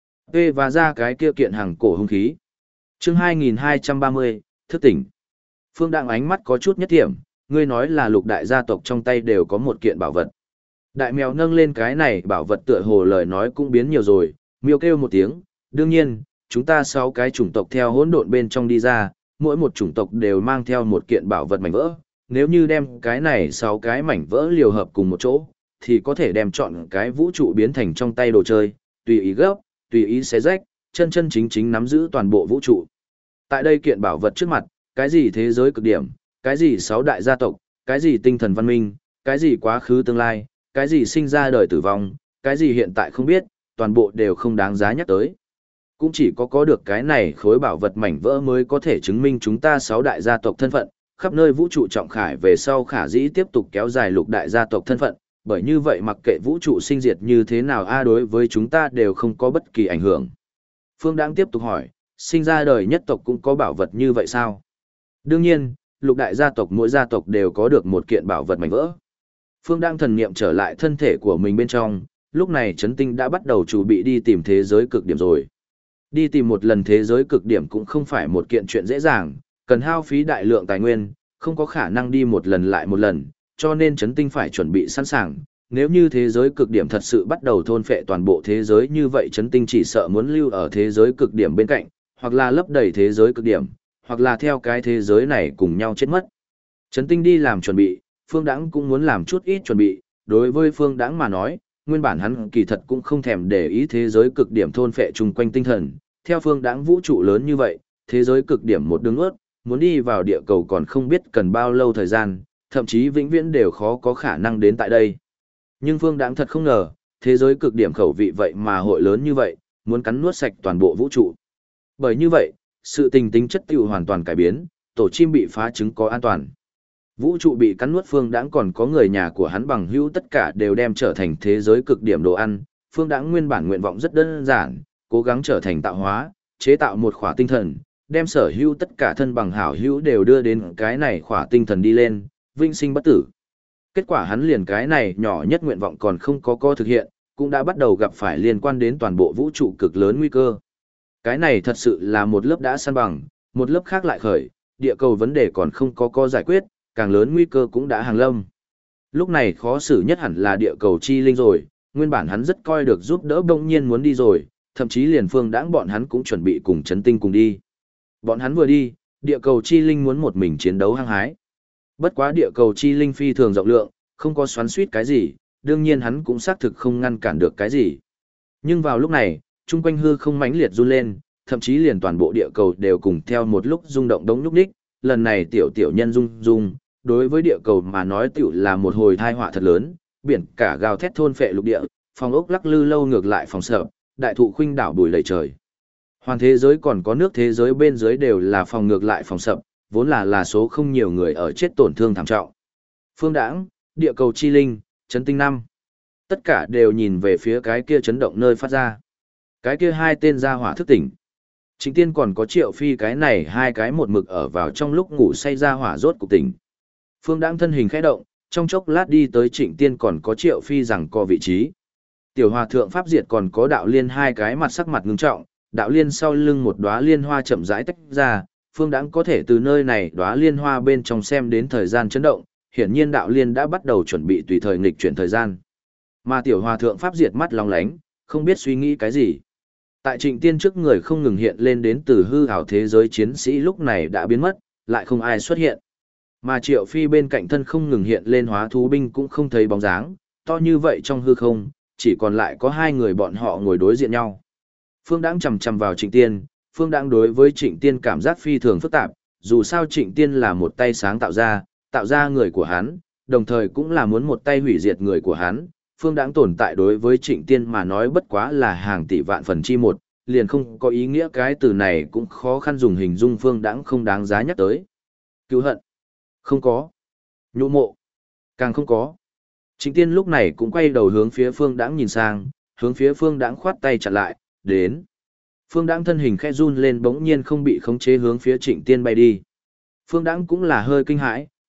Và ra cái kia kiện hàng cổ hung khí. Chương 2230, thức tỉnh. Phương Đặng ánh mắt có chút nhất thiểm, ngươi nói là lục đại gia tộc trong tay đều có một kiện bảo vật. Đại mèo nâng lên cái này bảo vật tựa hồ lời nói cũng biến nhiều rồi, miêu kêu một tiếng, đương nhiên, chúng ta 6 cái chủng tộc theo hỗn độn bên trong đi ra, mỗi một chủng tộc đều mang theo một kiện bảo vật mảnh vỡ, nếu như đem cái này 6 cái mảnh vỡ liều hợp cùng một chỗ, thì có thể đem chọn cái vũ trụ biến thành trong tay đồ chơi, tùy ý gấp, tùy ý xé rách, chân chân chính chính nắm giữ toàn bộ vũ trụ. Tại đây kiện bảo vật trước mặt, cái gì thế giới cực điểm, cái gì 6 đại gia tộc, cái gì tinh thần văn minh, cái gì quá khứ tương lai, cái gì sinh ra đời tử vong, cái gì hiện tại không biết, toàn bộ đều không đáng giá nhắc tới. Cũng chỉ có được cái này khối bảo vật mảnh vỡ mới có thể chứng minh chúng ta 6 đại gia tộc thân phận, khắp nơi vũ trụ trọng khải về sau khả dĩ tiếp tục kéo dài lục đại gia tộc thân phận, bởi như vậy mặc kệ vũ trụ sinh diệt như thế nào đối với chúng ta đều không có bất kỳ ảnh hưởng. Phương Đãng tiếp tục hỏi, sinh ra đời nhất tộc cũng có bảo vật như vậy sao? Đương nhiên, lục đại gia tộc mỗi gia tộc đều có được một kiện bảo vật mảnh vỡ. Phương Đãng thần niệm trở lại thân thể của mình bên trong, lúc này Trấn Tinh đã bắt đầu chuẩn bị đi tìm thế giới cực điểm rồi. Đi tìm một lần thế giới cực điểm cũng không phải một kiện chuyện dễ dàng, cần hao phí đại lượng tài nguyên, không có khả năng đi một lần lại một lần, cho nên Trấn Tinh phải chuẩn bị sẵn sàng. Nếu như thế giới cực điểm thật sự bắt đầu thôn phệ toàn bộ thế giới như vậy Trấn Tinh chỉ sợ muốn lưu ở thế giới cực điểm bên cạnh, hoặc là lấp đầy thế giới cực điểm, hoặc là theo cái thế giới này cùng nhau chết mất. Trấn Tinh đi làm chuẩn bị, Phương Đãng cũng muốn làm chút ít chuẩn bị, đối với Phương Đãng mà nói, nguyên bản hắn kỳ thật cũng không thèm để ý thế giới cực điểm thôn phệ chung quanh tinh thần, theo Phương Đãng vũ trụ lớn như vậy, thế giới cực điểm một đường ướt, muốn đi vào địa cầu còn không biết cần bao lâu thời gian, thậm chí vĩnh viễn đều khó có khả năng đến tại đây. Nhưng Phương Đãng thật không ngờ, thế giới cực điểm khẩu vị vậy mà hội lớn như vậy, muốn cắn nuốt sạch toàn bộ vũ trụ. Bởi như vậy, sự tình tính chất tiêu hoàn toàn cải biến, tổ chim bị phá trứng có an toàn. Vũ trụ bị cắn nuốt Phương Đãng còn có người nhà của hắn bằng hữu tất cả đều đem trở thành thế giới cực điểm đồ ăn. Phương Đãng nguyên bản nguyện vọng rất đơn giản, cố gắng trở thành tạo hóa, chế tạo một khỏa tinh thần, đem sở hữu tất cả thân bằng hảo hữu đều đưa đến cái này khỏa tinh thần đi lên, vinh sinh bất tử. Kết quả hắn liền cái này nhỏ nhất nguyện vọng còn không có thực hiện, cũng đã bắt đầu gặp phải liên quan đến toàn bộ vũ trụ cực lớn nguy cơ. Cái này thật sự là một lớp đã săn bằng, một lớp khác lại khởi, địa cầu vấn đề còn không có giải quyết, càng lớn nguy cơ cũng đã hàng lâm. Lúc này khó xử nhất hẳn là địa cầu chi linh rồi, nguyên bản hắn rất coi được giúp đỡ bỗng nhiên muốn đi rồi, thậm chí liền Phương Đãng bọn hắn cũng chuẩn bị cùng Trấn Tinh cùng đi. Bọn hắn vừa đi, địa cầu chi linh muốn một mình chiến đấu hăng hái. Bất quá địa cầu chi linh phi thường rộng lượng, không có xoắn suýt cái gì, đương nhiên hắn cũng xác thực không ngăn cản được cái gì. Nhưng vào lúc này, chung quanh hư không mãnh liệt run lên, thậm chí liền toàn bộ địa cầu đều cùng theo một lúc rung động đống nhúc nhích, lần này tiểu nhân rung, đối với địa cầu mà nói tiểu là một hồi tai họa thật lớn, biển cả gào thét thôn phệ lục địa, phòng ốc lắc lư lâu ngược lại phòng sợ, đại thụ khuynh đảo bùi lầy trời. Hoàn thế giới còn có nước thế giới bên dưới đều là phòng ngược lại phòng sập, vốn là số không nhiều người ở chết tổn thương thảm trọng. Phương Đãng, địa cầu chi linh, Trấn Tinh 5. Tất cả đều nhìn về phía cái kia chấn động nơi phát ra. Cái kia hai tên gia hỏa thức tỉnh. Trịnh Tiên còn có Triệu Phi cái này hai cái một mực ở vào trong lúc ngủ say gia hỏa rốt cục tỉnh. Phương Đãng thân hình khẽ động, trong chốc lát đi tới Trịnh Tiên còn có Triệu Phi rằng co vị trí. Tiểu Hòa thượng Pháp Diệt còn có Đạo Liên hai cái mặt sắc mặt ngưng trọng, Đạo Liên sau lưng một đóa liên hoa chậm rãi tách ra, Phương Đãng có thể từ nơi này đóa liên hoa bên trong xem đến thời gian chấn động, hiển nhiên Đạo Liên đã bắt đầu chuẩn bị tùy thời nghịch chuyển thời gian. Mà Tiểu Hòa thượng Pháp Diệt mắt long lánh, không biết suy nghĩ cái gì. Tại Trịnh Tiên trước người không ngừng hiện lên đến từ hư ảo thế giới chiến sĩ lúc này đã biến mất, lại không ai xuất hiện. Mà Triệu Phi bên cạnh thân không ngừng hiện lên hóa thú binh cũng không thấy bóng dáng, to như vậy trong hư không, chỉ còn lại có hai người bọn họ ngồi đối diện nhau. Phương Đãng chầm chầm vào Trịnh Tiên, Phương Đãng đối với Trịnh Tiên cảm giác phi thường phức tạp, dù sao Trịnh Tiên là một tay sáng tạo ra người của hắn, đồng thời cũng là muốn một tay hủy diệt người của hắn. Phương Đãng tồn tại đối với Trịnh Tiên mà nói bất quá là hàng tỷ vạn phần chi một, liền không có ý nghĩa cái từ này cũng khó khăn dùng hình dung Phương Đãng không đáng giá nhắc tới. Cứu hận? Không có. Nhũ mộ? Càng không có. Trịnh Tiên lúc này cũng quay đầu hướng phía Phương Đãng nhìn sang, hướng phía Phương Đãng khoát tay chặn lại, đến. Phương Đãng thân hình khẽ run lên bỗng nhiên không bị khống chế hướng phía Trịnh Tiên bay đi. Phương Đãng cũng là hơi kinh hãi,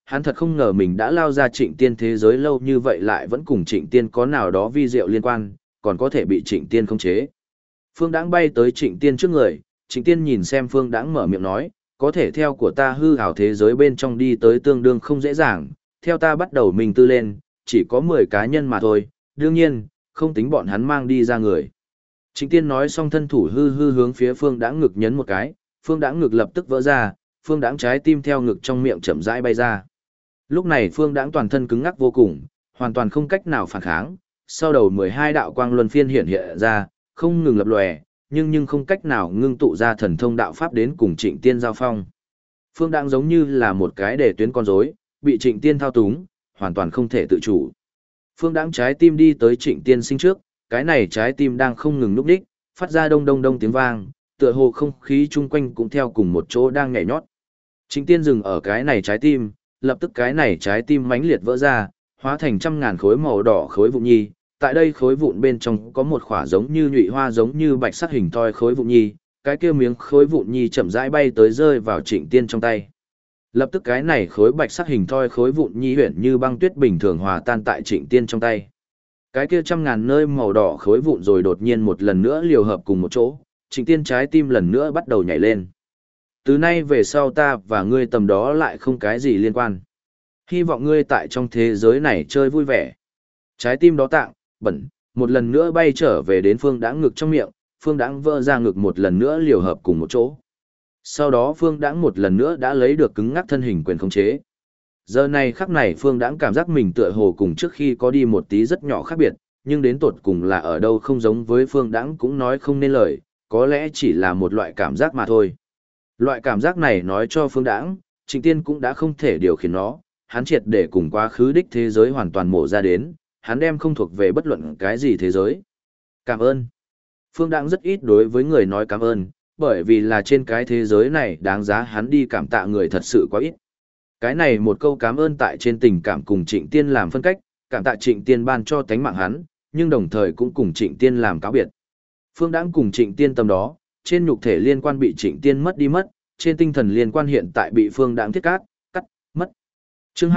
hắn thật không ngờ mình đã lao ra Trịnh Tiên thế giới lâu như vậy lại vẫn cùng Trịnh Tiên có nào đó vi diệu liên quan, còn có thể bị Trịnh Tiên khống chế. Phương Đãng bay tới Trịnh Tiên trước người, Trịnh Tiên nhìn xem Phương Đãng mở miệng nói, có thể theo của ta hư ảo thế giới bên trong đi tới tương đương không dễ dàng, theo ta bắt đầu mình tư lên, chỉ có 10 cá nhân mà thôi, đương nhiên, không tính bọn hắn mang đi ra người. Trịnh Tiên nói xong thân thủ hư hướng phía Phương Đãng ngực nhấn một cái, Phương Đãng ngực lập tức vỡ ra, Phương Đãng trái tim theo ngực trong miệng chậm rãi bay ra. Lúc này Phương Đãng toàn thân cứng ngắc vô cùng, hoàn toàn không cách nào phản kháng, sau đầu 12 đạo quang luân phiên hiện ra, không ngừng lập lòe, nhưng không cách nào ngưng tụ ra thần thông đạo pháp đến cùng Trịnh Tiên giao phong. Phương Đãng giống như là một cái để tuyến con rối, bị Trịnh Tiên thao túng, hoàn toàn không thể tự chủ. Phương Đãng trái tim đi tới Trịnh Tiên sinh trước, cái này trái tim đang không ngừng núp đích, phát ra đông đông đông tiếng vang, tựa hồ không khí chung quanh cũng theo cùng một chỗ đang nhảy nhót. Trịnh Tiên dừng ở cái này trái tim, lập tức cái này trái tim mãnh liệt vỡ ra, hóa thành trăm ngàn khối màu đỏ khối vụn nhi. Tại đây khối vụn bên trong có một khỏa giống như nhụy hoa giống như bạch sắc hình thoi khối vụn nhi, cái kia miếng khối vụn nhi chậm rãi bay tới rơi vào Trịnh Tiên trong tay. Lập tức cái này khối bạch sắc hình thoi khối vụn nhi huyển như băng tuyết bình thường hòa tan tại Trịnh Tiên trong tay. Cái kia trăm ngàn nơi màu đỏ khối vụn rồi đột nhiên một lần nữa liều hợp cùng một chỗ, Trịnh Tiên trái tim lần nữa bắt đầu nhảy lên. Từ nay về sau ta và ngươi tầm đó lại không cái gì liên quan. Hy vọng ngươi tại trong thế giới này chơi vui vẻ. Trái tim đó tạng, bẩn, một lần nữa bay trở về đến Phương Đãng ngực trong miệng, Phương Đãng vỡ ra ngực một lần nữa liều hợp cùng một chỗ. Sau đó Phương Đãng một lần nữa đã lấy được cứng ngắc thân hình quyền khống chế. Giờ này khắc này Phương Đãng cảm giác mình tựa hồ cùng trước khi có đi một tí rất nhỏ khác biệt, nhưng đến tột cùng là ở đâu không giống với Phương Đãng cũng nói không nên lời, có lẽ chỉ là một loại cảm giác mà thôi. Loại cảm giác này nói cho Phương Đãng, Trịnh Tiên cũng đã không thể điều khiển nó, hắn triệt để cùng quá khứ đích thế giới hoàn toàn mổ ra đến, hắn đem không thuộc về bất luận cái gì thế giới. Cảm ơn. Phương Đãng rất ít đối với người nói cảm ơn, bởi vì là trên cái thế giới này đáng giá hắn đi cảm tạ người thật sự quá ít. Cái này một câu cảm ơn tại trên tình cảm cùng Trịnh Tiên làm phân cách, cảm tạ Trịnh Tiên ban cho tánh mạng hắn, nhưng đồng thời cũng cùng Trịnh Tiên làm cáo biệt. Phương Đãng cùng Trịnh Tiên tầm đó, trên nhục thể liên quan bị Trịnh Tiên mất đi mất, trên tinh thần liên quan hiện tại bị Phương Đãng thiết cắt, mất. Chương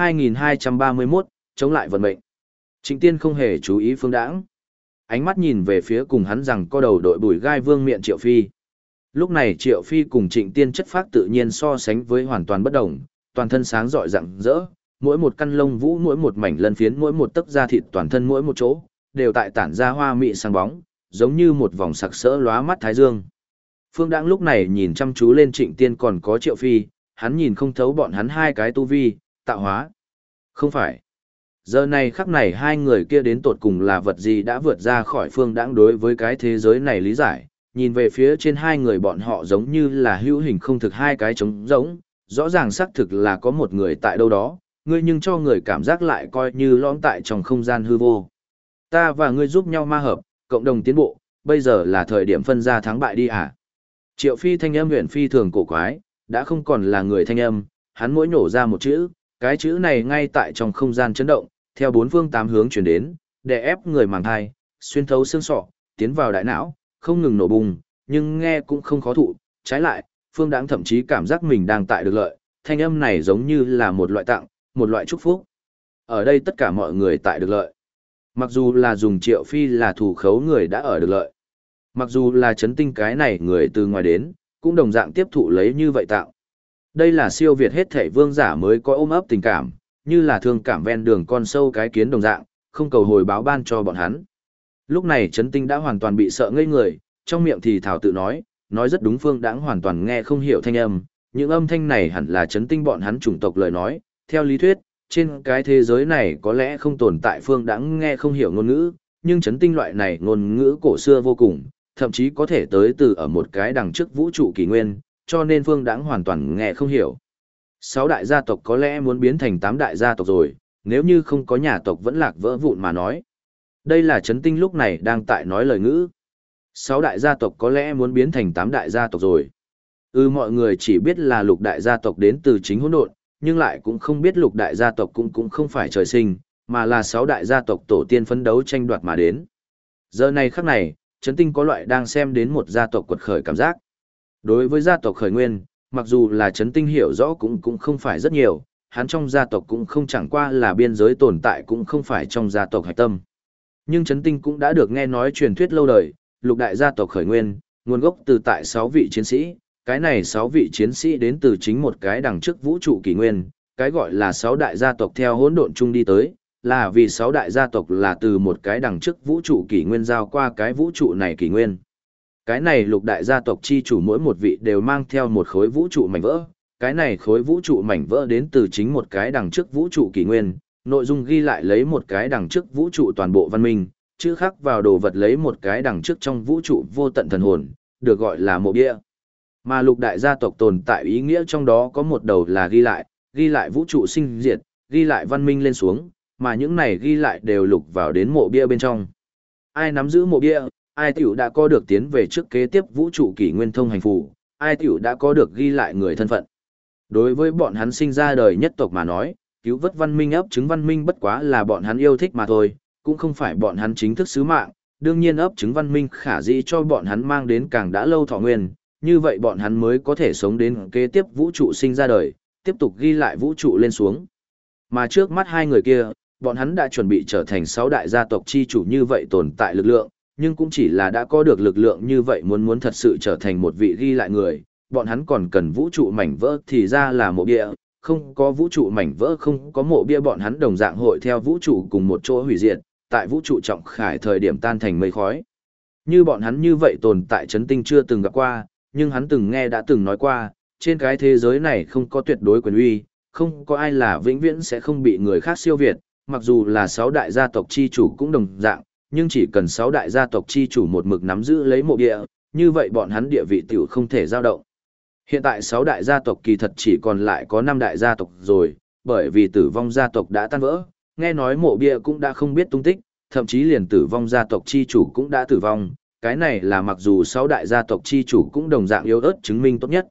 2231, chống lại vận mệnh. Trịnh Tiên không hề chú ý Phương Đãng. Ánh mắt nhìn về phía cùng hắn rằng có đầu đội bùi gai vương miện Triệu Phi. Lúc này Triệu Phi cùng Trịnh Tiên chất phác tự nhiên so sánh với hoàn toàn bất đồng, toàn thân sáng rọi rạng rỡ, mỗi một căn lông vũ, mỗi một mảnh lân phiến, mỗi một tấc da thịt toàn thân mỗi một chỗ, đều tại tản ra hoa mị sáng bóng, giống như một vòng sặc sỡ lóa mắt thái dương. Phương Đãng lúc này nhìn chăm chú lên Trịnh Tiên còn có Triệu Phi, hắn nhìn không thấu bọn hắn hai cái tu vi, tạo hóa. Không phải. Giờ này khắc này hai người kia đến tột cùng là vật gì đã vượt ra khỏi Phương Đãng đối với cái thế giới này lý giải, nhìn về phía trên hai người bọn họ giống như là hữu hình không thực hai cái trống rỗng, rõ ràng xác thực là có một người tại đâu đó, ngươi nhưng cho người cảm giác lại coi như lõm tại trong không gian hư vô. Ta và ngươi giúp nhau ma hợp, cộng đồng tiến bộ, bây giờ là thời điểm phân ra thắng bại đi à? Triệu Phi thanh âm huyền phi thường cổ quái, đã không còn là người thanh âm, hắn mỗi nổ ra một chữ, cái chữ này ngay tại trong không gian chấn động, theo bốn phương tám hướng chuyển đến, đè ép người màng thai, xuyên thấu xương sọ, tiến vào đại não, không ngừng nổ bùng, nhưng nghe cũng không khó thụ, trái lại, Phương Đãng thậm chí cảm giác mình đang tại được lợi, thanh âm này giống như là một loại tặng, một loại chúc phúc. Ở đây tất cả mọi người tại được lợi. Mặc dù là dùng Triệu Phi là thủ khấu người đã ở được lợi. Mặc dù là chấn tinh cái này người từ ngoài đến, cũng đồng dạng tiếp thụ lấy như vậy tạo. Đây là siêu việt hết thể vương giả mới có ôm ấp tình cảm, như là thương cảm ven đường con sâu cái kiến đồng dạng, không cầu hồi báo ban cho bọn hắn. Lúc này chấn tinh đã hoàn toàn bị sợ ngây người, trong miệng thì thảo tự nói rất đúng. Phương Đãng hoàn toàn nghe không hiểu thanh âm, những âm thanh này hẳn là chấn tinh bọn hắn chủng tộc lời nói, theo lý thuyết, trên cái thế giới này có lẽ không tồn tại Phương Đãng nghe không hiểu ngôn ngữ, nhưng chấn tinh loại này ngôn ngữ cổ xưa vô cùng, thậm chí có thể tới từ ở một cái đằng trước vũ trụ kỷ nguyên, cho nên Phương Đãng hoàn toàn nghe không hiểu. 6 đại gia tộc có lẽ muốn biến thành 8 đại gia tộc rồi, nếu như không có nhà tộc vẫn lạc vỡ vụn mà nói. Đây là chấn tinh lúc này đang tại nói lời ngữ. 6 đại gia tộc có lẽ muốn biến thành 8 đại gia tộc rồi. Mọi người chỉ biết là lục đại gia tộc đến từ chính hỗn độn, nhưng lại cũng không biết lục đại gia tộc cũng không phải trời sinh, mà là 6 đại gia tộc tổ tiên phấn đấu tranh đoạt mà đến. Giờ này khắc này, chấn tinh có loại đang xem đến một gia tộc quật khởi cảm giác. Đối với gia tộc khởi nguyên, mặc dù là chấn tinh hiểu rõ cũng không phải rất nhiều, hắn trong gia tộc cũng không chẳng qua là biên giới tồn tại cũng không phải trong gia tộc hạch tâm. Nhưng Trấn Tinh cũng đã được nghe nói truyền thuyết lâu đời, lục đại gia tộc khởi nguyên, nguồn gốc từ tại 6 vị chiến sĩ, cái này 6 vị chiến sĩ đến từ chính một cái đằng trước vũ trụ kỷ nguyên, cái gọi là 6 đại gia tộc theo hỗn độn chung đi tới, là vì 6 đại gia tộc là từ một cái đằng trước vũ trụ kỷ nguyên giao qua cái vũ trụ này kỷ nguyên. Cái này lục đại gia tộc chi chủ mỗi một vị đều mang theo một khối vũ trụ mảnh vỡ, cái này khối vũ trụ mảnh vỡ đến từ chính một cái đằng trước vũ trụ kỷ nguyên, nội dung ghi lại lấy một cái đằng trước vũ trụ toàn bộ văn minh, chữ khắc vào đồ vật lấy một cái đằng trước trong vũ trụ vô tận thần hồn, được gọi là mộ bia. Mà lục đại gia tộc tồn tại ý nghĩa trong đó có một đầu là ghi lại vũ trụ sinh diệt, ghi lại văn minh lên xuống, mà những này ghi lại đều lục vào đến mộ bia bên trong. Ai nắm giữ mộ bia, ai tiểu đã có được tiến về trước kế tiếp vũ trụ kỷ nguyên thông hành phù, ai tiểu đã có được ghi lại người thân phận. Đối với bọn hắn sinh ra đời nhất tộc mà nói, cứu vớt văn minh ấp trứng văn minh bất quá là bọn hắn yêu thích mà thôi, cũng không phải bọn hắn chính thức sứ mạng, đương nhiên ấp trứng văn minh khả dĩ cho bọn hắn mang đến càng đã lâu thọ nguyên, như vậy bọn hắn mới có thể sống đến kế tiếp vũ trụ sinh ra đời, tiếp tục ghi lại vũ trụ lên xuống. Mà trước mắt hai người kia, bọn hắn đã chuẩn bị trở thành 6 đại gia tộc chi chủ như vậy tồn tại lực lượng, nhưng cũng chỉ là đã có được lực lượng như vậy muốn thật sự trở thành một vị ghi lại người, bọn hắn còn cần vũ trụ mảnh vỡ thì ra là mộ bia, không có vũ trụ mảnh vỡ không có mộ bia bọn hắn đồng dạng hội theo vũ trụ cùng một chỗ hủy diệt, tại vũ trụ trọng khải thời điểm tan thành mây khói. Như bọn hắn như vậy tồn tại Trấn Tinh chưa từng gặp qua, nhưng hắn từng nghe đã từng nói qua, trên cái thế giới này không có tuyệt đối quyền uy, không có ai là vĩnh viễn sẽ không bị người khác siêu việt, mặc dù là 6 đại gia tộc chi chủ cũng đồng dạng, nhưng chỉ cần 6 đại gia tộc chi chủ một mực nắm giữ lấy mộ địa, như vậy bọn hắn địa vị tiểu không thể dao động. Hiện tại 6 đại gia tộc kỳ thật chỉ còn lại có 5 đại gia tộc rồi, bởi vì tử vong gia tộc đã tan vỡ, nghe nói mộ bia cũng đã không biết tung tích, thậm chí liền tử vong gia tộc chi chủ cũng đã tử vong, cái này là mặc dù 6 đại gia tộc chi chủ cũng đồng dạng yếu ớt chứng minh tốt nhất.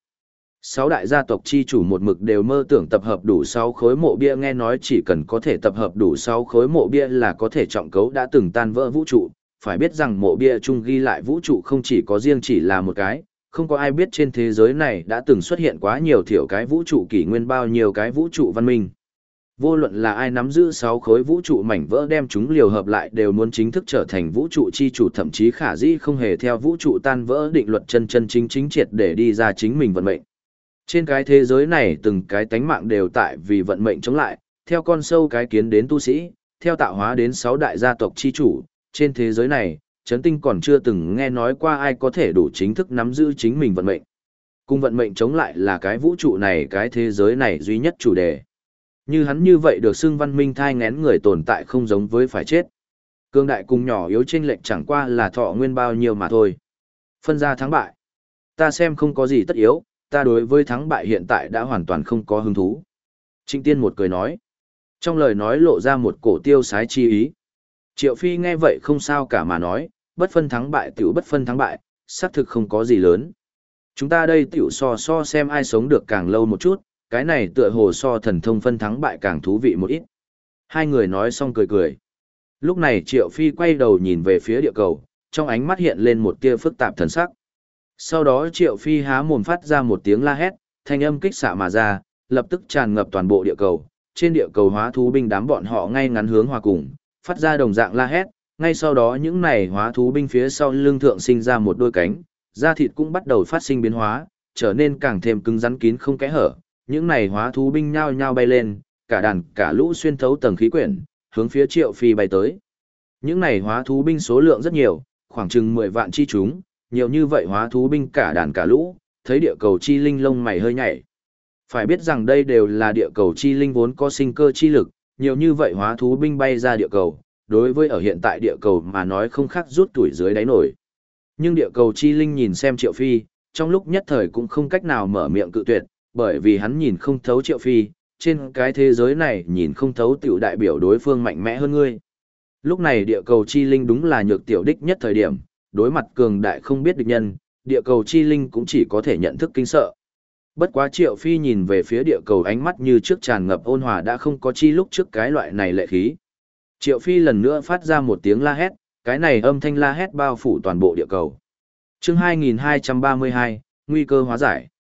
6 đại gia tộc chi chủ một mực đều mơ tưởng tập hợp đủ 6 khối mộ bia, nghe nói chỉ cần có thể tập hợp đủ 6 khối mộ bia là có thể trọng cấu đã từng tan vỡ vũ trụ, phải biết rằng mộ bia chung ghi lại vũ trụ không chỉ có riêng chỉ là một cái, không có ai biết trên thế giới này đã từng xuất hiện quá nhiều thiểu cái vũ trụ kỷ nguyên bao nhiêu cái vũ trụ văn minh. Vô luận là ai nắm giữ 6 khối vũ trụ mảnh vỡ đem chúng liều hợp lại đều muốn chính thức trở thành vũ trụ chi chủ, thậm chí khả dĩ không hề theo vũ trụ tan vỡ định luật chân chính triệt để đi ra chính mình vận mệnh. Trên cái thế giới này từng cái tánh mạng đều tại vì vận mệnh chống lại, theo con sâu cái kiến đến tu sĩ, theo tạo hóa đến 6 đại gia tộc chi chủ, trên thế giới này, Trấn Tinh còn chưa từng nghe nói qua ai có thể đủ chính thức nắm giữ chính mình vận mệnh. Cùng vận mệnh chống lại là cái vũ trụ này cái thế giới này duy nhất chủ đề. Như hắn như vậy được xưng văn minh thai ngén người tồn tại không giống với phải chết. Cương đại cùng nhỏ yếu chênh lệch chẳng qua là thọ nguyên bao nhiêu mà thôi. Phân ra thắng bại. Ta xem không có gì tất yếu, ta đối với thắng bại hiện tại đã hoàn toàn không có hứng thú. Trịnh Tiên một cười nói. Trong lời nói lộ ra một cổ tiêu sái chi ý. Triệu Phi nghe vậy không sao cả mà nói, bất phân thắng bại tiểu bất phân thắng bại, xác thực không có gì lớn. Chúng ta đây tiểu so xem ai sống được càng lâu một chút, cái này tựa hồ so thần thông phân thắng bại càng thú vị một ít. Hai người nói xong cười cười. Lúc này Triệu Phi quay đầu nhìn về phía địa cầu, trong ánh mắt hiện lên một tia phức tạp thần sắc. Sau đó Triệu Phi há mồm phát ra một tiếng la hét, thanh âm kích xạ mà ra, lập tức tràn ngập toàn bộ địa cầu. Trên địa cầu hóa thú binh đám bọn họ ngay ngắn hướng hòa cùng, phát ra đồng dạng la hét, ngay sau đó những này hóa thú binh phía sau lưng thượng sinh ra một đôi cánh, da thịt cũng bắt đầu phát sinh biến hóa, trở nên càng thêm cứng rắn kín không kẽ hở. Những này hóa thú binh nhao nhao bay lên, cả đàn cả lũ xuyên thấu tầng khí quyển, hướng phía Triệu Phi bay tới. Những này hóa thú binh số lượng rất nhiều, khoảng chừng 10 vạn chi chúng, nhiều như vậy hóa thú binh cả đàn cả lũ, thấy địa cầu chi linh lông mày hơi nhảy. Phải biết rằng đây đều là địa cầu chi linh vốn có sinh cơ chi lực, nhiều như vậy hóa thú binh bay ra địa cầu, đối với ở hiện tại địa cầu mà nói không khác rút tuổi dưới đáy nổi. Nhưng địa cầu chi linh nhìn xem Triệu Phi, trong lúc nhất thời cũng không cách nào mở miệng cự tuyệt, bởi vì hắn nhìn không thấu Triệu Phi, trên cái thế giới này nhìn không thấu tiểu đại biểu đối phương mạnh mẽ hơn ngươi. Lúc này địa cầu chi linh đúng là nhược tiểu đích nhất thời điểm, đối mặt cường đại không biết địch nhân, địa cầu chi linh cũng chỉ có thể nhận thức kinh sợ. Bất quá Triệu Phi nhìn về phía địa cầu ánh mắt như trước tràn ngập ôn hòa đã không có chi lúc trước cái loại này lệ khí. Triệu Phi lần nữa phát ra một tiếng la hét, cái này âm thanh la hét bao phủ toàn bộ địa cầu. Chương 2232, nguy cơ hóa giải.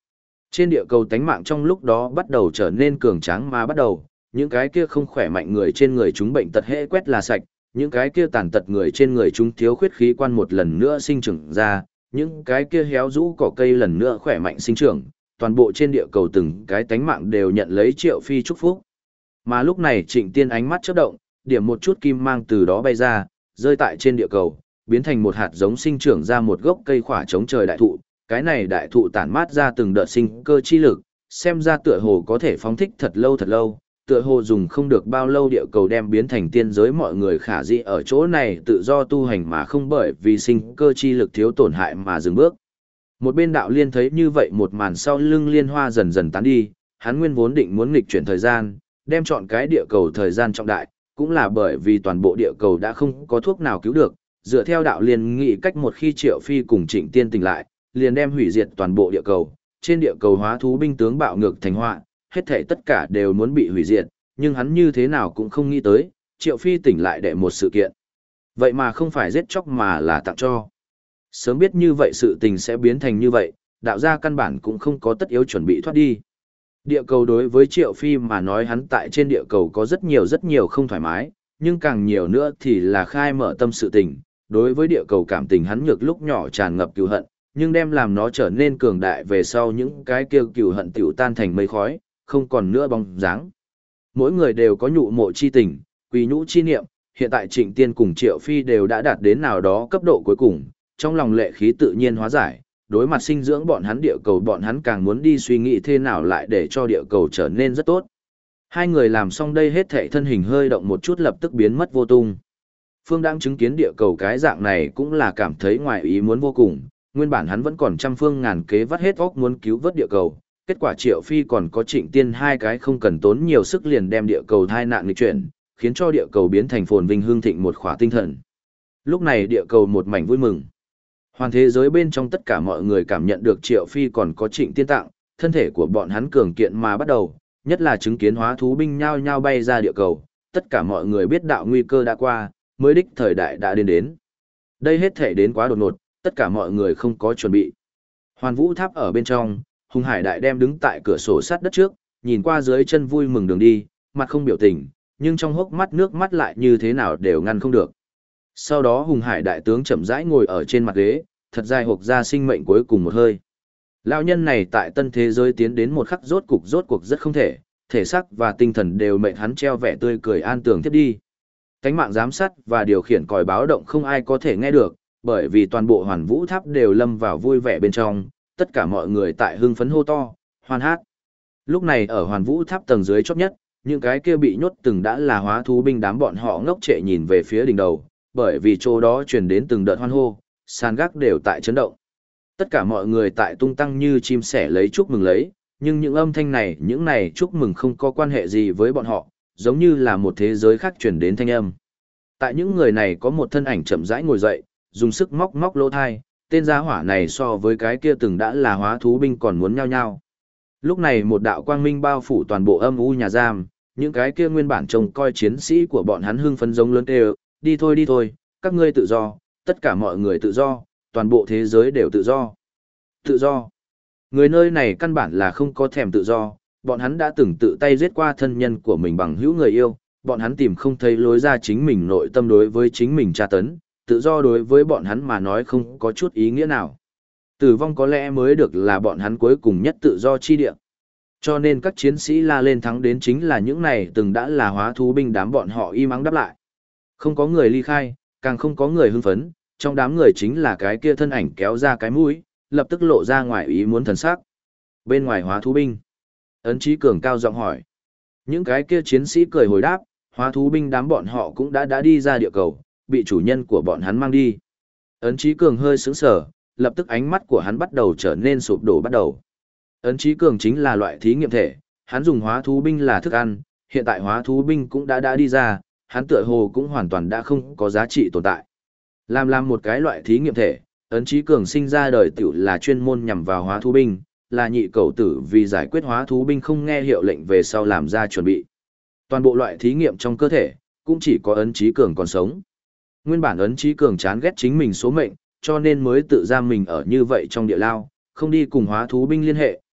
Trên địa cầu tánh mạng trong lúc đó bắt đầu trở nên cường tráng mà bắt đầu, những cái kia không khỏe mạnh người trên người chúng bệnh tật hễ quét là sạch, những cái kia tàn tật người trên người chúng thiếu khuyết khí quan một lần nữa sinh trưởng ra, những cái kia héo rũ cỏ cây lần nữa khỏe mạnh sinh trưởng, toàn bộ trên địa cầu từng cái tánh mạng đều nhận lấy Triệu Phi chúc phúc. Mà lúc này Trịnh Tiên ánh mắt chớp động, điểm một chút kim mang từ đó bay ra, rơi tại trên địa cầu, biến thành một hạt giống sinh trưởng ra một gốc cây khỏa chống trời đại thụ, cái này đại thụ tản mát ra từng đợt sinh cơ chi lực, xem ra tựa hồ có thể phóng thích thật lâu, tựa hồ dùng không được bao lâu địa cầu đem biến thành tiên giới mọi người khả dĩ ở chỗ này tự do tu hành mà không bởi vì sinh cơ chi lực thiếu tổn hại mà dừng bước. Một bên đạo liên thấy như vậy một màn sau lưng liên hoa dần dần tán đi, hắn nguyên vốn định muốn nghịch chuyển thời gian, đem chọn cái địa cầu thời gian trọng đại, cũng là bởi vì toàn bộ địa cầu đã không có thuốc nào cứu được, dựa theo đạo liên nghĩ cách một khi Triệu Phi cùng Trịnh Tiên tỉnh lại, liền đem hủy diệt toàn bộ địa cầu, trên địa cầu hóa thú binh tướng bạo ngược thành họa, hết thảy tất cả đều muốn bị hủy diệt, nhưng hắn như thế nào cũng không nghĩ tới, Triệu Phi tỉnh lại để một sự kiện. Vậy mà không phải giết chóc mà là tặng cho. Sớm biết như vậy sự tình sẽ biến thành như vậy, đạo gia căn bản cũng không có tất yếu chuẩn bị thoát đi. Địa cầu đối với Triệu Phi mà nói hắn tại trên địa cầu có rất nhiều không thoải mái, nhưng càng nhiều nữa thì là khai mở tâm sự tình. Đối với địa cầu cảm tình hắn nhược lúc nhỏ tràn ngập cừu hận, nhưng đem làm nó trở nên cường đại về sau những cái kêu cừu hận tiểu tan thành mây khói, không còn nữa bóng dáng. Mỗi người đều có nhụ mộ chi tình, quỳ nhũ chi niệm, hiện tại Trịnh Tiên cùng Triệu Phi đều đã đạt đến nào đó cấp độ cuối cùng, trong lòng lệ khí tự nhiên hóa giải, đối mặt sinh dưỡng bọn hắn địa cầu bọn hắn càng muốn đi suy nghĩ thế nào lại để cho địa cầu trở nên rất tốt. Hai người làm xong đây hết thảy thân hình hơi động một chút lập tức biến mất vô tung. Phương đang chứng kiến địa cầu cái dạng này cũng là cảm thấy ngoài ý muốn vô cùng, nguyên bản hắn vẫn còn trăm phương ngàn kế vắt hết óc muốn cứu vớt địa cầu, kết quả Triệu Phi còn có Trịnh Tiên hai cái không cần tốn nhiều sức liền đem địa cầu thai nạn nghịch chuyển, khiến cho địa cầu biến thành phồn vinh hương thịnh một khỏa tinh thần. Lúc này địa cầu một mảnh vui mừng. Hoàn thế giới bên trong tất cả mọi người cảm nhận được Triệu Phi còn có Trịnh Tiên tặng, thân thể của bọn hắn cường kiện mà bắt đầu, nhất là chứng kiến hóa thú binh nhao nhao bay ra địa cầu, tất cả mọi người biết đạo nguy cơ đã qua, mới đích thời đại đã đến. Đây hết thể đến quá đột ngột, tất cả mọi người không có chuẩn bị. Hoàn Vũ Tháp ở bên trong, Hùng Hải Đại đem đứng tại cửa sổ sát đất trước, nhìn qua dưới chân vui mừng đường đi, mặt không biểu tình, nhưng trong hốc mắt nước mắt lại như thế nào đều ngăn không được. Sau đó Hùng Hải Đại tướng chậm rãi ngồi ở trên mặt ghế, thật dài hộc ra sinh mệnh cuối cùng một hơi. Lão nhân này tại tân thế giới tiến đến một khắc rốt cuộc rất không thể, thể xác và tinh thần đều mệnh hắn treo vẻ tươi cười an tường tiếp đi. Cánh mạng giám sát và điều khiển còi báo động không ai có thể nghe được, bởi vì toàn bộ Hoàn Vũ Tháp đều lâm vào vui vẻ bên trong, tất cả mọi người tại hưng phấn hô to, hoan hát. Lúc này ở Hoàn Vũ Tháp tầng dưới chót nhất, những cái kia bị nhốt từng đã là hóa thú binh đám bọn họ ngốc trệ nhìn về phía đỉnh đầu, bởi vì chỗ đó truyền đến từng đợt hoan hô, sàn gác đều tại chấn động. Tất cả mọi người tại tung tăng như chim sẻ lấy chúc mừng lấy, nhưng những âm thanh này, những này chúc mừng không có quan hệ gì với bọn họ, giống như là một thế giới khác truyền đến thanh âm. Tại những người này có một thân ảnh chậm rãi ngồi dậy, dùng sức móc lỗ thai, tên gia hỏa này so với cái kia từng đã là hóa thú binh còn muốn nhao nhao. Lúc này một đạo quang minh bao phủ toàn bộ âm u nhà giam, những cái kia nguyên bản trông coi chiến sĩ của bọn hắn hưng phấn giống lớn đều, đi thôi, các ngươi tự do, tất cả mọi người tự do, toàn bộ thế giới đều tự do. Tự do. Người nơi này căn bản là không có thèm tự do, bọn hắn đã từng tự tay giết qua thân nhân của mình bằng hữu người yêu, bọn hắn tìm không thấy lối ra chính mình nội tâm đối với chính mình tra tấn, tự do đối với bọn hắn mà nói không có chút ý nghĩa nào. Tử vong có lẽ mới được là bọn hắn cuối cùng nhất tự do chi địa. Cho nên các chiến sĩ la lên thắng đến chính là những này từng đã là hóa thú binh đám bọn họ im ắng đáp lại. Không có người ly khai, càng không có người hưng phấn, trong đám người chính là cái kia thân ảnh kéo ra cái mũi, lập tức lộ ra ngoài ý muốn thần sắc. Bên ngoài hóa thú binh. Ấn Chí Cường cao giọng hỏi. Những cái kia chiến sĩ cười hồi đáp, hóa thú binh đám bọn họ cũng đã đi ra địa cầu, bị chủ nhân của bọn hắn mang đi. Ấn Chí Cường hơi sững sờ, lập tức ánh mắt của hắn bắt đầu trở nên sụp đổ bắt đầu. Ấn Chí Cường chính là loại thí nghiệm thể, hắn dùng hóa thú binh là thức ăn, hiện tại hóa thú binh cũng đã đi ra, hắn tựa hồ cũng hoàn toàn đã không có giá trị tồn tại. Làm một cái loại thí nghiệm thể, Ấn Chí Cường sinh ra đời tiểu là chuyên môn nhằm vào hóa thú binh, là nhị cầu tử vì giải quyết hóa thú binh không nghe hiệu lệnh về sau làm ra chuẩn bị. Toàn bộ loại thí nghiệm trong cơ thể, cũng chỉ có Ấn Chí Cường còn sống. Nguyên bản Ấn Chí Cường chán ghét chính mình số mệnh, cho nên mới tự giam mình ở như vậy trong địa lao, không đi cùng hóa thú binh liên hệ,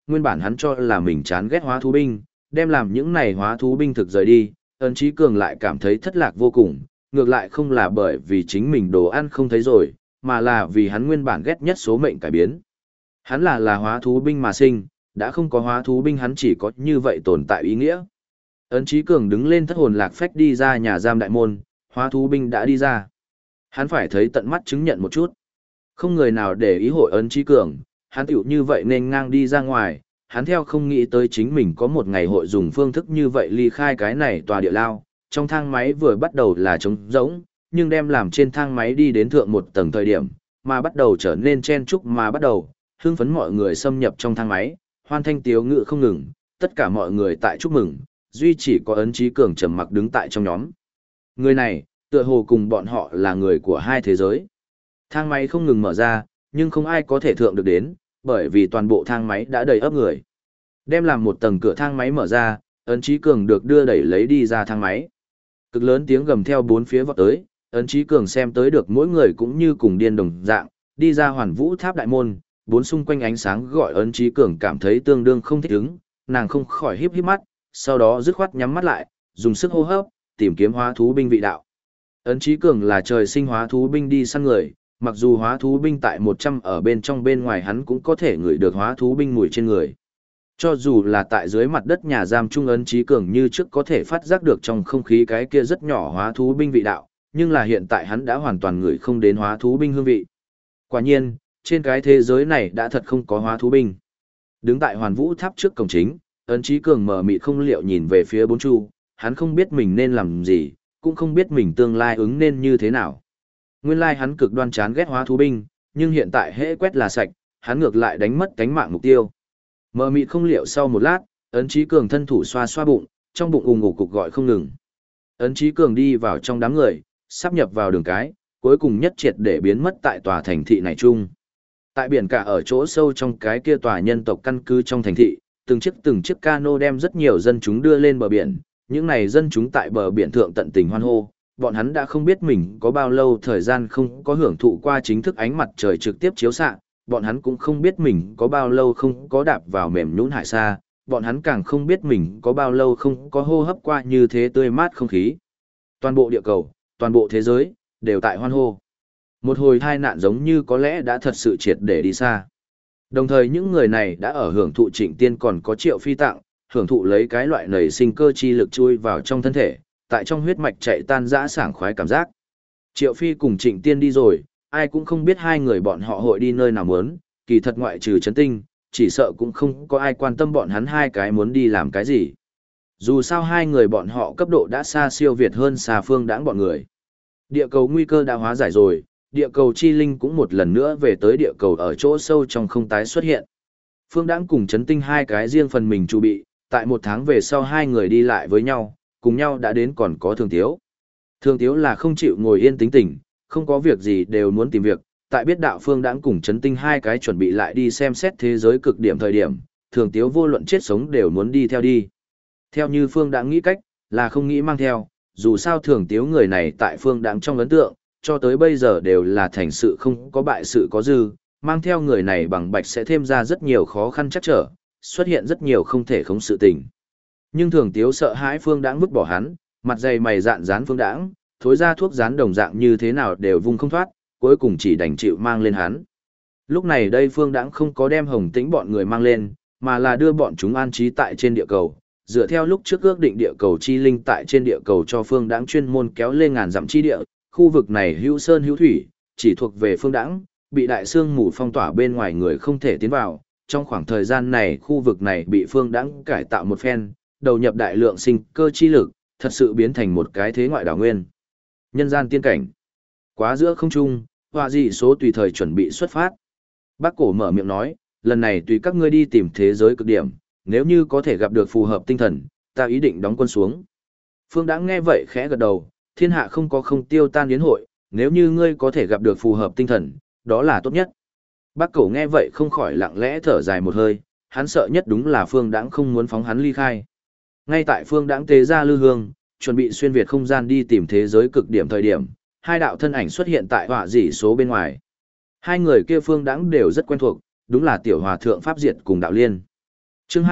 nguyên bản hắn cho là mình chán ghét hóa thú binh, đem làm những này hóa thú binh thực rời đi, Ân Chí Cường lại cảm thấy thất lạc vô cùng, ngược lại không là bởi vì chính mình đồ ăn không thấy rồi, mà là vì hắn nguyên bản ghét nhất số mệnh cải biến. Hắn là hóa thú binh mà sinh, đã không có hóa thú binh hắn chỉ có như vậy tồn tại ý nghĩa. Ân Chí Cường đứng lên thất hồn lạc phách đi ra nhà giam đại môn, hóa thú binh đã đi ra. Hắn phải thấy tận mắt chứng nhận một chút. Không người nào để ý hội Ân Chí Cường, hắn tiểu như vậy nên ngang đi ra ngoài, hắn theo không nghĩ tới chính mình có một ngày hội dùng phương thức như vậy ly khai cái này tòa địa lao. Trong thang máy vừa bắt đầu là trống rỗng, nhưng đem làm trên thang máy đi đến thượng một tầng thời điểm, mà bắt đầu trở nên chen chúc mà bắt đầu, hưng phấn mọi người xâm nhập trong thang máy, hoan thanh tiếu ngự không ngừng, tất cả mọi người tại chúc mừng, duy chỉ có Ân Chí Cường trầm mặc đứng tại trong nhóm. Người này, tựa hồ cùng bọn họ là người của hai thế giới. Thang máy không ngừng mở ra, nhưng không ai có thể thượng được đến, bởi vì toàn bộ thang máy đã đầy ắp người. Đem làm một tầng cửa thang máy mở ra, Ân Chí Cường được đưa đẩy lấy đi ra thang máy. Cực lớn tiếng gầm theo bốn phía vọt tới, Ân Chí Cường xem tới được mỗi người cũng như cùng điên đồng dạng, đi ra Hoàn Vũ Tháp đại môn, bốn xung quanh ánh sáng gọi Ân Chí Cường cảm thấy tương đương không thích ứng, nàng không khỏi híp híp mắt, sau đó dứt khoát nhắm mắt lại, dùng sức hô hấp, tìm kiếm hóa thú binh vị đạo. Ân Chí Cường là trời sinh hóa thú binh đi săn người, mặc dù hóa thú binh tại 100 ở bên trong bên ngoài hắn cũng có thể ngửi được hóa thú binh mùi trên người. Cho dù là tại dưới mặt đất nhà giam trung Ân Chí Cường như trước có thể phát giác được trong không khí cái kia rất nhỏ hóa thú binh vị đạo, nhưng là hiện tại hắn đã hoàn toàn ngửi không đến hóa thú binh hương vị. Quả nhiên, trên cái thế giới này đã thật không có hóa thú binh. Đứng tại Hoàn Vũ Tháp trước cổng chính, Ân Chí Cường mở mịt không liệu nhìn về phía bốn chu, hắn không biết mình nên làm gì, cũng không biết mình tương lai ứng nên như thế nào. Nguyên lai hắn cực đoan chán ghét hóa thú binh, nhưng hiện tại hễ quét là sạch, hắn ngược lại đánh mất cánh mạng mục tiêu. Mở mịt không liệu sau một lát, Ân Chí Cường thân thủ xoa xoa bụng, trong bụng ùng ục cục gọi không ngừng. Ân Chí Cường đi vào trong đám người, sắp nhập vào đường cái, cuối cùng nhất triệt để biến mất tại tòa thành thị này chung. Tại biển cả ở chỗ sâu trong cái kia tòa nhân tộc căn cứ trong thành thị, từng chiếc cano đem rất nhiều dân chúng đưa lên bờ biển, những này dân chúng tại bờ biển thượng tận tình hoan hô, bọn hắn đã không biết mình có bao lâu thời gian không có hưởng thụ qua chính thức ánh mặt trời trực tiếp chiếu xạ, bọn hắn cũng không biết mình có bao lâu không có đạp vào mềm nhũn hải sa, bọn hắn càng không biết mình có bao lâu không có hô hấp qua như thế tươi mát không khí. Toàn bộ địa cầu, toàn bộ thế giới, đều tại hoan hô. Một hồi tai nạn giống như có lẽ đã thật sự triệt để đi xa. Đồng thời những người này đã ở hưởng thụ Trịnh Tiên còn có Triệu Phi tặng, hưởng thụ lấy cái loại nảy sinh cơ chi lực chui vào trong thân thể, tại trong huyết mạch chạy tan rã sảng khoái cảm giác. Triệu Phi cùng Trịnh Tiên đi rồi, ai cũng không biết hai người bọn họ hội đi nơi nào muốn, kỳ thật ngoại trừ Trấn Tinh, chỉ sợ cũng không có ai quan tâm bọn hắn hai cái muốn đi làm cái gì. Dù sao hai người bọn họ cấp độ đã xa siêu việt hơn xa Phương Đãng bọn người. Địa cầu nguy cơ đã hóa giải rồi, địa cầu chi linh cũng một lần nữa về tới địa cầu ở chỗ sâu trong không tái xuất hiện. Phương Đãng cùng Trấn Tinh hai cái riêng phần mình chuẩn bị, tại một tháng về sau hai người đi lại với nhau, cùng nhau đã đến còn có Thường Tiếu. Thường Tiếu là không chịu ngồi yên tính tình, không có việc gì đều muốn tìm việc, tại biết đạo Phương Đãng cùng Trấn Tinh hai cái chuẩn bị lại đi xem xét thế giới cực điểm thời điểm, Thường Tiếu vô luận chết sống đều muốn đi theo đi. Theo như Phương Đãng nghĩ cách, là không nghĩ mang theo, dù sao Thường Tiếu người này tại Phương Đãng trong ấn tượng, cho tới bây giờ đều là thành sự không có bại sự có dư, mang theo người này bằng bạch sẽ thêm ra rất nhiều khó khăn chắc trở, xuất hiện rất nhiều không thể khống sự tình. Nhưng Thường Tiếu sợ hãi Phương Đãng vứt bỏ hắn, mặt dày mày dạn dán Phương Đãng, thối ra thuốc dán đồng dạng như thế nào đều vung không thoát, cuối cùng chỉ đành chịu mang lên hắn. Lúc này đây Phương Đãng không có đem Hồng Tĩnh bọn người mang lên, mà là đưa bọn chúng an trí tại trên địa cầu. Dựa theo lúc trước ước định địa cầu chi linh tại trên địa cầu cho Phương Đãng chuyên môn kéo lên ngàn dặm chi địa, khu vực này hữu sơn hữu thủy, chỉ thuộc về Phương Đãng, bị đại sương mù phong tỏa bên ngoài người không thể tiến vào. Trong khoảng thời gian này khu vực này bị Phương Đãng cải tạo một phen, đầu nhập đại lượng sinh cơ chi lực, thật sự biến thành một cái thế ngoại đảo nguyên. Nhân gian tiên cảnh. Quá giữa không trung, họa dị số tùy thời chuẩn bị xuất phát. Bác Cổ mở miệng nói, lần này tùy các ngươi đi tìm thế giới cực điểm, nếu như có thể gặp được phù hợp tinh thần, ta ý định đóng quân xuống. Phương Đãng nghe vậy khẽ gật đầu, thiên hạ không có không tiêu tan yến hội, nếu như ngươi có thể gặp được phù hợp tinh thần, đó là tốt nhất. Bác Cổ nghe vậy không khỏi lặng lẽ thở dài một hơi, hắn sợ nhất đúng là Phương Đãng không muốn phóng hắn ly khai. Ngay tại Phương Đãng tế ra lư hương, chuẩn bị xuyên việt không gian đi tìm thế giới cực điểm thời điểm, hai đạo thân ảnh xuất hiện tại họa dị số bên ngoài. Hai người kia Phương Đãng đều rất quen thuộc, đúng là Tiểu Hòa Thượng Pháp Diệt cùng Đạo Liên. Chương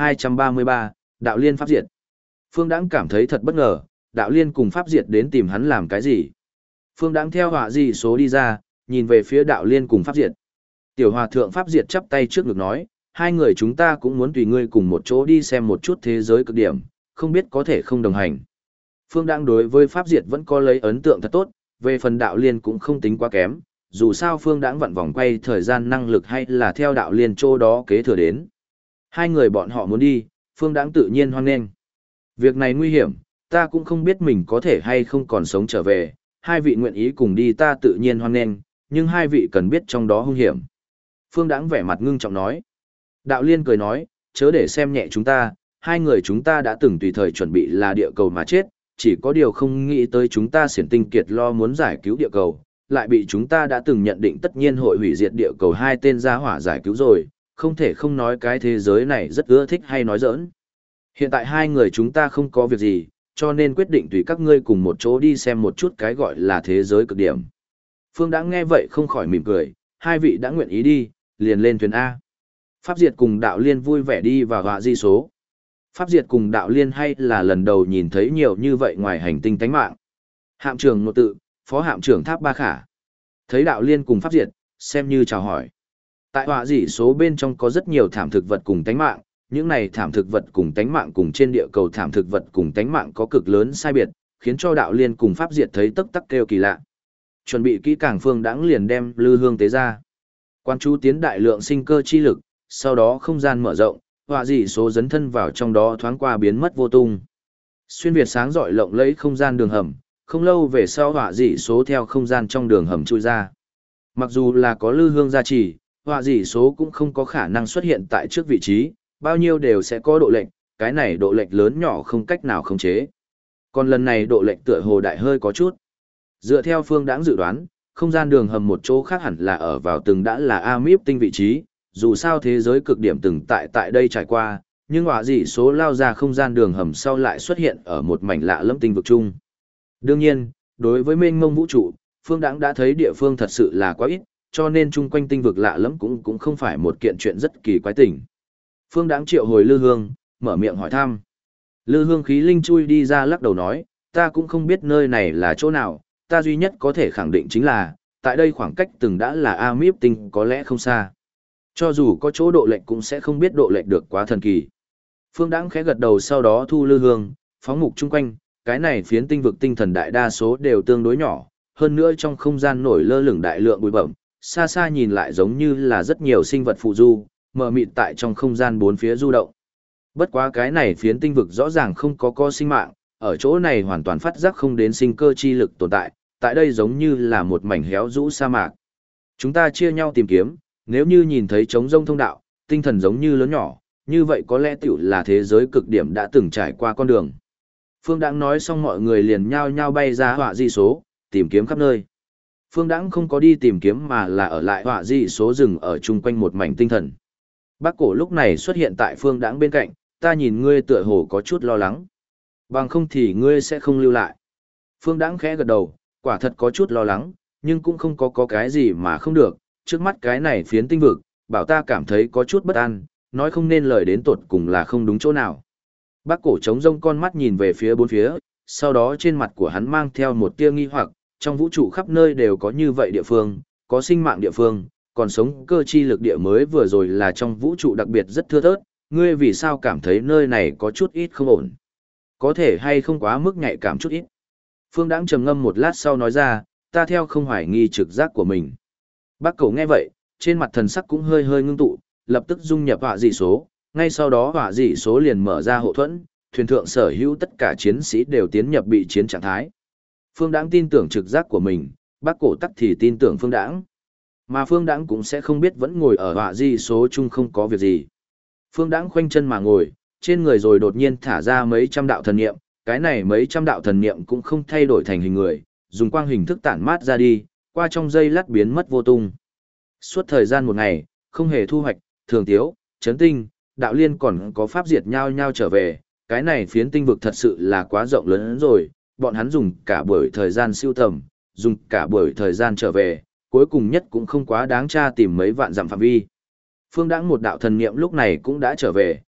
2233, Đạo Liên Pháp Diệt. Phương Đãng cảm thấy thật bất ngờ, Đạo Liên cùng Pháp Diệt đến tìm hắn làm cái gì? Phương Đãng theo họa dị số đi ra, nhìn về phía Đạo Liên cùng Pháp Diệt. Tiểu Hòa Thượng Pháp Diệt chắp tay trước ngực nói, hai người chúng ta cũng muốn tùy ngươi cùng một chỗ đi xem một chút thế giới cực điểm, không biết có thể không đồng hành. Phương Đãng đối với Pháp Diệt vẫn có lấy ấn tượng thật tốt, về phần Đạo Liên cũng không tính quá kém, dù sao Phương Đãng vặn vòng quay thời gian năng lực hay là theo Đạo Liên chỗ đó kế thừa đến. Hai người bọn họ muốn đi, Phương Đãng tự nhiên hoan nghênh. Việc này nguy hiểm, ta cũng không biết mình có thể hay không còn sống trở về, hai vị nguyện ý cùng đi ta tự nhiên hoan nghênh, nhưng hai vị cần biết trong đó hung hiểm. Phương Đãng vẻ mặt ngưng trọng nói. Đạo Liên cười nói, chớ để xem nhẹ chúng ta, hai người chúng ta đã từng tùy thời chuẩn bị là địa cầu mà chết, chỉ có điều không nghĩ tới chúng ta xiển tinh kiệt lo muốn giải cứu địa cầu, lại bị chúng ta đã từng nhận định tất nhiên hội hủy diệt địa cầu hai tên gia hỏa giải cứu rồi, không thể không nói cái thế giới này rất ưa thích hay nói giỡn. Hiện tại hai người chúng ta không có việc gì, cho nên quyết định tùy các ngươi cùng một chỗ đi xem một chút cái gọi là thế giới cực điểm. Phương đã nghe vậy không khỏi mỉm cười, hai vị đã nguyện ý đi, liền lên thuyền A. Pháp Diệt cùng Đạo Liên vui vẻ đi vào họa di số. Pháp Diệt cùng Đạo Liên hay là lần đầu nhìn thấy nhiều như vậy ngoài hành tinh tánh mạng. Hạm trưởng Nội Tự, phó hạm trưởng Tháp Ba Khả. Thấy Đạo Liên cùng Pháp Diệt, xem như chào hỏi. Tại họa dị số bên trong có rất nhiều thảm thực vật cùng tánh mạng, những này thảm thực vật cùng tánh mạng cùng trên địa cầu thảm thực vật cùng tánh mạng có cực lớn sai biệt, khiến cho Đạo Liên cùng Pháp Diệt thấy tấc tắc kêu kỳ lạ. Chuẩn bị kỹ càng Phương Đãng liền đem lư hương tế ra. Quan chú tiến đại lượng sinh cơ chi lực, sau đó không gian mở rộng, họa dị số dấn thân vào trong đó thoáng qua biến mất vô tung. Xuyên việt sáng rọi lộng lẫy không gian đường hầm, không lâu về sau họa dị số theo không gian trong đường hầm chui ra. Mặc dù là có lư hương gia trì, họa dị số cũng không có khả năng xuất hiện tại trước vị trí, bao nhiêu đều sẽ có độ lệch, cái này độ lệch lớn nhỏ không cách nào khống chế. Còn lần này độ lệch tựa hồ đại hơi có chút. Dựa theo Phương Đãng dự đoán, không gian đường hầm một chỗ khác hẳn là ở vào từng đã là Amip tinh vị trí, dù sao thế giới cực điểm từng tại đây trải qua, nhưng họa dị số lao ra không gian đường hầm sau lại xuất hiện ở một mảnh lạ lẫm tinh vực chung. Đương nhiên, đối với mênh mông vũ trụ, Phương Đãng đã thấy địa phương thật sự là quá ít, cho nên chung quanh tinh vực lạ lẫm cũng không phải một kiện chuyện rất kỳ quái tình. Phương Đãng triệu hồi Lư Hương, mở miệng hỏi thăm. Lư Hương khí linh chui đi ra lắc đầu nói, ta cũng không biết nơi này là chỗ nào, ta duy nhất có thể khẳng định chính là, tại đây khoảng cách từng đã là Amip tinh có lẽ không xa. Cho dù có chỗ độ lệch cũng sẽ không biết độ lệch được quá thần kỳ. Phương Đãng khẽ gật đầu sau đó thu Lư Hương, phóng mục chung quanh, cái này phiến tinh vực tinh thần đại đa số đều tương đối nhỏ, hơn nữa trong không gian nổi lơ lửng đại lượng bụi bẩm, xa xa nhìn lại giống như là rất nhiều sinh vật phụ du, mờ mịt tại trong không gian bốn phía du động. Bất quá cái này phiến tinh vực rõ ràng không có sinh mạng, ở chỗ này hoàn toàn phát giác không đến sinh cơ chi lực tồn tại, tại đây giống như là một mảnh héo rũ sa mạc. Chúng ta chia nhau tìm kiếm, nếu như nhìn thấy trống rông thông đạo, tinh thần giống như lớn nhỏ, như vậy có lẽ tiểu là thế giới cực điểm đã từng trải qua con đường. Phương Đãng nói xong mọi người liền nhao nhao bay ra họa di số, tìm kiếm khắp nơi. Phương Đãng không có đi tìm kiếm mà là ở lại họa di số rừng ở chung quanh một mảnh tinh thần. Bác cổ lúc này xuất hiện tại Phương Đãng bên cạnh, ta nhìn ngươi tựa hồ có chút lo lắng. Bằng không thì ngươi sẽ không lưu lại. Phương Đãng khẽ gật đầu, quả thật có chút lo lắng, nhưng cũng không có cái gì mà không được. Trước mắt cái này phiến tinh vực, bảo ta cảm thấy có chút bất an, nói không nên lời đến tột cùng là không đúng chỗ nào. Bác cổ trống rông con mắt nhìn về phía bốn phía, sau đó trên mặt của hắn mang theo một tia nghi hoặc, trong vũ trụ khắp nơi đều có như vậy địa phương, có sinh mạng địa phương, còn sống cơ chi lực địa mới vừa rồi là trong vũ trụ đặc biệt rất thưa thớt, ngươi vì sao cảm thấy nơi này có chút ít không ổn? Có thể hay không quá mức nhạy cảm chút ít? Phương Đãng trầm ngâm một lát sau nói ra, ta theo không hoài nghi trực giác của mình. Bác Cẩu nghe vậy, trên mặt thần sắc cũng hơi hơi ngưng tụ, lập tức dung nhập họa dị số, ngay sau đó họa dị số liền mở ra hộ thuẫn, thuyền thượng sở hữu tất cả chiến sĩ đều tiến nhập bị chiến trạng thái. Phương Đãng tin tưởng trực giác của mình, Bác Cổ tắc thì tin tưởng Phương Đãng. Mà Phương Đãng cũng sẽ không biết vẫn ngồi ở họa dị số chung không có việc gì. Phương Đãng khoanh chân mà ngồi, trên người rồi đột nhiên thả ra mấy trăm đạo thần niệm, cái này mấy trăm đạo thần niệm cũng không thay đổi thành hình người, dùng quang hình thức tản mát ra đi, qua trong giây lát biến mất vô tung. Suốt thời gian một ngày, không hề thu hoạch, Thường Tiếu, Trấn Tinh, Đạo Liên còn có pháp diệt nhau nhau trở về, cái này phiến tinh vực thật sự là quá rộng lớn rồi, bọn hắn dùng cả buổi thời gian siêu tầm, dùng cả buổi thời gian trở về, cuối cùng nhất cũng không quá đáng tra tìm mấy vạn dặm phạm vi. Phương Đãng một đạo thần niệm lúc này cũng đã trở về,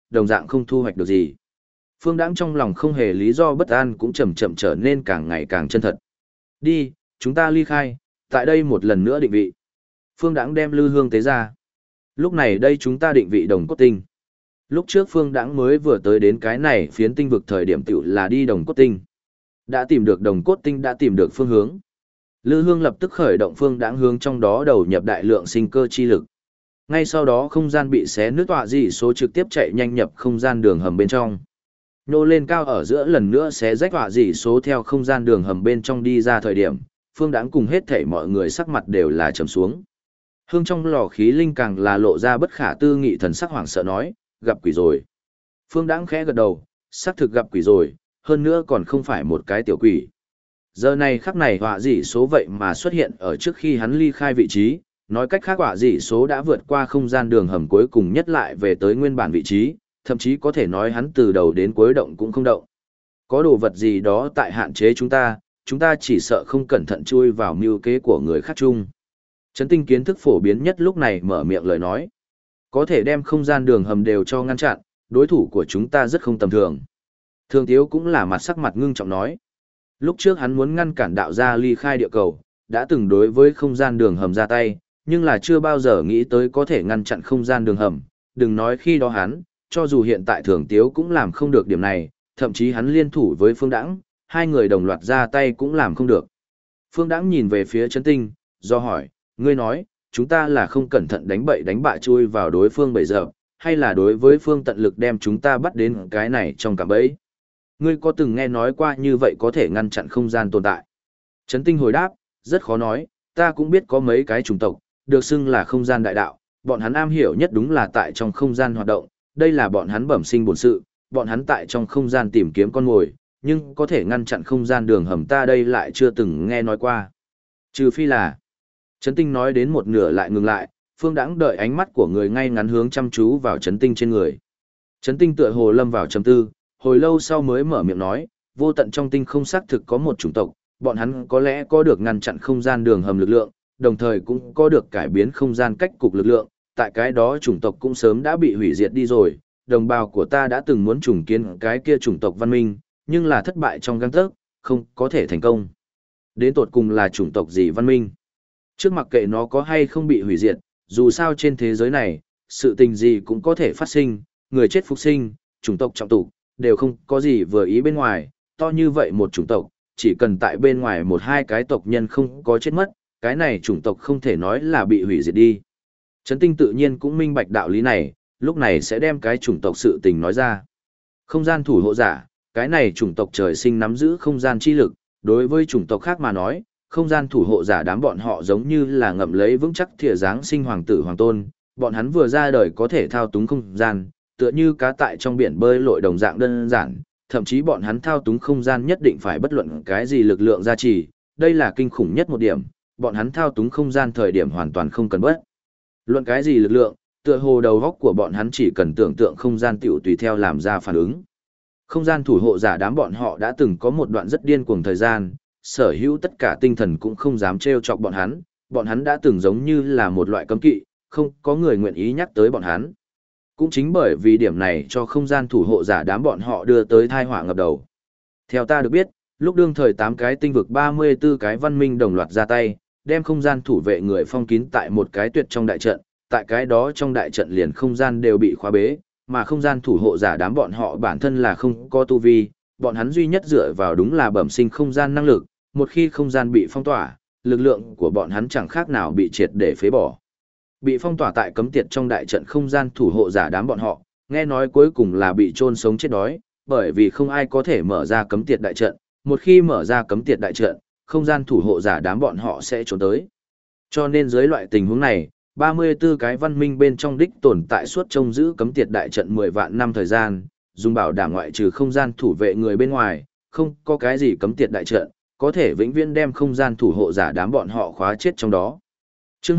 đồng dạng không thu hoạch được gì. Phương Đãng trong lòng không hề lý do bất an cũng chậm chậm trở nên càng ngày càng chân thật. Đi, chúng ta ly khai, tại đây một lần nữa định vị. Phương Đãng đem lư hương tế ra. Lúc này đây chúng ta định vị Đồng Cốt Tinh. Lúc trước Phương Đãng mới vừa tới đến cái này phiến tinh vực thời điểm tiểu là đi Đồng Cốt Tinh. Đã tìm được Đồng Cốt Tinh, đã tìm được phương hướng. Lư hương lập tức khởi động Phương Đãng hướng trong đó đầu nhập đại lượng sinh cơ chi lực. Ngay sau đó không gian bị xé nứt tọa dị số trực tiếp chạy nhanh nhập không gian đường hầm bên trong. Nô lên cao ở giữa lần nữa xé rách tọa dị số theo không gian đường hầm bên trong đi ra thời điểm, Phương Đãng cùng hết thảy mọi người sắc mặt đều là trầm xuống. Hương trong lò khí linh càng là lộ ra bất khả tư nghị thần sắc hoảng sợ nói, gặp quỷ rồi. Phương Đãng khẽ gật đầu, xác thực gặp quỷ rồi, hơn nữa còn không phải một cái tiểu quỷ. Giờ này khắc này họa dị số vậy mà xuất hiện ở trước khi hắn ly khai vị trí, nói cách khác họa dị số đã vượt qua không gian đường hầm cuối cùng nhất lại về tới nguyên bản vị trí, thậm chí có thể nói hắn từ đầu đến cuối động cũng không động. Có đồ vật gì đó tại hạn chế chúng ta chỉ sợ không cẩn thận chui vào mưu kế của người khác chung. Trấn Tinh kiến thức phổ biến nhất lúc này mở miệng lời nói. Có thể đem không gian đường hầm đều cho ngăn chặn, đối thủ của chúng ta rất không tầm thường. Thường Tiếu cũng là mặt sắc mặt ngưng trọng nói. Lúc trước hắn muốn ngăn cản đạo gia ly khai địa cầu, đã từng đối với không gian đường hầm ra tay, nhưng là chưa bao giờ nghĩ tới có thể ngăn chặn không gian đường hầm. Đừng nói khi đó hắn, cho dù hiện tại Thường Tiếu cũng làm không được điểm này, thậm chí hắn liên thủ với Phương Đãng, hai người đồng loạt ra tay cũng làm không được. Phương Đãng nhìn về phía Trấn Tinh, do hỏi, ngươi nói, chúng ta là không cẩn thận đánh bậy đánh bạ chui vào đối phương bấy giờ, hay là đối với phương tận lực đem chúng ta bắt đến cái này trong cả bẫy? Ngươi có từng nghe nói qua như vậy có thể ngăn chặn không gian tồn tại? Trấn Tinh hồi đáp, rất khó nói, ta cũng biết có mấy cái chủng tộc, được xưng là không gian đại đạo, bọn hắn am hiểu nhất đúng là tại trong không gian hoạt động, đây là bọn hắn bẩm sinh bổn sự, bọn hắn tại trong không gian tìm kiếm con mồi, nhưng có thể ngăn chặn không gian đường hầm ta đây lại chưa từng nghe nói qua. Trừ phi là, Trấn Tinh nói đến một nửa lại ngừng lại, Phương Đãng đợi ánh mắt của người ngay ngắn hướng chăm chú vào Trấn Tinh trên người. Trấn Tinh tựa hồ lâm vào trầm tư, hồi lâu sau mới mở miệng nói, vô tận trong tinh không xác thực có một chủng tộc, bọn hắn có lẽ có được ngăn chặn không gian đường hầm lực lượng, đồng thời cũng có được cải biến không gian cách cục lực lượng, tại cái đó chủng tộc cũng sớm đã bị hủy diệt đi rồi, đồng bào của ta đã từng muốn trùng kiến cái kia chủng tộc văn minh, nhưng là thất bại trong gang tấc, không có thể thành công. Đến tột cùng là chủng tộc gì văn minh? Trước mặc kệ nó có hay không bị hủy diệt, dù sao trên thế giới này, sự tình gì cũng có thể phát sinh, người chết phục sinh, chủng tộc trọng tục, đều không có gì vừa ý bên ngoài, to như vậy một chủng tộc, chỉ cần tại bên ngoài một hai cái tộc nhân không có chết mất, cái này chủng tộc không thể nói là bị hủy diệt đi. Trấn Tinh tự nhiên cũng minh bạch đạo lý này, lúc này sẽ đem cái chủng tộc sự tình nói ra. Không gian thủ hộ giả, cái này chủng tộc trời sinh nắm giữ không gian chi lực, đối với chủng tộc khác mà nói, không gian thủ hộ giả đám bọn họ giống như là ngậm lấy vững chắc thìa dáng sinh hoàng tử hoàng tôn, bọn hắn vừa ra đời có thể thao túng không gian, tựa như cá tại trong biển bơi lội đồng dạng đơn giản, thậm chí bọn hắn thao túng không gian nhất định phải bất luận cái gì lực lượng gia trì, đây là kinh khủng nhất một điểm, bọn hắn thao túng không gian thời điểm hoàn toàn không cần bất luận cái gì lực lượng, tựa hồ đầu góc của bọn hắn chỉ cần tưởng tượng không gian tiểu tùy theo làm ra phản ứng. Không gian thủ hộ giả đám bọn họ đã từng có một đoạn rất điên cuồng thời gian, sở hữu tất cả tinh thần cũng không dám trêu chọc bọn hắn đã từng giống như là một loại cấm kỵ, không có người nguyện ý nhắc tới bọn hắn. Cũng chính bởi vì điểm này cho không gian thủ hộ giả đám bọn họ đưa tới tai họa ngập đầu. Theo ta được biết, lúc đương thời 8 cái tinh vực 34 cái văn minh đồng loạt ra tay, đem không gian thủ vệ người phong kín tại một cái tuyệt trong đại trận, tại cái đó trong đại trận liền không gian đều bị khóa bế, mà không gian thủ hộ giả đám bọn họ bản thân là không có tu vi, bọn hắn duy nhất dựa vào đúng là bẩm sinh không gian năng lực, một khi không gian bị phong tỏa, lực lượng của bọn hắn chẳng khác nào bị triệt để phế bỏ. Bị phong tỏa tại cấm tiệt trong đại trận không gian thủ hộ giả đám bọn họ, nghe nói cuối cùng là bị chôn sống chết đói, bởi vì không ai có thể mở ra cấm tiệt đại trận, một khi mở ra cấm tiệt đại trận, không gian thủ hộ giả đám bọn họ sẽ trốn tới. Cho nên dưới loại tình huống này, 34 cái văn minh bên trong đích tồn tại suốt trông giữ cấm tiệt đại trận 10 vạn năm thời gian, dùng bảo đảm ngoại trừ không gian thủ vệ người bên ngoài, không có cái gì cấm tiệt đại trận, có thể vĩnh viễn đem không gian thủ hộ giả đám bọn họ khóa chết trong đó. Chương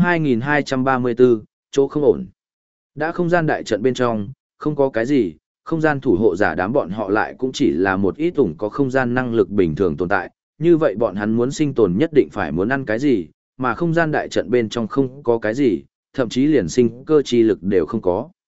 2234, chỗ không ổn. Đã không gian đại trận bên trong, không có cái gì, không gian thủ hộ giả đám bọn họ lại cũng chỉ là một ít ủng có không gian năng lực bình thường tồn tại, như vậy bọn hắn muốn sinh tồn nhất định phải muốn ăn cái gì, mà không gian đại trận bên trong không có cái gì, thậm chí liền sinh cơ chi lực đều không có.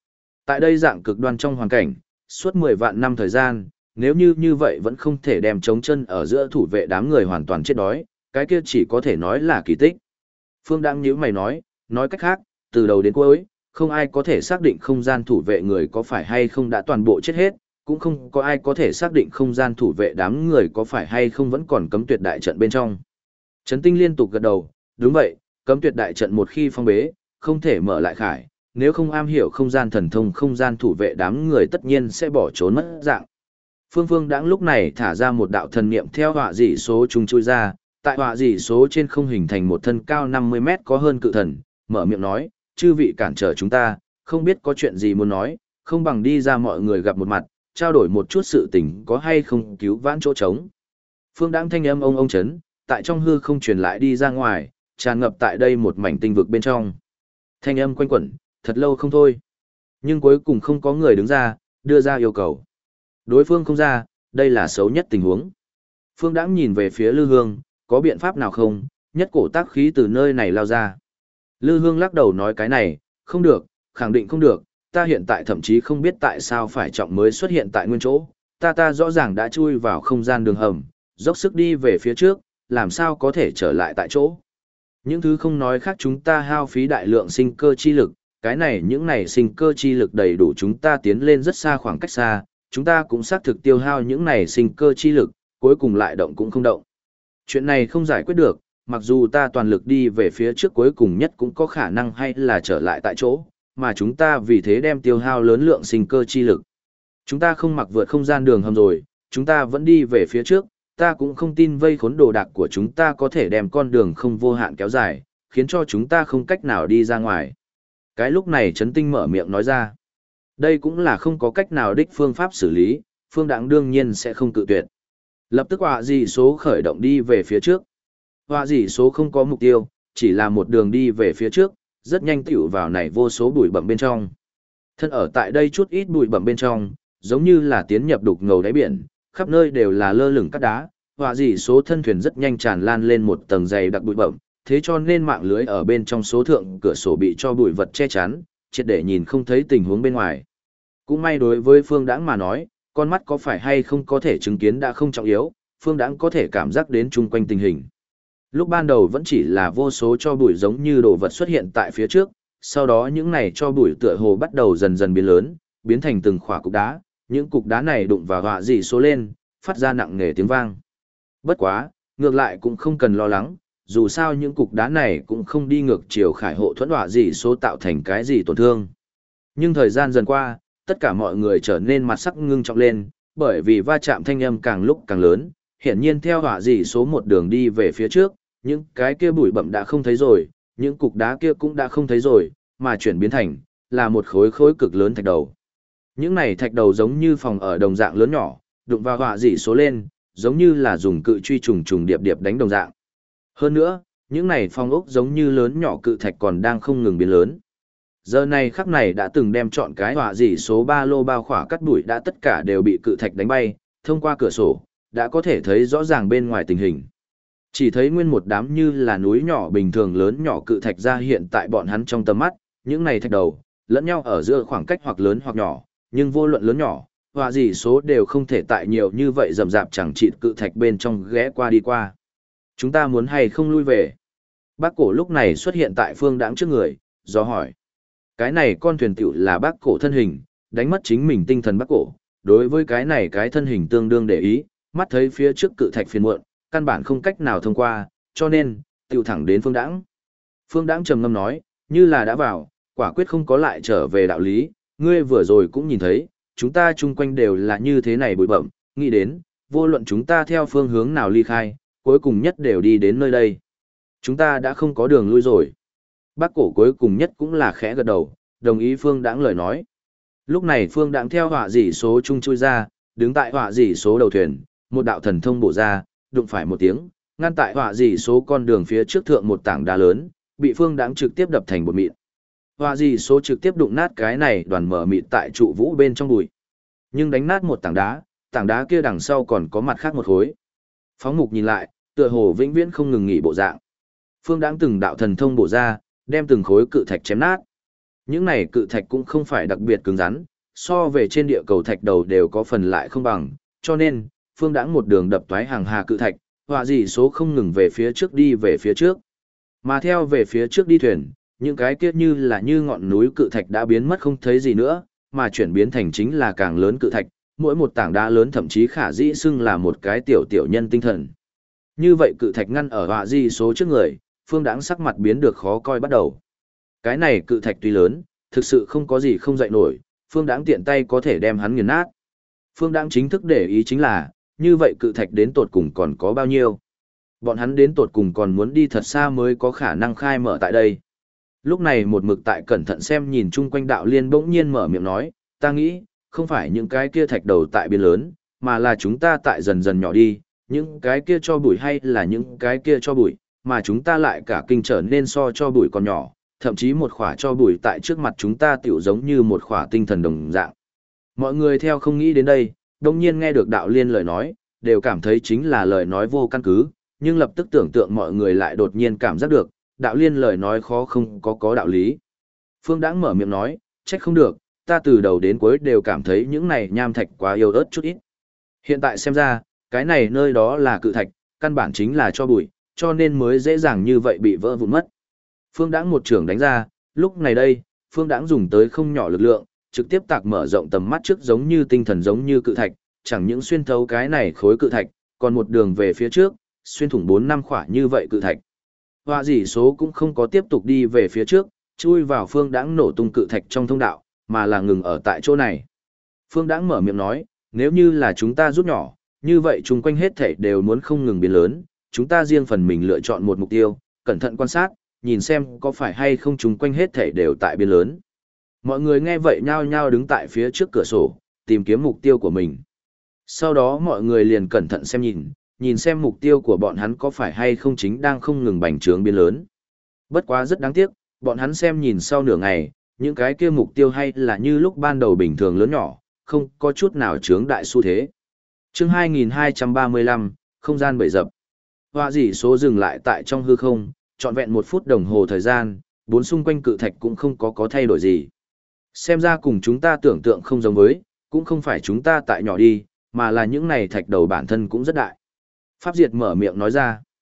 Tại đây dạng cực đoan trong hoàn cảnh, suốt 10 vạn năm thời gian, nếu như vậy vẫn không thể đem chống chân ở giữa thủ vệ đám người hoàn toàn chết đói, cái kia chỉ có thể nói là kỳ tích. Phương đang nhíu mày nói cách khác, từ đầu đến cuối, không ai có thể xác định không gian thủ vệ người có phải hay không đã toàn bộ chết hết, cũng không có ai có thể xác định không gian thủ vệ đám người có phải hay không vẫn còn cấm tuyệt đại trận bên trong. Trấn Tinh liên tục gật đầu, đúng vậy, cấm tuyệt đại trận một khi phong bế, không thể mở lại khải, nếu không am hiểu không gian thần thông không gian thủ vệ đám người tất nhiên sẽ bỏ trốn mất dạng. Phương Đãng lúc này thả ra một đạo thần niệm theo họa dị số trùng chui ra, tại họa dị số trên không hình thành một thân cao 50 mét có hơn cự thần, mở miệng nói, chư vị cản trở chúng ta, không biết có chuyện gì muốn nói, không bằng đi ra mọi người gặp một mặt, trao đổi một chút sự tình có hay không cứu vãn chỗ trống. Phương Đãng thanh âm ông chấn, tại trong hư không truyền lại đi ra ngoài, tràn ngập tại đây một mảnh tinh vực bên trong. Thanh âm quanh quẩn, thật lâu không thôi. Nhưng cuối cùng không có người đứng ra, đưa ra yêu cầu. Đối phương không ra, đây là xấu nhất tình huống. Phương Đãng nhìn về phía Lư Hương, có biện pháp nào không, nhất cổ tác khí từ nơi này lao ra. Lư Hương lắc đầu nói cái này, không được, khẳng định không được, ta hiện tại thậm chí không biết tại sao phải trọng mới xuất hiện tại nguyên chỗ, ta rõ ràng đã chui vào không gian đường hầm, dốc sức đi về phía trước, làm sao có thể trở lại tại chỗ. Những thứ không nói khác chúng ta hao phí đại lượng sinh cơ chi lực, cái này những này sinh cơ chi lực đầy đủ chúng ta tiến lên rất xa khoảng cách xa, chúng ta cũng xác thực tiêu hao những này sinh cơ chi lực, cuối cùng lại động cũng không động. Chuyện này không giải quyết được, mặc dù ta toàn lực đi về phía trước cuối cùng nhất cũng có khả năng hay là trở lại tại chỗ, mà chúng ta vì thế đem tiêu hao lớn lượng sinh cơ chi lực. Chúng ta không mặc vượt không gian đường hầm rồi, chúng ta vẫn đi về phía trước, ta cũng không tin vây khốn đồ đạc của chúng ta có thể đem con đường không vô hạn kéo dài, khiến cho chúng ta không cách nào đi ra ngoài. Cái lúc này Trấn Tinh mở miệng nói ra. Đây cũng là không có cách nào đích phương pháp xử lý, Phương Đãng đương nhiên sẽ không cự tuyệt. Lập tức họa dị số khởi động đi về phía trước. Họa dị số không có mục tiêu, chỉ là một đường đi về phía trước, rất nhanh tiểu vào này vô số bụi bặm bên trong. Thân ở tại đây chút ít bụi bặm bên trong, giống như là tiến nhập đục ngầu đáy biển, khắp nơi đều là lơ lửng cát đá, họa dị số thân thuyền rất nhanh tràn lan lên một tầng dày đặc bụi bặm, thế cho nên mạng lưới ở bên trong số thượng cửa sổ bị cho bụi vật che chắn, triệt để nhìn không thấy tình huống bên ngoài. Cũng may đối với Phương Đãng mà nói, con mắt có phải hay không có thể chứng kiến đã không trọng yếu, Phương Đãng có thể cảm giác đến chung quanh tình hình. Lúc ban đầu vẫn chỉ là vô số cho bụi giống như đồ vật xuất hiện tại phía trước, sau đó những này cho bụi tựa hồ bắt đầu dần dần biến lớn, biến thành từng khỏa cục đá, những cục đá này đụng vào họa dị số lên, phát ra nặng nề tiếng vang. Bất quá, ngược lại cũng không cần lo lắng, dù sao những cục đá này cũng không đi ngược chiều khải hộ thuẫn họa dị số tạo thành cái gì tổn thương. Nhưng thời gian dần qua, tất cả mọi người trở nên mặt sắc ngưng trọng lên, bởi vì va chạm thanh âm càng lúc càng lớn, hiển nhiên theo họa dị số một đường đi về phía trước, những cái kia bụi bặm đã không thấy rồi, những cục đá kia cũng đã không thấy rồi, mà chuyển biến thành là một khối khối cực lớn thạch đầu. Những này thạch đầu giống như phòng ở đồng dạng lớn nhỏ, đụng vào họa dị số lên, giống như là dùng cự truy trùng trùng điệp điệp đánh đồng dạng. Hơn nữa, những này phong ốc giống như lớn nhỏ cự thạch còn đang không ngừng biến lớn. Giờ này khắc này đã từng đem chọn cái họa dị số ba lô bao khỏa cắt bụi đã tất cả đều bị cự thạch đánh bay, thông qua cửa sổ, đã có thể thấy rõ ràng bên ngoài tình hình. Chỉ thấy nguyên một đám như là núi nhỏ bình thường lớn nhỏ cự thạch ra hiện tại bọn hắn trong tầm mắt, những này thạch đầu, lẫn nhau ở giữa khoảng cách hoặc lớn hoặc nhỏ, nhưng vô luận lớn nhỏ, họa dị số đều không thể tại nhiều như vậy rầm rạp chẳng chịt cự thạch bên trong ghé qua đi qua. Chúng ta muốn hay không lui về? Bác cổ lúc này xuất hiện tại Phương Đãng trước người, do hỏi. Cái này con thuyền tiểu là bác cổ thân hình, đánh mất chính mình tinh thần bác cổ, đối với cái này cái thân hình tương đương để ý, mắt thấy phía trước cự thạch phiền muộn, căn bản không cách nào thông qua, cho nên, tiểu thẳng đến Phương Đãng. Phương Đãng trầm ngâm nói, như là đã vào, quả quyết không có lại trở về đạo lý, ngươi vừa rồi cũng nhìn thấy, chúng ta chung quanh đều là như thế này bụi bậm, nghĩ đến, vô luận chúng ta theo phương hướng nào ly khai, cuối cùng nhất đều đi đến nơi đây. Chúng ta đã không có đường lui rồi. Bác cổ cuối cùng nhất cũng là khẽ gật đầu, đồng ý Phương Đãng lời nói. Lúc này Phương Đãng theo họa dị số trung chui ra, đứng tại họa dị số đầu thuyền, một đạo thần thông bổ ra, đụng phải một tiếng, ngăn tại họa dị số con đường phía trước thượng một tảng đá lớn, bị Phương Đãng trực tiếp đập thành bột mịn. Họa dị số trực tiếp đụng nát cái này đoàn mở mịn tại trụ vũ bên trong bụi. Nhưng đánh nát một tảng đá kia đằng sau còn có mặt khác một khối. Phóng mục nhìn lại, tựa hồ vĩnh viễn không ngừng nghỉ bộ dạng. Phương Đãng từng đạo thần thông bổ ra, đem từng khối cự thạch chém nát. Những này cự thạch cũng không phải đặc biệt cứng rắn, so về trên địa cầu thạch đầu đều có phần lại không bằng, cho nên, Phương Đãng một đường đập toái hàng hà cự thạch, họa dị số không ngừng về phía trước đi về phía trước. Mà theo về phía trước đi thuyền, những cái kia như là như ngọn núi cự thạch đã biến mất không thấy gì nữa, mà chuyển biến thành chính là càng lớn cự thạch, mỗi một tảng đá lớn thậm chí khả dĩ xưng là một cái tiểu tiểu nhân tinh thần. Như vậy cự thạch ngăn ở họa dị số trước người, Phương Đãng sắc mặt biến được khó coi bắt đầu. Cái này cự thạch tuy lớn, thực sự không có gì không dậy nổi, Phương Đãng tiện tay có thể đem hắn nghiền nát. Phương Đãng chính thức để ý chính là, như vậy cự thạch đến tột cùng còn có bao nhiêu. Bọn hắn đến tột cùng còn muốn đi thật xa mới có khả năng khai mở tại đây. Lúc này một mực tại cẩn thận xem nhìn chung quanh đạo liên bỗng nhiên mở miệng nói, ta nghĩ, không phải những cái kia thạch đầu tại biên lớn, mà là chúng ta tại dần dần nhỏ đi, những cái kia cho bụi hay là những cái kia cho bụi, mà chúng ta lại cả kinh trở nên so cho bụi còn nhỏ, thậm chí một khỏa cho bụi tại trước mặt chúng ta tiểu giống như một khỏa tinh thần đồng dạng. Mọi người theo không nghĩ đến đây, đồng nhiên nghe được đạo liên lời nói, đều cảm thấy chính là lời nói vô căn cứ, nhưng lập tức tưởng tượng mọi người lại đột nhiên cảm giác được, đạo liên lời nói khó không có đạo lý. Phương Đãng mở miệng nói, trách không được, ta từ đầu đến cuối đều cảm thấy những này nham thạch quá yếu ớt chút ít. Hiện tại xem ra, cái này nơi đó là cự thạch, căn bản chính là cho bụi, cho nên mới dễ dàng như vậy bị vỡ vụn mất. Phương Đãng một trường đánh ra, lúc này đây, Phương Đãng dùng tới không nhỏ lực lượng, trực tiếp tạc mở rộng tầm mắt trước giống như tinh thần giống như cự thạch, chẳng những xuyên thấu cái này khối cự thạch, còn một đường về phía trước, xuyên thủng 4-5 khỏa như vậy cự thạch. Họa dị số cũng không có tiếp tục đi về phía trước, chui vào Phương Đãng nổ tung cự thạch trong thông đạo, mà là ngừng ở tại chỗ này. Phương Đãng mở miệng nói, nếu như là chúng ta rút nhỏ, như vậy chung quanh hết thảy đều muốn không ngừng biến lớn, chúng ta riêng phần mình lựa chọn một mục tiêu, cẩn thận quan sát, nhìn xem có phải hay không chung quanh hết thảy đều tại biến lớn. Mọi người nghe vậy nhao nhao đứng tại phía trước cửa sổ, tìm kiếm mục tiêu của mình. Sau đó mọi người liền cẩn thận xem nhìn xem mục tiêu của bọn hắn có phải hay không chính đang không ngừng bành trướng biến lớn. Bất quá rất đáng tiếc, bọn hắn xem nhìn sau nửa ngày, những cái kia mục tiêu hay là như lúc ban đầu bình thường lớn nhỏ, không có chút nào chướng đại xu thế. Chương 2235, không gian bậy dập. Họa dị số dừng lại tại trong hư không, trọn vẹn 1 phút đồng hồ thời gian, bốn xung quanh cự thạch cũng không có thay đổi gì. Xem ra cùng chúng ta tưởng tượng không giống với, cũng không phải chúng ta tại nhỏ đi, mà là những này thạch đầu bản thân cũng rất đại. Pháp Diệt mở miệng nói ra.